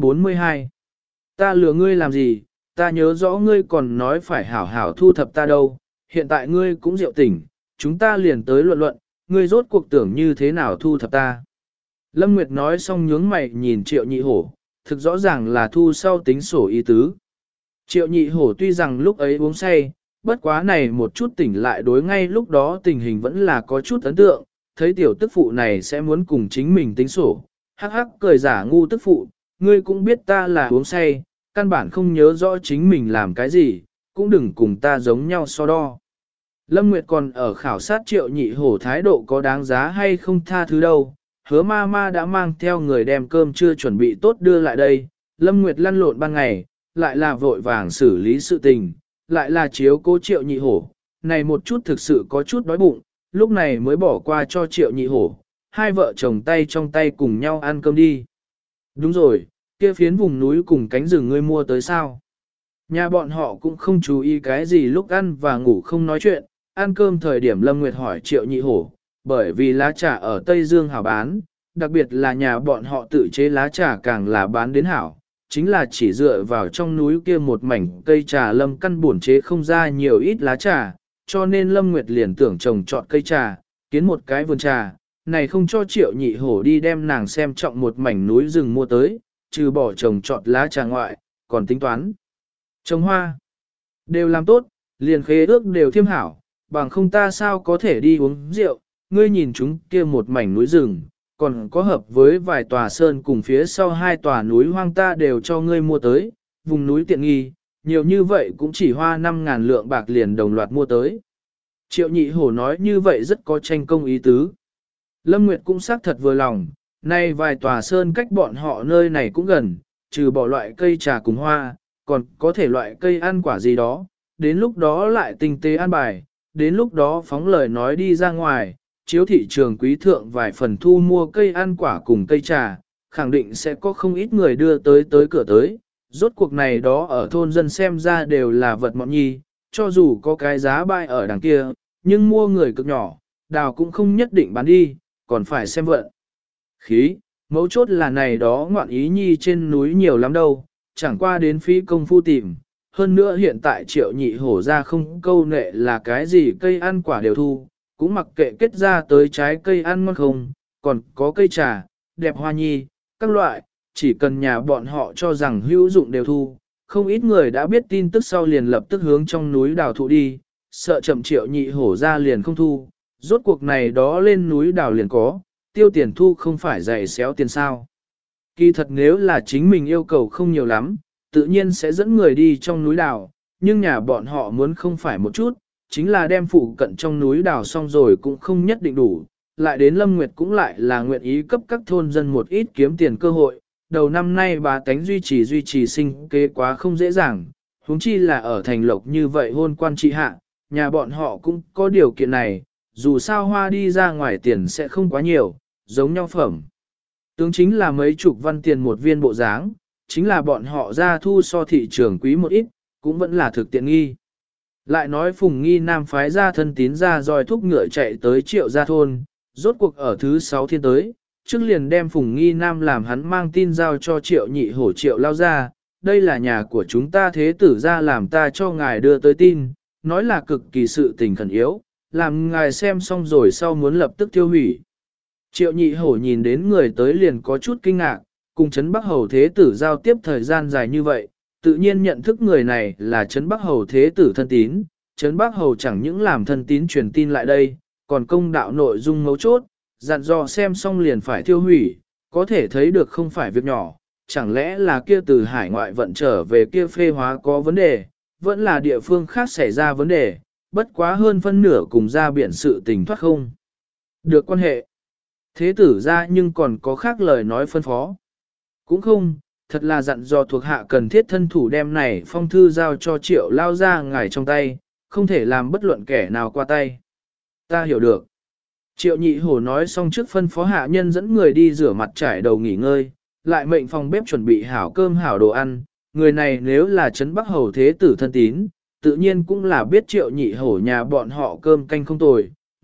542 Ta lừa ngươi làm gì, ta nhớ rõ ngươi còn nói phải hảo hảo thu thập ta đâu, hiện tại ngươi cũng rượu tỉnh, chúng ta liền tới luận luận, ngươi rốt cuộc tưởng như thế nào thu thập ta. Lâm Nguyệt nói xong nhướng mày nhìn Triệu Nhị Hổ, thực rõ ràng là thu sau tính sổ ý tứ. Triệu Nhị Hổ tuy rằng lúc ấy uống say, bất quá này một chút tỉnh lại đối ngay lúc đó tình hình vẫn là có chút ấn tượng, thấy tiểu tức phụ này sẽ muốn cùng chính mình tính sổ, hắc hắc cười giả ngu tức phụ, ngươi cũng biết ta là uống say, căn bản không nhớ rõ chính mình làm cái gì, cũng đừng cùng ta giống nhau so đo. Lâm Nguyệt còn ở khảo sát Triệu Nhị Hổ thái độ có đáng giá hay không tha thứ đâu, hứa ma ma đã mang theo người đem cơm chưa chuẩn bị tốt đưa lại đây, Lâm Nguyệt lăn lộn ban ngày, lại là vội vàng xử lý sự tình, lại là chiếu cố Triệu Nhị Hổ, này một chút thực sự có chút đói bụng, lúc này mới bỏ qua cho Triệu Nhị Hổ, hai vợ chồng tay trong tay cùng nhau ăn cơm đi. Đúng rồi, kia phiến vùng núi cùng cánh rừng ngươi mua tới sao? Nhà bọn họ cũng không chú ý cái gì lúc ăn và ngủ không nói chuyện, ăn cơm thời điểm Lâm Nguyệt hỏi Triệu Nhị Hổ, bởi vì lá trà ở Tây Dương hảo bán, đặc biệt là nhà bọn họ tự chế lá trà càng là bán đến hảo, chính là chỉ dựa vào trong núi kia một mảnh cây trà Lâm căn buồn chế không ra nhiều ít lá trà, cho nên Lâm Nguyệt liền tưởng trồng trọt cây trà, kiến một cái vườn trà, này không cho Triệu Nhị Hổ đi đem nàng xem trọng một mảnh núi rừng mua tới, trừ bỏ trồng trọt lá trà ngoại, còn tính toán. Trồng hoa, đều làm tốt, liền khế ước đều thiêm hảo, bằng không ta sao có thể đi uống rượu, ngươi nhìn chúng kia một mảnh núi rừng, còn có hợp với vài tòa sơn cùng phía sau hai tòa núi hoang ta đều cho ngươi mua tới, vùng núi tiện nghi, nhiều như vậy cũng chỉ hoa 5.000 lượng bạc liền đồng loạt mua tới. Triệu Nhị Hổ nói như vậy rất có tranh công ý tứ. Lâm Nguyệt cũng xác thật vừa lòng, nay vài tòa sơn cách bọn họ nơi này cũng gần, trừ bỏ loại cây trà cùng hoa, còn có thể loại cây ăn quả gì đó, đến lúc đó lại tinh tế an bài, đến lúc đó phóng lời nói đi ra ngoài, chiếu thị trường quý thượng vài phần thu mua cây ăn quả cùng cây trà, khẳng định sẽ có không ít người đưa tới cửa tới, rốt cuộc này đó ở thôn dân xem ra đều là vật mọn nhi, cho dù có cái giá bãi ở đằng kia, nhưng mua người cực nhỏ, đào cũng không nhất định bán đi, còn phải xem vận. Khí, mấu chốt là này đó ngoạn ý nhi trên núi nhiều lắm đâu, chẳng qua đến phí công phu tìm. Hơn nữa hiện tại Triệu Nhị Hổ ra không câu nệ là cái gì cây ăn quả đều thu, cũng mặc kệ kết ra tới trái cây ăn ngon không, còn có cây trà, đẹp hoa nhi, các loại, chỉ cần nhà bọn họ cho rằng hữu dụng đều thu. Không ít người đã biết tin tức sau liền lập tức hướng trong núi đào thụ đi, sợ chậm Triệu Nhị Hổ ra liền không thu, rốt cuộc này đó lên núi đào liền có, tiêu tiền thu không phải dày xéo tiền sao. Kỳ thật nếu là chính mình yêu cầu không nhiều lắm, tự nhiên sẽ dẫn người đi trong núi đào, nhưng nhà bọn họ muốn không phải một chút, chính là đem phụ cận trong núi đào xong rồi cũng không nhất định đủ. Lại đến Lâm Nguyệt cũng lại là nguyện ý cấp các thôn dân một ít kiếm tiền cơ hội, đầu năm nay bà tánh duy trì sinh kế quá không dễ dàng, huống chi là ở thành lộc như vậy hôn quan trị hạ, nhà bọn họ cũng có điều kiện này, dù sao hoa đi ra ngoài tiền sẽ không quá nhiều, giống nhau phẩm. Tướng chính là mấy chục văn tiền một viên bộ dáng, chính là bọn họ ra thu so thị trường quý một ít, cũng vẫn là thực tiện nghi. Lại nói Phùng Nghi Nam phái ra thân tín ra dòi thúc ngựa chạy tới Triệu gia thôn, rốt cuộc ở thứ 6 thiên tới, trước liền đem Phùng Nghi Nam làm hắn mang tin giao cho Triệu Nhị Hổ Triệu lao ra, đây là nhà của chúng ta thế tử ra làm ta cho ngài đưa tới tin, nói là cực kỳ sự tình khẩn yếu, làm ngài xem xong rồi sau muốn lập tức tiêu hủy. Triệu Nhị Hổ nhìn đến người tới liền có chút kinh ngạc, cùng Trấn Bắc Hầu Thế Tử giao tiếp thời gian dài như vậy, tự nhiên nhận thức người này là Trấn Bắc Hầu Thế Tử thân tín, Trấn Bắc Hầu chẳng những làm thân tín truyền tin lại đây, còn công đạo nội dung mấu chốt, dặn dò xem xong liền phải tiêu hủy, có thể thấy được không phải việc nhỏ, chẳng lẽ là kia từ hải ngoại vận trở về kia phê hóa có vấn đề, vẫn là địa phương khác xảy ra vấn đề, bất quá hơn phân nửa cùng ra biển sự tình thoát không. Được quan hệ. Thế tử ra nhưng còn có khác lời nói phân phó. Cũng không, thật là dặn dò thuộc hạ cần thiết thân thủ đem này phong thư giao cho Triệu lao ra ngài trong tay, không thể làm bất luận kẻ nào qua tay. Ta hiểu được. Triệu Nhị Hổ nói xong trước phân phó hạ nhân dẫn người đi rửa mặt trải đầu nghỉ ngơi, lại mệnh phòng bếp chuẩn bị hảo cơm hảo đồ ăn. Người này nếu là Trấn Bắc Hầu Thế Tử thân tín, tự nhiên cũng là biết Triệu Nhị Hổ nhà bọn họ cơm canh không tồi,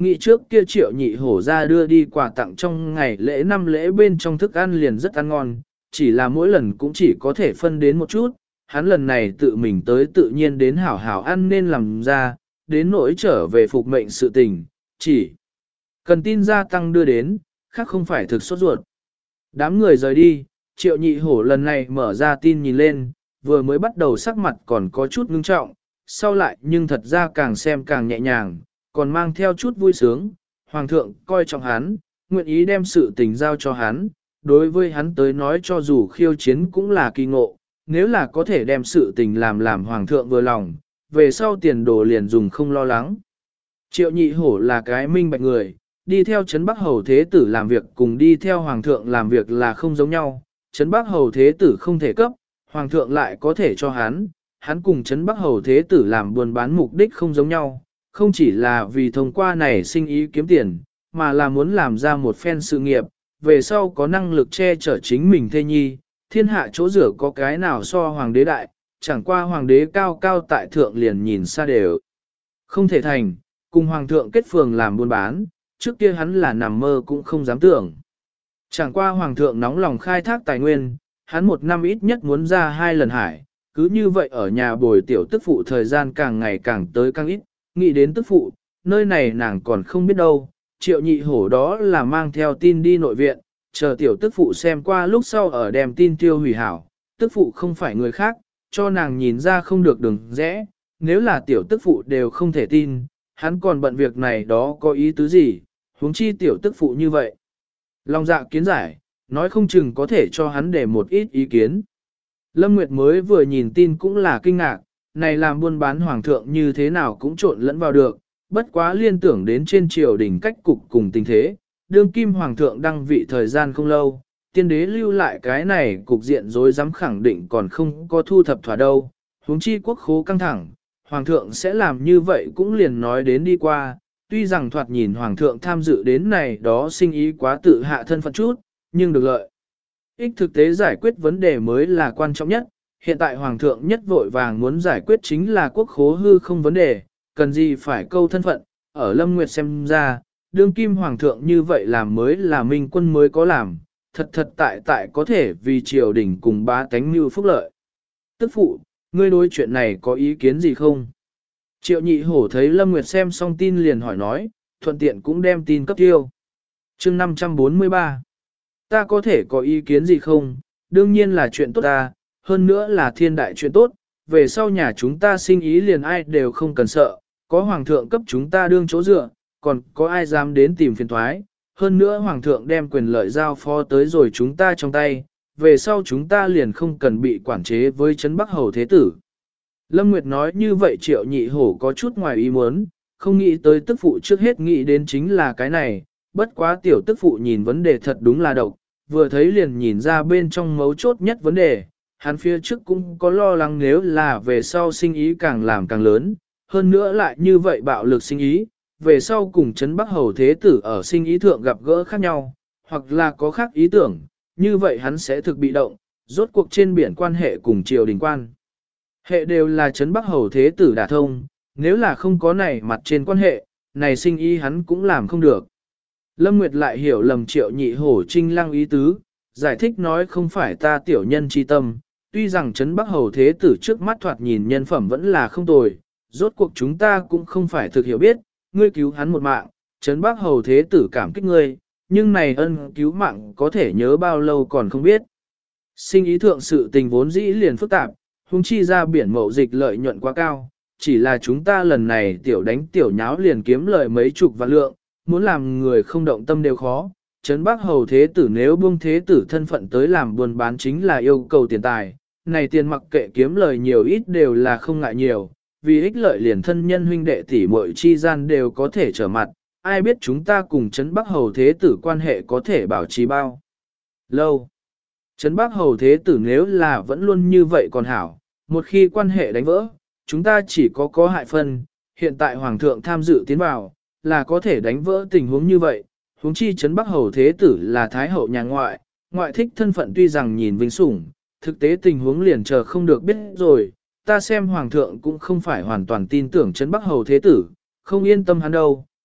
Nghị trước kia Triệu Nhị Hổ ra đưa đi quà tặng trong ngày lễ năm lễ bên trong thức ăn liền rất ăn ngon, chỉ là mỗi lần cũng chỉ có thể phân đến một chút, hắn lần này tự mình tới tự nhiên đến hảo hảo ăn nên làm ra, đến nỗi trở về phục mệnh sự tình, chỉ cần tin gia tăng đưa đến, khác không phải thực sốt ruột. Đám người rời đi, Triệu Nhị Hổ lần này mở ra tin nhìn lên, vừa mới bắt đầu sắc mặt còn có chút ngưng trọng, sau lại nhưng thật ra càng xem càng nhẹ nhàng, còn mang theo chút vui sướng. Hoàng thượng coi trọng hắn, nguyện ý đem sự tình giao cho hắn, đối với hắn tới nói cho dù khiêu chiến cũng là kỳ ngộ, nếu là có thể đem sự tình làm Hoàng thượng vừa lòng, về sau tiền đồ liền dùng không lo lắng. Triệu Nhị Hổ là cái minh bạch người, đi theo Trấn Bắc Hầu Thế Tử làm việc cùng đi theo Hoàng thượng làm việc là không giống nhau, Trấn Bắc Hầu Thế Tử không thể cấp, Hoàng thượng lại có thể cho hắn cùng Trấn Bắc Hầu Thế Tử làm buôn bán mục đích không giống nhau, không chỉ là vì thông qua này sinh ý kiếm tiền, mà là muốn làm ra một phen sự nghiệp, về sau có năng lực che chở chính mình thê nhi, thiên hạ chỗ rửa có cái nào so Hoàng đế đại, chẳng qua Hoàng đế cao cao tại thượng liền nhìn xa đều. Không thể thành, cùng Hoàng thượng kết phường làm buôn bán, trước kia hắn là nằm mơ cũng không dám tưởng. Chẳng qua Hoàng thượng nóng lòng khai thác tài nguyên, hắn một năm ít nhất muốn ra 2 lần hải, cứ như vậy ở nhà bồi tiểu tức phụ thời gian càng ngày càng tới càng ít, nghĩ đến tức phụ, nơi này nàng còn không biết đâu, Triệu Nhị Hổ đó là mang theo tin đi nội viện, chờ tiểu tức phụ xem qua lúc sau ở đem tin tiêu hủy hảo, tức phụ không phải người khác, cho nàng nhìn ra không được đường rẽ, nếu là tiểu tức phụ đều không thể tin, hắn còn bận việc này đó có ý tứ gì, huống chi tiểu tức phụ như vậy. Long dạ kiến giải, nói không chừng có thể cho hắn để một ít ý kiến. Lâm Nguyệt mới vừa nhìn tin cũng là kinh ngạc, này làm buôn bán hoàng thượng như thế nào cũng trộn lẫn vào được, bất quá liên tưởng đến trên triều đình cách cục cùng tình thế, đương kim hoàng thượng đăng vị thời gian không lâu, tiên đế lưu lại cái này cục diện rối rắm khẳng định còn không có thu thập thỏa đâu, huống chi quốc khố căng thẳng, hoàng thượng sẽ làm như vậy cũng liền nói đến đi qua, tuy rằng thoạt nhìn hoàng thượng tham dự đến này đó sinh ý quá tự hạ thân phận chút, nhưng được lợi. Ích thực tế giải quyết vấn đề mới là quan trọng nhất, hiện tại hoàng thượng nhất vội vàng muốn giải quyết chính là quốc khố hư không vấn đề, cần gì phải câu thân phận, ở Lâm Nguyệt xem ra, đương kim hoàng thượng như vậy làm mới là minh quân mới có làm, thật tại có thể vì triều đình cùng bá tánh mưu phúc lợi. Tức phụ, ngươi đối chuyện này có ý kiến gì không? Triệu Nhị Hổ thấy Lâm Nguyệt xem xong tin liền hỏi nói, thuận tiện cũng đem tin cấp tiêu. Chương 543. Ta có thể có ý kiến gì không? Đương nhiên là chuyện tốt ta, hơn nữa là thiên đại chuyện tốt, về sau nhà chúng ta sinh ý liền ai đều không cần sợ, có hoàng thượng cấp chúng ta đương chỗ dựa, còn có ai dám đến tìm phiền thoái, hơn nữa hoàng thượng đem quyền lợi giao phó tới rồi chúng ta trong tay, về sau chúng ta liền không cần bị quản chế với Trấn Bắc Hầu Thế Tử. Lâm Nguyệt nói như vậy Triệu Nhị Hổ có chút ngoài ý muốn, không nghĩ tới tức phụ trước hết nghĩ đến chính là cái này, bất quá tiểu tức phụ nhìn vấn đề thật đúng là độc, vừa thấy liền nhìn ra bên trong mấu chốt nhất vấn đề, hắn phía trước cũng có lo lắng nếu là về sau sinh ý càng làm càng lớn, hơn nữa lại như vậy bạo lực sinh ý, về sau cùng Trấn Bắc Hầu Thế Tử ở sinh ý thượng gặp gỡ khác nhau, hoặc là có khác ý tưởng, như vậy hắn sẽ thực bị động, rốt cuộc trên biển quan hệ cùng triều đình quan. Hệ đều là Trấn Bắc Hầu Thế Tử đả thông, nếu là không có này mặt trên quan hệ, này sinh ý hắn cũng làm không được. Lâm Nguyệt lại hiểu lầm Triệu Nhị Hổ trinh lăng ý tứ, giải thích nói không phải ta tiểu nhân chi tâm, tuy rằng Trấn Bắc Hầu Thế Tử trước mắt thoạt nhìn nhân phẩm vẫn là không tồi, rốt cuộc chúng ta cũng không phải thực hiểu biết, ngươi cứu hắn một mạng, Trấn Bắc Hầu Thế Tử cảm kích ngươi, nhưng này ân cứu mạng có thể nhớ bao lâu còn không biết. Sinh ý thượng sự tình vốn dĩ liền phức tạp, huống chi ra biển mậu dịch lợi nhuận quá cao, chỉ là chúng ta lần này tiểu đánh tiểu nháo liền kiếm lợi mấy chục vạn lượng, muốn làm người không động tâm đều khó. Trấn Bắc Hầu Thế Tử nếu buông Thế Tử thân phận tới làm buôn bán chính là yêu cầu tiền tài, này tiền mặc kệ kiếm lời nhiều ít đều là không ngại nhiều, vì ích lợi liền thân nhân huynh đệ tỷ muội chi gian đều có thể trở mặt, ai biết chúng ta cùng Trấn Bắc Hầu Thế Tử quan hệ có thể bảo trì bao lâu. Trấn Bắc Hầu Thế Tử nếu là vẫn luôn như vậy còn hảo, một khi quan hệ đánh vỡ, chúng ta chỉ có hại phân, hiện tại Hoàng thượng tham dự tiến vào, là có thể đánh vỡ tình huống như vậy, huống chi Trấn Bắc Hầu Thế Tử là Thái Hậu nhà ngoại, ngoại thích thân phận tuy rằng nhìn vinh sủng, thực tế tình huống liền chờ không được biết rồi, ta xem Hoàng thượng cũng không phải hoàn toàn tin tưởng Trấn Bắc Hầu Thế Tử, không yên tâm hắn đâu,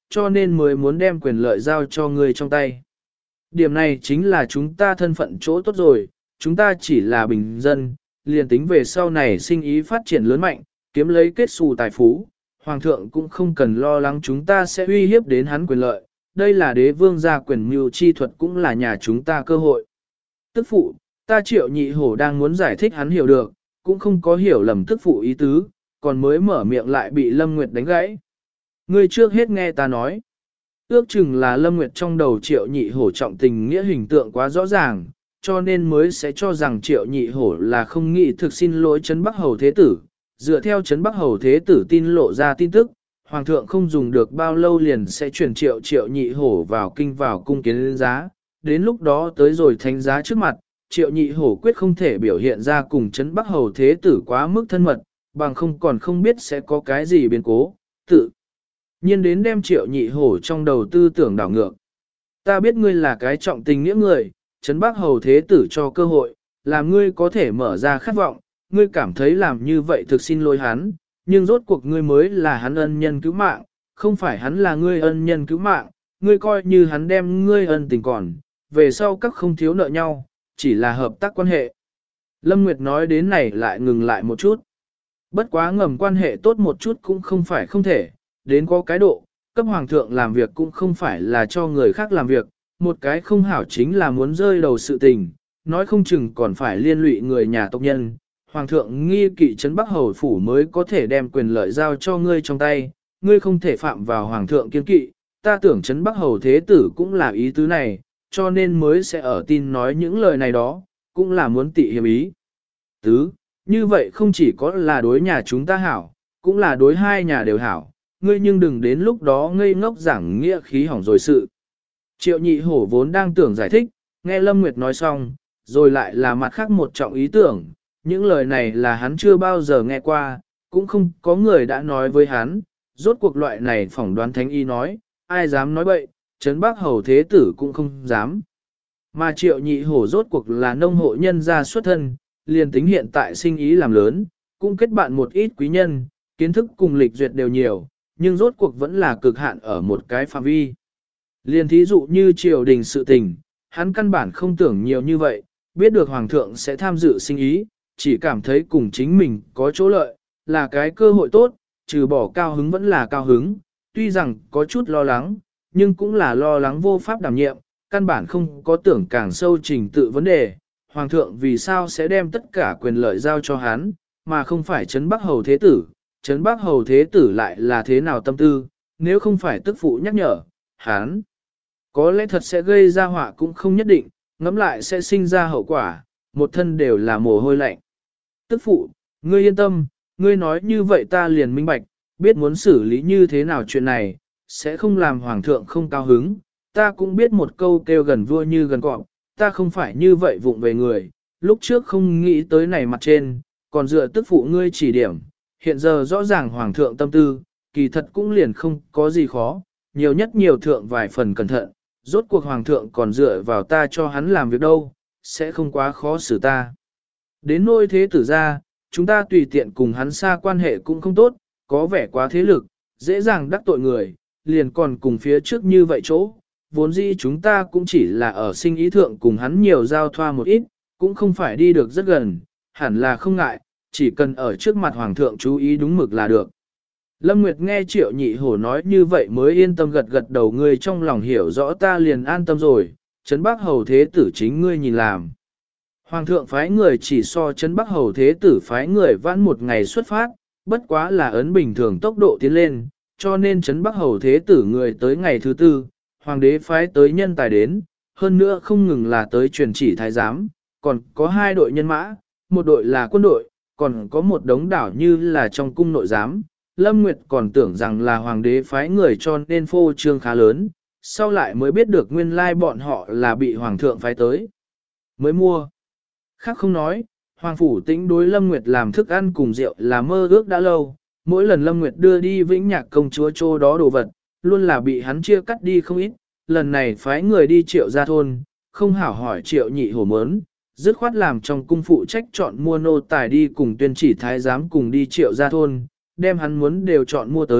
cho nên mới muốn đem quyền lợi giao cho ngươi trong tay. Điểm này chính là chúng ta thân phận chỗ tốt rồi, chúng ta chỉ là bình dân, liền tính về sau này sinh ý phát triển lớn mạnh, kiếm lấy kết xù tài phú, hoàng thượng cũng không cần lo lắng chúng ta sẽ uy hiếp đến hắn quyền lợi, đây là đế vương gia quyền mưu chi thuật cũng là nhà chúng ta cơ hội. Tức phụ, ta Triệu Nhị Hổ đang muốn giải thích hắn hiểu được, cũng không có hiểu lầm tức phụ ý tứ, còn mới mở miệng lại bị Lâm Nguyệt đánh gãy. Ngươi trước hết nghe ta nói. Ước chừng là Lâm Nguyệt trong đầu Triệu Nhị Hổ trọng tình nghĩa hình tượng quá rõ ràng, cho nên mới sẽ cho rằng Triệu Nhị Hổ là không nghĩ thực xin lỗi Trấn Bắc Hầu Thế Tử. Dựa theo Trấn Bắc Hầu Thế Tử tin lộ ra tin tức, Hoàng thượng không dùng được bao lâu liền sẽ chuyển Triệu Nhị Hổ vào kinh vào cung kiến giá. Đến lúc đó tới rồi thánh giá trước mặt, Triệu Nhị Hổ quyết không thể biểu hiện ra cùng Trấn Bắc Hầu Thế Tử quá mức thân mật, bằng không còn không biết sẽ có cái gì biến cố, tự nhiên đến đem Triệu Nhị Hổ trong đầu tư tưởng đảo ngược. Ta biết ngươi là cái trọng tình nghĩa người, Trấn Bắc Hầu Thế Tử cho cơ hội, làm ngươi có thể mở ra khát vọng, ngươi cảm thấy làm như vậy thực xin lỗi hắn, nhưng rốt cuộc ngươi mới là hắn ân nhân cứu mạng, không phải hắn là ngươi ân nhân cứu mạng, ngươi coi như hắn đem ngươi ân tình còn, về sau các không thiếu nợ nhau, chỉ là hợp tác quan hệ. Lâm Nguyệt nói đến này lại ngừng lại một chút. Bất quá ngầm quan hệ tốt một chút cũng không phải không thể, đến có cái độ, cấp hoàng thượng làm việc cũng không phải là cho người khác làm việc, một cái không hảo chính là muốn rơi đầu sự tình, nói không chừng còn phải liên lụy người nhà tộc nhân. Hoàng thượng nghi kỵ Trấn Bắc Hầu phủ mới có thể đem quyền lợi giao cho ngươi trong tay, ngươi không thể phạm vào hoàng thượng kiên kỵ, ta tưởng Trấn Bắc Hầu Thế Tử cũng là ý tứ này, cho nên mới sẽ ở tin nói những lời này đó, cũng là muốn tị hiểm ý. Tứ, như vậy không chỉ có là đối nhà chúng ta hảo, cũng là đối hai nhà đều hảo, ngươi nhưng đừng đến lúc đó ngây ngốc giảng nghĩa khí hỏng rồi sự. Triệu Nhị Hổ vốn đang tưởng giải thích, nghe Lâm Nguyệt nói xong, rồi lại là mặt khác một trọng ý tưởng, những lời này là hắn chưa bao giờ nghe qua, cũng không có người đã nói với hắn, rốt cuộc loại này phỏng đoán thánh y nói, ai dám nói bậy, Trấn Bắc Hầu Thế Tử cũng không dám. Mà Triệu Nhị Hổ rốt cuộc là nông hộ nhân gia xuất thân, liền tính hiện tại sinh ý làm lớn, cũng kết bạn một ít quý nhân, kiến thức cùng lịch duyệt đều nhiều, nhưng rốt cuộc vẫn là cực hạn ở một cái phạm vi. Liền thí dụ như triều đình sự tình, hắn căn bản không tưởng nhiều như vậy, biết được Hoàng thượng sẽ tham dự sinh ý, chỉ cảm thấy cùng chính mình có chỗ lợi, là cái cơ hội tốt, trừ bỏ cao hứng vẫn là cao hứng, tuy rằng có chút lo lắng, nhưng cũng là lo lắng vô pháp đảm nhiệm, căn bản không có tưởng càng sâu trình tự vấn đề, Hoàng thượng vì sao sẽ đem tất cả quyền lợi giao cho hắn, mà không phải Trấn Bắc Hầu Thế Tử, Trấn Bắc Hầu Thế Tử lại là thế nào tâm tư, nếu không phải tức phụ nhắc nhở, hắn có lẽ thật sẽ gây ra họa cũng không nhất định, ngẫm lại sẽ sinh ra hậu quả, một thân đều là mồ hôi lạnh. Tức phụ, ngươi yên tâm, ngươi nói như vậy ta liền minh bạch, biết muốn xử lý như thế nào chuyện này, sẽ không làm hoàng thượng không cao hứng, ta cũng biết một câu kêu gần vua như gần cọp, ta không phải như vậy vụng về người, lúc trước không nghĩ tới này mặt trên, còn dựa tức phụ ngươi chỉ điểm, hiện giờ rõ ràng hoàng thượng tâm tư, kỳ thật cũng liền không có gì khó, nhiều nhất nhiều thượng vài phần cẩn thận, rốt cuộc hoàng thượng còn dựa vào ta cho hắn làm việc đâu, sẽ không quá khó xử ta. Đến nôi thế tử ra, chúng ta tùy tiện cùng hắn xa quan hệ cũng không tốt, có vẻ quá thế lực, dễ dàng đắc tội người, liền còn cùng phía trước như vậy chỗ. Vốn dĩ chúng ta cũng chỉ là ở sinh ý thượng cùng hắn nhiều giao thoa một ít, cũng không phải đi được rất gần, hẳn là không ngại, chỉ cần ở trước mặt hoàng thượng chú ý đúng mực là được. Lâm Nguyệt nghe Triệu Nhị Hổ nói như vậy mới yên tâm gật gật đầu, ngươi trong lòng hiểu rõ ta liền an tâm rồi, Trấn Bắc Hầu Thế Tử chính ngươi nhìn làm. Hoàng thượng phái người chỉ so Trấn Bắc Hầu Thế Tử phái người vãn một ngày xuất phát, bất quá là ấn bình thường tốc độ tiến lên, cho nên Trấn Bắc Hầu Thế Tử người tới ngày thứ tư, Hoàng đế phái tới nhân tài đến, hơn nữa không ngừng là tới truyền chỉ thái giám, còn có hai đội nhân mã, một đội là quân đội, còn có một đống đảo như là trong cung nội giám. Lâm Nguyệt còn tưởng rằng là hoàng đế phái người cho nên phô trương khá lớn, sau lại mới biết được nguyên lai bọn họ là bị hoàng thượng phái tới. Mới mua. Khác không nói, hoàng phủ tĩnh đối Lâm Nguyệt làm thức ăn cùng rượu là mơ ước đã lâu, mỗi lần Lâm Nguyệt đưa đi Vĩnh Nhạc công chúa chỗ đó đồ vật, luôn là bị hắn chia cắt đi không ít, lần này phái người đi Triệu gia thôn, không hảo hỏi Triệu Nhị Hổ mớn, dứt khoát làm trong cung phụ trách chọn mua nô tài đi cùng tuyên chỉ thái giám cùng đi Triệu gia thôn, đem hắn muốn đều chọn mua tới,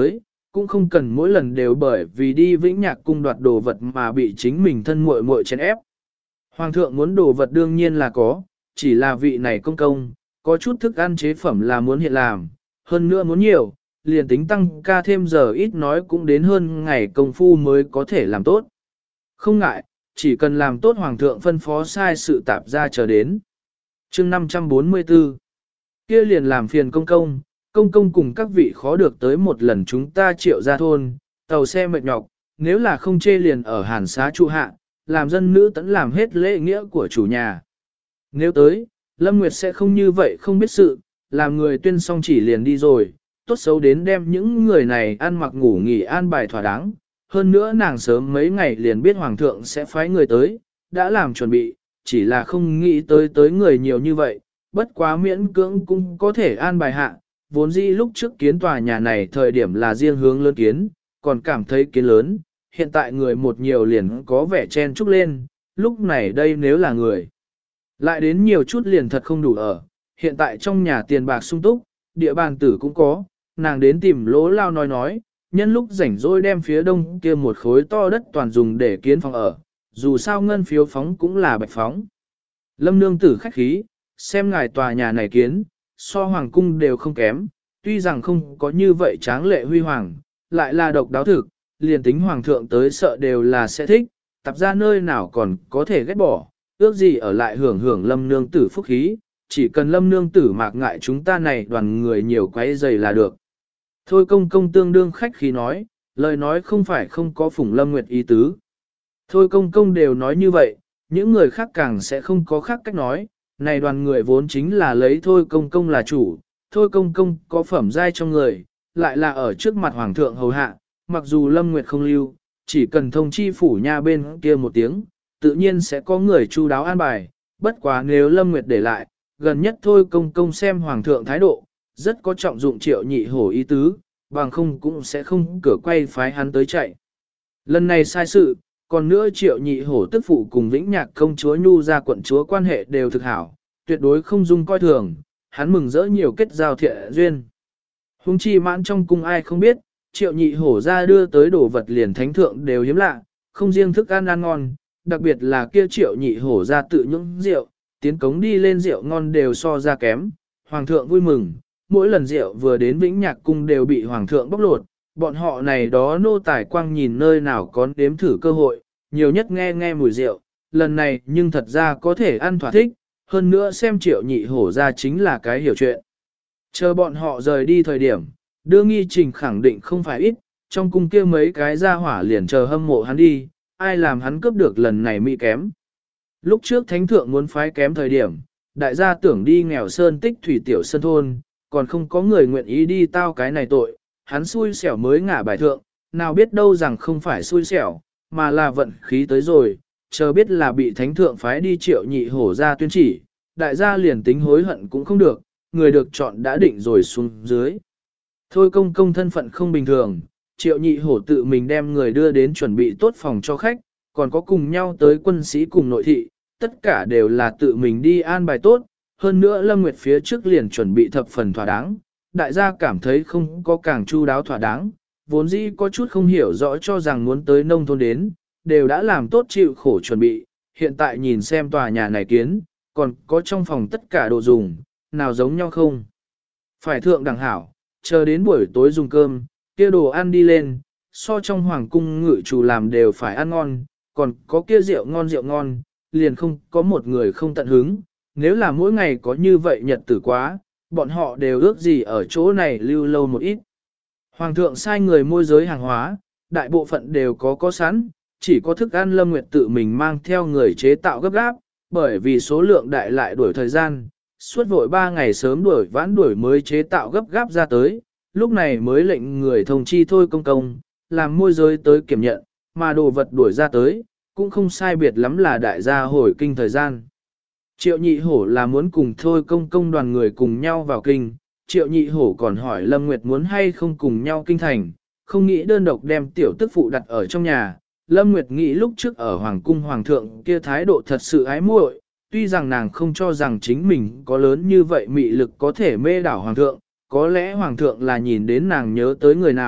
cũng không cần mỗi lần đều bởi vì đi Vĩnh Nhạc cung đoạt đồ vật mà bị chính mình thân muội muội chèn ép. Hoàng thượng muốn đồ vật đương nhiên là có, chỉ là vị này công công, có chút thức ăn chế phẩm là muốn hiện làm, hơn nữa muốn nhiều, liền tính tăng ca thêm giờ ít nói cũng đến hơn ngày công phu mới có thể làm tốt. Không ngại, chỉ cần làm tốt hoàng thượng phân phó sai sự tạp ra chờ đến. Chương 544 kia liền làm phiền công công cùng các vị khó được tới một lần chúng ta Triệu ra thôn, tàu xe mệt nhọc, nếu là không chê liền ở hàn xá trụ hạ, làm dân nữ tẫn làm hết lễ nghĩa của chủ nhà. Nếu tới, Lâm Nguyệt sẽ không như vậy không biết sự, làm người tuyên xong chỉ liền đi rồi, tốt xấu đến đem những người này ăn mặc ngủ nghỉ an bài thỏa đáng. Hơn nữa nàng sớm mấy ngày liền biết Hoàng thượng sẽ phái người tới, đã làm chuẩn bị, chỉ là không nghĩ tới người nhiều như vậy, bất quá miễn cưỡng cũng có thể an bài hạ. Vốn dĩ lúc trước kiến tòa nhà này thời điểm là riêng hướng lớn kiến, còn cảm thấy kiến lớn, hiện tại người một nhiều liền có vẻ chen chúc lên, lúc này đây nếu là người. Lại đến nhiều chút liền thật không đủ ở, hiện tại trong nhà tiền bạc sung túc, địa bàn tử cũng có, nàng đến tìm Lỗ Lao nói, nhân lúc rảnh rỗi đem phía đông kia một khối to đất toàn dùng để kiến phòng ở, dù sao ngân phiếu phóng cũng là bạch phóng. Lâm nương tử khách khí, xem ngài tòa nhà này kiến, so hoàng cung đều không kém, tuy rằng không có như vậy tráng lệ huy hoàng, lại là độc đáo thực, liền tính hoàng thượng tới sợ đều là sẽ thích, tập ra nơi nào còn có thể ghét bỏ, ước gì ở lại hưởng hưởng lâm nương tử phúc khí, chỉ cần lâm nương tử mạc ngại chúng ta này đoàn người nhiều quấy dày là được. Thôi công tương đương khách khí nói, lời nói không phải không có phủng lâm nguyệt ý tứ. Thôi công đều nói như vậy, những người khác càng sẽ không có khác cách nói, này đoàn người vốn chính là lấy thôi công là chủ, thôi công có phẩm giai trong người, lại là ở trước mặt hoàng thượng hầu hạ, mặc dù lâm nguyệt không lưu, chỉ cần thông chi phủ nha bên kia một tiếng, tự nhiên sẽ có người chu đáo an bài, bất quá nếu lâm nguyệt để lại, gần nhất thôi công xem hoàng thượng thái độ, rất có trọng dụng Triệu Nhị Hổ ý tứ, bằng không cũng sẽ không cửa quay phái hắn tới chạy. Lần này sai sự, còn nữa Triệu Nhị Hổ tức phụ cùng Vĩnh Nhạc công chúa Nhu ra quận chúa quan hệ đều thực hảo, tuyệt đối không dung coi thường, hắn mừng rỡ nhiều kết giao thiện duyên. Hùng chi mãn trong cung ai không biết, Triệu Nhị Hổ ra đưa tới đồ vật liền thánh thượng đều hiếm lạ, không riêng thức ăn ngon, đặc biệt là kia Triệu Nhị Hổ ra tự những rượu, tiến cống đi lên rượu ngon đều so ra kém, hoàng thượng vui mừng. Mỗi lần rượu vừa đến Vĩnh Nhạc cung đều bị hoàng thượng bóc lột, bọn họ này đó nô tài quang nhìn nơi nào có đếm thử cơ hội, nhiều nhất nghe mùi rượu, lần này nhưng thật ra có thể ăn thỏa thích, hơn nữa xem Triệu Nhị Hổ ra chính là cái hiểu chuyện. Chờ bọn họ rời đi thời điểm, đưa nghi trình khẳng định không phải ít, trong cung kia mấy cái ra hỏa liền chờ hâm mộ hắn đi, ai làm hắn cướp được lần này mỹ kém. Lúc trước thánh thượng muốn phái kém thời điểm, đại gia tưởng đi nghèo sơn tích thủy tiểu sơn thôn, còn không có người nguyện ý đi tao cái này tội, hắn xui xẻo mới ngả bài thượng, nào biết đâu rằng không phải xui xẻo, mà là vận khí tới rồi, chờ biết là bị thánh thượng phái đi Triệu Nhị Hổ ra tuyên chỉ, đại gia liền tính hối hận cũng không được, người được chọn đã định rồi xuống dưới. Thôi công thân phận không bình thường, Triệu Nhị Hổ tự mình đem người đưa đến chuẩn bị tốt phòng cho khách, còn có cùng nhau tới quân sĩ cùng nội thị, tất cả đều là tự mình đi an bài tốt, hơn nữa Lâm Nguyệt phía trước liền chuẩn bị thập phần thỏa đáng, đại gia cảm thấy không có càng chu đáo thỏa đáng, vốn dĩ có chút không hiểu rõ cho rằng muốn tới nông thôn đến, đều đã làm tốt chịu khổ chuẩn bị, hiện tại nhìn xem tòa nhà này kiến, còn có trong phòng tất cả đồ dùng, nào giống nhau không? Phải thượng đẳng hảo, chờ đến buổi tối dùng cơm, kia đồ ăn đi lên, so trong hoàng cung ngự chủ làm đều phải ăn ngon, còn có kia rượu ngon, liền không có một người không tận hứng, nếu là mỗi ngày có như vậy nhật tử quá, bọn họ đều ước gì ở chỗ này lưu lâu một ít. Hoàng thượng sai người môi giới hàng hóa, đại bộ phận đều có sẵn, chỉ có thức ăn Lâm Nguyệt tự mình mang theo người chế tạo gấp gáp, bởi vì số lượng đại lại đuổi thời gian, suốt vội 3 ngày sớm đuổi vãn đuổi mới chế tạo gấp gáp ra tới, lúc này mới lệnh người thông chi thôi công, làm môi giới tới kiểm nhận, mà đồ vật đuổi ra tới, cũng không sai biệt lắm là đại gia hồi kinh thời gian. Triệu Nhị Hổ là muốn cùng thôi công đoàn người cùng nhau vào kinh, Triệu Nhị Hổ còn hỏi Lâm Nguyệt muốn hay không cùng nhau kinh thành, không nghĩ đơn độc đem tiểu tức phụ đặt ở trong nhà. Lâm Nguyệt nghĩ lúc trước ở Hoàng cung Hoàng thượng kia thái độ thật sự ái muội, tuy rằng nàng không cho rằng chính mình có lớn như vậy mị lực có thể mê đảo Hoàng thượng, có lẽ Hoàng thượng là nhìn đến nàng nhớ tới người nào,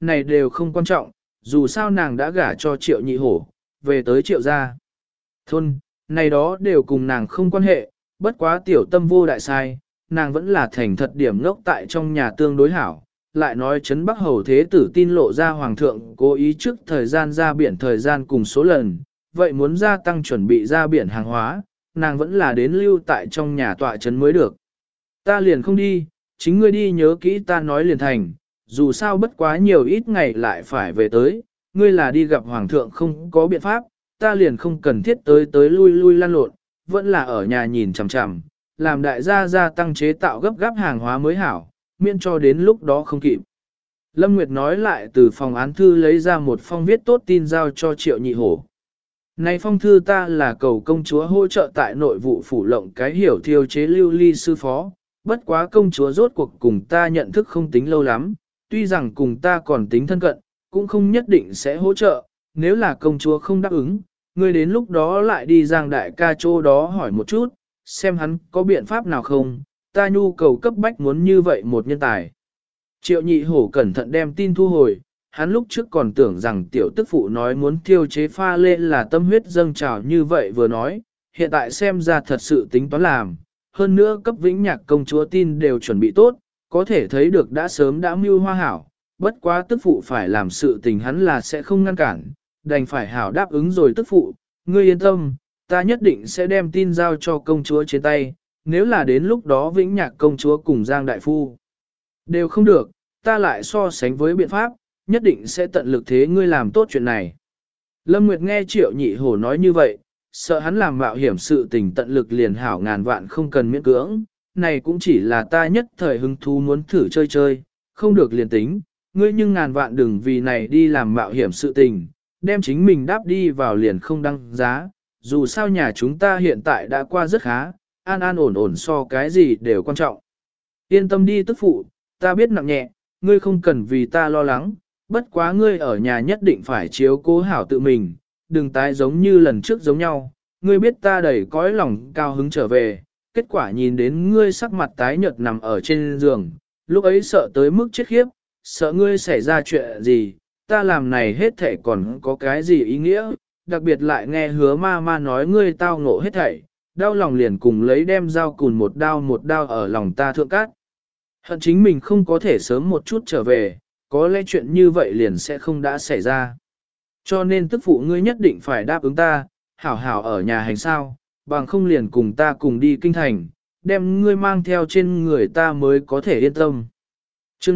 này đều không quan trọng, dù sao nàng đã gả cho Triệu Nhị Hổ, về tới Triệu gia. Thôn, này đó đều cùng nàng không quan hệ, bất quá tiểu tâm vô đại sai, nàng vẫn là thành thật điểm ngốc tại trong nhà tương đối hảo. Lại nói Trấn Bắc Hầu Thế Tử tin lộ ra Hoàng thượng cố ý trước thời gian ra biển thời gian cùng số lần, vậy muốn gia tăng chuẩn bị ra biển hàng hóa, nàng vẫn là đến lưu tại trong nhà tọa trấn mới được. Ta liền không đi, chính ngươi đi nhớ kỹ ta nói liền thành, dù sao bất quá nhiều ít ngày lại phải về tới, ngươi là đi gặp Hoàng thượng không có biện pháp, ta liền không cần thiết tới lui lui lăn lộn, vẫn là ở nhà nhìn chằm chằm, làm đại gia gia tăng chế tạo gấp gáp hàng hóa mới hảo, miễn cho đến lúc đó không kịp. Lâm Nguyệt nói lại từ phòng án thư lấy ra một phong viết tốt tin giao cho Triệu Nhị Hổ. Này phong thư ta là cầu công chúa hỗ trợ tại nội vụ phủ lộng cái hiểu thiêu chế lưu ly sư phó, bất quá công chúa rốt cuộc cùng ta nhận thức không tính lâu lắm, tuy rằng cùng ta còn tính thân cận, cũng không nhất định sẽ hỗ trợ, nếu là công chúa không đáp ứng, ngươi đến lúc đó lại đi Giang đại ca chỗ đó hỏi một chút, xem hắn có biện pháp nào không, ta nhu cầu cấp bách muốn như vậy một nhân tài. Triệu Nhị Hổ cẩn thận đem tin thu hồi, hắn lúc trước còn tưởng rằng tiểu tức phụ nói muốn thiêu chế pha lê là tâm huyết dâng trào như vậy vừa nói, hiện tại xem ra thật sự tính toán làm, hơn nữa cấp vĩnh nhạc công chúa tin đều chuẩn bị tốt, có thể thấy được đã sớm đã mưu hoa hảo, bất quá tức phụ phải làm sự tình hắn là sẽ không ngăn cản, đành phải hảo đáp ứng rồi tức phụ, ngươi yên tâm, ta nhất định sẽ đem tin giao cho công chúa trên tay, nếu là đến lúc đó vĩnh nhạc công chúa cùng Giang Đại Phu đều không được, ta lại so sánh với biện pháp, nhất định sẽ tận lực thế ngươi làm tốt chuyện này. Lâm Nguyệt nghe Triệu Nhị Hổ nói như vậy, sợ hắn làm mạo hiểm sự tình tận lực liền hảo ngàn vạn không cần miễn cưỡng, này cũng chỉ là ta nhất thời hứng thú muốn thử chơi chơi, không được liền tính, ngươi nhưng ngàn vạn đừng vì này đi làm mạo hiểm sự tình, đem chính mình đáp đi vào liền không đăng giá, dù sao nhà chúng ta hiện tại đã qua rất khá, an an ổn ổn so cái gì đều quan trọng. Yên tâm đi tức phụ, ta biết nặng nhẹ, ngươi không cần vì ta lo lắng, bất quá ngươi ở nhà nhất định phải chiếu cố hảo tự mình, đừng tái giống như lần trước giống nhau, ngươi biết ta đầy cõi lòng cao hứng trở về, kết quả nhìn đến ngươi sắc mặt tái nhợt nằm ở trên giường, lúc ấy sợ tới mức chết khiếp, sợ ngươi xảy ra chuyện gì, ta làm này hết thảy còn có cái gì ý nghĩa, đặc biệt lại nghe hứa ma ma nói ngươi tao ngộ hết thảy, đau lòng liền cùng lấy đem dao cùn một đao ở lòng ta thượng cát. Hận chính mình không có thể sớm một chút trở về, có lẽ chuyện như vậy liền sẽ không đã xảy ra. Cho nên tức phụ ngươi nhất định phải đáp ứng ta, hảo hảo ở nhà hành sao, bằng không liền cùng ta cùng đi kinh thành, đem ngươi mang theo trên người ta mới có thể yên tâm. Chương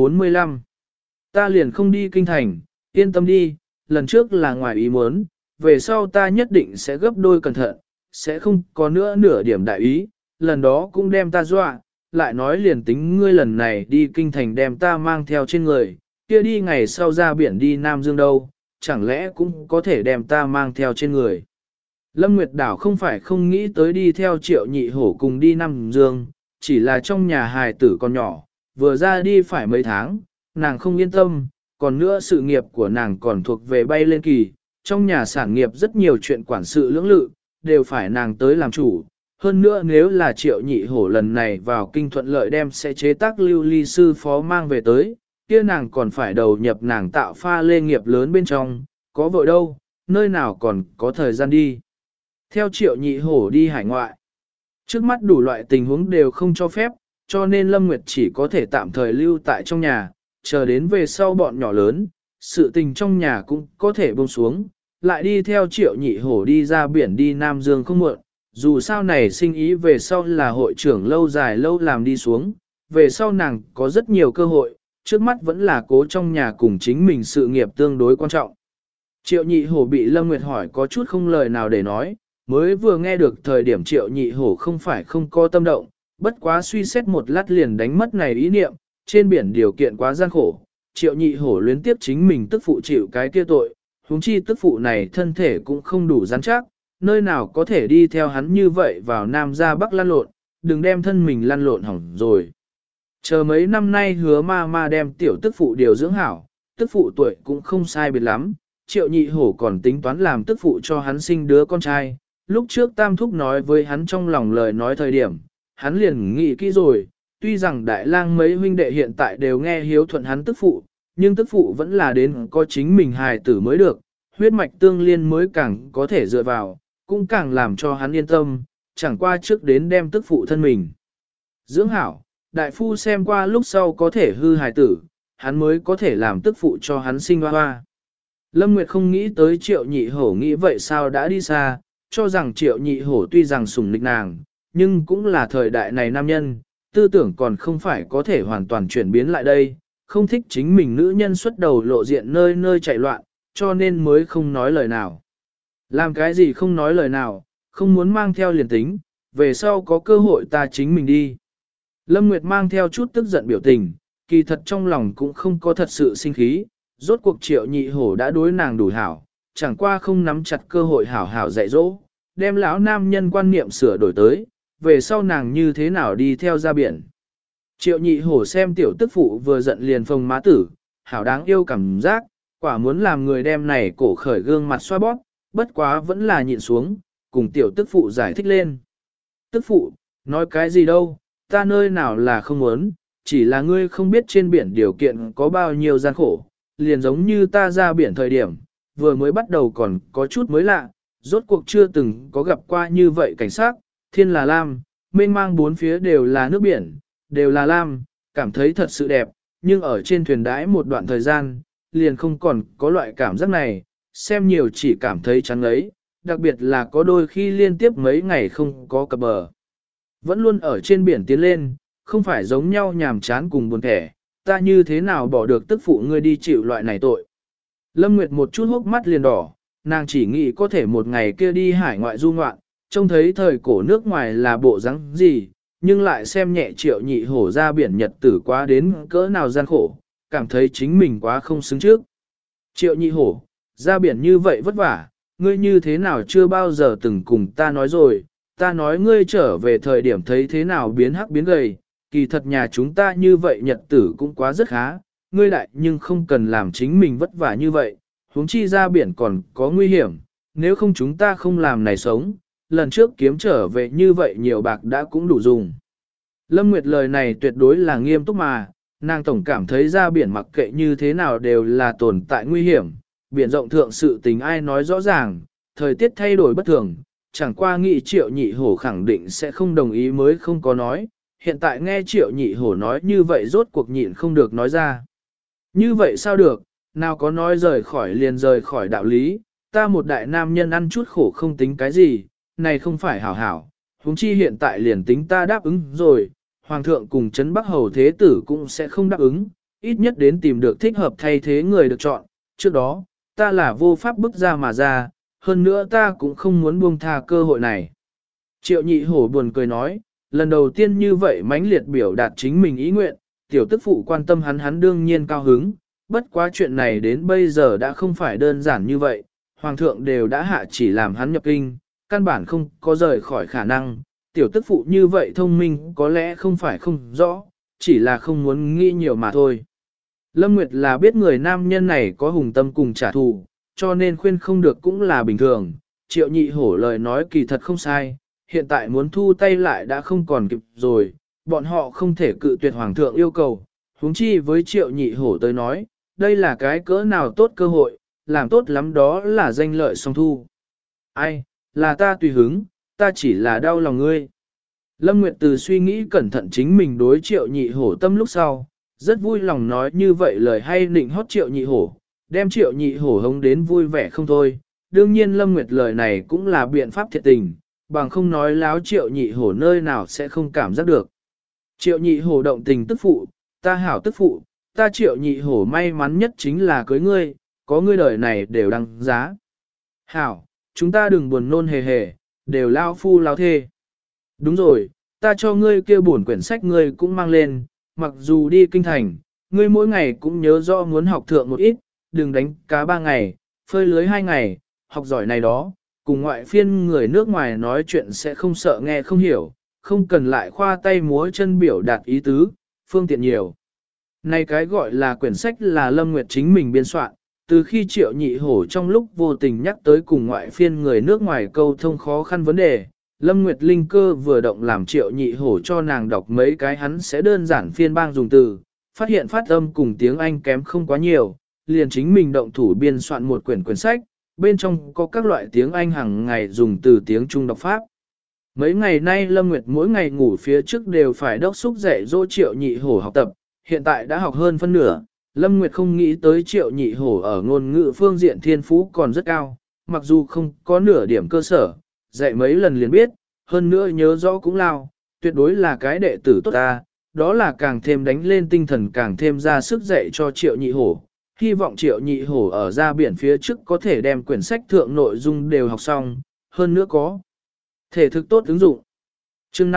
545 Ta liền không đi kinh thành, yên tâm đi, lần trước là ngoài ý muốn, về sau ta nhất định sẽ gấp đôi cẩn thận, sẽ không có nữa nửa điểm đại ý, lần đó cũng đem ta dọa, lại nói liền tính ngươi lần này đi kinh thành đem ta mang theo trên người, kia đi ngày sau ra biển đi Nam Dương đâu, chẳng lẽ cũng có thể đem ta mang theo trên người. Lâm Nguyệt Đảo không phải không nghĩ tới đi theo Triệu Nhị Hổ cùng đi Nam Dương, chỉ là trong nhà hài tử còn nhỏ, vừa ra đi phải mấy tháng, nàng không yên tâm, còn nữa sự nghiệp của nàng còn thuộc về bay lên kỳ, trong nhà sản nghiệp rất nhiều chuyện quản sự lưỡng lự, đều phải nàng tới làm chủ. Hơn nữa nếu là Triệu Nhị Hổ lần này vào kinh thuận lợi đem sẽ chế tác lưu ly sư phó mang về tới, kia nàng còn phải đầu nhập nàng tạo pha lê nghiệp lớn bên trong, có vội đâu, nơi nào còn có thời gian đi. Theo Triệu Nhị Hổ đi hải ngoại, trước mắt đủ loại tình huống đều không cho phép, cho nên Lâm Nguyệt chỉ có thể tạm thời lưu tại trong nhà, chờ đến về sau bọn nhỏ lớn, sự tình trong nhà cũng có thể buông xuống, lại đi theo Triệu Nhị Hổ đi ra biển đi Nam Dương không muộn. Dù sao này sinh ý về sau là hội trưởng lâu dài lâu làm đi xuống, về sau nàng có rất nhiều cơ hội, trước mắt vẫn là cố trong nhà cùng chính mình sự nghiệp tương đối quan trọng. Triệu Nhị Hổ bị Lâm Nguyệt hỏi có chút không lời nào để nói, mới vừa nghe được thời điểm Triệu Nhị Hổ không phải không có tâm động, bất quá suy xét một lát liền đánh mất này ý niệm, trên biển điều kiện quá gian khổ, Triệu Nhị Hổ luyến tiếp chính mình tức phụ chịu cái kia tội, huống chi tức phụ này thân thể cũng không đủ rắn chắc, nơi nào có thể đi theo hắn như vậy vào Nam ra Bắc lăn lộn, đừng đem thân mình lăn lộn hỏng rồi. Chờ mấy năm nay hứa ma ma đem tiểu tức phụ điều dưỡng hảo, tức phụ tuổi cũng không sai biệt lắm, Triệu Nhị Hổ còn tính toán làm tức phụ cho hắn sinh đứa con trai. Lúc trước Tam Thúc nói với hắn trong lòng lời nói thời điểm, hắn liền nghĩ kỹ rồi, tuy rằng đại lang mấy huynh đệ hiện tại đều nghe hiếu thuận hắn tức phụ, nhưng tức phụ vẫn là đến có chính mình hài tử mới được, huyết mạch tương liên mới càng có thể dựa vào, cũng càng làm cho hắn yên tâm, chẳng qua trước đến đem tức phụ thân mình. Dưỡng hảo, đại phu xem qua lúc sau có thể hư hài tử, hắn mới có thể làm tức phụ cho hắn sinh hoa hoa. Lâm Nguyệt không nghĩ tới Triệu Nhị Hổ nghĩ vậy sao đã đi xa, cho rằng Triệu Nhị Hổ tuy rằng sủng nịch nàng, nhưng cũng là thời đại này nam nhân, tư tưởng còn không phải có thể hoàn toàn chuyển biến lại đây, không thích chính mình nữ nhân xuất đầu lộ diện nơi nơi chạy loạn, cho nên mới không nói lời nào. Làm cái gì không nói lời nào, không muốn mang theo liền tính, về sau có cơ hội ta chính mình đi. Lâm Nguyệt mang theo chút tức giận biểu tình, kỳ thật trong lòng cũng không có thật sự sinh khí, rốt cuộc Triệu Nhị Hổ đã đối nàng đủ hảo, chẳng qua không nắm chặt cơ hội hảo hảo dạy dỗ, đem lão nam nhân quan niệm sửa đổi tới, về sau nàng như thế nào đi theo ra biển. Triệu Nhị Hổ xem tiểu tức phụ vừa giận liền phồng má tử, hảo đáng yêu cảm giác, quả muốn làm người đem này cổ khởi gương mặt xoa bóp, bất quá vẫn là nhịn xuống, cùng tiểu tức phụ giải thích lên. Tức phụ, nói cái gì đâu, ta nơi nào là không muốn, chỉ là ngươi không biết trên biển điều kiện có bao nhiêu gian khổ, liền giống như ta ra biển thời điểm, vừa mới bắt đầu còn có chút mới lạ, rốt cuộc chưa từng có gặp qua như vậy cảnh sát, thiên là lam, mênh mang bốn phía đều là nước biển, đều là lam, cảm thấy thật sự đẹp, nhưng ở trên thuyền đãi một đoạn thời gian, liền không còn có loại cảm giác này, xem nhiều chỉ cảm thấy chán ấy, đặc biệt là có đôi khi liên tiếp mấy ngày không có cập bờ. Vẫn luôn ở trên biển tiến lên, không phải giống nhau nhàm chán cùng buồn thẻ, ta như thế nào bỏ được tức phụ ngươi đi chịu loại này tội. Lâm Nguyệt một chút hốc mắt liền đỏ, nàng chỉ nghĩ có thể một ngày kia đi hải ngoại du ngoạn, trông thấy thời cổ nước ngoài là bộ dáng gì, nhưng lại xem nhẹ Triệu Nhị Hổ ra biển nhật tử quá đến cỡ nào gian khổ, cảm thấy chính mình quá không xứng trước. Triệu Nhị Hổ, ra biển như vậy vất vả, ngươi như thế nào chưa bao giờ từng cùng ta nói rồi, ta nói ngươi trở về thời điểm thấy thế nào biến hắc biến gầy, kỳ thật nhà chúng ta như vậy nhật tử cũng quá rất khá, ngươi lại nhưng không cần làm chính mình vất vả như vậy, huống chi ra biển còn có nguy hiểm, nếu không chúng ta không làm này sống, lần trước kiếm trở về như vậy nhiều bạc đã cũng đủ dùng. Lâm Nguyệt lời này tuyệt đối là nghiêm túc mà, nàng tổng cảm thấy ra biển mặc kệ như thế nào đều là tồn tại nguy hiểm, biển rộng thượng sự tình ai nói rõ ràng, thời tiết thay đổi bất thường, chẳng qua nghĩ Triệu Nhị Hổ khẳng định sẽ không đồng ý mới không có nói, hiện tại nghe Triệu Nhị Hổ nói như vậy rốt cuộc nhịn không được nói ra. Như vậy sao được, nào có nói rời khỏi liền rời khỏi đạo lý, ta một đại nam nhân ăn chút khổ không tính cái gì, này không phải hảo hảo, huống chi hiện tại liền tính ta đáp ứng rồi, Hoàng thượng cùng Trấn Bắc Hầu Thế Tử cũng sẽ không đáp ứng, ít nhất đến tìm được thích hợp thay thế người được chọn, trước đó, ta là vô pháp bức ra mà ra, hơn nữa ta cũng không muốn buông tha cơ hội này. Triệu Nhị Hổ buồn cười nói, lần đầu tiên như vậy mãnh liệt biểu đạt chính mình ý nguyện, tiểu tức phụ quan tâm hắn đương nhiên cao hứng, bất quá chuyện này đến bây giờ đã không phải đơn giản như vậy, Hoàng thượng đều đã hạ chỉ làm hắn nhập kinh, căn bản không có rời khỏi khả năng, tiểu tức phụ như vậy thông minh có lẽ không phải không rõ, chỉ là không muốn nghĩ nhiều mà thôi. Lâm Nguyệt là biết người nam nhân này có hùng tâm cùng trả thù, cho nên khuyên không được cũng là bình thường, Triệu Nhị Hổ lời nói kỳ thật không sai, hiện tại muốn thu tay lại đã không còn kịp rồi, bọn họ không thể cự tuyệt Hoàng thượng yêu cầu, huống chi với Triệu Nhị Hổ tới nói, đây là cái cỡ nào tốt cơ hội, làm tốt lắm đó là danh lợi song thu. Ai, là ta tùy hứng, ta chỉ là đau lòng ngươi. Lâm Nguyệt từ suy nghĩ cẩn thận chính mình đối Triệu Nhị Hổ tâm lúc sau, rất vui lòng nói như vậy lời hay nịnh hót Triệu Nhị Hổ, đem Triệu Nhị Hổ hống đến vui vẻ không thôi. Đương nhiên Lâm Nguyệt lời này cũng là biện pháp thiệt tình, bằng không nói láo Triệu Nhị Hổ nơi nào sẽ không cảm giác được. Triệu Nhị Hổ động tình tức phụ, ta hảo tức phụ, ta Triệu Nhị Hổ may mắn nhất chính là cưới ngươi, có ngươi đời này đều đăng giá. Hảo, chúng ta đừng buồn nôn hề hề, đều lao phu lao thê. Đúng rồi, ta cho ngươi kia bổn quyển sách ngươi cũng mang lên, mặc dù đi kinh thành, ngươi mỗi ngày cũng nhớ rõ muốn học thượng một ít, đừng đánh cá 3 ngày, phơi lưới 2 ngày, học giỏi này đó, cùng ngoại phiên người nước ngoài nói chuyện sẽ không sợ nghe không hiểu, không cần lại khoa tay múa chân biểu đạt ý tứ, phương tiện nhiều. Này cái gọi là quyển sách là Lâm Nguyệt chính mình biên soạn, từ khi Triệu Nhị Hổ trong lúc vô tình nhắc tới cùng ngoại phiên người nước ngoài câu thông khó khăn vấn đề, Lâm Nguyệt linh cơ vừa động làm Triệu Nhị Hổ cho nàng đọc mấy cái hắn sẽ đơn giản phiên bang dùng từ, phát hiện phát âm cùng tiếng Anh kém không quá nhiều, liền chính mình động thủ biên soạn một quyển sách, bên trong có các loại tiếng Anh hàng ngày dùng từ tiếng Trung đọc pháp. Mấy ngày nay Lâm Nguyệt mỗi ngày ngủ phía trước đều phải đốc xúc dạy dỗ Triệu Nhị Hổ học tập, hiện tại đã học hơn phân nửa. Lâm Nguyệt không nghĩ tới Triệu Nhị Hổ ở ngôn ngữ phương diện thiên phú còn rất cao, mặc dù không có nửa điểm cơ sở, dạy mấy lần liền biết, hơn nữa nhớ rõ cũng lao, tuyệt đối là cái đệ tử tốt ta, đó là càng thêm đánh lên tinh thần càng thêm ra sức dạy cho Triệu Nhị Hổ. Hy vọng Triệu Nhị Hổ ở ra biển phía trước có thể đem quyển sách thượng nội dung đều học xong, hơn nữa có thể thực tốt ứng dụng. Chương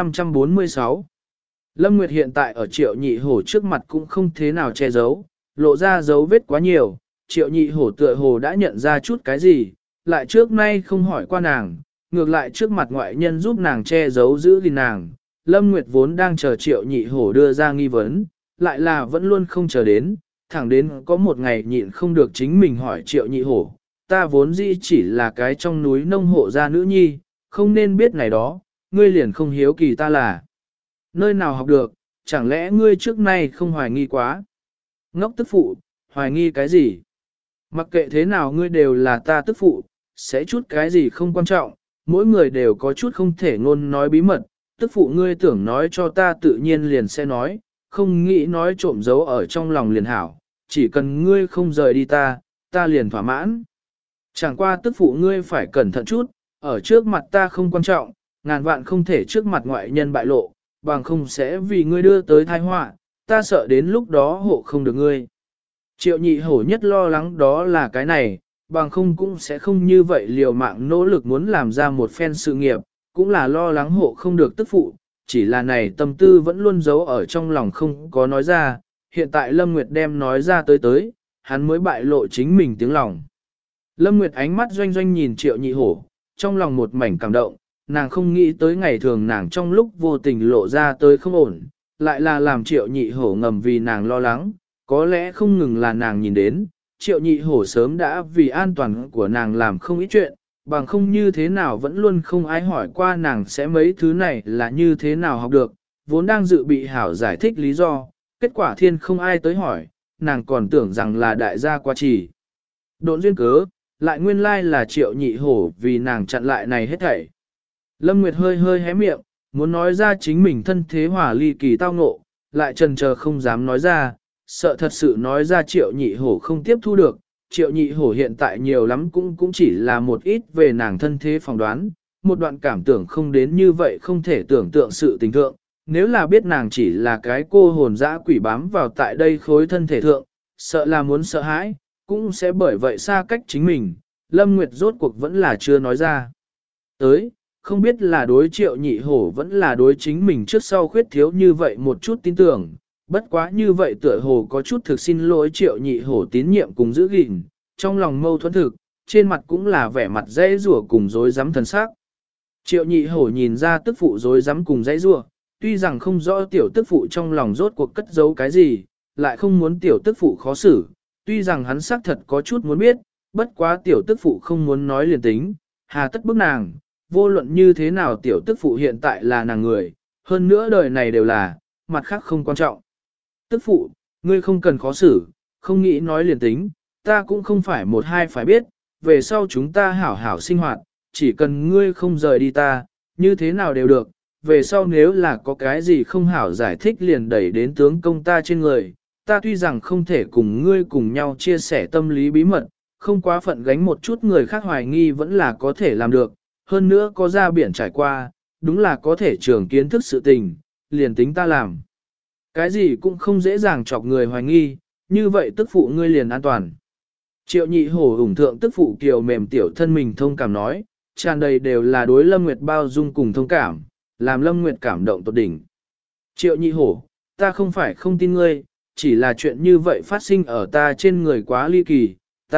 546 Lâm Nguyệt hiện tại ở Triệu Nhị Hổ trước mặt cũng không thế nào che giấu, lộ ra dấu vết quá nhiều, Triệu Nhị Hổ tựa hồ đã nhận ra chút cái gì, lại trước nay không hỏi qua nàng, ngược lại trước mặt ngoại nhân giúp nàng che giấu giữ gìn nàng. Lâm Nguyệt vốn đang chờ Triệu Nhị Hổ đưa ra nghi vấn, lại là vẫn luôn không chờ đến, thẳng đến có một ngày nhịn không được chính mình hỏi Triệu Nhị Hổ, ta vốn dĩ chỉ là cái trong núi nông hộ gia nữ nhi, không nên biết này đó, ngươi liền không hiếu kỳ ta là nơi nào học được, chẳng lẽ ngươi trước nay không hoài nghi quá? Ngốc tức phụ, hoài nghi cái gì? Mặc kệ thế nào ngươi đều là ta tức phụ, sẽ chút cái gì không quan trọng, mỗi người đều có chút không thể ngôn nói bí mật, tức phụ ngươi tưởng nói cho ta tự nhiên liền sẽ nói, không nghĩ nói trộm giấu ở trong lòng liền hảo, chỉ cần ngươi không rời đi ta liền thỏa mãn. Chẳng qua tức phụ ngươi phải cẩn thận chút, ở trước mặt ta không quan trọng, ngàn vạn không thể trước mặt ngoại nhân bại lộ, bằng không sẽ vì ngươi đưa tới tai họa, ta sợ đến lúc đó hộ không được ngươi. Triệu Nhị Hổ nhất lo lắng đó là cái này, bằng không cũng sẽ không như vậy liều mạng nỗ lực muốn làm ra một phen sự nghiệp, cũng là lo lắng hộ không được tức phụ, chỉ là này tâm tư vẫn luôn giấu ở trong lòng không có nói ra, hiện tại Lâm Nguyệt đem nói ra tới, hắn mới bại lộ chính mình tiếng lòng. Lâm Nguyệt ánh mắt doanh doanh nhìn Triệu Nhị Hổ, trong lòng một mảnh cảm động, nàng không nghĩ tới ngày thường nàng trong lúc vô tình lộ ra tới không ổn, lại là làm Triệu Nhị Hổ ngầm vì nàng lo lắng, có lẽ không ngừng là nàng nhìn đến, Triệu Nhị Hổ sớm đã vì an toàn của nàng làm không ít chuyện, bằng không như thế nào vẫn luôn không ai hỏi qua nàng sẽ mấy thứ này là như thế nào học được, vốn đang dự bị hảo giải thích lý do, kết quả thiên không ai tới hỏi, nàng còn tưởng rằng là đại gia qua chỉ. Độn duyên cớ, lại nguyên lai là Triệu Nhị Hổ vì nàng chặn lại này hết thảy. Lâm Nguyệt hơi hơi hé miệng, muốn nói ra chính mình thân thế hỏa ly kỳ tao ngộ, lại chần chờ không dám nói ra, sợ thật sự nói ra Triệu Nhị Hổ không tiếp thu được. Triệu Nhị Hổ hiện tại nhiều lắm cũng chỉ là một ít về nàng thân thế phỏng đoán, một đoạn cảm tưởng không đến như vậy không thể tưởng tượng sự tình thượng. Nếu là biết nàng chỉ là cái cô hồn dã quỷ bám vào tại đây khối thân thể thượng, sợ là muốn sợ hãi, cũng sẽ bởi vậy xa cách chính mình. Lâm Nguyệt rốt cuộc vẫn là chưa nói ra. Tới, không biết là đối Triệu Nhị Hổ vẫn là đối chính mình trước sau khuyết thiếu như vậy một chút tin tưởng, bất quá như vậy tựa hồ có chút thực xin lỗi Triệu Nhị Hổ tín nhiệm cùng giữ gìn, trong lòng mâu thuẫn thực, trên mặt cũng là vẻ mặt dễ rủa cùng dối rắm thần sắc. Triệu Nhị Hổ nhìn ra tức phụ dối rắm cùng dễ rủa, tuy rằng không rõ tiểu tức phụ trong lòng rốt cuộc cất giấu cái gì, lại không muốn tiểu tức phụ khó xử, tuy rằng hắn xác thật có chút muốn biết, bất quá tiểu tức phụ không muốn nói liền tính, hà tất bức nàng, vô luận như thế nào tiểu tức phụ hiện tại là nàng người, hơn nữa đời này đều là, mặt khác không quan trọng. Tức phụ, ngươi không cần khó xử, không nghĩ nói liền tính, ta cũng không phải một hai phải biết, về sau chúng ta hảo hảo sinh hoạt, chỉ cần ngươi không rời đi ta, như thế nào đều được, về sau nếu là có cái gì không hảo giải thích liền đẩy đến tướng công ta trên người, ta tuy rằng không thể cùng ngươi cùng nhau chia sẻ tâm lý bí mật, không quá phận gánh một chút người khác hoài nghi vẫn là có thể làm được, hơn nữa có ra biển trải qua, đúng là có thể trường kiến thức sự tình, liền tính ta làm. Cái gì cũng không dễ dàng chọc người hoài nghi, như vậy tức phụ ngươi liền an toàn. Triệu Nhị Hổ ủng thượng tức phụ kiều mềm tiểu thân mình thông cảm nói, tràn đầy đều là đối Lâm Nguyệt bao dung cùng thông cảm, làm Lâm Nguyệt cảm động tột đỉnh. Triệu Nhị Hổ, ta không phải không tin ngươi, chỉ là chuyện như vậy phát sinh ở ta trên người quá ly kỳ,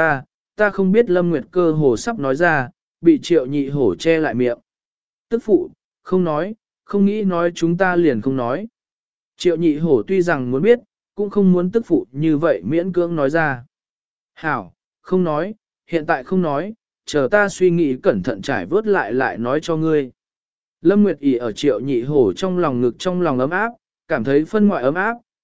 ta không biết Lâm Nguyệt cơ hồ sắp nói ra, bị Triệu Nhị Hổ che lại miệng. Tức phụ, không nói, không nghĩ nói chúng ta liền không nói. Triệu Nhị Hổ tuy rằng muốn biết, cũng không muốn tức phụ như vậy miễn cưỡng nói ra. Hảo, không nói, hiện tại không nói, chờ ta suy nghĩ cẩn thận trải vớt lại nói cho ngươi. Lâm Nguyệt ỉ ở Triệu Nhị Hổ trong lòng ngực trong lòng ấm áp, cảm thấy phân ngoại ấm áp,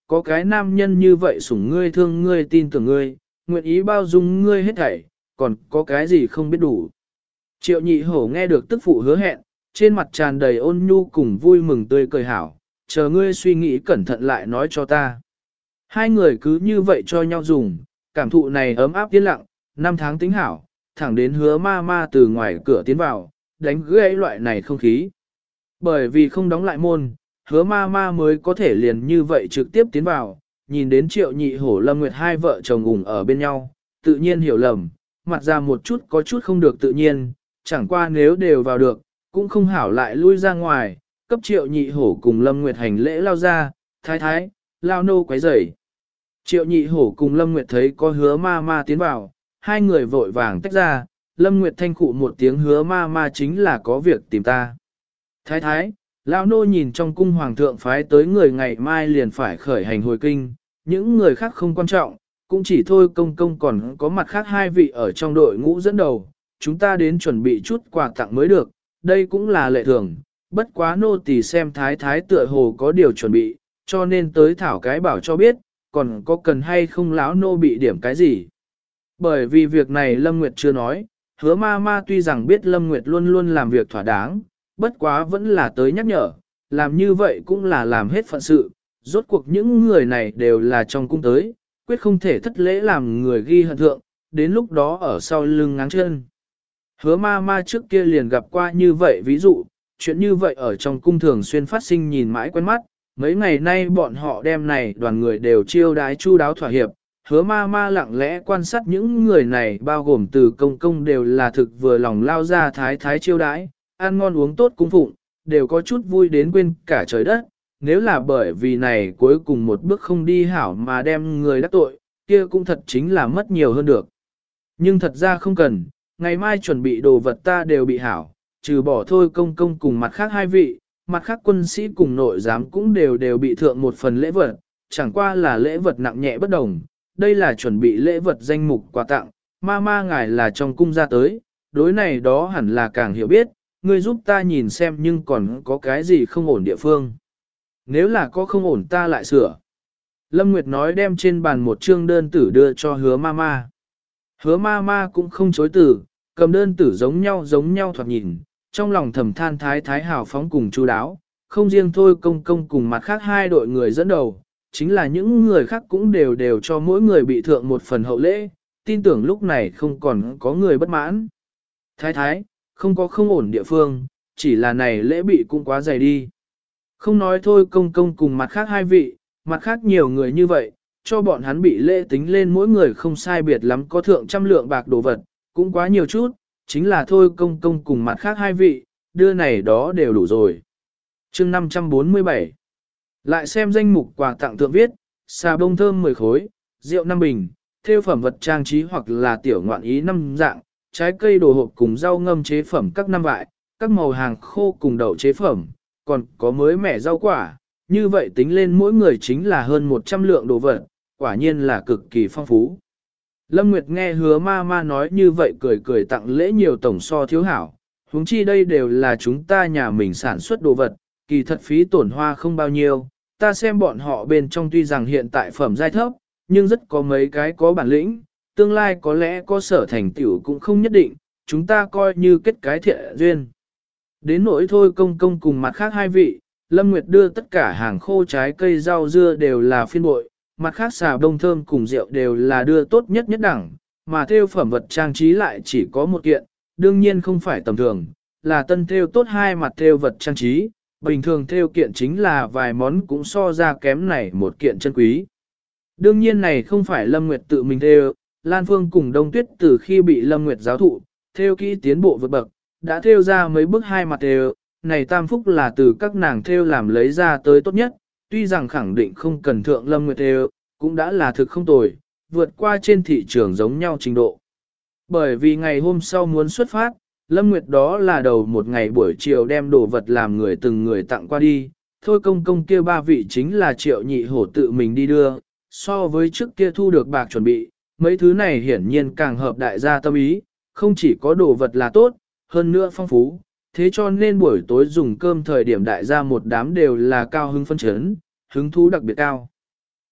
có cái nam nhân như vậy sủng ngươi thương ngươi tin tưởng ngươi, nguyện ý bao dung ngươi hết thảy, còn có cái gì không biết đủ. Triệu nhị hổ nghe được tức phụ hứa hẹn, trên mặt tràn đầy ôn nhu cùng vui mừng tươi cười hảo, chờ ngươi suy nghĩ cẩn thận lại nói cho ta. Hai người cứ như vậy cho nhau dùng, cảm thụ này ấm áp yên lặng, 5 tháng tính hảo, thẳng đến hứa ma ma từ ngoài cửa tiến vào, đánh gãy loại này không khí. Bởi vì không đóng lại môn, hứa ma ma mới có thể liền như vậy trực tiếp tiến vào, nhìn đến triệu nhị hổ Lâm Nguyệt hai vợ chồng ủng ở bên nhau, tự nhiên hiểu lầm, mặt ra một chút có chút không được tự nhiên, chẳng qua nếu đều vào được, cũng không hảo lại lui ra ngoài, cấp triệu nhị hổ cùng Lâm Nguyệt hành lễ lao ra, thái thái, lao nô quấy rầy. Triệu nhị hổ cùng Lâm Nguyệt thấy có hứa ma ma tiến vào, hai người vội vàng tách ra, Lâm Nguyệt thanh khụ một tiếng hứa ma ma chính là có việc tìm ta. Thái thái, lao nô nhìn trong cung hoàng thượng phái tới người ngày mai liền phải khởi hành hồi kinh, những người khác không quan trọng, cũng chỉ thôi công công còn có mặt khác hai vị ở trong đội ngũ dẫn đầu, chúng ta đến chuẩn bị chút quà tặng mới được, đây cũng là lệ thường, bất quá nô tỳ xem thái thái tựa hồ có điều chuẩn bị, cho nên tới thảo cái bảo cho biết, còn có cần hay không lão nô bị điểm cái gì. Bởi vì việc này Lâm Nguyệt chưa nói, hứa ma ma tuy rằng biết Lâm Nguyệt luôn luôn làm việc thỏa đáng, bất quá vẫn là tới nhắc nhở, làm như vậy cũng là làm hết phận sự, rốt cuộc những người này đều là trong cung tới, quyết không thể thất lễ làm người ghi hận thượng, đến lúc đó ở sau lưng ngáng chân. Hứa ma ma trước kia liền gặp qua như vậy ví dụ, chuyện như vậy ở trong cung thường xuyên phát sinh nhìn mãi quen mắt, mấy ngày nay bọn họ đem này đoàn người đều chiêu đái chu đáo thỏa hiệp, hứa ma ma lặng lẽ quan sát những người này bao gồm từ công công đều là thực vừa lòng lao ra thái thái chiêu đái, ăn ngon uống tốt cung phụng, đều có chút vui đến quên cả trời đất, nếu là bởi vì này cuối cùng một bước không đi hảo mà đem người đắc tội, kia cũng thật chính là mất nhiều hơn được. Nhưng thật ra không cần, ngày mai chuẩn bị đồ vật ta đều bị hảo, trừ bỏ thôi công công cùng mặt khác hai vị, mặt khác quân sĩ cùng nội giám cũng đều bị thượng một phần lễ vật, chẳng qua là lễ vật nặng nhẹ bất đồng, đây là chuẩn bị lễ vật danh mục quà tặng, ma ma ngài là trong cung ra tới, đối này đó hẳn là càng hiểu biết, ngươi giúp ta nhìn xem nhưng còn có cái gì không ổn địa phương. Nếu là có không ổn ta lại sửa. Lâm Nguyệt nói đem trên bàn một chương đơn tử đưa cho hứa ma ma. Hứa ma ma cũng không chối từ, cầm đơn tử giống nhau thoạt nhìn, trong lòng thầm than thái thái hào phóng cùng chu đáo, không riêng thôi công công cùng mặt khác hai đội người dẫn đầu, chính là những người khác cũng đều cho mỗi người bị thượng một phần hậu lễ, tin tưởng lúc này không còn có người bất mãn. Thái thái, không có không ổn địa phương, chỉ là này lễ bị cũng quá dày đi. Không nói thôi công công cùng mặt khác hai vị, mặt khác nhiều người như vậy, cho bọn hắn bị lễ tính lên mỗi người không sai biệt lắm có thượng 100 lượng bạc đồ vật, cũng quá nhiều chút, chính là thôi công công cùng mặt khác hai vị, đưa này đó đều đủ rồi. Chương 547 lại xem danh mục quà tặng tượng viết, xà bông thơm 10 khối, rượu 5 bình, thêu phẩm vật trang trí hoặc là tiểu ngoạn ý 5 dạng, trái cây đồ hộp cùng rau ngâm chế phẩm các 5 vại, các màu hàng khô cùng đậu chế phẩm, còn có mới mẻ rau quả, như vậy tính lên mỗi người chính là hơn 100 lượng đồ vật, quả nhiên là cực kỳ phong phú. Lâm Nguyệt nghe hứa ma ma nói như vậy cười tặng lễ nhiều tổng so thiếu hảo, huống chi đây đều là chúng ta nhà mình sản xuất đồ vật, kỳ thật phí tổn hoa không bao nhiêu, ta xem bọn họ bên trong tuy rằng hiện tại phẩm giai thấp, nhưng rất có mấy cái có bản lĩnh, tương lai có lẽ có sở thành tựu cũng không nhất định, chúng ta coi như kết cái thiện duyên. Đến nỗi thôi công công cùng mặt khác hai vị, Lâm Nguyệt đưa tất cả hàng khô trái cây rau dưa đều là phiên bội, mặt khác xà bông thơm cùng rượu đều là đưa tốt nhất nhất đẳng, mà theo phẩm vật trang trí lại chỉ có một kiện, đương nhiên không phải tầm thường, là tân theo tốt hai mặt theo vật trang trí, bình thường theo kiện chính là vài món cũng so ra kém này một kiện chân quý. Đương nhiên này không phải Lâm Nguyệt tự mình theo, Lan Phương cùng Đông Tuyết từ khi bị Lâm Nguyệt giáo thụ, theo kỹ tiến bộ vượt bậc, đã theo ra mấy bức hai mặt theo, này tam phúc là từ các nàng theo làm lấy ra tới tốt nhất, tuy rằng khẳng định không cần thượng Lâm Nguyệt theo, cũng đã là thực không tồi, vượt qua trên thị trường giống nhau trình độ. Bởi vì ngày hôm sau muốn xuất phát, Lâm Nguyệt đó là đầu một ngày buổi chiều đem đồ vật làm người từng người tặng qua đi, thôi công công kia ba vị chính là Triệu Nhị Hổ tự mình đi đưa, so với trước kia thu được bạc chuẩn bị, mấy thứ này hiển nhiên càng hợp đại gia tâm ý, không chỉ có đồ vật là tốt, hơn nữa phong phú, thế cho nên buổi tối dùng cơm thời điểm đại gia một đám đều là cao hứng phân chấn, hứng thú đặc biệt cao.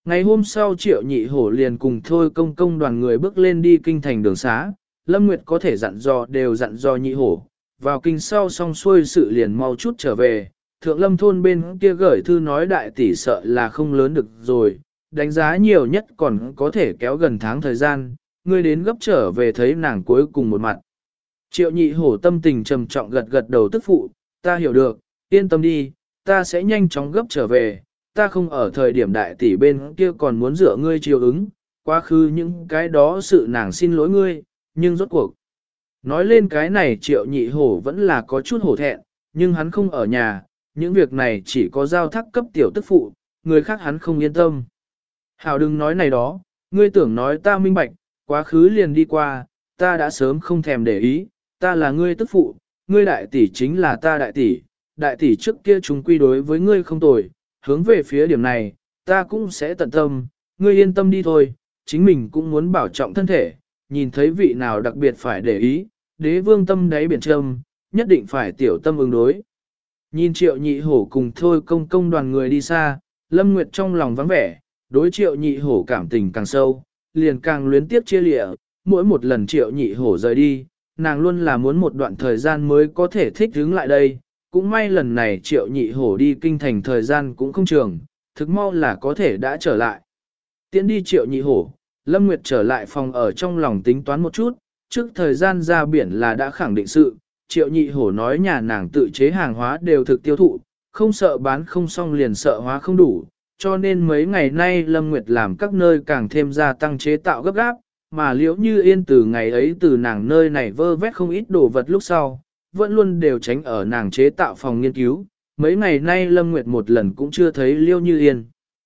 Ngày hôm sau Triệu Nhị Hổ liền cùng Thôi Công Công đoàn người bước lên đi kinh thành đường xá, Lâm Nguyệt có thể dặn dò đều dặn dò Nhị Hổ, vào kinh sau xong xuôi sự liền mau chút trở về, Thượng Lâm thôn bên kia gửi thư nói đại tỷ sợ là không lớn được rồi, đánh giá nhiều nhất còn có thể kéo gần tháng thời gian, ngươi đến gấp trở về thấy nàng cuối cùng một mặt. Triệu Nhị Hổ tâm tình trầm trọng gật gật đầu tức phụ, ta hiểu được, yên tâm đi, ta sẽ nhanh chóng gấp trở về, ta không ở thời điểm đại tỷ bên kia còn muốn dựa ngươi chiều ứng, quá khứ những cái đó sự nàng xin lỗi ngươi, nhưng rốt cuộc. Nói lên cái này Triệu Nhị Hổ vẫn là có chút hổ thẹn, nhưng hắn không ở nhà, những việc này chỉ có giao thác cấp tiểu tức phụ, người khác hắn không yên tâm. Hảo đừng nói này đó, ngươi tưởng nói ta minh bạch, quá khứ liền đi qua, ta đã sớm không thèm để ý, ta là ngươi tức phụ, ngươi đại tỷ chính là ta đại tỷ trước kia chúng quy đối với ngươi không tồi, hướng về phía điểm này, ta cũng sẽ tận tâm, ngươi yên tâm đi thôi, chính mình cũng muốn bảo trọng thân thể, nhìn thấy vị nào đặc biệt phải để ý, đế vương tâm đáy biển trâm, nhất định phải tiểu tâm ứng đối. Nhìn Triệu Nhị Hổ cùng Thôi Công Công đoàn người đi xa, Lâm Nguyệt trong lòng vắng vẻ, đối Triệu Nhị Hổ cảm tình càng sâu, liền càng luyến tiếp chia lịa, mỗi một lần Triệu Nhị Hổ rời đi, nàng luôn là muốn một đoạn thời gian mới có thể thích ứng lại đây, cũng may lần này Triệu Nhị Hổ đi kinh thành thời gian cũng không trường, thực mau là có thể đã trở lại. Tiến đi Triệu Nhị Hổ, Lâm Nguyệt trở lại phòng ở trong lòng tính toán một chút, trước thời gian ra biển là đã khẳng định sự, Triệu Nhị Hổ nói nhà nàng tự chế hàng hóa đều thực tiêu thụ, không sợ bán không xong liền sợ hóa không đủ, cho nên mấy ngày nay Lâm Nguyệt làm các nơi càng thêm gia tăng chế tạo gấp gáp, mà Liễu Như Yên từ ngày ấy từ nàng nơi này vơ vét không ít đồ vật lúc sau, vẫn luôn đều tránh ở nàng chế tạo phòng nghiên cứu. Mấy ngày nay Lâm Nguyệt một lần cũng chưa thấy Liễu Như Yên.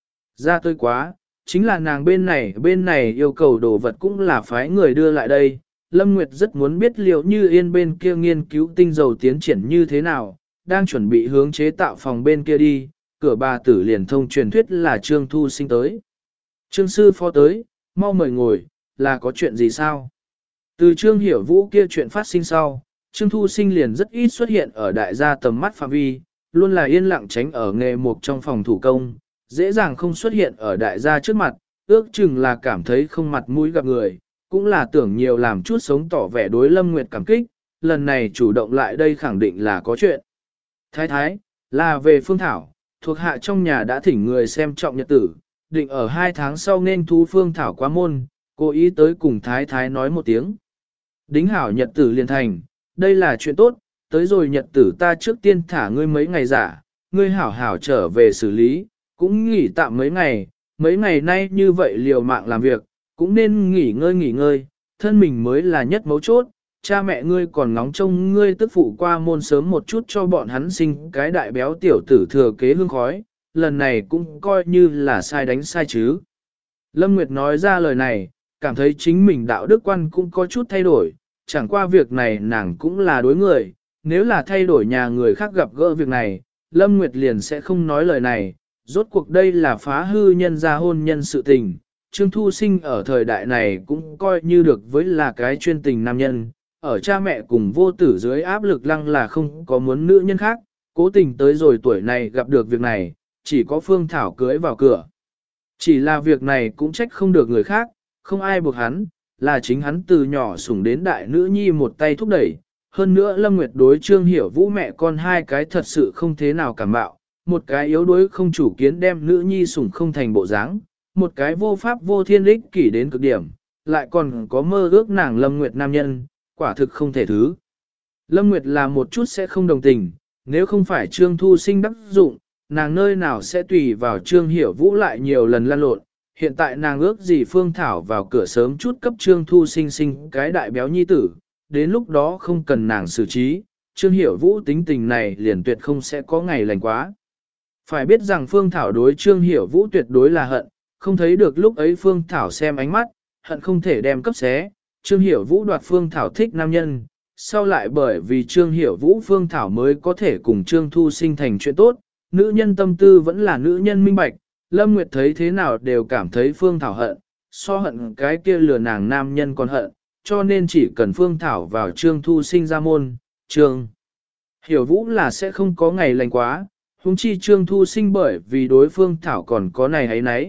Ra tôi quá, chính là nàng bên này yêu cầu đồ vật cũng là phái người đưa lại đây. Lâm Nguyệt rất muốn biết Liễu Như Yên bên kia nghiên cứu tinh dầu tiến triển như thế nào, đang chuẩn bị hướng chế tạo phòng bên kia đi, cửa bà tử liền thông truyền thuyết là Trương Thu Sinh tới. Trương sư phó tới, mau mời ngồi, là có chuyện gì sao? Từ Trương Hiểu Vũ kia chuyện phát sinh sau, Trương Thu Sinh liền rất ít xuất hiện ở đại gia tầm mắt phạm vi, luôn là yên lặng tránh ở nghề mục trong phòng thủ công, dễ dàng không xuất hiện ở đại gia trước mặt, ước chừng là cảm thấy không mặt mũi gặp người, cũng là tưởng nhiều làm chút sống tỏ vẻ đối Lâm Nguyệt cảm kích, lần này chủ động lại đây khẳng định là có chuyện. Thái thái, là về Phương Thảo, thuộc hạ trong nhà đã thỉnh người xem trọng nhật tử, định ở 2 tháng sau nên thu Phương Thảo qua môn, cố ý tới cùng thái thái nói một tiếng. Đính hảo nhật tử liền thành, đây là chuyện tốt, tới rồi nhật tử ta trước tiên thả ngươi mấy ngày giả, ngươi hảo hảo trở về xử lý, cũng nghỉ tạm mấy ngày nay như vậy liều mạng làm việc, cũng nên nghỉ ngơi, thân mình mới là nhất mấu chốt, cha mẹ ngươi còn ngóng trông ngươi tức phụ qua môn sớm một chút cho bọn hắn sinh cái đại béo tiểu tử thừa kế hương khói, lần này cũng coi như là sai đánh sai chứ. Lâm Nguyệt nói ra lời này, cảm thấy chính mình đạo đức quan cũng có chút thay đổi, chẳng qua việc này nàng cũng là đối người, nếu là thay đổi nhà người khác gặp gỡ việc này, Lâm Nguyệt liền sẽ không nói lời này, rốt cuộc đây là phá hư nhân gia hôn nhân sự tình. Trương Thu Sinh ở thời đại này cũng coi như được với là cái chuyên tình nam nhân, ở cha mẹ cùng vô tử dưới áp lực lăng là không có muốn nữ nhân khác, cố tình tới rồi tuổi này gặp được việc này, chỉ có Phương Thảo cưới vào cửa. Chỉ là việc này cũng trách không được người khác, không ai buộc hắn, là chính hắn từ nhỏ sủng đến đại nữ nhi một tay thúc đẩy. Hơn nữa Lâm Nguyệt đối Trương Hiểu Vũ mẹ con hai cái thật sự không thế nào cảm bạo, một cái yếu đuối không chủ kiến đem nữ nhi sủng không thành bộ dáng, một cái vô pháp vô thiên ích kỷ đến cực điểm, lại còn có mơ ước nàng Lâm Nguyệt nam nhân, quả thực không thể thứ. Lâm Nguyệt là một chút sẽ không đồng tình, nếu không phải Trương Thu Sinh đắc dụng, nàng nơi nào sẽ tùy vào Trương Hiểu Vũ lại nhiều lần lăn lộn. Hiện tại nàng ước gì Phương Thảo vào cửa sớm chút cấp Trương Thu Sinh sinh cái đại béo nhi tử, đến lúc đó không cần nàng xử trí, Trương Hiểu Vũ tính tình này liền tuyệt không sẽ có ngày lành quá. Phải biết rằng Phương Thảo đối Trương Hiểu Vũ tuyệt đối là hận, không thấy được lúc ấy Phương Thảo xem ánh mắt, hận không thể đem cấp xé. Trương Hiểu Vũ đoạt Phương Thảo thích nam nhân, sau lại bởi vì Trương Hiểu Vũ Phương Thảo mới có thể cùng Trương Thu Sinh thành chuyện tốt, nữ nhân tâm tư vẫn là nữ nhân minh bạch, Lâm Nguyệt thấy thế nào đều cảm thấy Phương Thảo hận, so hận cái kia lừa nàng nam nhân còn hận, cho nên chỉ cần Phương Thảo vào Trương Thu Sinh ra môn, Trương Hiểu Vũ là sẽ không có ngày lành quá, huống chi Trương Thu Sinh bởi vì đối Phương Thảo còn có này ấy nấy,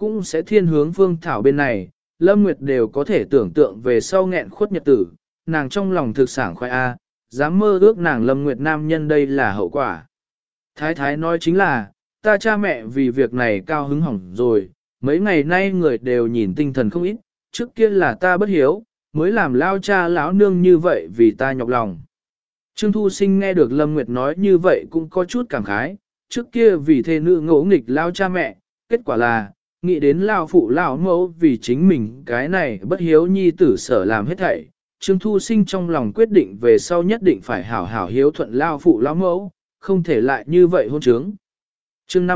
cũng sẽ thiên hướng Phương Thảo bên này, Lâm Nguyệt đều có thể tưởng tượng về sau nghẹn khuất nhật tử, nàng trong lòng thực sảng khoái a, dám mơ ước nàng Lâm Nguyệt nam nhân đây là hậu quả. Thái thái nói chính là, ta cha mẹ vì việc này cao hứng hỏng rồi, mấy ngày nay người đều nhìn tinh thần không ít, trước kia là ta bất hiếu, mới làm lao cha lão nương như vậy vì ta nhọc lòng. Trương Thu Sinh nghe được Lâm Nguyệt nói như vậy cũng có chút cảm khái, trước kia vì thê nữ ngỗ nghịch lao cha mẹ, kết quả là, nghĩ đến lao phụ lao mẫu vì chính mình cái này bất hiếu nhi tử sở làm hết thảy. Trương Thu Sinh trong lòng quyết định về sau nhất định phải hảo hảo hiếu thuận lao phụ lao mẫu, không thể lại như vậy hôn trướng. Chương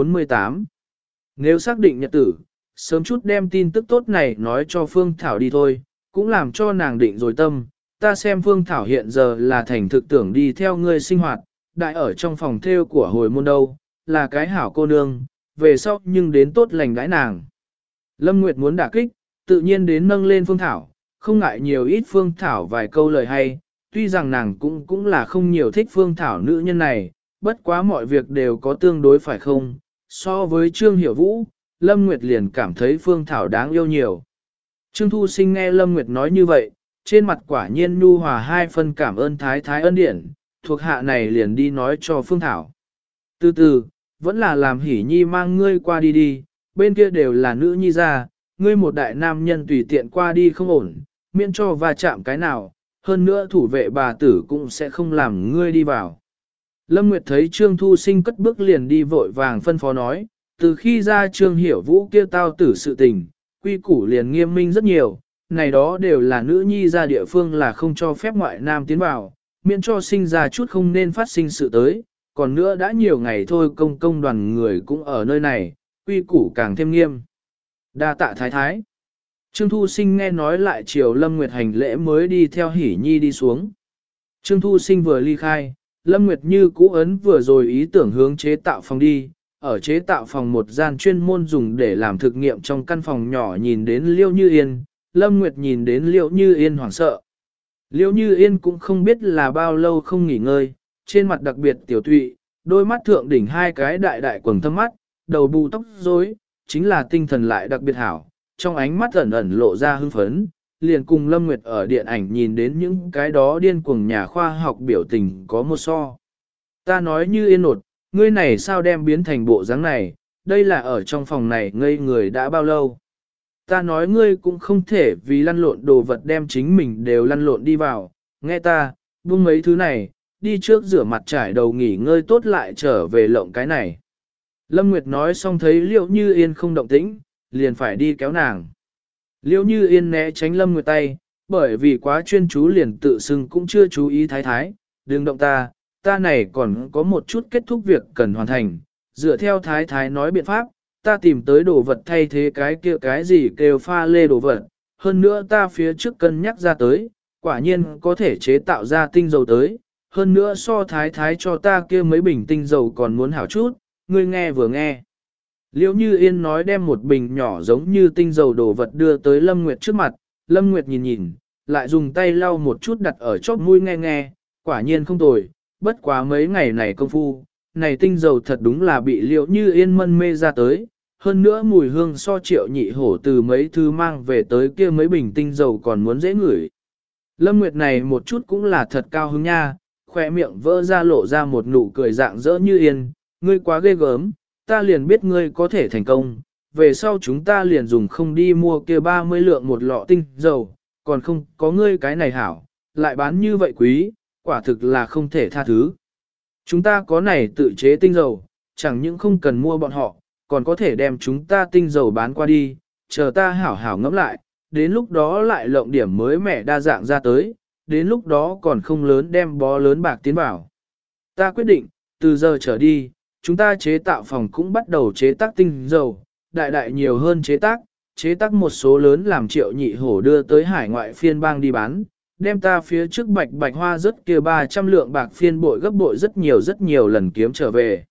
548 Nếu xác định nhật tử, sớm chút đem tin tức tốt này nói cho Phương Thảo đi thôi, cũng làm cho nàng định rồi tâm. Ta xem Phương Thảo hiện giờ là thành thực tưởng đi theo ngươi sinh hoạt, đại ở trong phòng theo của hồi môn đâu, là cái hảo cô nương, về sau nhưng đến tốt lành đãi nàng. Lâm Nguyệt muốn đả kích, tự nhiên đến nâng lên Phương Thảo, không ngại nhiều ít Phương Thảo vài câu lời hay, tuy rằng nàng cũng là không nhiều thích Phương Thảo nữ nhân này, bất quá mọi việc đều có tương đối phải không, so với Trương Hiểu Vũ, Lâm Nguyệt liền cảm thấy Phương Thảo đáng yêu nhiều. Trương Thu Sinh nghe Lâm Nguyệt nói như vậy, trên mặt quả nhiên nhu hòa hai phân cảm ơn thái thái ân điển, thuộc hạ này liền đi nói cho Phương Thảo. Từ từ, vẫn là làm hỉ nhi mang ngươi qua đi đi, bên kia đều là nữ nhi ra, ngươi một đại nam nhân tùy tiện qua đi không ổn, miễn cho va chạm cái nào, hơn nữa thủ vệ bà tử cũng sẽ không làm ngươi đi vào. Lâm Nguyệt thấy Trương Thu Sinh cất bước liền đi vội vàng phân phó nói, từ khi ra Trương Hiểu Vũ kia tao tử sự tình, quy củ liền nghiêm minh rất nhiều, này đó đều là nữ nhi ra địa phương là không cho phép ngoại nam tiến vào, miễn cho sinh ra chút không nên phát sinh sự tới, còn nữa đã nhiều ngày thôi công đoàn người cũng ở nơi này, quy củ càng thêm nghiêm. Đa tạ thái thái. Trương Thu Sinh nghe nói lại chiều Lâm Nguyệt hành lễ mới đi theo Hỷ Nhi đi xuống. Trương Thu Sinh vừa ly khai, Lâm Nguyệt như cũ ấn vừa rồi ý tưởng hướng chế tạo phòng đi, ở chế tạo phòng một gian chuyên môn dùng để làm thực nghiệm trong căn phòng nhỏ nhìn đến Liêu Như Yên, Lâm Nguyệt nhìn đến Liêu Như Yên hoảng sợ. Liêu Như Yên cũng không biết là bao lâu không nghỉ ngơi, trên mặt đặc biệt tiểu tụy, đôi mắt thượng đỉnh hai cái đại đại quầng thâm mắt, đầu bù tóc rối, chính là tinh thần lại đặc biệt hảo, trong ánh mắt ẩn ẩn lộ ra hưng phấn, liền cùng Lâm Nguyệt ở điện ảnh nhìn đến những cái đó điên cuồng nhà khoa học biểu tình có một so. Ta nói Như Yên nột, ngươi này sao đem biến thành bộ dáng này, đây là ở trong phòng này ngây người đã bao lâu. Ta nói ngươi cũng không thể vì lăn lộn đồ vật đem chính mình đều lăn lộn đi vào, nghe ta, buông mấy thứ này, đi trước rửa mặt trải đầu nghỉ ngơi tốt lại trở về lộng cái này. Lâm Nguyệt nói xong thấy Liễu Như Yên không động tĩnh, liền phải đi kéo nàng. Liễu Như Yên né tránh Lâm Nguyệt tay, bởi vì quá chuyên chú liền tự xưng cũng chưa chú ý thái thái, đừng động ta này còn có một chút kết thúc việc cần hoàn thành, dựa theo thái thái nói biện pháp, ta tìm tới đồ vật thay thế cái kia cái gì kêu pha lê đồ vật, hơn nữa ta phía trước cân nhắc ra tới, quả nhiên có thể chế tạo ra tinh dầu tới, hơn nữa so thái thái cho ta kia mấy bình tinh dầu còn muốn hảo chút, ngươi nghe vừa nghe. Liễu Như Yên nói đem một bình nhỏ giống như tinh dầu đồ vật đưa tới Lâm Nguyệt trước mặt, Lâm Nguyệt nhìn nhìn, lại dùng tay lau một chút đặt ở chóp mũi nghe nghe, quả nhiên không tồi, bất quá mấy ngày này công phu, này tinh dầu thật đúng là bị Liễu Như Yên mân mê ra tới, hơn nữa mùi hương so Triệu Nhị Hổ từ mấy thứ mang về tới kia mấy bình tinh dầu còn muốn dễ ngửi. Lâm Nguyệt này một chút cũng là thật cao hứng nha, khoe miệng vỡ ra lộ ra một nụ cười dạng dỡ Như Yên, ngươi quá ghê gớm, ta liền biết ngươi có thể thành công, về sau chúng ta liền dùng không đi mua kia 30 lượng một lọ tinh dầu, còn không có ngươi cái này hảo, lại bán như vậy quý, quả thực là không thể tha thứ. Chúng ta có này tự chế tinh dầu, chẳng những không cần mua bọn họ, còn có thể đem chúng ta tinh dầu bán qua đi, chờ ta hảo hảo ngẫm lại, đến lúc đó lại lộng điểm mới mẻ đa dạng ra tới, đến lúc đó còn không lớn đem bó lớn bạc tiến vào. Ta quyết định, từ giờ trở đi, chúng ta chế tạo phòng cũng bắt đầu chế tác tinh dầu, đại đại nhiều hơn chế tác một số lớn làm Triệu Nhị Hổ đưa tới hải ngoại phiên bang đi bán, đem ta phía trước bạch hoa rất kia 300 lượng bạc phiên bội gấp bội rất nhiều lần kiếm trở về.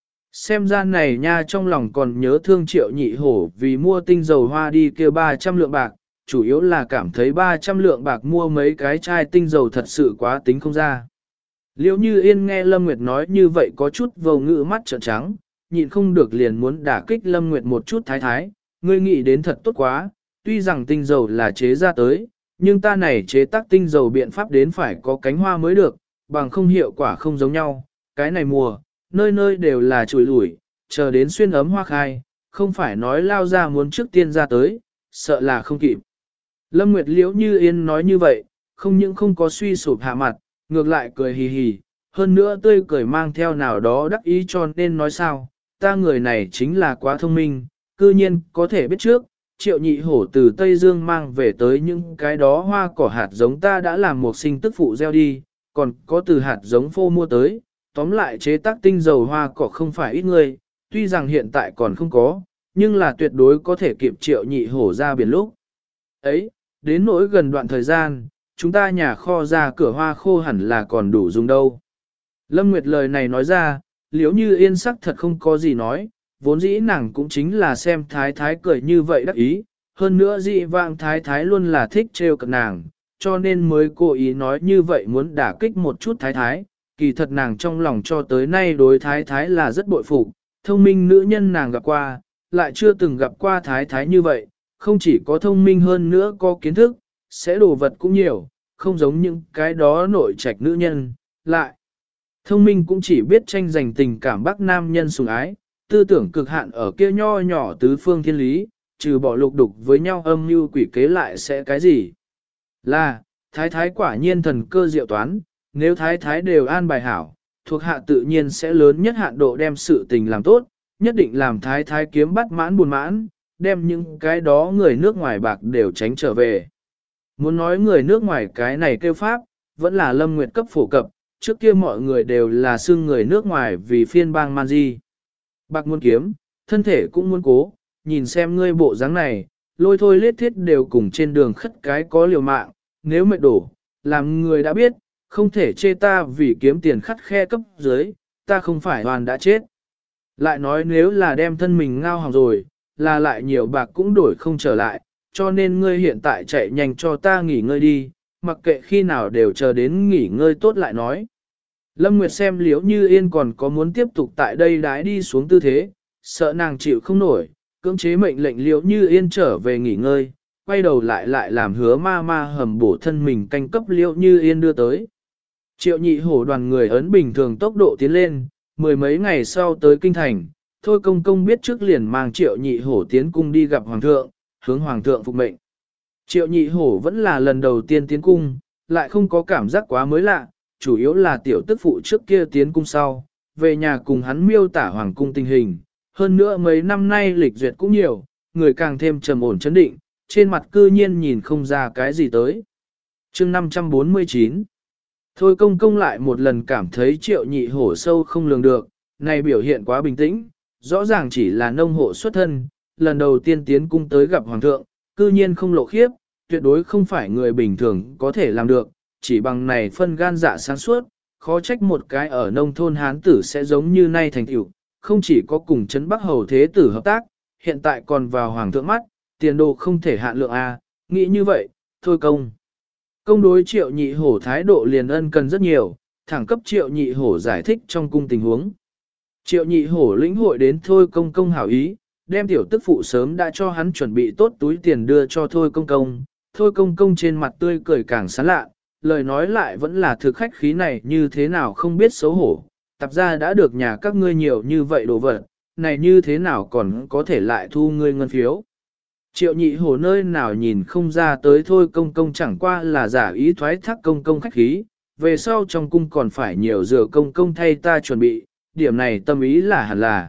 Xem ra này nha trong lòng còn nhớ thương Triệu Nhị Hổ vì mua tinh dầu hoa đi kia 300 lượng bạc, chủ yếu là cảm thấy 300 lượng bạc mua mấy cái chai tinh dầu thật sự quá tính không ra. Liễu Như Yên nghe Lâm Nguyệt nói như vậy có chút vô ngữ mắt trợn trắng, nhịn không được liền muốn đả kích Lâm Nguyệt một chút thái thái, ngươi nghĩ đến thật tốt quá, tuy rằng tinh dầu là chế ra tới, nhưng ta này chế tác tinh dầu biện pháp đến phải có cánh hoa mới được, bằng không hiệu quả không giống nhau, cái này mùa, nơi nơi đều là chùi lủi, chờ đến xuyên ấm hoa khai, không phải nói lao ra muốn trước tiên ra tới, sợ là không kịp. Lâm Nguyệt Liễu Như Yên nói như vậy, không những không có suy sụp hạ mặt, ngược lại cười hì hì, hơn nữa tươi cười mang theo nào đó đắc ý cho nên nói sao, ta người này chính là quá thông minh, cư nhiên có thể biết trước, Triệu Nhị Hổ từ Tây Dương mang về tới những cái đó hoa cỏ hạt giống ta đã làm một sinh tức phụ gieo đi, còn có từ hạt giống phô mua tới, tóm lại chế tác tinh dầu hoa cỏ không phải ít người, tuy rằng hiện tại còn không có, nhưng là tuyệt đối có thể kịp Triệu Nhị Hổ ra biển lúc. Ấy, đến nỗi gần đoạn thời gian, chúng ta nhà kho ra cửa hoa khô hẳn là còn đủ dùng đâu. Lâm Nguyệt lời này nói ra, liếu như yên sắc thật không có gì nói, vốn dĩ nàng cũng chính là xem thái thái cười như vậy đắc ý, hơn nữa dị vãng thái thái luôn là thích trêu cợt nàng, cho nên mới cố ý nói như vậy muốn đả kích một chút thái thái, kỳ thật nàng trong lòng cho tới nay đối thái thái là rất bội phục, thông minh nữ nhân nàng gặp qua, lại chưa từng gặp qua thái thái như vậy, không chỉ có thông minh hơn nữa có kiến thức, sẽ đồ vật cũng nhiều, không giống những cái đó nội trạch nữ nhân, lại. Thông minh cũng chỉ biết tranh giành tình cảm bác nam nhân sủng ái, tư tưởng cực hạn ở kia nho nhỏ tứ phương thiên lý, trừ bỏ lục đục với nhau âm mưu quỷ kế lại sẽ cái gì. Là, thái thái quả nhiên thần cơ diệu toán, nếu thái thái đều an bài hảo, thuộc hạ tự nhiên sẽ lớn nhất hạn độ đem sự tình làm tốt, nhất định làm thái thái kiếm bắt mãn buồn mãn, đem những cái đó người nước ngoài bạc đều tránh trở về. Muốn nói người nước ngoài cái này kêu pháp, vẫn là Lâm Nguyệt cấp phổ cập, trước kia mọi người đều là xưng người nước ngoài vì phiên bang man di. Bạc muốn kiếm, thân thể cũng muốn cố, nhìn xem ngươi bộ dáng này, lôi thôi lết thiết đều cùng trên đường khất cái có liều mạng, nếu mệt đổ, làm người đã biết, không thể chê ta vì kiếm tiền khắt khe cấp dưới, ta không phải hoàn đã chết. Lại nói nếu là đem thân mình ngao hỏng rồi, là lại nhiều bạc cũng đổi không trở lại, cho nên ngươi hiện tại chạy nhanh cho ta nghỉ ngơi đi, mặc kệ khi nào đều chờ đến nghỉ ngơi tốt lại nói. Lâm Nguyệt xem Liễu Như Yên còn có muốn tiếp tục tại đây đái đi xuống tư thế, sợ nàng chịu không nổi, cưỡng chế mệnh lệnh Liễu Như Yên trở về nghỉ ngơi, quay đầu lại làm hứa ma ma hầm bổ thân mình canh cấp Liễu Như Yên đưa tới. Triệu Nhị Hổ đoàn người ấn bình thường tốc độ tiến lên, mười mấy ngày sau tới kinh thành, Thôi Công Công biết trước liền mang Triệu Nhị Hổ tiến cung đi gặp Hoàng thượng, hướng Hoàng thượng phục mệnh. Triệu Nhị Hổ vẫn là lần đầu tiên tiến cung, lại không có cảm giác quá mới lạ, chủ yếu là tiểu tức phụ trước kia tiến cung sau, về nhà cùng hắn miêu tả Hoàng cung tình hình. Hơn nữa mấy năm nay lịch duyệt cũng nhiều, người càng thêm trầm ổn chấn định, trên mặt cư nhiên nhìn không ra cái gì tới. chương 549 Thôi Công Công lại một lần cảm thấy Triệu Nhị Hổ sâu không lường được, này biểu hiện quá bình tĩnh, rõ ràng chỉ là nông hộ xuất thân, lần đầu tiên tiến cung tới gặp Hoàng thượng, cư nhiên không lộ khiếp, tuyệt đối không phải người bình thường có thể làm được, chỉ bằng này phân gan dạ sáng suốt, khó trách một cái ở nông thôn hán tử sẽ giống như nay thành tựu, không chỉ có cùng chấn Bắc Hầu Thế Tử hợp tác, hiện tại còn vào Hoàng thượng mắt, tiền đồ không thể hạn lượng a. Nghĩ như vậy, Thôi Công đối Triệu Nhị Hổ thái độ liền ân cần rất nhiều, thẳng cấp Triệu Nhị Hổ giải thích trong cung tình huống. Triệu Nhị Hổ lĩnh hội đến Thôi Công hảo ý, đem tiểu tức phụ sớm đã cho hắn chuẩn bị tốt túi tiền đưa cho Thôi Công. Thôi Công trên mặt tươi cười càng sán lạ, lời nói lại vẫn là thực khách khí này như thế nào không biết xấu hổ. Tạp ra đã được nhà các ngươi nhiều như vậy đồ vật, này như thế nào còn có thể lại thu ngươi ngân phiếu. Triệu Nhị Hổ nơi nào nhìn không ra tới Thôi Công chẳng qua là giả ý thoái thác công khách khí, về sau trong cung còn phải nhiều rửa công thay ta chuẩn bị, điểm này tâm ý là hẳn là.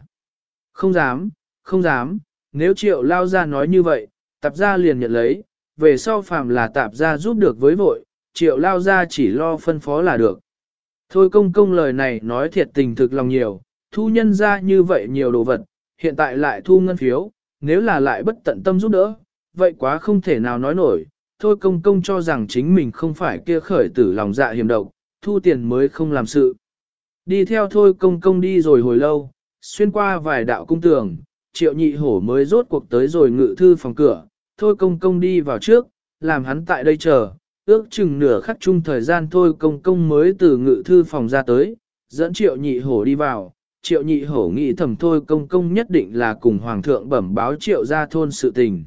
Không dám, nếu Triệu lao ra nói như vậy, tạp gia liền nhận lấy, về sau phàm là tạp gia giúp được với vội, Triệu lao ra chỉ lo phân phó là được. Thôi Công lời này nói thiệt tình thực lòng nhiều, thu nhân ra như vậy nhiều đồ vật, hiện tại lại thu ngân phiếu, nếu là lại bất tận tâm giúp đỡ, vậy quá không thể nào nói nổi. Thôi Công cho rằng chính mình không phải kia khởi tử lòng dạ hiểm độc, thu tiền mới không làm sự. Đi theo Thôi Công đi rồi hồi lâu, xuyên qua vài đạo cung tường, Triệu Nhị Hổ mới rốt cuộc tới rồi ngự thư phòng cửa, Thôi Công đi vào trước, làm hắn tại đây chờ, ước chừng nửa khắc chung thời gian Thôi Công mới từ ngự thư phòng ra tới, dẫn Triệu Nhị Hổ đi vào, Triệu Nhị Hổ nghĩ thầm thôi công công nhất định là cùng Hoàng thượng bẩm báo Triệu gia thôn sự tình.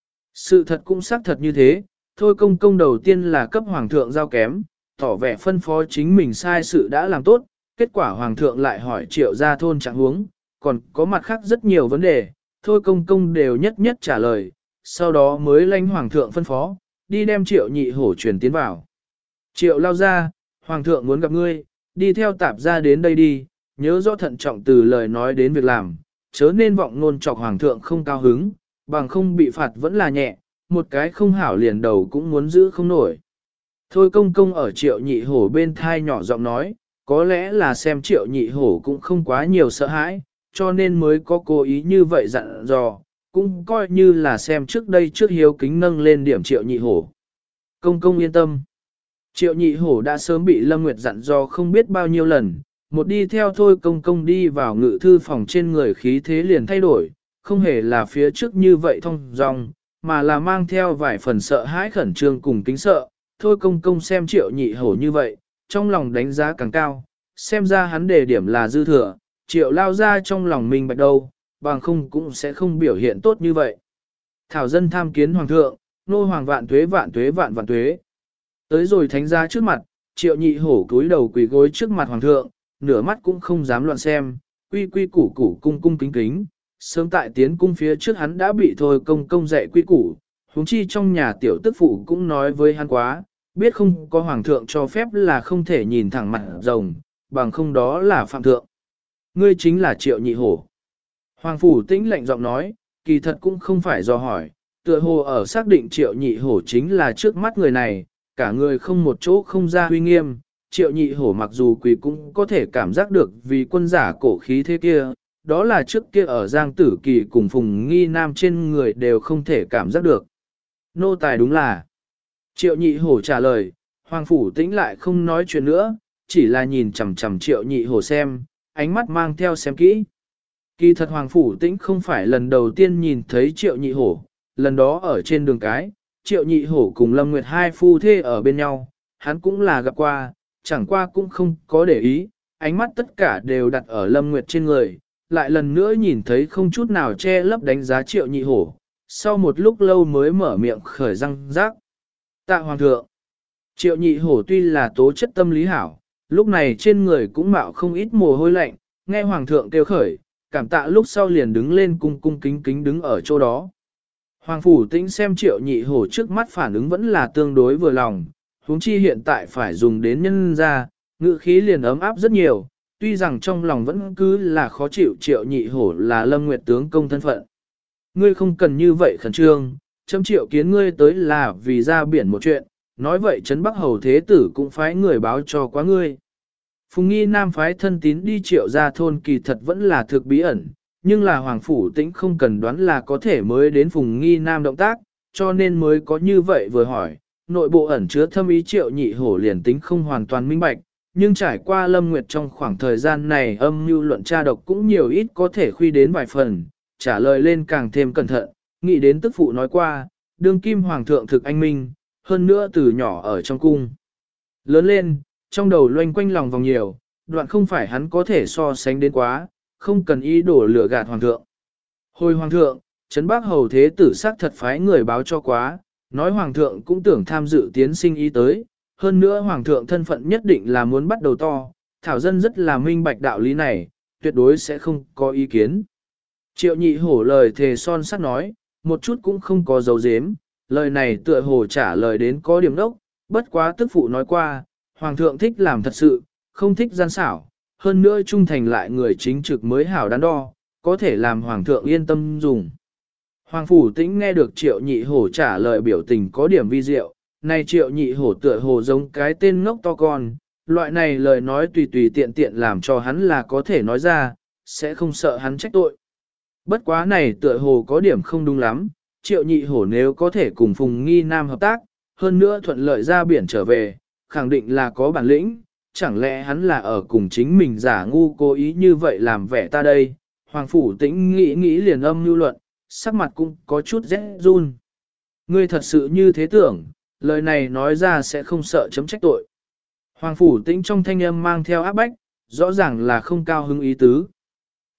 Sự thật cũng xác thật như thế, thôi công công đầu tiên là cấp Hoàng thượng giao kém, tỏ vẻ phân phó chính mình sai sự đã làm tốt, kết quả Hoàng thượng lại hỏi Triệu gia thôn trạng huống, còn có mặt khác rất nhiều vấn đề, thôi công công đều nhất nhất trả lời, sau đó mới lãnh Hoàng thượng phân phó, đi đem Triệu Nhị Hổ truyền tiến vào. Triệu lao ra, Hoàng thượng muốn gặp ngươi, đi theo tạp ra đến đây đi, nhớ rõ thận trọng từ lời nói đến việc làm, chớ nên vọng ngôn chọc Hoàng thượng không cao hứng, bằng không bị phạt vẫn là nhẹ, một cái không hảo liền đầu cũng muốn giữ không nổi. Thôi công công ở Triệu Nhị Hổ bên thai nhỏ giọng nói, có lẽ là xem Triệu Nhị Hổ cũng không quá nhiều sợ hãi, cho nên mới có cố ý như vậy dặn dò, cũng coi như là xem trước đây trước hiếu kính nâng lên điểm Triệu Nhị Hổ. Công công yên tâm. Triệu Nhị Hổ đã sớm bị Lâm Nguyệt dặn dò không biết bao nhiêu lần, một đi theo thôi công công đi vào ngự thư phòng trên người khí thế liền thay đổi, không hề là phía trước như vậy thông dong, mà là mang theo vài phần sợ hãi khẩn trương cùng kính sợ. Thôi công công xem Triệu Nhị Hổ như vậy, trong lòng đánh giá càng cao, xem ra hắn đề điểm là dư thừa, Triệu lao ra trong lòng mình bạch đâu, bằng không cũng sẽ không biểu hiện tốt như vậy. Thảo dân tham kiến Hoàng thượng, nô hoàng vạn tuế vạn tuế vạn vạn tuế. Tới rồi thánh gia trước mặt, Triệu Nhị Hổ cúi đầu quỳ gối trước mặt Hoàng thượng, nửa mắt cũng không dám loạn xem, quy quy củ củ cung cung kính kính. Sớm tại tiến cung phía trước hắn đã bị thôi công công dạy quy củ, huống chi trong nhà tiểu tức phụ cũng nói với hắn quá, biết không có Hoàng thượng cho phép là không thể nhìn thẳng mặt rồng, bằng không đó là phạm thượng. Ngươi chính là Triệu Nhị Hổ. Hoàng phủ tĩnh lạnh giọng nói, kỳ thật cũng không phải do hỏi, tựa hồ ở xác định Triệu Nhị Hổ chính là trước mắt người này, cả người không một chỗ không ra huy nghiêm. Triệu Nhị Hổ mặc dù quỳ cũng có thể cảm giác được vì quân giả cổ khí thế kia, đó là trước kia ở Giang Tử Kỳ cùng Phùng Nghi Nam trên người đều không thể cảm giác được. Nô tài đúng là. Triệu Nhị Hổ trả lời, Hoàng phủ tĩnh lại không nói chuyện nữa, chỉ là nhìn chằm chằm Triệu Nhị Hổ xem, ánh mắt mang theo xem kỹ. Kỳ thật Hoàng phủ tĩnh không phải lần đầu tiên nhìn thấy Triệu Nhị Hổ, lần đó ở trên đường cái, Triệu Nhị Hổ cùng Lâm Nguyệt hai phu thê ở bên nhau, hắn cũng là gặp qua, chẳng qua cũng không có để ý, ánh mắt tất cả đều đặt ở Lâm Nguyệt trên người, lại lần nữa nhìn thấy không chút nào che lấp đánh giá Triệu Nhị Hổ, sau một lúc lâu mới mở miệng khởi răng rác. Tạ Hoàng thượng, Triệu Nhị Hổ tuy là tố chất tâm lý hảo, lúc này trên người cũng mạo không ít mồ hôi lạnh, nghe Hoàng thượng kêu khởi, cảm tạ lúc sau liền đứng lên cung cung kính kính đứng ở chỗ đó. Hoàng phủ tĩnh xem Triệu Nhị Hổ trước mắt phản ứng vẫn là tương đối vừa lòng, huống chi hiện tại phải dùng đến nhân ra, ngữ khí liền ấm áp rất nhiều, tuy rằng trong lòng vẫn cứ là khó chịu Triệu Nhị Hổ là Lâm Nguyệt tướng công thân phận. Ngươi không cần như vậy khẩn trương, chấm triệu kiến ngươi tới là vì ra biển một chuyện, nói vậy Trấn Bắc Hầu Thế Tử cũng phái người báo cho quá ngươi. Phùng Nghi Nam phái thân tín đi Triệu gia thôn kỳ thật vẫn là thực bí ẩn, nhưng là Hoàng Phủ Tĩnh không cần đoán là có thể mới đến Phùng Nghi Nam động tác, cho nên mới có như vậy vừa hỏi, nội bộ ẩn chứa thâm ý Triệu Nhị Hổ liền tính không hoàn toàn minh bạch, nhưng trải qua Lâm Nguyệt trong khoảng thời gian này âm mưu luận tra độc cũng nhiều ít có thể khuy đến vài phần, trả lời lên càng thêm cẩn thận, nghĩ đến tức phụ nói qua, đương kim hoàng thượng thực anh minh, hơn nữa từ nhỏ ở trong cung. Lớn lên, trong đầu loanh quanh lòng vòng nhiều, đoạn không phải hắn có thể so sánh đến quá, không cần ý đổ lửa gạt hoàng thượng. Hồi hoàng thượng, Trấn Bắc Hầu Thế Tử xác thật phái người báo cho quá, nói hoàng thượng cũng tưởng tham dự tiến sinh ý tới, hơn nữa hoàng thượng thân phận nhất định là muốn bắt đầu to, thảo dân rất là minh bạch đạo lý này, tuyệt đối sẽ không có ý kiến. Triệu Nhị Hổ lời thề son sắt nói, một chút cũng không có dấu dếm, lời này tựa hồ trả lời đến có điểm đốc, bất quá tức phụ nói qua, hoàng thượng thích làm thật sự, không thích gian xảo, hơn nữa trung thành lại người chính trực mới hảo đắn đo, có thể làm hoàng thượng yên tâm dùng. Hoàng Phủ Tĩnh nghe được Triệu Nhị Hổ trả lời biểu tình có điểm vi diệu, này Triệu Nhị Hổ tựa hồ giống cái tên ngốc to con, loại này lời nói tùy tùy tiện tiện làm cho hắn là có thể nói ra, sẽ không sợ hắn trách tội. Bất quá này tựa hồ có điểm không đúng lắm, Triệu Nhị Hổ nếu có thể cùng Phùng Nghi Nam hợp tác, hơn nữa thuận lợi ra biển trở về, khẳng định là có bản lĩnh, chẳng lẽ hắn là ở cùng chính mình giả ngu cố ý như vậy làm vẻ ta đây. Hoàng Phủ Tĩnh nghĩ liền âm mưu luận, sắc mặt cũng có chút rét run. Ngươi thật sự như thế tưởng, lời này nói ra sẽ không sợ chấm trách tội. Hoàng Phủ Tĩnh trong thanh âm mang theo áp bách, rõ ràng là không cao hứng ý tứ.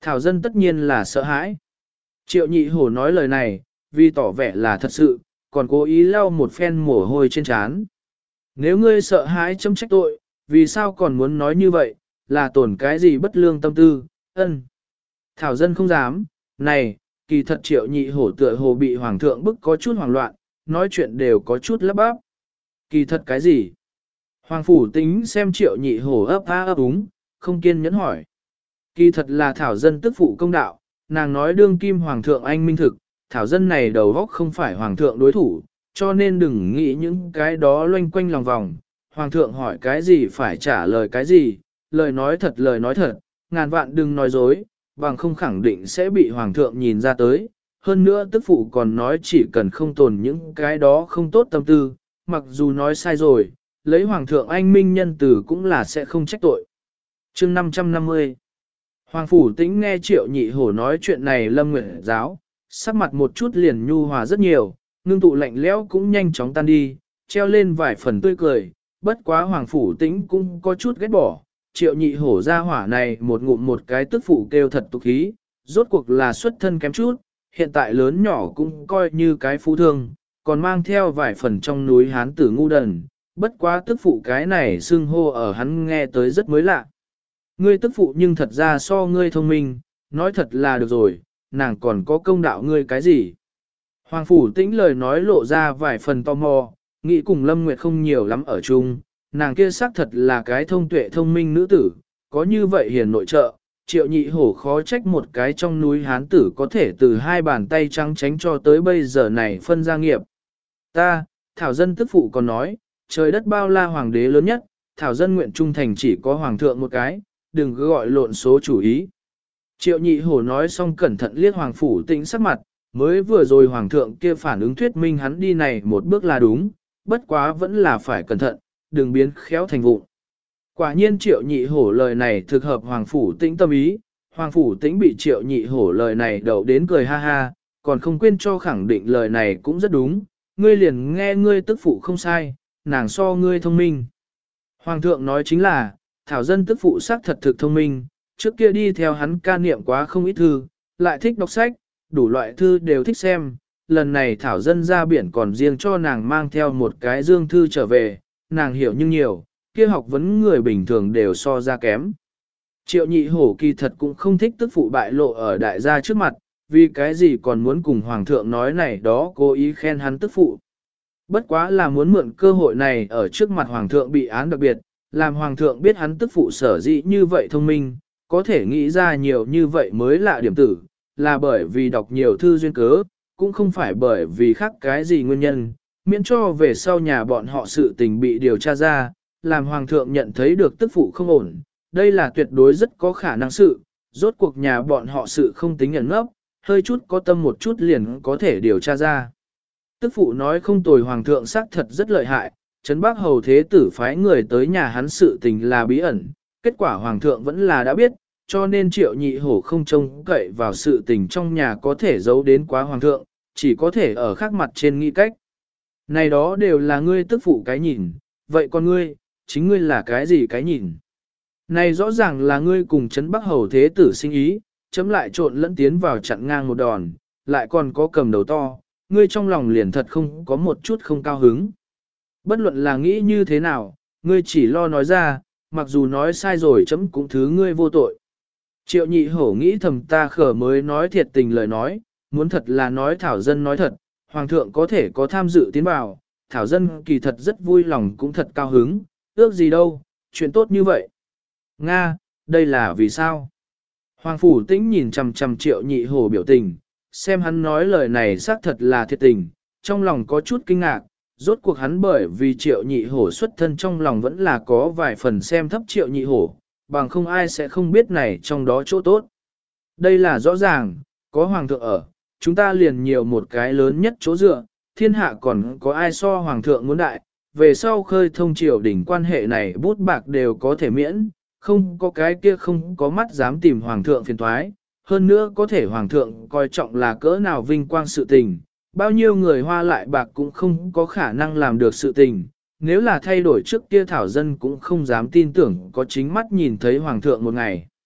Thảo dân tất nhiên là sợ hãi. Triệu nhị hổ nói lời này, vì tỏ vẻ là thật sự, còn cố ý lau một phen mồ hôi trên trán. Nếu ngươi sợ hãi châm trách tội, vì sao còn muốn nói như vậy, là tổn cái gì bất lương tâm tư, ân. Thảo dân không dám, này, kỳ thật triệu nhị hổ tựa hồ bị hoàng thượng bức có chút hoảng loạn, nói chuyện đều có chút lắp bắp. Kỳ thật cái gì? Hoàng phủ tính xem triệu nhị hổ ấp á ấp úng, không kiên nhẫn hỏi. Kỳ thật là thảo dân tức phụ công đạo, nàng nói đương kim hoàng thượng anh minh thực, thảo dân này đầu góc không phải hoàng thượng đối thủ, cho nên đừng nghĩ những cái đó loanh quanh lòng vòng. Hoàng thượng hỏi cái gì phải trả lời cái gì, lời nói thật, ngàn vạn đừng nói dối, bằng không khẳng định sẽ bị hoàng thượng nhìn ra tới. Hơn nữa tức phụ còn nói chỉ cần không tồn những cái đó không tốt tâm tư, mặc dù nói sai rồi, lấy hoàng thượng anh minh nhân tử cũng là sẽ không trách tội. Chương 550 Hoàng phủ tĩnh nghe triệu nhị hổ nói chuyện này lâm nguyện giáo, sắc mặt một chút liền nhu hòa rất nhiều, ngưng tụ lạnh lẽo cũng nhanh chóng tan đi, treo lên vài phần tươi cười, bất quá hoàng phủ tĩnh cũng có chút ghét bỏ, triệu nhị hổ ra hỏa này một ngụm một cái tức phụ kêu thật tục khí, rốt cuộc là xuất thân kém chút, hiện tại lớn nhỏ cũng coi như cái phú thương, còn mang theo vài phần trong núi hán tử ngu đần, bất quá tức phụ cái này xưng hô ở hắn nghe tới rất mới lạ. Ngươi tức phụ nhưng thật ra so ngươi thông minh, nói thật là được rồi, nàng còn có công đạo ngươi cái gì. Hoàng phủ tĩnh lời nói lộ ra vài phần tò mò, nghĩ cùng Lâm Nguyệt không nhiều lắm ở chung, nàng kia xác thật là cái thông tuệ thông minh nữ tử, có như vậy hiền nội trợ, triệu nhị hổ khó trách một cái trong núi hán tử có thể từ hai bàn tay trắng tránh cho tới bây giờ này phân gia nghiệp. Ta, Thảo dân tức phụ còn nói, trời đất bao la hoàng đế lớn nhất, Thảo dân nguyện trung thành chỉ có hoàng thượng một cái, đừng cứ gọi lộn số chủ ý. Triệu nhị hổ nói xong cẩn thận liếc hoàng phủ tĩnh sắc mặt, mới vừa rồi hoàng thượng kia phản ứng thuyết minh hắn đi này một bước là đúng, bất quá vẫn là phải cẩn thận, đừng biến khéo thành vụn. Quả nhiên triệu nhị hổ lời này thực hợp hoàng phủ tĩnh tâm ý, hoàng phủ tĩnh bị triệu nhị hổ lời này đậu đến cười ha ha, còn không quên cho khẳng định lời này cũng rất đúng, ngươi liền nghe ngươi tức phụ không sai, nàng so ngươi thông minh. Hoàng thượng nói chính là, thảo dân tức phụ sắc thật thực thông minh, trước kia đi theo hắn ca niệm quá không ít thư, lại thích đọc sách, đủ loại thư đều thích xem, lần này thảo dân ra biển còn riêng cho nàng mang theo một cái dương thư trở về, nàng hiểu nhưng nhiều, kia học vấn người bình thường đều so ra kém. Triệu nhị hổ kỳ thật cũng không thích tức phụ bại lộ ở đại gia trước mặt, vì cái gì còn muốn cùng hoàng thượng nói này đó cố ý khen hắn tức phụ. Bất quá là muốn mượn cơ hội này ở trước mặt hoàng thượng bị án đặc biệt, làm hoàng thượng biết hắn tức phụ sở dĩ như vậy thông minh, có thể nghĩ ra nhiều như vậy mới lạ điểm tử, là bởi vì đọc nhiều thư duyên cớ, cũng không phải bởi vì khác cái gì nguyên nhân, miễn cho về sau nhà bọn họ sự tình bị điều tra ra, làm hoàng thượng nhận thấy được tức phụ không ổn, đây là tuyệt đối rất có khả năng sự, rốt cuộc nhà bọn họ sự không tính ẩn ngốc, hơi chút có tâm một chút liền có thể điều tra ra. Tức phụ nói không tồi hoàng thượng xác thật rất lợi hại, Trấn Bắc Hầu Thế Tử phái người tới nhà hắn sự tình là bí ẩn, kết quả hoàng thượng vẫn là đã biết, cho nên triệu nhị hổ không trông cậy vào sự tình trong nhà có thể giấu đến quá hoàng thượng, chỉ có thể ở khác mặt trên nghĩ cách. Này đó đều là ngươi tức phụ cái nhìn, vậy còn ngươi, chính ngươi là cái gì cái nhìn? Này rõ ràng là ngươi cùng Trấn Bắc Hầu Thế Tử sinh ý, chấm lại trộn lẫn tiến vào chặn ngang một đòn, lại còn có cầm đầu to, ngươi trong lòng liền thật không có một chút không cao hứng. Bất luận là nghĩ như thế nào, ngươi chỉ lo nói ra, mặc dù nói sai rồi chấm cũng thứ ngươi vô tội. Triệu nhị hổ nghĩ thầm ta khở mới nói thiệt tình lời nói, muốn thật là nói thảo dân nói thật, hoàng thượng có thể có tham dự tiến vào, thảo dân kỳ thật rất vui lòng cũng thật cao hứng, ước gì đâu, chuyện tốt như vậy. Nga, đây là vì sao? Hoàng phủ tĩnh nhìn chằm chằm triệu nhị hổ biểu tình, xem hắn nói lời này xác thật là thiệt tình, trong lòng có chút kinh ngạc, rốt cuộc hắn bởi vì triệu nhị hổ xuất thân trong lòng vẫn là có vài phần xem thấp triệu nhị hổ, bằng không ai sẽ không biết này trong đó chỗ tốt. Đây là rõ ràng, có hoàng thượng ở, chúng ta liền nhiều một cái lớn nhất chỗ dựa, thiên hạ còn có ai so hoàng thượng muốn đại, về sau khơi thông triều đỉnh quan hệ này bút bạc đều có thể miễn, không có cái kia không có mắt dám tìm hoàng thượng phiền toái, hơn nữa có thể hoàng thượng coi trọng là cỡ nào vinh quang sự tình, bao nhiêu người hoa lại bạc cũng không có khả năng làm được sự tình, nếu là thay đổi trước kia thảo dân cũng không dám tin tưởng có chính mắt nhìn thấy hoàng thượng một ngày.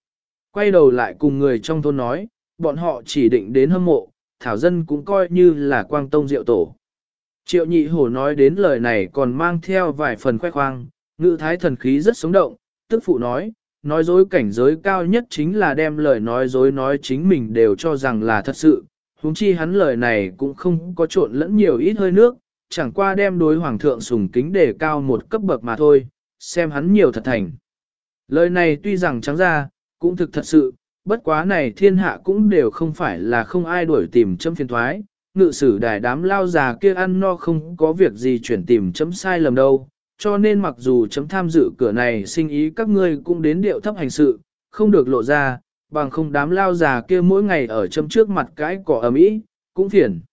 Quay đầu lại cùng người trong thôn nói, bọn họ chỉ định đến hâm mộ, thảo dân cũng coi như là quang tông diệu tổ. Triệu nhị hổ nói đến lời này còn mang theo vài phần khoe khoang, ngữ thái thần khí rất sống động, tức phụ nói dối cảnh giới cao nhất chính là đem lời nói dối nói chính mình đều cho rằng là thật sự, huống chi hắn lời này cũng không có trộn lẫn nhiều ít hơi nước, chẳng qua đem đối hoàng thượng sùng kính đề cao một cấp bậc mà thôi, xem hắn nhiều thật thành. Lời này tuy rằng trắng ra, cũng thực thật sự, bất quá này thiên hạ cũng đều không phải là không ai đuổi tìm chấm phiền thoái, ngự sử đài đám lao già kia ăn no không có việc gì chuyển tìm chấm sai lầm đâu, cho nên mặc dù chấm tham dự cửa này sinh ý các ngươi cũng đến điệu thấp hành sự, không được lộ ra, bằng không đám lao già kia mỗi ngày ở chấm trước mặt cái cỏ ầm ĩ cũng phiền.